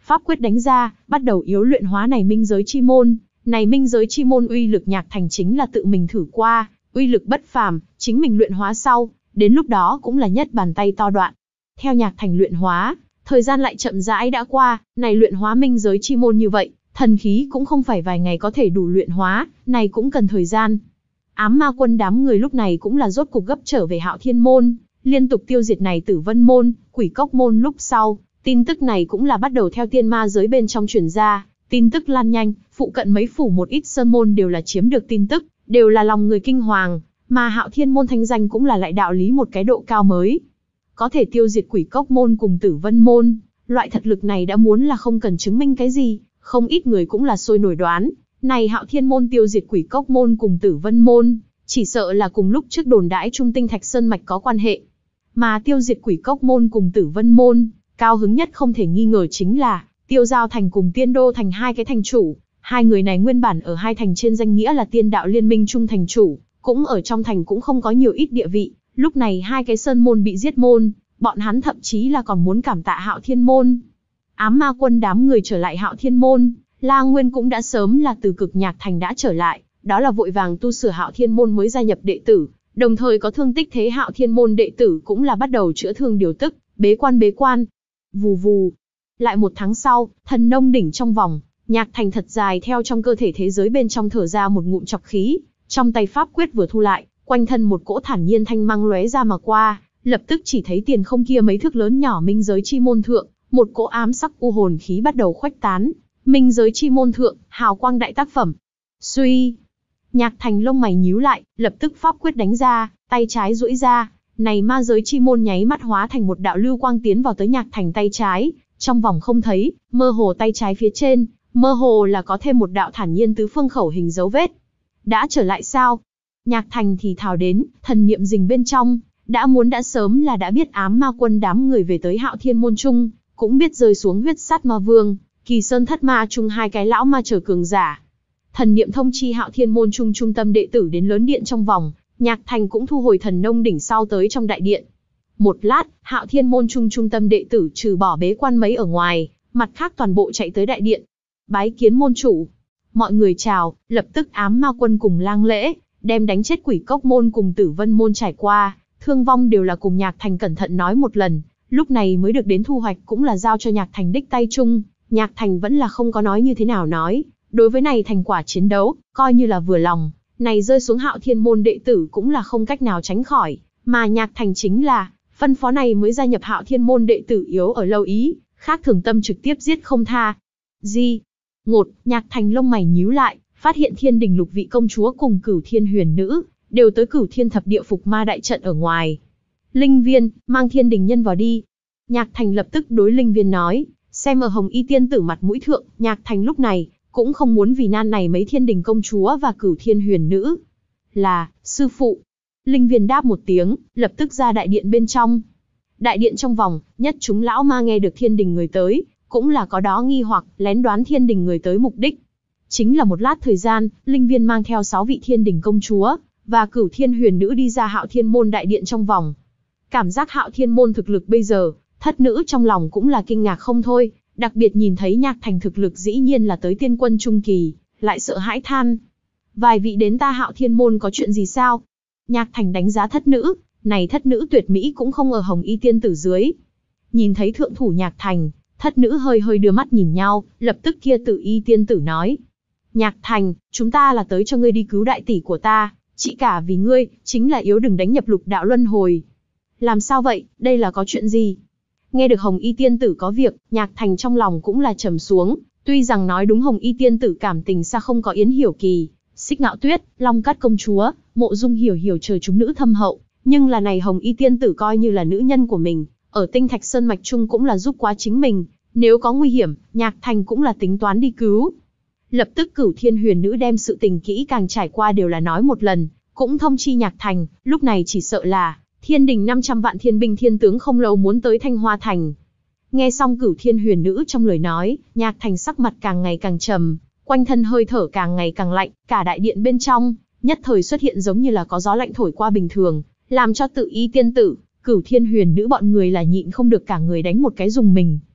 pháp quyết đánh ra, bắt đầu yếu luyện hóa này minh giới chi môn. Này minh giới chi môn uy lực Nhạc Thành chính là tự mình thử qua, uy lực bất phàm, chính mình luyện hóa sau, đến lúc đó cũng là nhất bàn tay to đoạn. Theo Nhạc Thành luyện hóa, thời gian lại chậm rãi đã qua, này luyện hóa minh giới chi môn như vậy, thần khí cũng không phải vài ngày có thể đủ luyện hóa, này cũng cần thời gian. Ám ma quân đám người lúc này cũng là rốt cục gấp trở về Hạo Thiên môn, liên tục tiêu diệt này Tử Vân môn, Quỷ Cốc môn lúc sau, tin tức này cũng là bắt đầu theo tiên ma giới bên trong truyền ra, tin tức lan nhanh, phụ cận mấy phủ một ít sơn môn đều là chiếm được tin tức, đều là lòng người kinh hoàng, mà Hạo Thiên môn thanh danh cũng là lại đạo lý một cái độ cao mới. Có thể tiêu diệt Quỷ Cốc môn cùng Tử Vân môn, loại thật lực này đã muốn là không cần chứng minh cái gì, không ít người cũng là sôi nổi đoán, này Hạo Thiên môn tiêu diệt Quỷ Cốc môn cùng Tử Vân môn, chỉ sợ là cùng lúc trước đồn đãi Trung Tinh Thạch Sơn mạch có quan hệ. Mà tiêu diệt Quỷ Cốc môn cùng Tử Vân môn, cao hứng nhất không thể nghi ngờ chính là Tiêu Giao thành cùng Tiên Đô thành hai cái thành chủ, hai người này nguyên bản ở hai thành trên danh nghĩa là Tiên Đạo Liên Minh Trung thành chủ, cũng ở trong thành cũng không có nhiều ít địa vị, lúc này hai cái sơn môn bị giết môn, bọn hắn thậm chí là còn muốn cảm tạ Hạo Thiên môn. Ám ma quân đám người trở lại Hạo Thiên môn, La Nguyên cũng đã sớm là từ Cực Nhạc thành đã trở lại, đó là vội vàng tu sửa Hạo Thiên môn mới gia nhập đệ tử, đồng thời có thương tích thế Hạo Thiên môn đệ tử cũng là bắt đầu chữa thương điều tức, bế quan bế quan. Vù vù. Lại một tháng sau, thần nông đỉnh trong vòng, Nhạc Thành thật dài theo trong cơ thể thế giới bên trong thở ra một ngụm chọc khí, trong tay pháp quyết vừa thu lại, quanh thân một cỗ thản nhiên thanh mang lóe ra mà qua, lập tức chỉ thấy tiền không kia mấy thước lớn nhỏ minh giới chi môn thượng, một cỗ ám sắc u hồn khí bắt đầu khuếch tán, minh giới chi môn thượng, hào quang đại tác phẩm. Suy, Nhạc Thành lông mày nhíu lại, lập tức pháp quyết đánh ra, tay trái duỗi ra, này ma giới chi môn nháy mắt hóa thành một đạo lưu quang tiến vào tới Nhạc Thành tay trái, trong vòng không thấy, mơ hồ tay trái phía trên, mơ hồ là có thêm một đạo thản nhiên tứ phương khẩu hình dấu vết. Đã trở lại sao? Nhạc Thành thì thào đến, thần niệm rình bên trong, đã muốn đã sớm là đã biết ám ma quân đám người về tới Hạo Thiên môn trung, cũng biết rơi xuống huyết sát ma vương, Kỳ Sơn thất ma chung hai cái lão ma trở cường giả. Thần niệm thông chi Hạo Thiên môn trung trung tâm đệ tử đến lớn điện trong vòng, Nhạc Thành cũng thu hồi thần nông đỉnh sau tới trong đại điện. Một lát, Hạo Thiên môn trung trung tâm đệ tử trừ bỏ bế quan mấy ở ngoài, mặt khác toàn bộ chạy tới đại điện. Bái kiến môn chủ. Mọi người chào, lập tức ám ma quân cùng lang lễ, đem đánh chết Quỷ Cốc môn cùng Tử Vân môn trải qua, thương vong đều là cùng Nhạc Thành cẩn thận nói một lần, lúc này mới được đến thu hoạch cũng là giao cho Nhạc Thành đích tay chung. Nhạc Thành vẫn là không có nói như thế nào nói, đối với này thành quả chiến đấu, coi như là vừa lòng, này rơi xuống Hạo Thiên môn đệ tử cũng là không cách nào tránh khỏi, mà Nhạc Thành chính là, phân phó này mới gia nhập Hạo Thiên môn đệ tử yếu ở lâu ý, khác thường tâm trực tiếp giết không tha. Gì? Ngột, Nhạc Thành lông mày nhíu lại, phát hiện Thiên Đình lục vị công chúa cùng Cửu Thiên huyền nữ, đều tới Cửu Thiên thập địa phục ma đại trận ở ngoài. Linh Viên, mang Thiên Đình nhân vào đi. Nhạc Thành lập tức đối Linh Viên nói, xem ở Hồng Y tiên tử mặt mũi thượng, Nhạc Thành lúc này, cũng không muốn vì nan này mấy Thiên Đình công chúa và Cửu Thiên huyền nữ. Là, sư phụ. Linh Viên đáp một tiếng, lập tức ra đại điện bên trong. Đại điện trong vòng, nhất chúng lão ma nghe được Thiên Đình người tới, cũng là có đó nghi hoặc, lén đoán Thiên Đình người tới mục đích. Chính là một lát thời gian, Linh Viên mang theo sáu vị Thiên Đình công chúa, và Cửu Thiên huyền nữ đi ra Hạo Thiên môn đại điện trong vòng. Cảm giác Hạo Thiên môn thực lực bây giờ, thất nữ trong lòng cũng là kinh ngạc không thôi, đặc biệt nhìn thấy Nhạc Thành thực lực dĩ nhiên là tới tiên quân trung kỳ, lại sợ hãi than. Vài vị đến ta Hạo Thiên môn có chuyện gì sao? Nhạc Thành đánh giá thất nữ, này thất nữ tuyệt mỹ cũng không ở Hồng Y tiên tử dưới. Nhìn thấy thượng thủ Nhạc Thành, thất nữ hơi hơi đưa mắt nhìn nhau, lập tức kia Tử Y tiên tử nói. Nhạc Thành, chúng ta là tới cho ngươi đi cứu đại tỷ của ta, chị cả vì ngươi, chính là yếu đừng đánh nhập lục đạo luân hồi. Làm sao vậy, đây là có chuyện gì? Nghe được Hồng Y tiên tử có việc, Nhạc Thành trong lòng cũng là trầm xuống, tuy rằng nói đúng Hồng Y tiên tử cảm tình xa không có Yến Hiểu Kỳ, Xích Ngạo Tuyết, Long Cát công chúa, Mộ Dung Hiểu Hiểu chờ chúng nữ thâm hậu, nhưng là này Hồng Y tiên tử coi như là nữ nhân của mình, ở Tinh Thạch Sơn mạch chung cũng là giúp quá chính mình, nếu có nguy hiểm, Nhạc Thành cũng là tính toán đi cứu. Lập tức Cửu Thiên huyền nữ đem sự tình kỹ càng trải qua đều là nói một lần, cũng thông chi Nhạc Thành, lúc này chỉ sợ là Thiên Đình năm trăm vạn thiên binh thiên tướng không lâu muốn tới Thanh Hoa thành. Nghe xong Cửu Thiên huyền nữ trong lời nói, Nhạc Thành sắc mặt càng ngày càng trầm, quanh thân hơi thở càng ngày càng lạnh, cả đại điện bên trong, nhất thời xuất hiện giống như là có gió lạnh thổi qua bình thường, làm cho Tử Y tiên tử, Cửu Thiên huyền nữ bọn người là nhịn không được cả người đánh một cái dùng mình.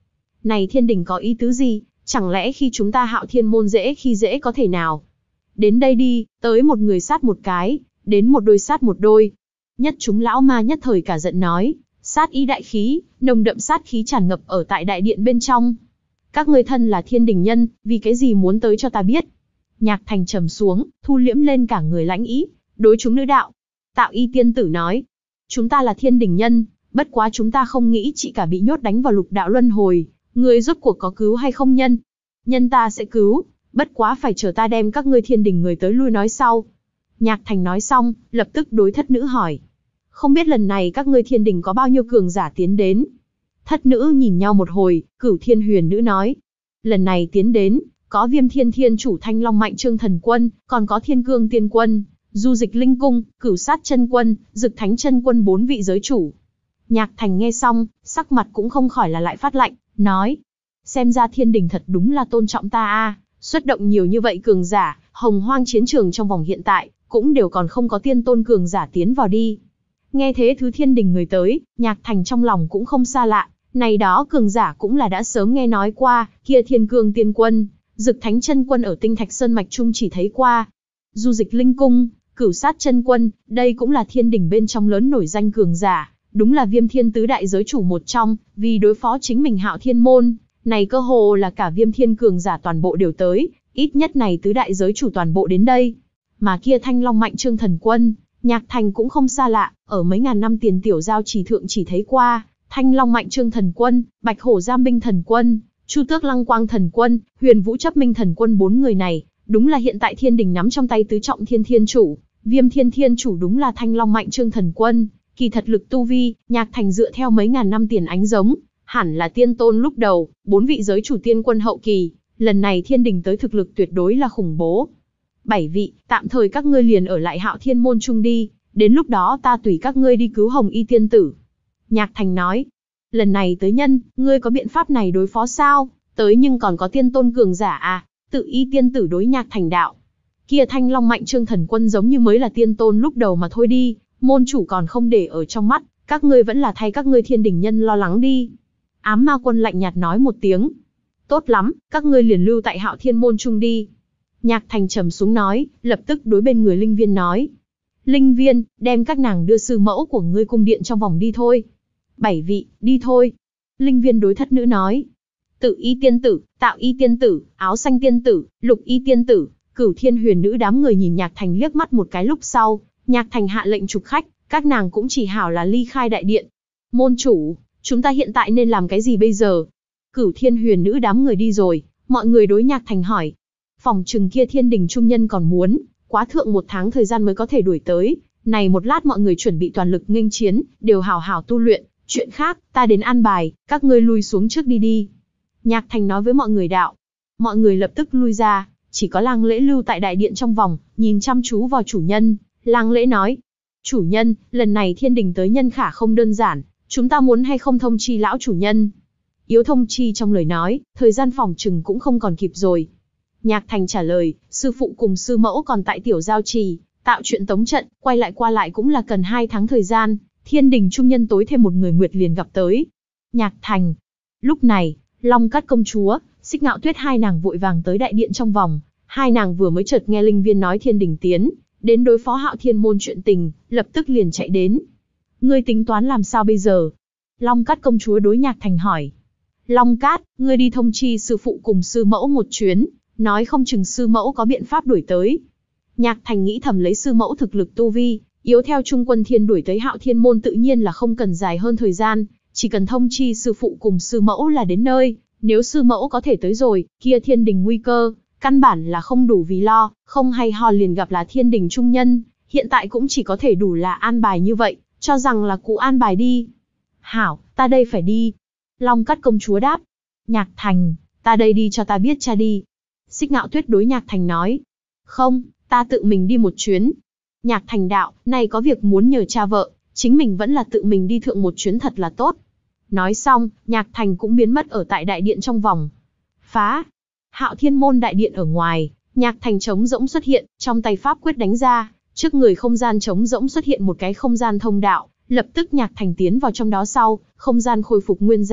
Này thiên đình có ý tứ gì, chẳng lẽ khi chúng ta Hạo Thiên môn dễ khi dễ có thể nào? Đến đây đi, tới một người sát một cái, đến một đôi sát một đôi. Nhất chúng lão ma nhất thời cả giận nói, sát ý đại khí, nồng đậm sát khí tràn ngập ở tại đại điện bên trong. Các ngươi thân là thiên đình nhân, vì cái gì muốn tới cho ta biết? Nhạc Thành trầm xuống, thu liễm lên cả người lãnh ý, đối chúng nữ đạo. Tạo Y tiên tử nói, chúng ta là thiên đình nhân, bất quá chúng ta không nghĩ chị cả bị nhốt đánh vào lục đạo luân hồi, người rốt cuộc có cứu hay không nhân? Nhân ta sẽ cứu, bất quá phải chờ ta đem các ngươi thiên đình người tới lui nói sau. Nhạc Thành nói xong, lập tức đối thất nữ hỏi. Không biết lần này các ngươi thiên đình có bao nhiêu cường giả tiến đến? Thất nữ nhìn nhau một hồi, Cửu Thiên Huyền nữ nói. Lần này tiến đến, có Viêm Thiên Thiên chủ Thanh Long Mạnh Trương Thần Quân, còn có Thiên Cương Tiên Quân, Du Dịch Linh Cung, Cửu Sát Chân Quân, Dực Thánh Chân Quân bốn vị giới chủ. Nhạc Thành nghe xong, sắc mặt cũng không khỏi là lại phát lạnh, nói. Xem ra thiên đình thật đúng là tôn trọng ta a, xuất động nhiều như vậy cường giả, hồng hoang chiến trường trong vòng hiện tại, cũng đều còn không có tiên tôn cường giả tiến vào đi. Nghe thế thứ thiên đình người tới, Nhạc Thành trong lòng cũng không xa lạ, này đó cường giả cũng là đã sớm nghe nói qua, kia Thiên Cương Tiên Quân, Dực Thánh Chân Quân ở Tinh Thạch Sơn mạch trung chỉ thấy qua. Du Dịch Linh Cung, Cửu Sát Chân Quân, đây cũng là thiên đình bên trong lớn nổi danh cường giả, đúng là Viêm Thiên tứ đại giới chủ một trong, vì đối phó chính mình Hạo Thiên môn, này cơ hồ là cả Viêm Thiên cường giả toàn bộ đều tới, ít nhất này tứ đại giới chủ toàn bộ đến đây. Mà kia Thanh Long Mạnh Trương Thần Quân, Nhạc Thành cũng không xa lạ, ở mấy ngàn năm tiền tiểu giao trì thượng chỉ thấy qua, Thanh Long Mạnh Trương Thần Quân, Bạch Hổ Giam Binh Thần Quân, Chu Tước Lăng Quang Thần Quân, Huyền Vũ Chấp Minh Thần Quân, bốn người này, đúng là hiện tại thiên đình nắm trong tay tứ trọng thiên thiên chủ, Viêm Thiên thiên chủ đúng là Thanh Long Mạnh Trương Thần Quân, kỳ thật lực tu vi, Nhạc Thành dựa theo mấy ngàn năm tiền ánh giống, hẳn là tiên tôn lúc đầu, bốn vị giới chủ tiên quân hậu kỳ, lần này thiên đình tới thực lực tuyệt đối là khủng bố. Bảy vị, tạm thời các ngươi liền ở lại Hạo Thiên môn chung đi, đến lúc đó ta tùy các ngươi đi cứu Hồng Y tiên tử. Nhạc Thành nói, lần này tới nhân, ngươi có biện pháp này đối phó sao? Tới nhưng còn có tiên tôn cường giả à? Tự Y tiên tử đối Nhạc Thành đạo. Kia Thanh Long Mạnh Trương Thần Quân giống như mới là tiên tôn lúc đầu mà thôi đi, môn chủ còn không để ở trong mắt, các ngươi vẫn là thay các ngươi thiên đình nhân lo lắng đi. Ám Ma Quân lạnh nhạt nói một tiếng. Tốt lắm, các ngươi liền lưu tại Hạo Thiên môn chung đi. Nhạc Thành trầm xuống nói, lập tức đối bên người Linh Viên nói. Linh Viên, đem các nàng đưa sư mẫu của ngươi cung điện trong vòng đi thôi. Bảy vị, đi thôi. Linh Viên đối thất nữ nói. Tự Y tiên tử, Tạo Y tiên tử, Áo Xanh tiên tử, Lục Y tiên tử, Cửu Thiên Huyền nữ đám người nhìn Nhạc Thành liếc mắt một cái lúc sau, Nhạc Thành hạ lệnh trục khách, các nàng cũng chỉ hảo là ly khai đại điện. Môn chủ, chúng ta hiện tại nên làm cái gì bây giờ? Cửu Thiên Huyền nữ đám người đi rồi, mọi người đối Nhạc Thành hỏi. Phòng trừng kia thiên đình trung nhân còn muốn, quá thượng một tháng thời gian mới có thể đuổi tới, này một lát mọi người chuẩn bị toàn lực nghênh chiến, đều hảo hảo tu luyện, chuyện khác, ta đến an bài, các ngươi lui xuống trước đi đi. Nhạc Thành nói với mọi người đạo. Mọi người lập tức lui ra, chỉ có Lang Lễ lưu tại đại điện trong vòng, nhìn chăm chú vào chủ nhân. Lang Lễ nói, chủ nhân, lần này thiên đình tới nhân khả không đơn giản, chúng ta muốn hay không thông chi lão chủ nhân? Yếu thông chi trong lời nói, thời gian phòng trừng cũng không còn kịp rồi. Nhạc Thành trả lời, sư phụ cùng sư mẫu còn tại tiểu giao trì, tạo chuyện tống trận, quay lại qua lại cũng là cần hai tháng thời gian, thiên đình trung nhân tối thêm một người nguyệt liền gặp tới. Nhạc Thành. Lúc này, Long Cát công chúa, Xích Ngạo Tuyết hai nàng vội vàng tới đại điện trong vòng, hai nàng vừa mới chợt nghe Linh Viên nói thiên đình tiến, đến đối phó Hạo Thiên môn chuyện tình, lập tức liền chạy đến. Ngươi tính toán làm sao bây giờ? Long Cát công chúa đối Nhạc Thành hỏi. Long Cát, ngươi đi thông chi sư phụ cùng sư mẫu một chuyến, nói không chừng sư mẫu có biện pháp đuổi tới. Nhạc Thành nghĩ thầm lấy sư mẫu thực lực tu vi, yếu theo Trung Quân Thiên đuổi tới Hạo Thiên môn tự nhiên là không cần dài hơn thời gian, chỉ cần thông chi sư phụ cùng sư mẫu là đến nơi, nếu sư mẫu có thể tới rồi, kia thiên đình nguy cơ, căn bản là không đủ vì lo, không hay ho liền gặp là thiên đình trung nhân, hiện tại cũng chỉ có thể đủ là an bài như vậy, cho rằng là cụ an bài đi. Hảo, ta đây phải đi. Long Cát công chúa đáp. Nhạc Thành, ta đây đi cho ta biết cha đi. Xích Ngạo Tuyết đối Nhạc Thành nói. Không, ta tự mình đi một chuyến. Nhạc Thành đạo, này có việc muốn nhờ cha vợ, chính mình vẫn là tự mình đi thượng một chuyến thật là tốt. Nói xong, Nhạc Thành cũng biến mất ở tại đại điện trong vòng. Phá. Hạo Thiên môn đại điện ở ngoài, Nhạc Thành trống rỗng xuất hiện, trong tay pháp quyết đánh ra, trước người không gian trống rỗng xuất hiện một cái không gian thông đạo, lập tức Nhạc Thành tiến vào trong đó sau, không gian khôi phục nguyên dạng,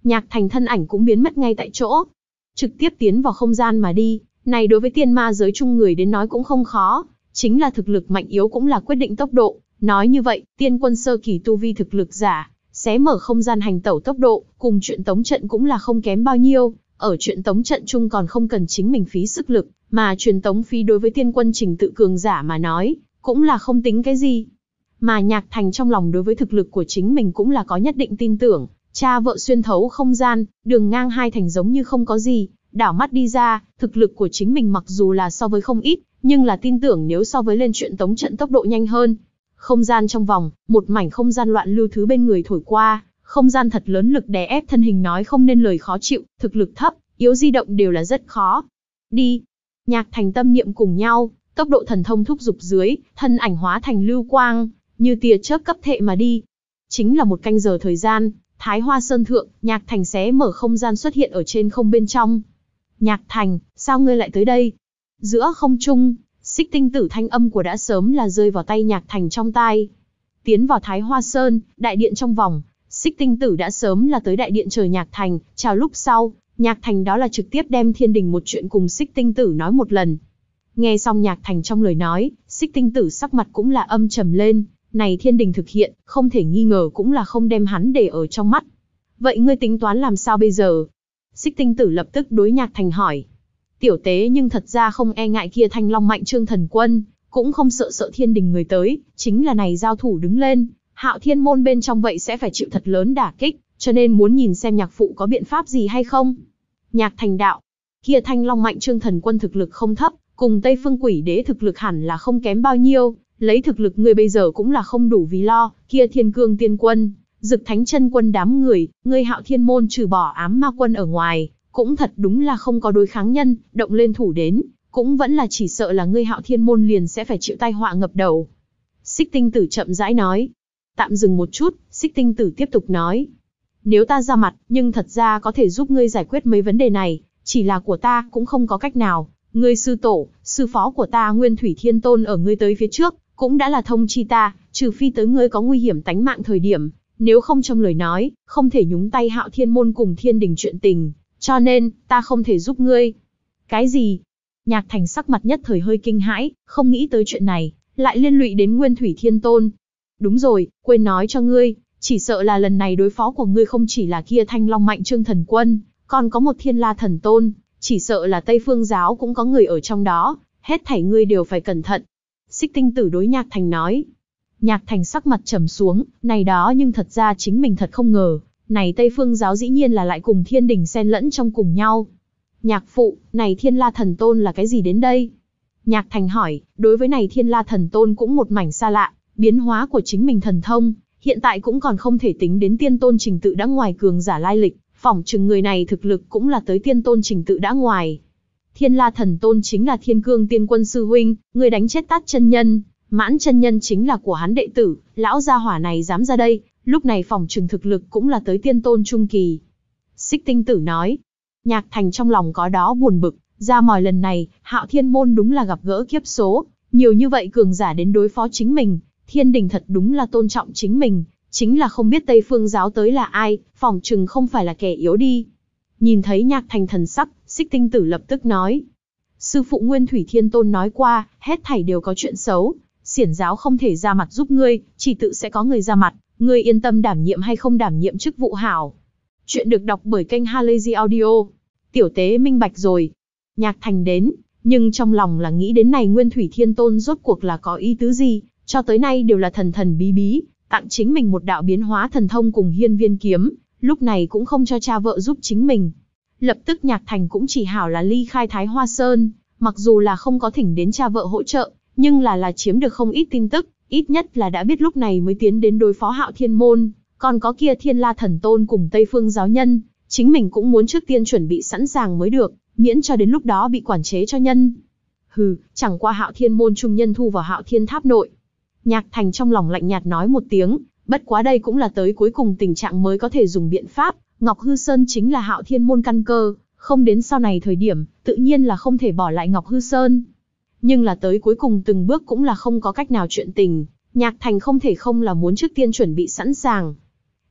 Nhạc Thành thân ảnh cũng biến mất ngay tại chỗ, trực tiếp tiến vào không gian mà đi. Này đối với tiên ma giới chung người đến nói cũng không khó, chính là thực lực mạnh yếu cũng là quyết định tốc độ. Nói như vậy, tiên quân sơ kỳ tu vi thực lực giả, xé mở không gian hành tẩu tốc độ, cùng chuyện tống trận cũng là không kém bao nhiêu. Ở chuyện tống trận chung còn không cần chính mình phí sức lực, mà truyền tống phí đối với tiên quân trình tự cường giả mà nói, cũng là không tính cái gì. Mà Nhạc Thành trong lòng đối với thực lực của chính mình cũng là có nhất định tin tưởng, cha vợ xuyên thấu không gian, đường ngang hai thành giống như không có gì, đảo mắt đi ra, thực lực của chính mình mặc dù là so với không ít, nhưng là tin tưởng nếu so với lên chuyện tống trận tốc độ nhanh hơn. Không gian trong vòng, một mảnh không gian loạn lưu thứ bên người thổi qua, không gian thật lớn lực đè ép thân hình nói không nên lời khó chịu, thực lực thấp, yếu di động đều là rất khó. Đi. Nhạc Thành tâm niệm cùng nhau, tốc độ thần thông thúc dục dưới, thân ảnh hóa thành lưu quang, như tia chớp cấp thệ mà đi. Chính là một canh giờ thời gian, Thái Hoa Sơn thượng, Nhạc Thành xé mở không gian xuất hiện ở trên không bên trong. Nhạc Thành, sao ngươi lại tới đây? Giữa không trung, Xích Tinh Tử thanh âm của đã sớm là rơi vào tay Nhạc Thành trong tai. Tiến vào Thái Hoa Sơn, đại điện trong vòng, Xích Tinh Tử đã sớm là tới đại điện chờ Nhạc Thành, chào lúc sau, Nhạc Thành đó là trực tiếp đem thiên đình một chuyện cùng Xích Tinh Tử nói một lần. Nghe xong Nhạc Thành trong lời nói, Xích Tinh Tử sắc mặt cũng là âm trầm lên, này thiên đình thực hiện, không thể nghi ngờ cũng là không đem hắn để ở trong mắt. Vậy ngươi tính toán làm sao bây giờ? Xích Tinh Tử lập tức đối Nhạc Thành hỏi. Tiểu tế nhưng thật ra không e ngại kia Thanh Long Mạnh Trương Thần Quân, cũng không sợ sợ thiên đình người tới, chính là này giao thủ đứng lên, Hạo Thiên môn bên trong vậy sẽ phải chịu thật lớn đả kích, cho nên muốn nhìn xem nhạc phụ có biện pháp gì hay không. Nhạc Thành đạo, kia Thanh Long Mạnh Trương Thần Quân thực lực không thấp, cùng Tây Phương Quỷ Đế thực lực hẳn là không kém bao nhiêu, lấy thực lực người bây giờ cũng là không đủ vì lo, kia Thiên Cương Tiên Quân, Dực Thánh Chân Quân đám người, ngươi Hạo Thiên môn trừ bỏ ám ma quân ở ngoài, cũng thật đúng là không có đối kháng nhân, động lên thủ đến, cũng vẫn là chỉ sợ là ngươi Hạo Thiên môn liền sẽ phải chịu tai họa ngập đầu. Xích Tinh Tử chậm rãi nói. Tạm dừng một chút, Xích Tinh Tử tiếp tục nói. Nếu ta ra mặt, nhưng thật ra có thể giúp ngươi giải quyết mấy vấn đề này, chỉ là của ta cũng không có cách nào. Ngươi sư tổ, sư phó của ta Nguyên Thủy Thiên Tôn ở ngươi tới phía trước, cũng đã là thông chi ta, trừ phi tới ngươi có nguy hiểm tánh mạng thời điểm, nếu không trong lời nói, không thể nhúng tay Hạo Thiên môn cùng thiên đình chuyện tình, cho nên, ta không thể giúp ngươi. Cái gì? Nhạc Thành sắc mặt nhất thời hơi kinh hãi, không nghĩ tới chuyện này, lại liên lụy đến Nguyên Thủy Thiên Tôn. Đúng rồi, quên nói cho ngươi, chỉ sợ là lần này đối phó của ngươi không chỉ là kia Thanh Long Mạnh Trương Thần Quân, còn có một Thiên La Thần Tôn, chỉ sợ là Tây Phương Giáo cũng có người ở trong đó, hết thảy ngươi đều phải cẩn thận. Xích Tinh Tử đối Nhạc Thành nói. Nhạc Thành sắc mặt trầm xuống, này đó nhưng thật ra chính mình thật không ngờ, này Tây Phương Giáo dĩ nhiên là lại cùng thiên đình xen lẫn trong cùng nhau. Nhạc phụ, này Thiên La Thần Tôn là cái gì đến đây? Nhạc Thành hỏi, đối với này Thiên La Thần Tôn cũng một mảnh xa lạ, biến hóa của chính mình thần thông, hiện tại cũng còn không thể tính đến tiên tôn trình tự đã ngoài cường giả lai lịch, phỏng chừng người này thực lực cũng là tới tiên tôn trình tự đã ngoài. Thiên La Thần Tôn chính là Thiên Cương Tiên Quân sư huynh, người đánh chết Tát chân nhân, Mãn chân nhân chính là của hắn đệ tử, lão gia hỏa này dám ra đây, lúc này phỏng chừng thực lực cũng là tới tiên tôn trung kỳ. Xích Tinh Tử nói. Nhạc Thành trong lòng có đó buồn bực, ra mòi lần này, Hạo Thiên môn đúng là gặp gỡ kiếp số, nhiều như vậy cường giả đến đối phó chính mình, thiên đình thật đúng là tôn trọng chính mình, chính là không biết Tây Phương Giáo tới là ai, phỏng chừng không phải là kẻ yếu đi. Nhìn thấy Nhạc Thành thần sắc, Xích Tinh Tử lập tức nói. Sư phụ Nguyên Thủy Thiên Tôn nói qua, hết thảy đều có chuyện xấu, Xiển Giáo không thể ra mặt giúp ngươi, chỉ tự sẽ có người ra mặt, ngươi yên tâm đảm nhiệm hay không đảm nhiệm chức vụ hảo. Chuyện được đọc bởi kênh Halazy Audio. Tiểu tế minh bạch rồi. Nhạc Thành đến, nhưng trong lòng là nghĩ đến này Nguyên Thủy Thiên Tôn rốt cuộc là có ý tứ gì, cho tới nay đều là thần thần bí bí, tặng chính mình một đạo biến hóa thần thông cùng hiên viên kiếm, lúc này cũng không cho cha vợ giúp chính mình. Lập tức Nhạc Thành cũng chỉ hảo là ly khai Thái Hoa Sơn, mặc dù là không có thỉnh đến cha vợ hỗ trợ, nhưng là là chiếm được không ít tin tức, ít nhất là đã biết lúc này mới tiến đến đối phó Hạo Thiên môn, còn có kia Thiên La Thần Tôn cùng Tây Phương Giáo nhân, chính mình cũng muốn trước tiên chuẩn bị sẵn sàng mới được, miễn cho đến lúc đó bị quản chế cho nhân. Hừ, chẳng qua Hạo Thiên môn trung nhân thu vào Hạo Thiên Tháp nội. Nhạc Thành trong lòng lạnh nhạt nói một tiếng, bất quá đây cũng là tới cuối cùng tình trạng mới có thể dùng biện pháp, Ngọc Hư Sơn chính là Hạo Thiên môn căn cơ, không đến sau này thời điểm, tự nhiên là không thể bỏ lại Ngọc Hư Sơn. Nhưng là tới cuối cùng từng bước cũng là không có cách nào chuyện tình, Nhạc Thành không thể không là muốn trước tiên chuẩn bị sẵn sàng.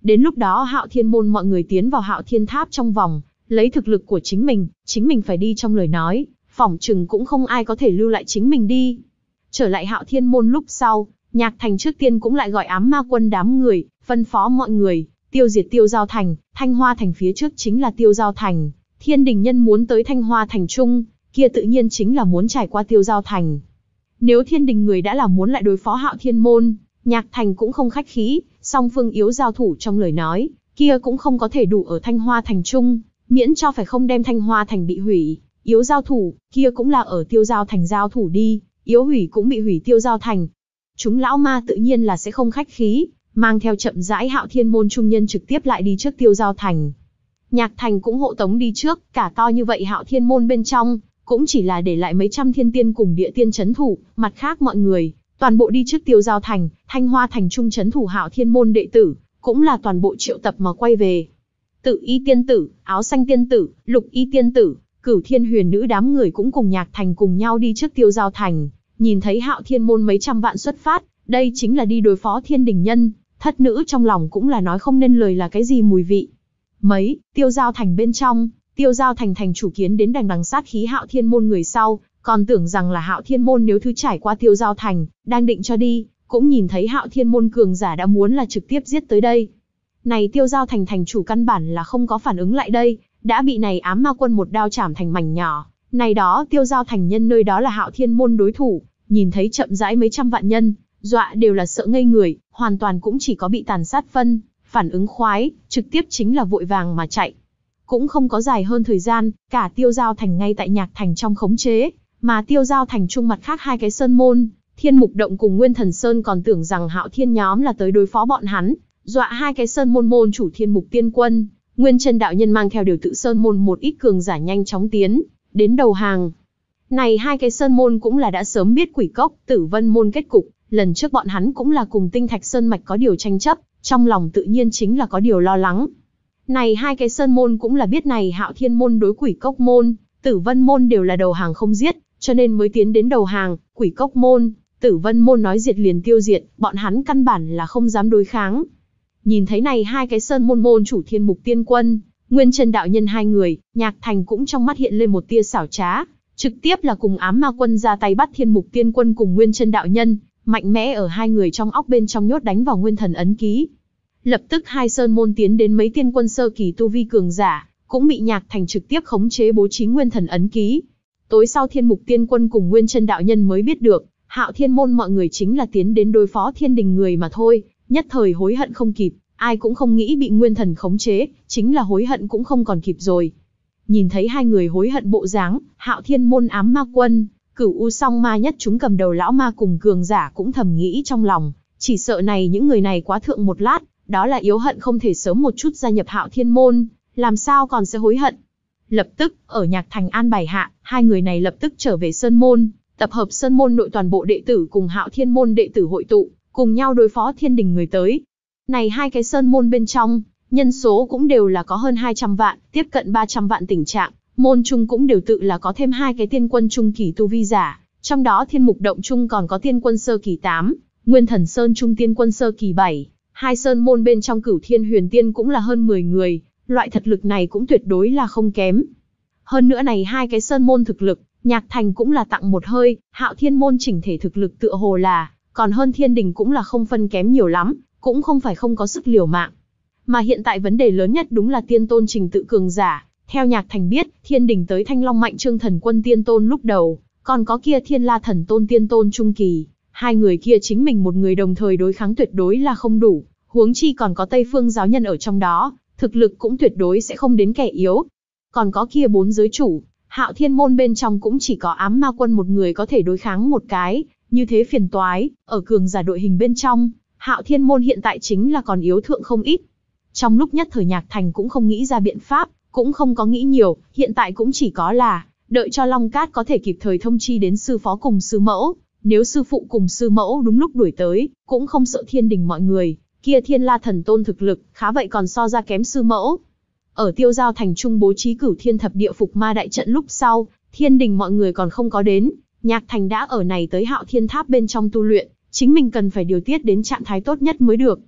Đến lúc đó Hạo Thiên môn mọi người tiến vào Hạo Thiên Tháp trong vòng, lấy thực lực của chính mình, chính mình phải đi trong lời nói, phỏng chừng cũng không ai có thể lưu lại chính mình đi. Trở lại Hạo Thiên môn lúc sau, Nhạc Thành trước tiên cũng lại gọi ám ma quân đám người, phân phó mọi người, tiêu diệt Tiêu Giao Thành, Thanh Hoa Thành phía trước chính là Tiêu Giao Thành, Thiên Đình nhân muốn tới Thanh Hoa Thành chung, kia tự nhiên chính là muốn trải qua Tiêu Giao Thành. Nếu Thiên Đình người đã là muốn lại đối phó Hạo Thiên môn, Nhạc Thành cũng không khách khí, song phương yếu giao thủ trong lời nói, kia cũng không có thể đủ ở Thanh Hoa Thành chung, miễn cho phải không đem Thanh Hoa Thành bị hủy, yếu giao thủ, kia cũng là ở Tiêu Giao Thành giao thủ đi, yếu hủy cũng bị hủy Tiêu Giao Thành. Chúng lão ma tự nhiên là sẽ không khách khí, mang theo chậm rãi Hạo Thiên môn trung nhân trực tiếp lại đi trước Tiêu Giao Thành. Nhạc Thành cũng hộ tống đi trước, cả to như vậy Hạo Thiên môn bên trong, cũng chỉ là để lại mấy trăm thiên tiên cùng địa tiên chấn thủ, mặt khác mọi người, toàn bộ đi trước Tiêu Giao Thành, Thanh Hoa Thành trung chấn thủ Hạo Thiên môn đệ tử, cũng là toàn bộ triệu tập mà quay về. Tự Y tiên tử, Áo Xanh tiên tử, Lục Y tiên tử, Cửu Thiên Huyền nữ đám người cũng cùng Nhạc Thành cùng nhau đi trước Tiêu Giao Thành, nhìn thấy Hạo Thiên môn mấy trăm vạn xuất phát, đây chính là đi đối phó Thiên Đình nhân, thất nữ trong lòng cũng là nói không nên lời là cái gì mùi vị. Mấy, Tiêu Giao Thành bên trong, Tiêu Giao Thành thành chủ kiến đến đằng đằng sát khí Hạo Thiên môn người sau, còn tưởng rằng là Hạo Thiên môn nếu thứ trải qua Tiêu Giao Thành, đang định cho đi, cũng nhìn thấy Hạo Thiên môn cường giả đã muốn là trực tiếp giết tới đây. Này Tiêu Giao Thành thành chủ căn bản là không có phản ứng lại đây, đã bị này ám ma quân một đao chảm thành mảnh nhỏ. Này đó Tiêu Giao Thành nhân nơi đó là Hạo Thiên môn đối thủ, nhìn thấy chậm rãi mấy trăm vạn nhân, dọa đều là sợ ngây người, hoàn toàn cũng chỉ có bị tàn sát phân, phản ứng khoái, trực tiếp chính là vội vàng mà chạy. Cũng không có dài hơn thời gian, cả Tiêu Giao Thành ngay tại Nhạc Thành trong khống chế, mà Tiêu Giao Thành trung mặt khác hai cái sơn môn, Thiên Mục Động cùng Nguyên Thần Sơn còn tưởng rằng Hạo Thiên nhóm là tới đối phó bọn hắn, dọa hai cái sơn môn môn chủ Thiên Mục Tiên Quân, Nguyên Chân đạo nhân mang theo điều tự sơn môn một ít cường giả nhanh chóng tiến đến đầu hàng. Này hai cái sơn môn cũng là đã sớm biết Quỷ Cốc, Tử Vân môn kết cục, lần trước bọn hắn cũng là cùng Tinh Thạch Sơn mạch có điều tranh chấp, trong lòng tự nhiên chính là có điều lo lắng. Này hai cái sơn môn cũng là biết này Hạo Thiên môn đối Quỷ Cốc môn, Tử Vân môn đều là đầu hàng không giết, cho nên mới tiến đến đầu hàng. Quỷ Cốc môn, Tử Vân môn nói diệt liền tiêu diệt, bọn hắn căn bản là không dám đối kháng. Nhìn thấy này hai cái sơn môn môn chủ Thiên Mục Tiên Quân, Nguyên Chân đạo nhân hai người, Nhạc Thành cũng trong mắt hiện lên một tia xảo trá, trực tiếp là cùng ám ma quân ra tay bắt Thiên Mục Tiên Quân cùng Nguyên Chân đạo nhân, mạnh mẽ ở hai người trong óc bên trong nhốt đánh vào nguyên thần ấn ký. Lập tức hai sơn môn tiến đến mấy tiên quân sơ kỳ tu vi cường giả, cũng bị Nhạc Thành trực tiếp khống chế bố trí nguyên thần ấn ký. Tối sau Thiên Mục Tiên Quân cùng Nguyên Chân đạo nhân mới biết được, Hạo Thiên môn mọi người chính là tiến đến đối phó Thiên Đình người mà thôi, nhất thời hối hận không kịp, ai cũng không nghĩ bị nguyên thần khống chế, chính là hối hận cũng không còn kịp rồi. Nhìn thấy hai người hối hận bộ dáng, Hạo Thiên môn ám ma quân, Cửu U Song ma nhất chúng cầm đầu lão ma cùng cường giả cũng thầm nghĩ trong lòng, chỉ sợ này những người này quá thượng một lát, đó là yếu hận không thể sớm một chút gia nhập Hạo Thiên môn, làm sao còn sẽ hối hận. Lập tức, ở Nhạc Thành an bài hạ, hai người này lập tức trở về sơn môn, tập hợp sơn môn nội toàn bộ đệ tử cùng Hạo Thiên môn đệ tử hội tụ, cùng nhau đối phó Thiên Đình người tới. Này hai cái sơn môn bên trong, nhân số cũng đều là có hơn hai trăm vạn, tiếp cận ba trăm vạn tình trạng, môn trung cũng đều tự là có thêm hai cái tiên quân trung kỳ tu vi giả, trong đó Thiên Mục Động trung còn có tiên quân sơ kỳ tám, Nguyên Thần Sơn trung tiên quân sơ kỳ bảy, hai sơn môn bên trong Cửu Thiên Huyền Tiên cũng là hơn mười người, loại thực lực này cũng tuyệt đối là không kém. Hơn nữa này hai cái sơn môn thực lực, Nhạc Thành cũng là tặng một hơi, Hạo Thiên môn chỉnh thể thực lực tựa hồ là, còn hơn Thiên Đình cũng là không phân kém nhiều lắm, cũng không phải không có sức liều mạng. Mà hiện tại vấn đề lớn nhất đúng là tiên tôn trình tự cường giả. Theo Nhạc Thành biết, Thiên Đình tới Thanh Long Mạnh Trương Thần Quân tiên tôn lúc đầu, còn có kia Thiên La Thần Tôn tiên tôn trung kỳ, hai người kia chính mình một người đồng thời đối kháng tuyệt đối là không đủ, huống chi còn có Tây Phương giáo nhân ở trong đó, thực lực cũng tuyệt đối sẽ không đến kẻ yếu. Còn có kia bốn giới chủ, Hạo Thiên môn bên trong cũng chỉ có ám ma quân một người có thể đối kháng một cái, như thế phiền toái, ở cường giả đội hình bên trong, Hạo Thiên môn hiện tại chính là còn yếu thượng không ít. Trong lúc nhất thời Nhạc Thành cũng không nghĩ ra biện pháp, cũng không có nghĩ nhiều, hiện tại cũng chỉ có là, đợi cho Long Cát có thể kịp thời thông chi đến sư phó cùng sư mẫu, nếu sư phụ cùng sư mẫu đúng lúc đuổi tới, cũng không sợ Thiên Đình mọi người, kia Thiên La Thần Tôn thực lực, khá vậy còn so ra kém sư mẫu. Ở Tiêu Giao Thành trung bố trí Cửu Thiên Thập Địa Phục Ma đại trận lúc sau, Thiên Đình mọi người còn không có đến, Nhạc Thành đã ở này tới Hạo Thiên Tháp bên trong tu luyện, chính mình cần phải điều tiết đến trạng thái tốt nhất mới được.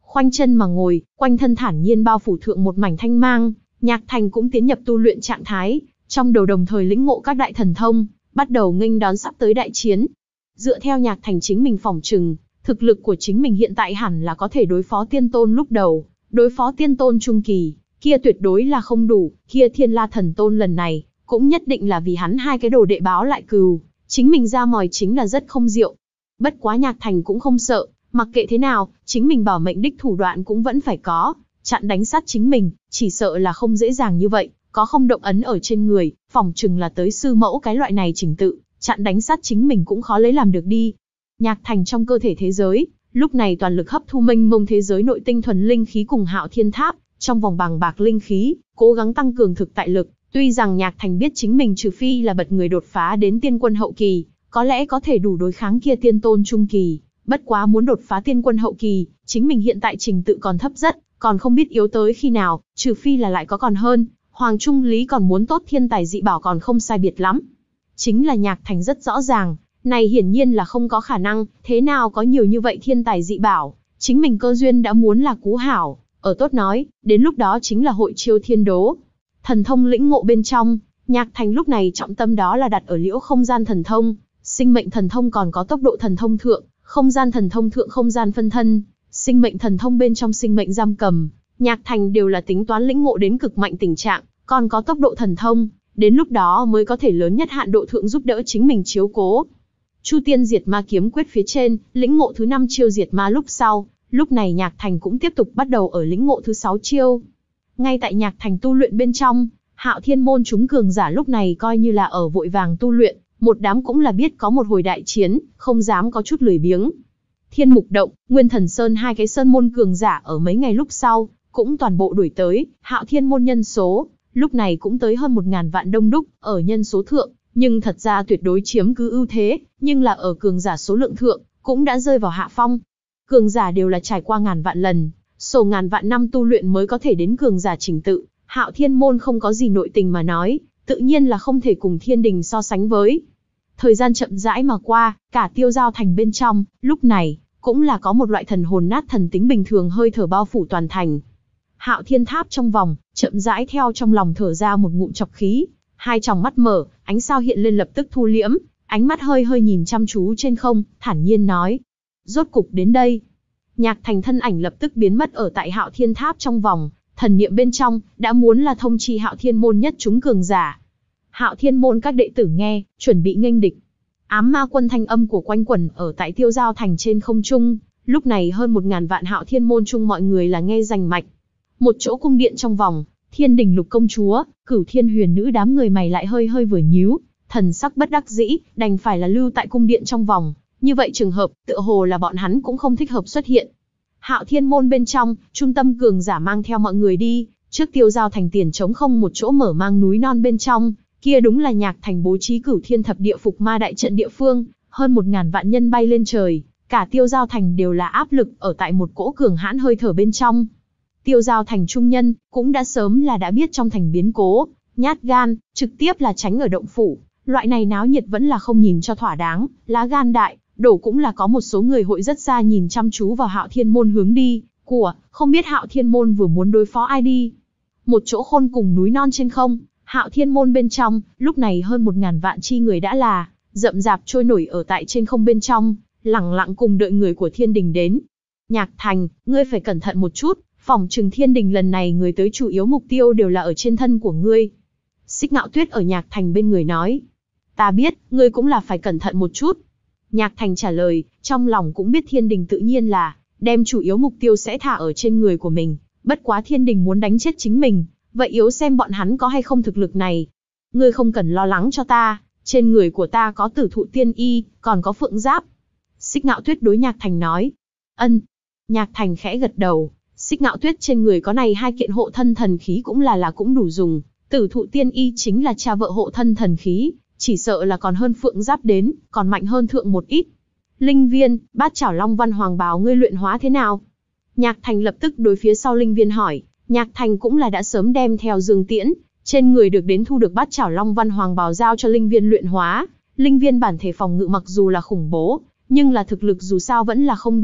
khoanh chân mà ngồi, quanh thân thản nhiên bao phủ thượng một mảnh thanh mang. Nhạc Thành cũng tiến nhập tu luyện trạng thái, trong đầu đồng thời lĩnh ngộ các đại thần thông, bắt đầu nghênh đón sắp tới đại chiến. Dựa theo Nhạc Thành chính mình phỏng chừng, thực lực của chính mình hiện tại hẳn là có thể đối phó tiên tôn lúc đầu, đối phó tiên tôn trung kỳ, kia tuyệt đối là không đủ, kia Thiên La thần tôn lần này, cũng nhất định là vì hắn hai cái đồ đệ báo lại cừu, chính mình ra mòi chính là rất không diệu. Bất quá Nhạc Thành cũng không sợ, mặc kệ thế nào, chính mình bảo mệnh đích thủ đoạn cũng vẫn phải có, chặn đánh sát chính mình, chỉ sợ là không dễ dàng như vậy, có không động ấn ở trên người, phỏng chừng là tới sư mẫu cái loại này trình tự, chặn đánh sát chính mình cũng khó lấy làm được đi. Nhạc Thành trong cơ thể thế giới, lúc này toàn lực hấp thu mênh mông thế giới nội tinh thuần linh khí cùng Hạo Thiên Tháp, trong vòng bàng bạc linh khí, cố gắng tăng cường thực tại lực. Tuy rằng Nhạc Thành biết chính mình trừ phi là bật người đột phá đến tiên quân hậu kỳ, có lẽ có thể đủ đối kháng kia tiên tôn trung kỳ, bất quá muốn đột phá tiên quân hậu kỳ, chính mình hiện tại trình tự còn thấp rất, còn không biết yếu tới khi nào, trừ phi là lại có còn hơn, Hoàng Trung Lý còn muốn tốt thiên tài dị bảo còn không sai biệt lắm. Chính là Nhạc Thành rất rõ ràng, này hiển nhiên là không có khả năng, thế nào có nhiều như vậy thiên tài dị bảo, chính mình cơ duyên đã muốn là cú hảo, ở tốt nói, đến lúc đó chính là hội chiêu thiên đố. Thần thông lĩnh ngộ bên trong, Nhạc Thành lúc này trọng tâm đó là đặt ở liễu không gian thần thông, sinh mệnh thần thông còn có tốc độ thần thông thượng, không gian thần thông thượng không gian phân thân, sinh mệnh thần thông bên trong sinh mệnh giam cầm, Nhạc Thành đều là tính toán lĩnh ngộ đến cực mạnh tình trạng, còn có tốc độ thần thông, đến lúc đó mới có thể lớn nhất hạn độ thượng giúp đỡ chính mình chiếu cố. Chu Tiên Diệt Ma Kiếm Quyết phía trên, lĩnh ngộ thứ năm chiêu diệt ma lúc sau, lúc này Nhạc Thành cũng tiếp tục bắt đầu ở lĩnh ngộ thứ sáu chiêu. Ngay tại Nhạc Thành tu luyện bên trong, Hạo Thiên môn chúng cường giả lúc này coi như là ở vội vàng tu luyện, một đám cũng là biết có một hồi đại chiến, không dám có chút lười biếng. Thiên Mục Động, Nguyên Thần Sơn hai cái sơn môn cường giả ở mấy ngày lúc sau, cũng toàn bộ đuổi tới, Hạo Thiên môn nhân số, lúc này cũng tới hơn một ngàn vạn đông đúc, ở nhân số thượng, nhưng thật ra tuyệt đối chiếm cứ ưu thế, nhưng là ở cường giả số lượng thượng, cũng đã rơi vào hạ phong. Cường giả đều là trải qua ngàn vạn lần, sổ ngàn vạn năm tu luyện mới có thể đến cường giả trình tự, Hạo Thiên môn không có gì nội tình mà nói, tự nhiên là không thể cùng Thiên Đình so sánh với. Thời gian chậm rãi mà qua, cả Tiêu Giao thành bên trong, lúc này, cũng là có một loại thần hồn nát thần tính bình thường hơi thở bao phủ toàn thành. Hạo Thiên Tháp trong vòng, chậm rãi theo trong lòng thở ra một ngụm trọc khí, hai tròng mắt mở, ánh sao hiện lên lập tức thu liễm, ánh mắt hơi hơi nhìn chăm chú trên không, thản nhiên nói: rốt cục đến đây. Nhạc Thành thân ảnh lập tức biến mất ở tại Hạo Thiên Tháp trong vòng, thần niệm bên trong, đã muốn là thông chi Hạo Thiên môn nhất chúng cường giả. Hạo Thiên môn các đệ tử nghe, chuẩn bị nghênh địch. Ám ma quân thanh âm của quanh quẩn ở tại Tiêu Giao thành trên không trung, lúc này hơn một ngàn vạn Hạo Thiên môn chung mọi người là nghe rành mạch. Một chỗ cung điện trong vòng, Thiên Đình Lục công chúa, Cửu Thiên Huyền nữ đám người mày lại hơi hơi vừa nhíu, thần sắc bất đắc dĩ, đành phải là lưu tại cung điện trong vòng. Như vậy trường hợp, tựa hồ là bọn hắn cũng không thích hợp xuất hiện. Hạo Thiên môn bên trong, trung tâm cường giả mang theo mọi người đi, trước Tiêu Giao thành tiền trống không một chỗ mở mang núi non bên trong, kia đúng là Nhạc Thành bố trí Cửu Thiên thập địa phục ma đại trận địa phương, hơn một ngàn vạn nhân bay lên trời, cả Tiêu Giao thành đều là áp lực ở tại một cỗ cường hãn hơi thở bên trong. Tiêu Giao thành trung nhân, cũng đã sớm là đã biết trong thành biến cố, nhát gan, trực tiếp là tránh ở động phủ, loại này náo nhiệt vẫn là không nhìn cho thỏa đáng, lá gan đại, đổ cũng là có một số người hội rất xa nhìn chăm chú vào Hạo Thiên môn hướng đi, của, không biết Hạo Thiên môn vừa muốn đối phó ai đi. Một chỗ khôn cùng núi non trên không, Hạo Thiên môn bên trong, lúc này hơn một ngàn vạn chi người đã là, rậm rạp trôi nổi ở tại trên không bên trong, lẳng lặng cùng đợi người của Thiên Đình đến. Nhạc Thành, ngươi phải cẩn thận một chút, phỏng chừng Thiên Đình lần này người tới chủ yếu mục tiêu đều là ở trên thân của ngươi. Xích Ngạo Tuyết ở Nhạc Thành bên người nói. Ta biết, ngươi cũng là phải cẩn thận một chút. Nhạc Thành trả lời, trong lòng cũng biết Thiên Đình tự nhiên là, đem chủ yếu mục tiêu sẽ thả ở trên người của mình, bất quá Thiên Đình muốn đánh chết chính mình, vậy yếu xem bọn hắn có hay không thực lực này. Ngươi không cần lo lắng cho ta, trên người của ta có Tử Thụ Tiên Y, còn có Phượng Giáp. Xích Ngạo Tuyết đối Nhạc Thành nói. Ân. Nhạc Thành khẽ gật đầu, Xích Ngạo Tuyết trên người có này hai kiện hộ thân thần khí cũng là là cũng đủ dùng, Tử Thụ Tiên Y chính là cha vợ hộ thân thần khí, chỉ sợ là còn hơn Phượng Giáp đến, còn mạnh hơn thượng một ít. Linh Viên, Bát Chảo Long Văn Hoàng Bào ngươi luyện hóa thế nào? Nhạc Thành lập tức đối phía sau Linh Viên hỏi. Nhạc Thành cũng là đã sớm đem theo Dương Tiễn, trên người được đến thu được Bát Chảo Long Văn Hoàng Bào giao cho Linh Viên luyện hóa. Linh Viên bản thể phòng ngự mặc dù là khủng bố, nhưng là thực lực dù sao vẫn là không đủ,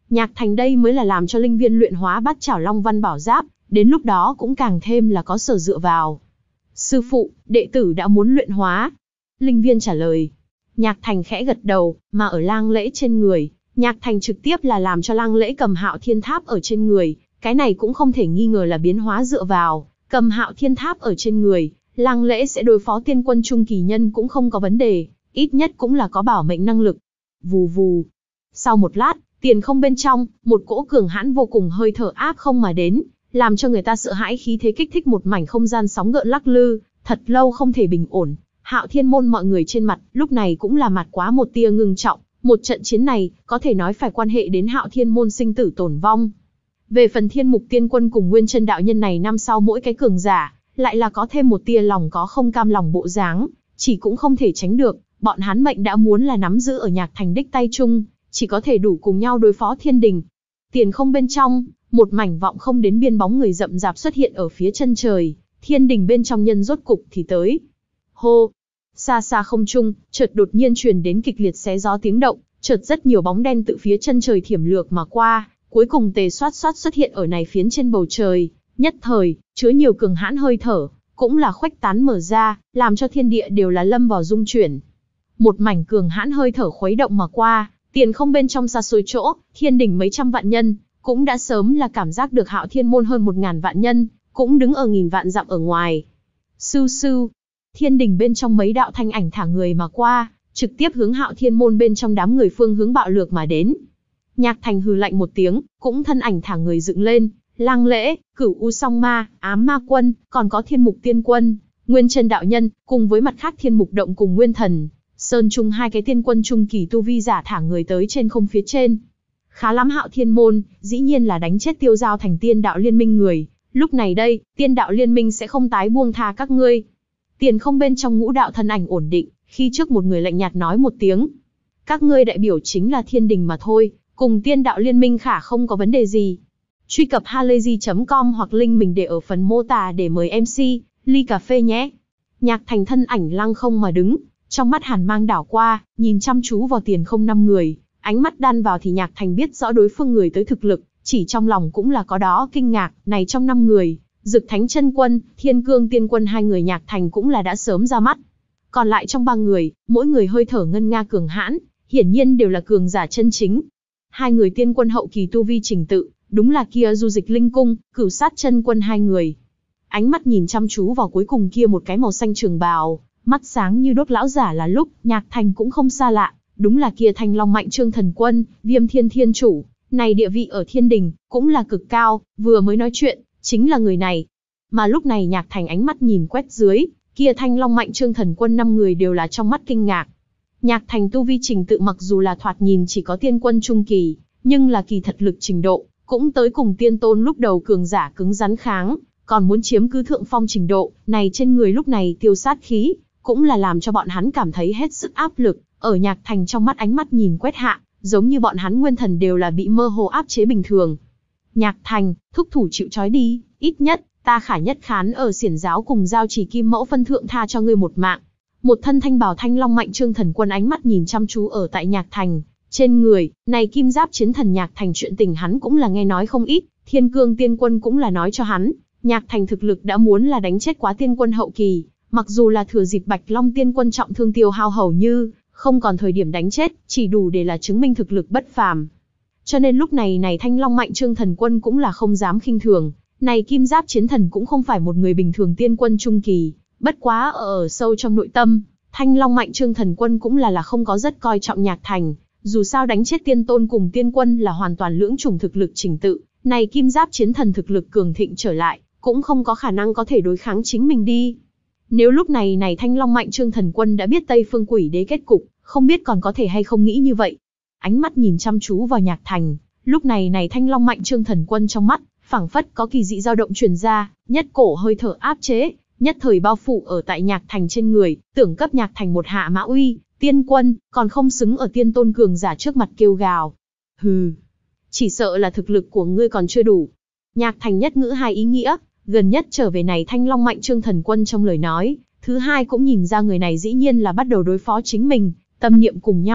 Nhạc Thành đây mới là làm cho linh viên luyện hóa bát chảo Long Văn Bảo Giáp, đến lúc đó cũng càng thêm là có sở dựa vào. Sư phụ, đệ tử đã muốn luyện hóa. Linh viên trả lời. Nhạc Thành khẽ gật đầu, mà ở lang lễ trên người, Nhạc Thành trực tiếp là làm cho lang lễ cầm Hạo Thiên Tháp ở trên người, cái này cũng không thể nghi ngờ là biến hóa dựa vào, cầm Hạo Thiên Tháp ở trên người, lang lễ sẽ đối phó tiên quân trung kỳ nhân cũng không có vấn đề, ít nhất cũng là có bảo mệnh năng lực. Vù vù. Sau một lát, tiền không bên trong, một cỗ cường hãn vô cùng hơi thở áp không mà đến, làm cho người ta sợ hãi khí thế kích thích một mảnh không gian sóng gợn lắc lư, thật lâu không thể bình ổn. Hạo Thiên môn mọi người trên mặt, lúc này cũng là mặt quá một tia ngưng trọng, một trận chiến này, có thể nói phải quan hệ đến Hạo Thiên môn sinh tử tổn vong. Về phần Thiên Mục Tiên Quân cùng Nguyên Chân đạo nhân này năm sau mỗi cái cường giả, lại là có thêm một tia lòng có không cam lòng bộ dáng, chỉ cũng không thể tránh được, bọn hắn mệnh đã muốn là nắm giữ ở Nhạc Thành đích tay chung, chỉ có thể đủ cùng nhau đối phó thiên đình. Tiền không bên trong, một mảnh vọng không đến biên bóng người rậm rạp xuất hiện ở phía chân trời, thiên đình bên trong nhân rốt cục thì tới. Hô! Xa xa không trung, chợt đột nhiên truyền đến kịch liệt xé gió tiếng động, chợt rất nhiều bóng đen tự phía chân trời thiểm lược mà qua, cuối cùng tề xoát xoát xuất hiện ở này phiến trên bầu trời, nhất thời, chứa nhiều cường hãn hơi thở, cũng là khuếch tán mở ra, làm cho thiên địa đều là lâm vào rung chuyển. Một mảnh cường hãn hơi thở khuấy động mà qua, tiền không bên trong xa xôi chỗ, thiên đình mấy trăm vạn nhân, cũng đã sớm là cảm giác được Hạo Thiên môn hơn một ngàn vạn nhân, cũng đứng ở nghìn vạn dặm ở ngoài. Sưu sưu, thiên đình bên trong mấy đạo thanh ảnh thả người mà qua, trực tiếp hướng Hạo Thiên môn bên trong đám người phương hướng bạo lược mà đến. Nhạc Thành hừ lạnh một tiếng, cũng thân ảnh thả người dựng lên, Lang Lễ, Cửu U Song Ma, Ám Ma Quân, còn có Thiên Mục Tiên Quân, Nguyên Chân đạo nhân, cùng với mặt khác Thiên Mục Động cùng Nguyên Thần, Sơn Trung hai cái tiên quân trung kỳ tu vi giả thả người tới trên không phía trên. Khá lắm Hạo Thiên môn, dĩ nhiên là đánh chết tiêu giao thành tiên đạo liên minh người, lúc này đây, tiên đạo liên minh sẽ không tái buông tha các ngươi. Tiền không bên trong ngũ đạo thân ảnh ổn định, khi trước một người lạnh nhạt nói một tiếng. Các ngươi đại biểu chính là thiên đình mà thôi, cùng tiên đạo liên minh khả không có vấn đề gì. Truy cập halayzi chấm com hoặc link mình để ở phần mô tả để mời em xê, ly cà phê nhé. Nhạc Thành thân ảnh lăng không mà đứng, trong mắt hàn mang đảo qua, nhìn chăm chú vào tiền không năm người, ánh mắt đan vào thì Nhạc Thành biết rõ đối phương người tới thực lực, chỉ trong lòng cũng là có đó kinh ngạc, này trong năm người, Dực Thánh Chân Quân, Thiên Cương Tiên Quân hai người Nhạc Thành cũng là đã sớm ra mắt. Còn lại trong ba người, mỗi người hơi thở ngân nga cường hãn, hiển nhiên đều là cường giả chân chính. Hai người tiên quân hậu kỳ tu vi trình tự, đúng là kia Du Dịch Linh Cung, Cửu Sát Chân Quân hai người. Ánh mắt nhìn chăm chú vào cuối cùng kia một cái màu xanh trường bào, mắt sáng như đốt lão giả là lúc, Nhạc Thành cũng không xa lạ, đúng là kia Thanh Long Mạnh Trương Thần Quân, Viêm Thiên Thiên Chủ, này địa vị ở thiên đình, cũng là cực cao, vừa mới nói chuyện, chính là người này. Mà lúc này Nhạc Thành ánh mắt nhìn quét dưới, kia Thanh Long Mạnh Trương Thần Quân năm người đều là trong mắt kinh ngạc. Nhạc Thành tu vi trình tự mặc dù là thoạt nhìn chỉ có tiên quân trung kỳ, nhưng là kỳ thật lực trình độ, cũng tới cùng tiên tôn lúc đầu cường giả cứng rắn kháng, còn muốn chiếm cứ thượng phong trình độ, này trên người lúc này tiêu sát khí, cũng là làm cho bọn hắn cảm thấy hết sức áp lực, ở Nhạc Thành trong mắt ánh mắt nhìn quét hạ, giống như bọn hắn nguyên thần đều là bị mơ hồ áp chế bình thường. Nhạc Thành, thúc thủ chịu trói đi, ít nhất, ta Khả Nhất Khán ở xiển giáo cùng giao chỉ kim mẫu phân thượng tha cho ngươi một mạng. Một thân thanh bào Thanh Long Mạnh Trương Thần Quân ánh mắt nhìn chăm chú ở tại Nhạc Thành, trên người, này kim giáp chiến thần Nhạc Thành chuyện tình hắn cũng là nghe nói không ít, Thiên Cương Tiên Quân cũng là nói cho hắn, Nhạc Thành thực lực đã muốn là đánh chết quá tiên quân hậu kỳ, mặc dù là thừa dịp Bạch Long Tiên Quân trọng thương tiêu hao hầu như không còn thời điểm đánh chết, chỉ đủ để là chứng minh thực lực bất phàm. Cho nên lúc này này Thanh Long Mạnh Trương Thần Quân cũng là không dám khinh thường, này kim giáp chiến thần cũng không phải một người bình thường tiên quân trung kỳ, bất quá ở, ở sâu trong nội tâm, Thanh Long Mạnh Trương Thần Quân cũng là là không có rất coi trọng Nhạc Thành, dù sao đánh chết tiên tôn cùng tiên quân là hoàn toàn lưỡng chủng thực lực trình tự, này kim giáp chiến thần thực lực cường thịnh trở lại, cũng không có khả năng có thể đối kháng chính mình đi. Nếu lúc này này Thanh Long Mạnh Trương Thần Quân đã biết Tây Phương Quỷ Đế kết cục, không biết còn có thể hay không nghĩ như vậy. Ánh mắt nhìn chăm chú vào Nhạc Thành, lúc này này Thanh Long Mạnh Trương Thần Quân trong mắt, phảng phất có kỳ dị dao động truyền ra, nhất cổ hơi thở áp chế, nhất thời bao phủ ở tại Nhạc Thành trên người, tưởng cấp Nhạc Thành một hạ mã uy, tiên quân, còn không xứng ở tiên tôn cường giả trước mặt kêu gào. Hừ, chỉ sợ là thực lực của ngươi còn chưa đủ. Nhạc Thành nhất ngữ hai ý nghĩa, gần nhất trở về này Thanh Long Mạnh Trương Thần Quân trong lời nói, thứ hai cũng nhìn ra người này dĩ nhiên là bắt đầu đối phó chính mình, tâm niệm cùng nhau,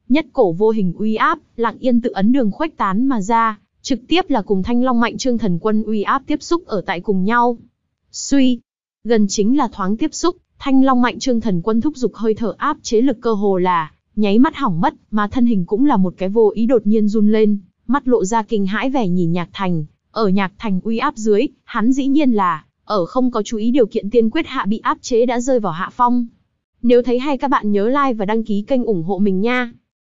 nhất cổ vô hình uy áp, lặng yên tự ấn đường khuếch tán mà ra, trực tiếp là cùng Thanh Long Mạnh Trương Thần Quân uy áp tiếp xúc ở tại cùng nhau. Suy, gần chính là thoáng tiếp xúc, Thanh Long Mạnh Trương Thần Quân thúc giục hơi thở áp chế lực cơ hồ là nháy mắt hỏng mất, mà thân hình cũng là một cái vô ý đột nhiên run lên, mắt lộ ra kinh hãi vẻ nhìn Nhạc Thành. Ở Nhạc Thành uy áp dưới, hắn dĩ nhiên là ở không có chú ý điều kiện tiên quyết hạ bị áp chế đã rơi vào hạ phong. Nếu thấy hay các bạn nhớ like và đăng ký kênh ủng hộ mình nha.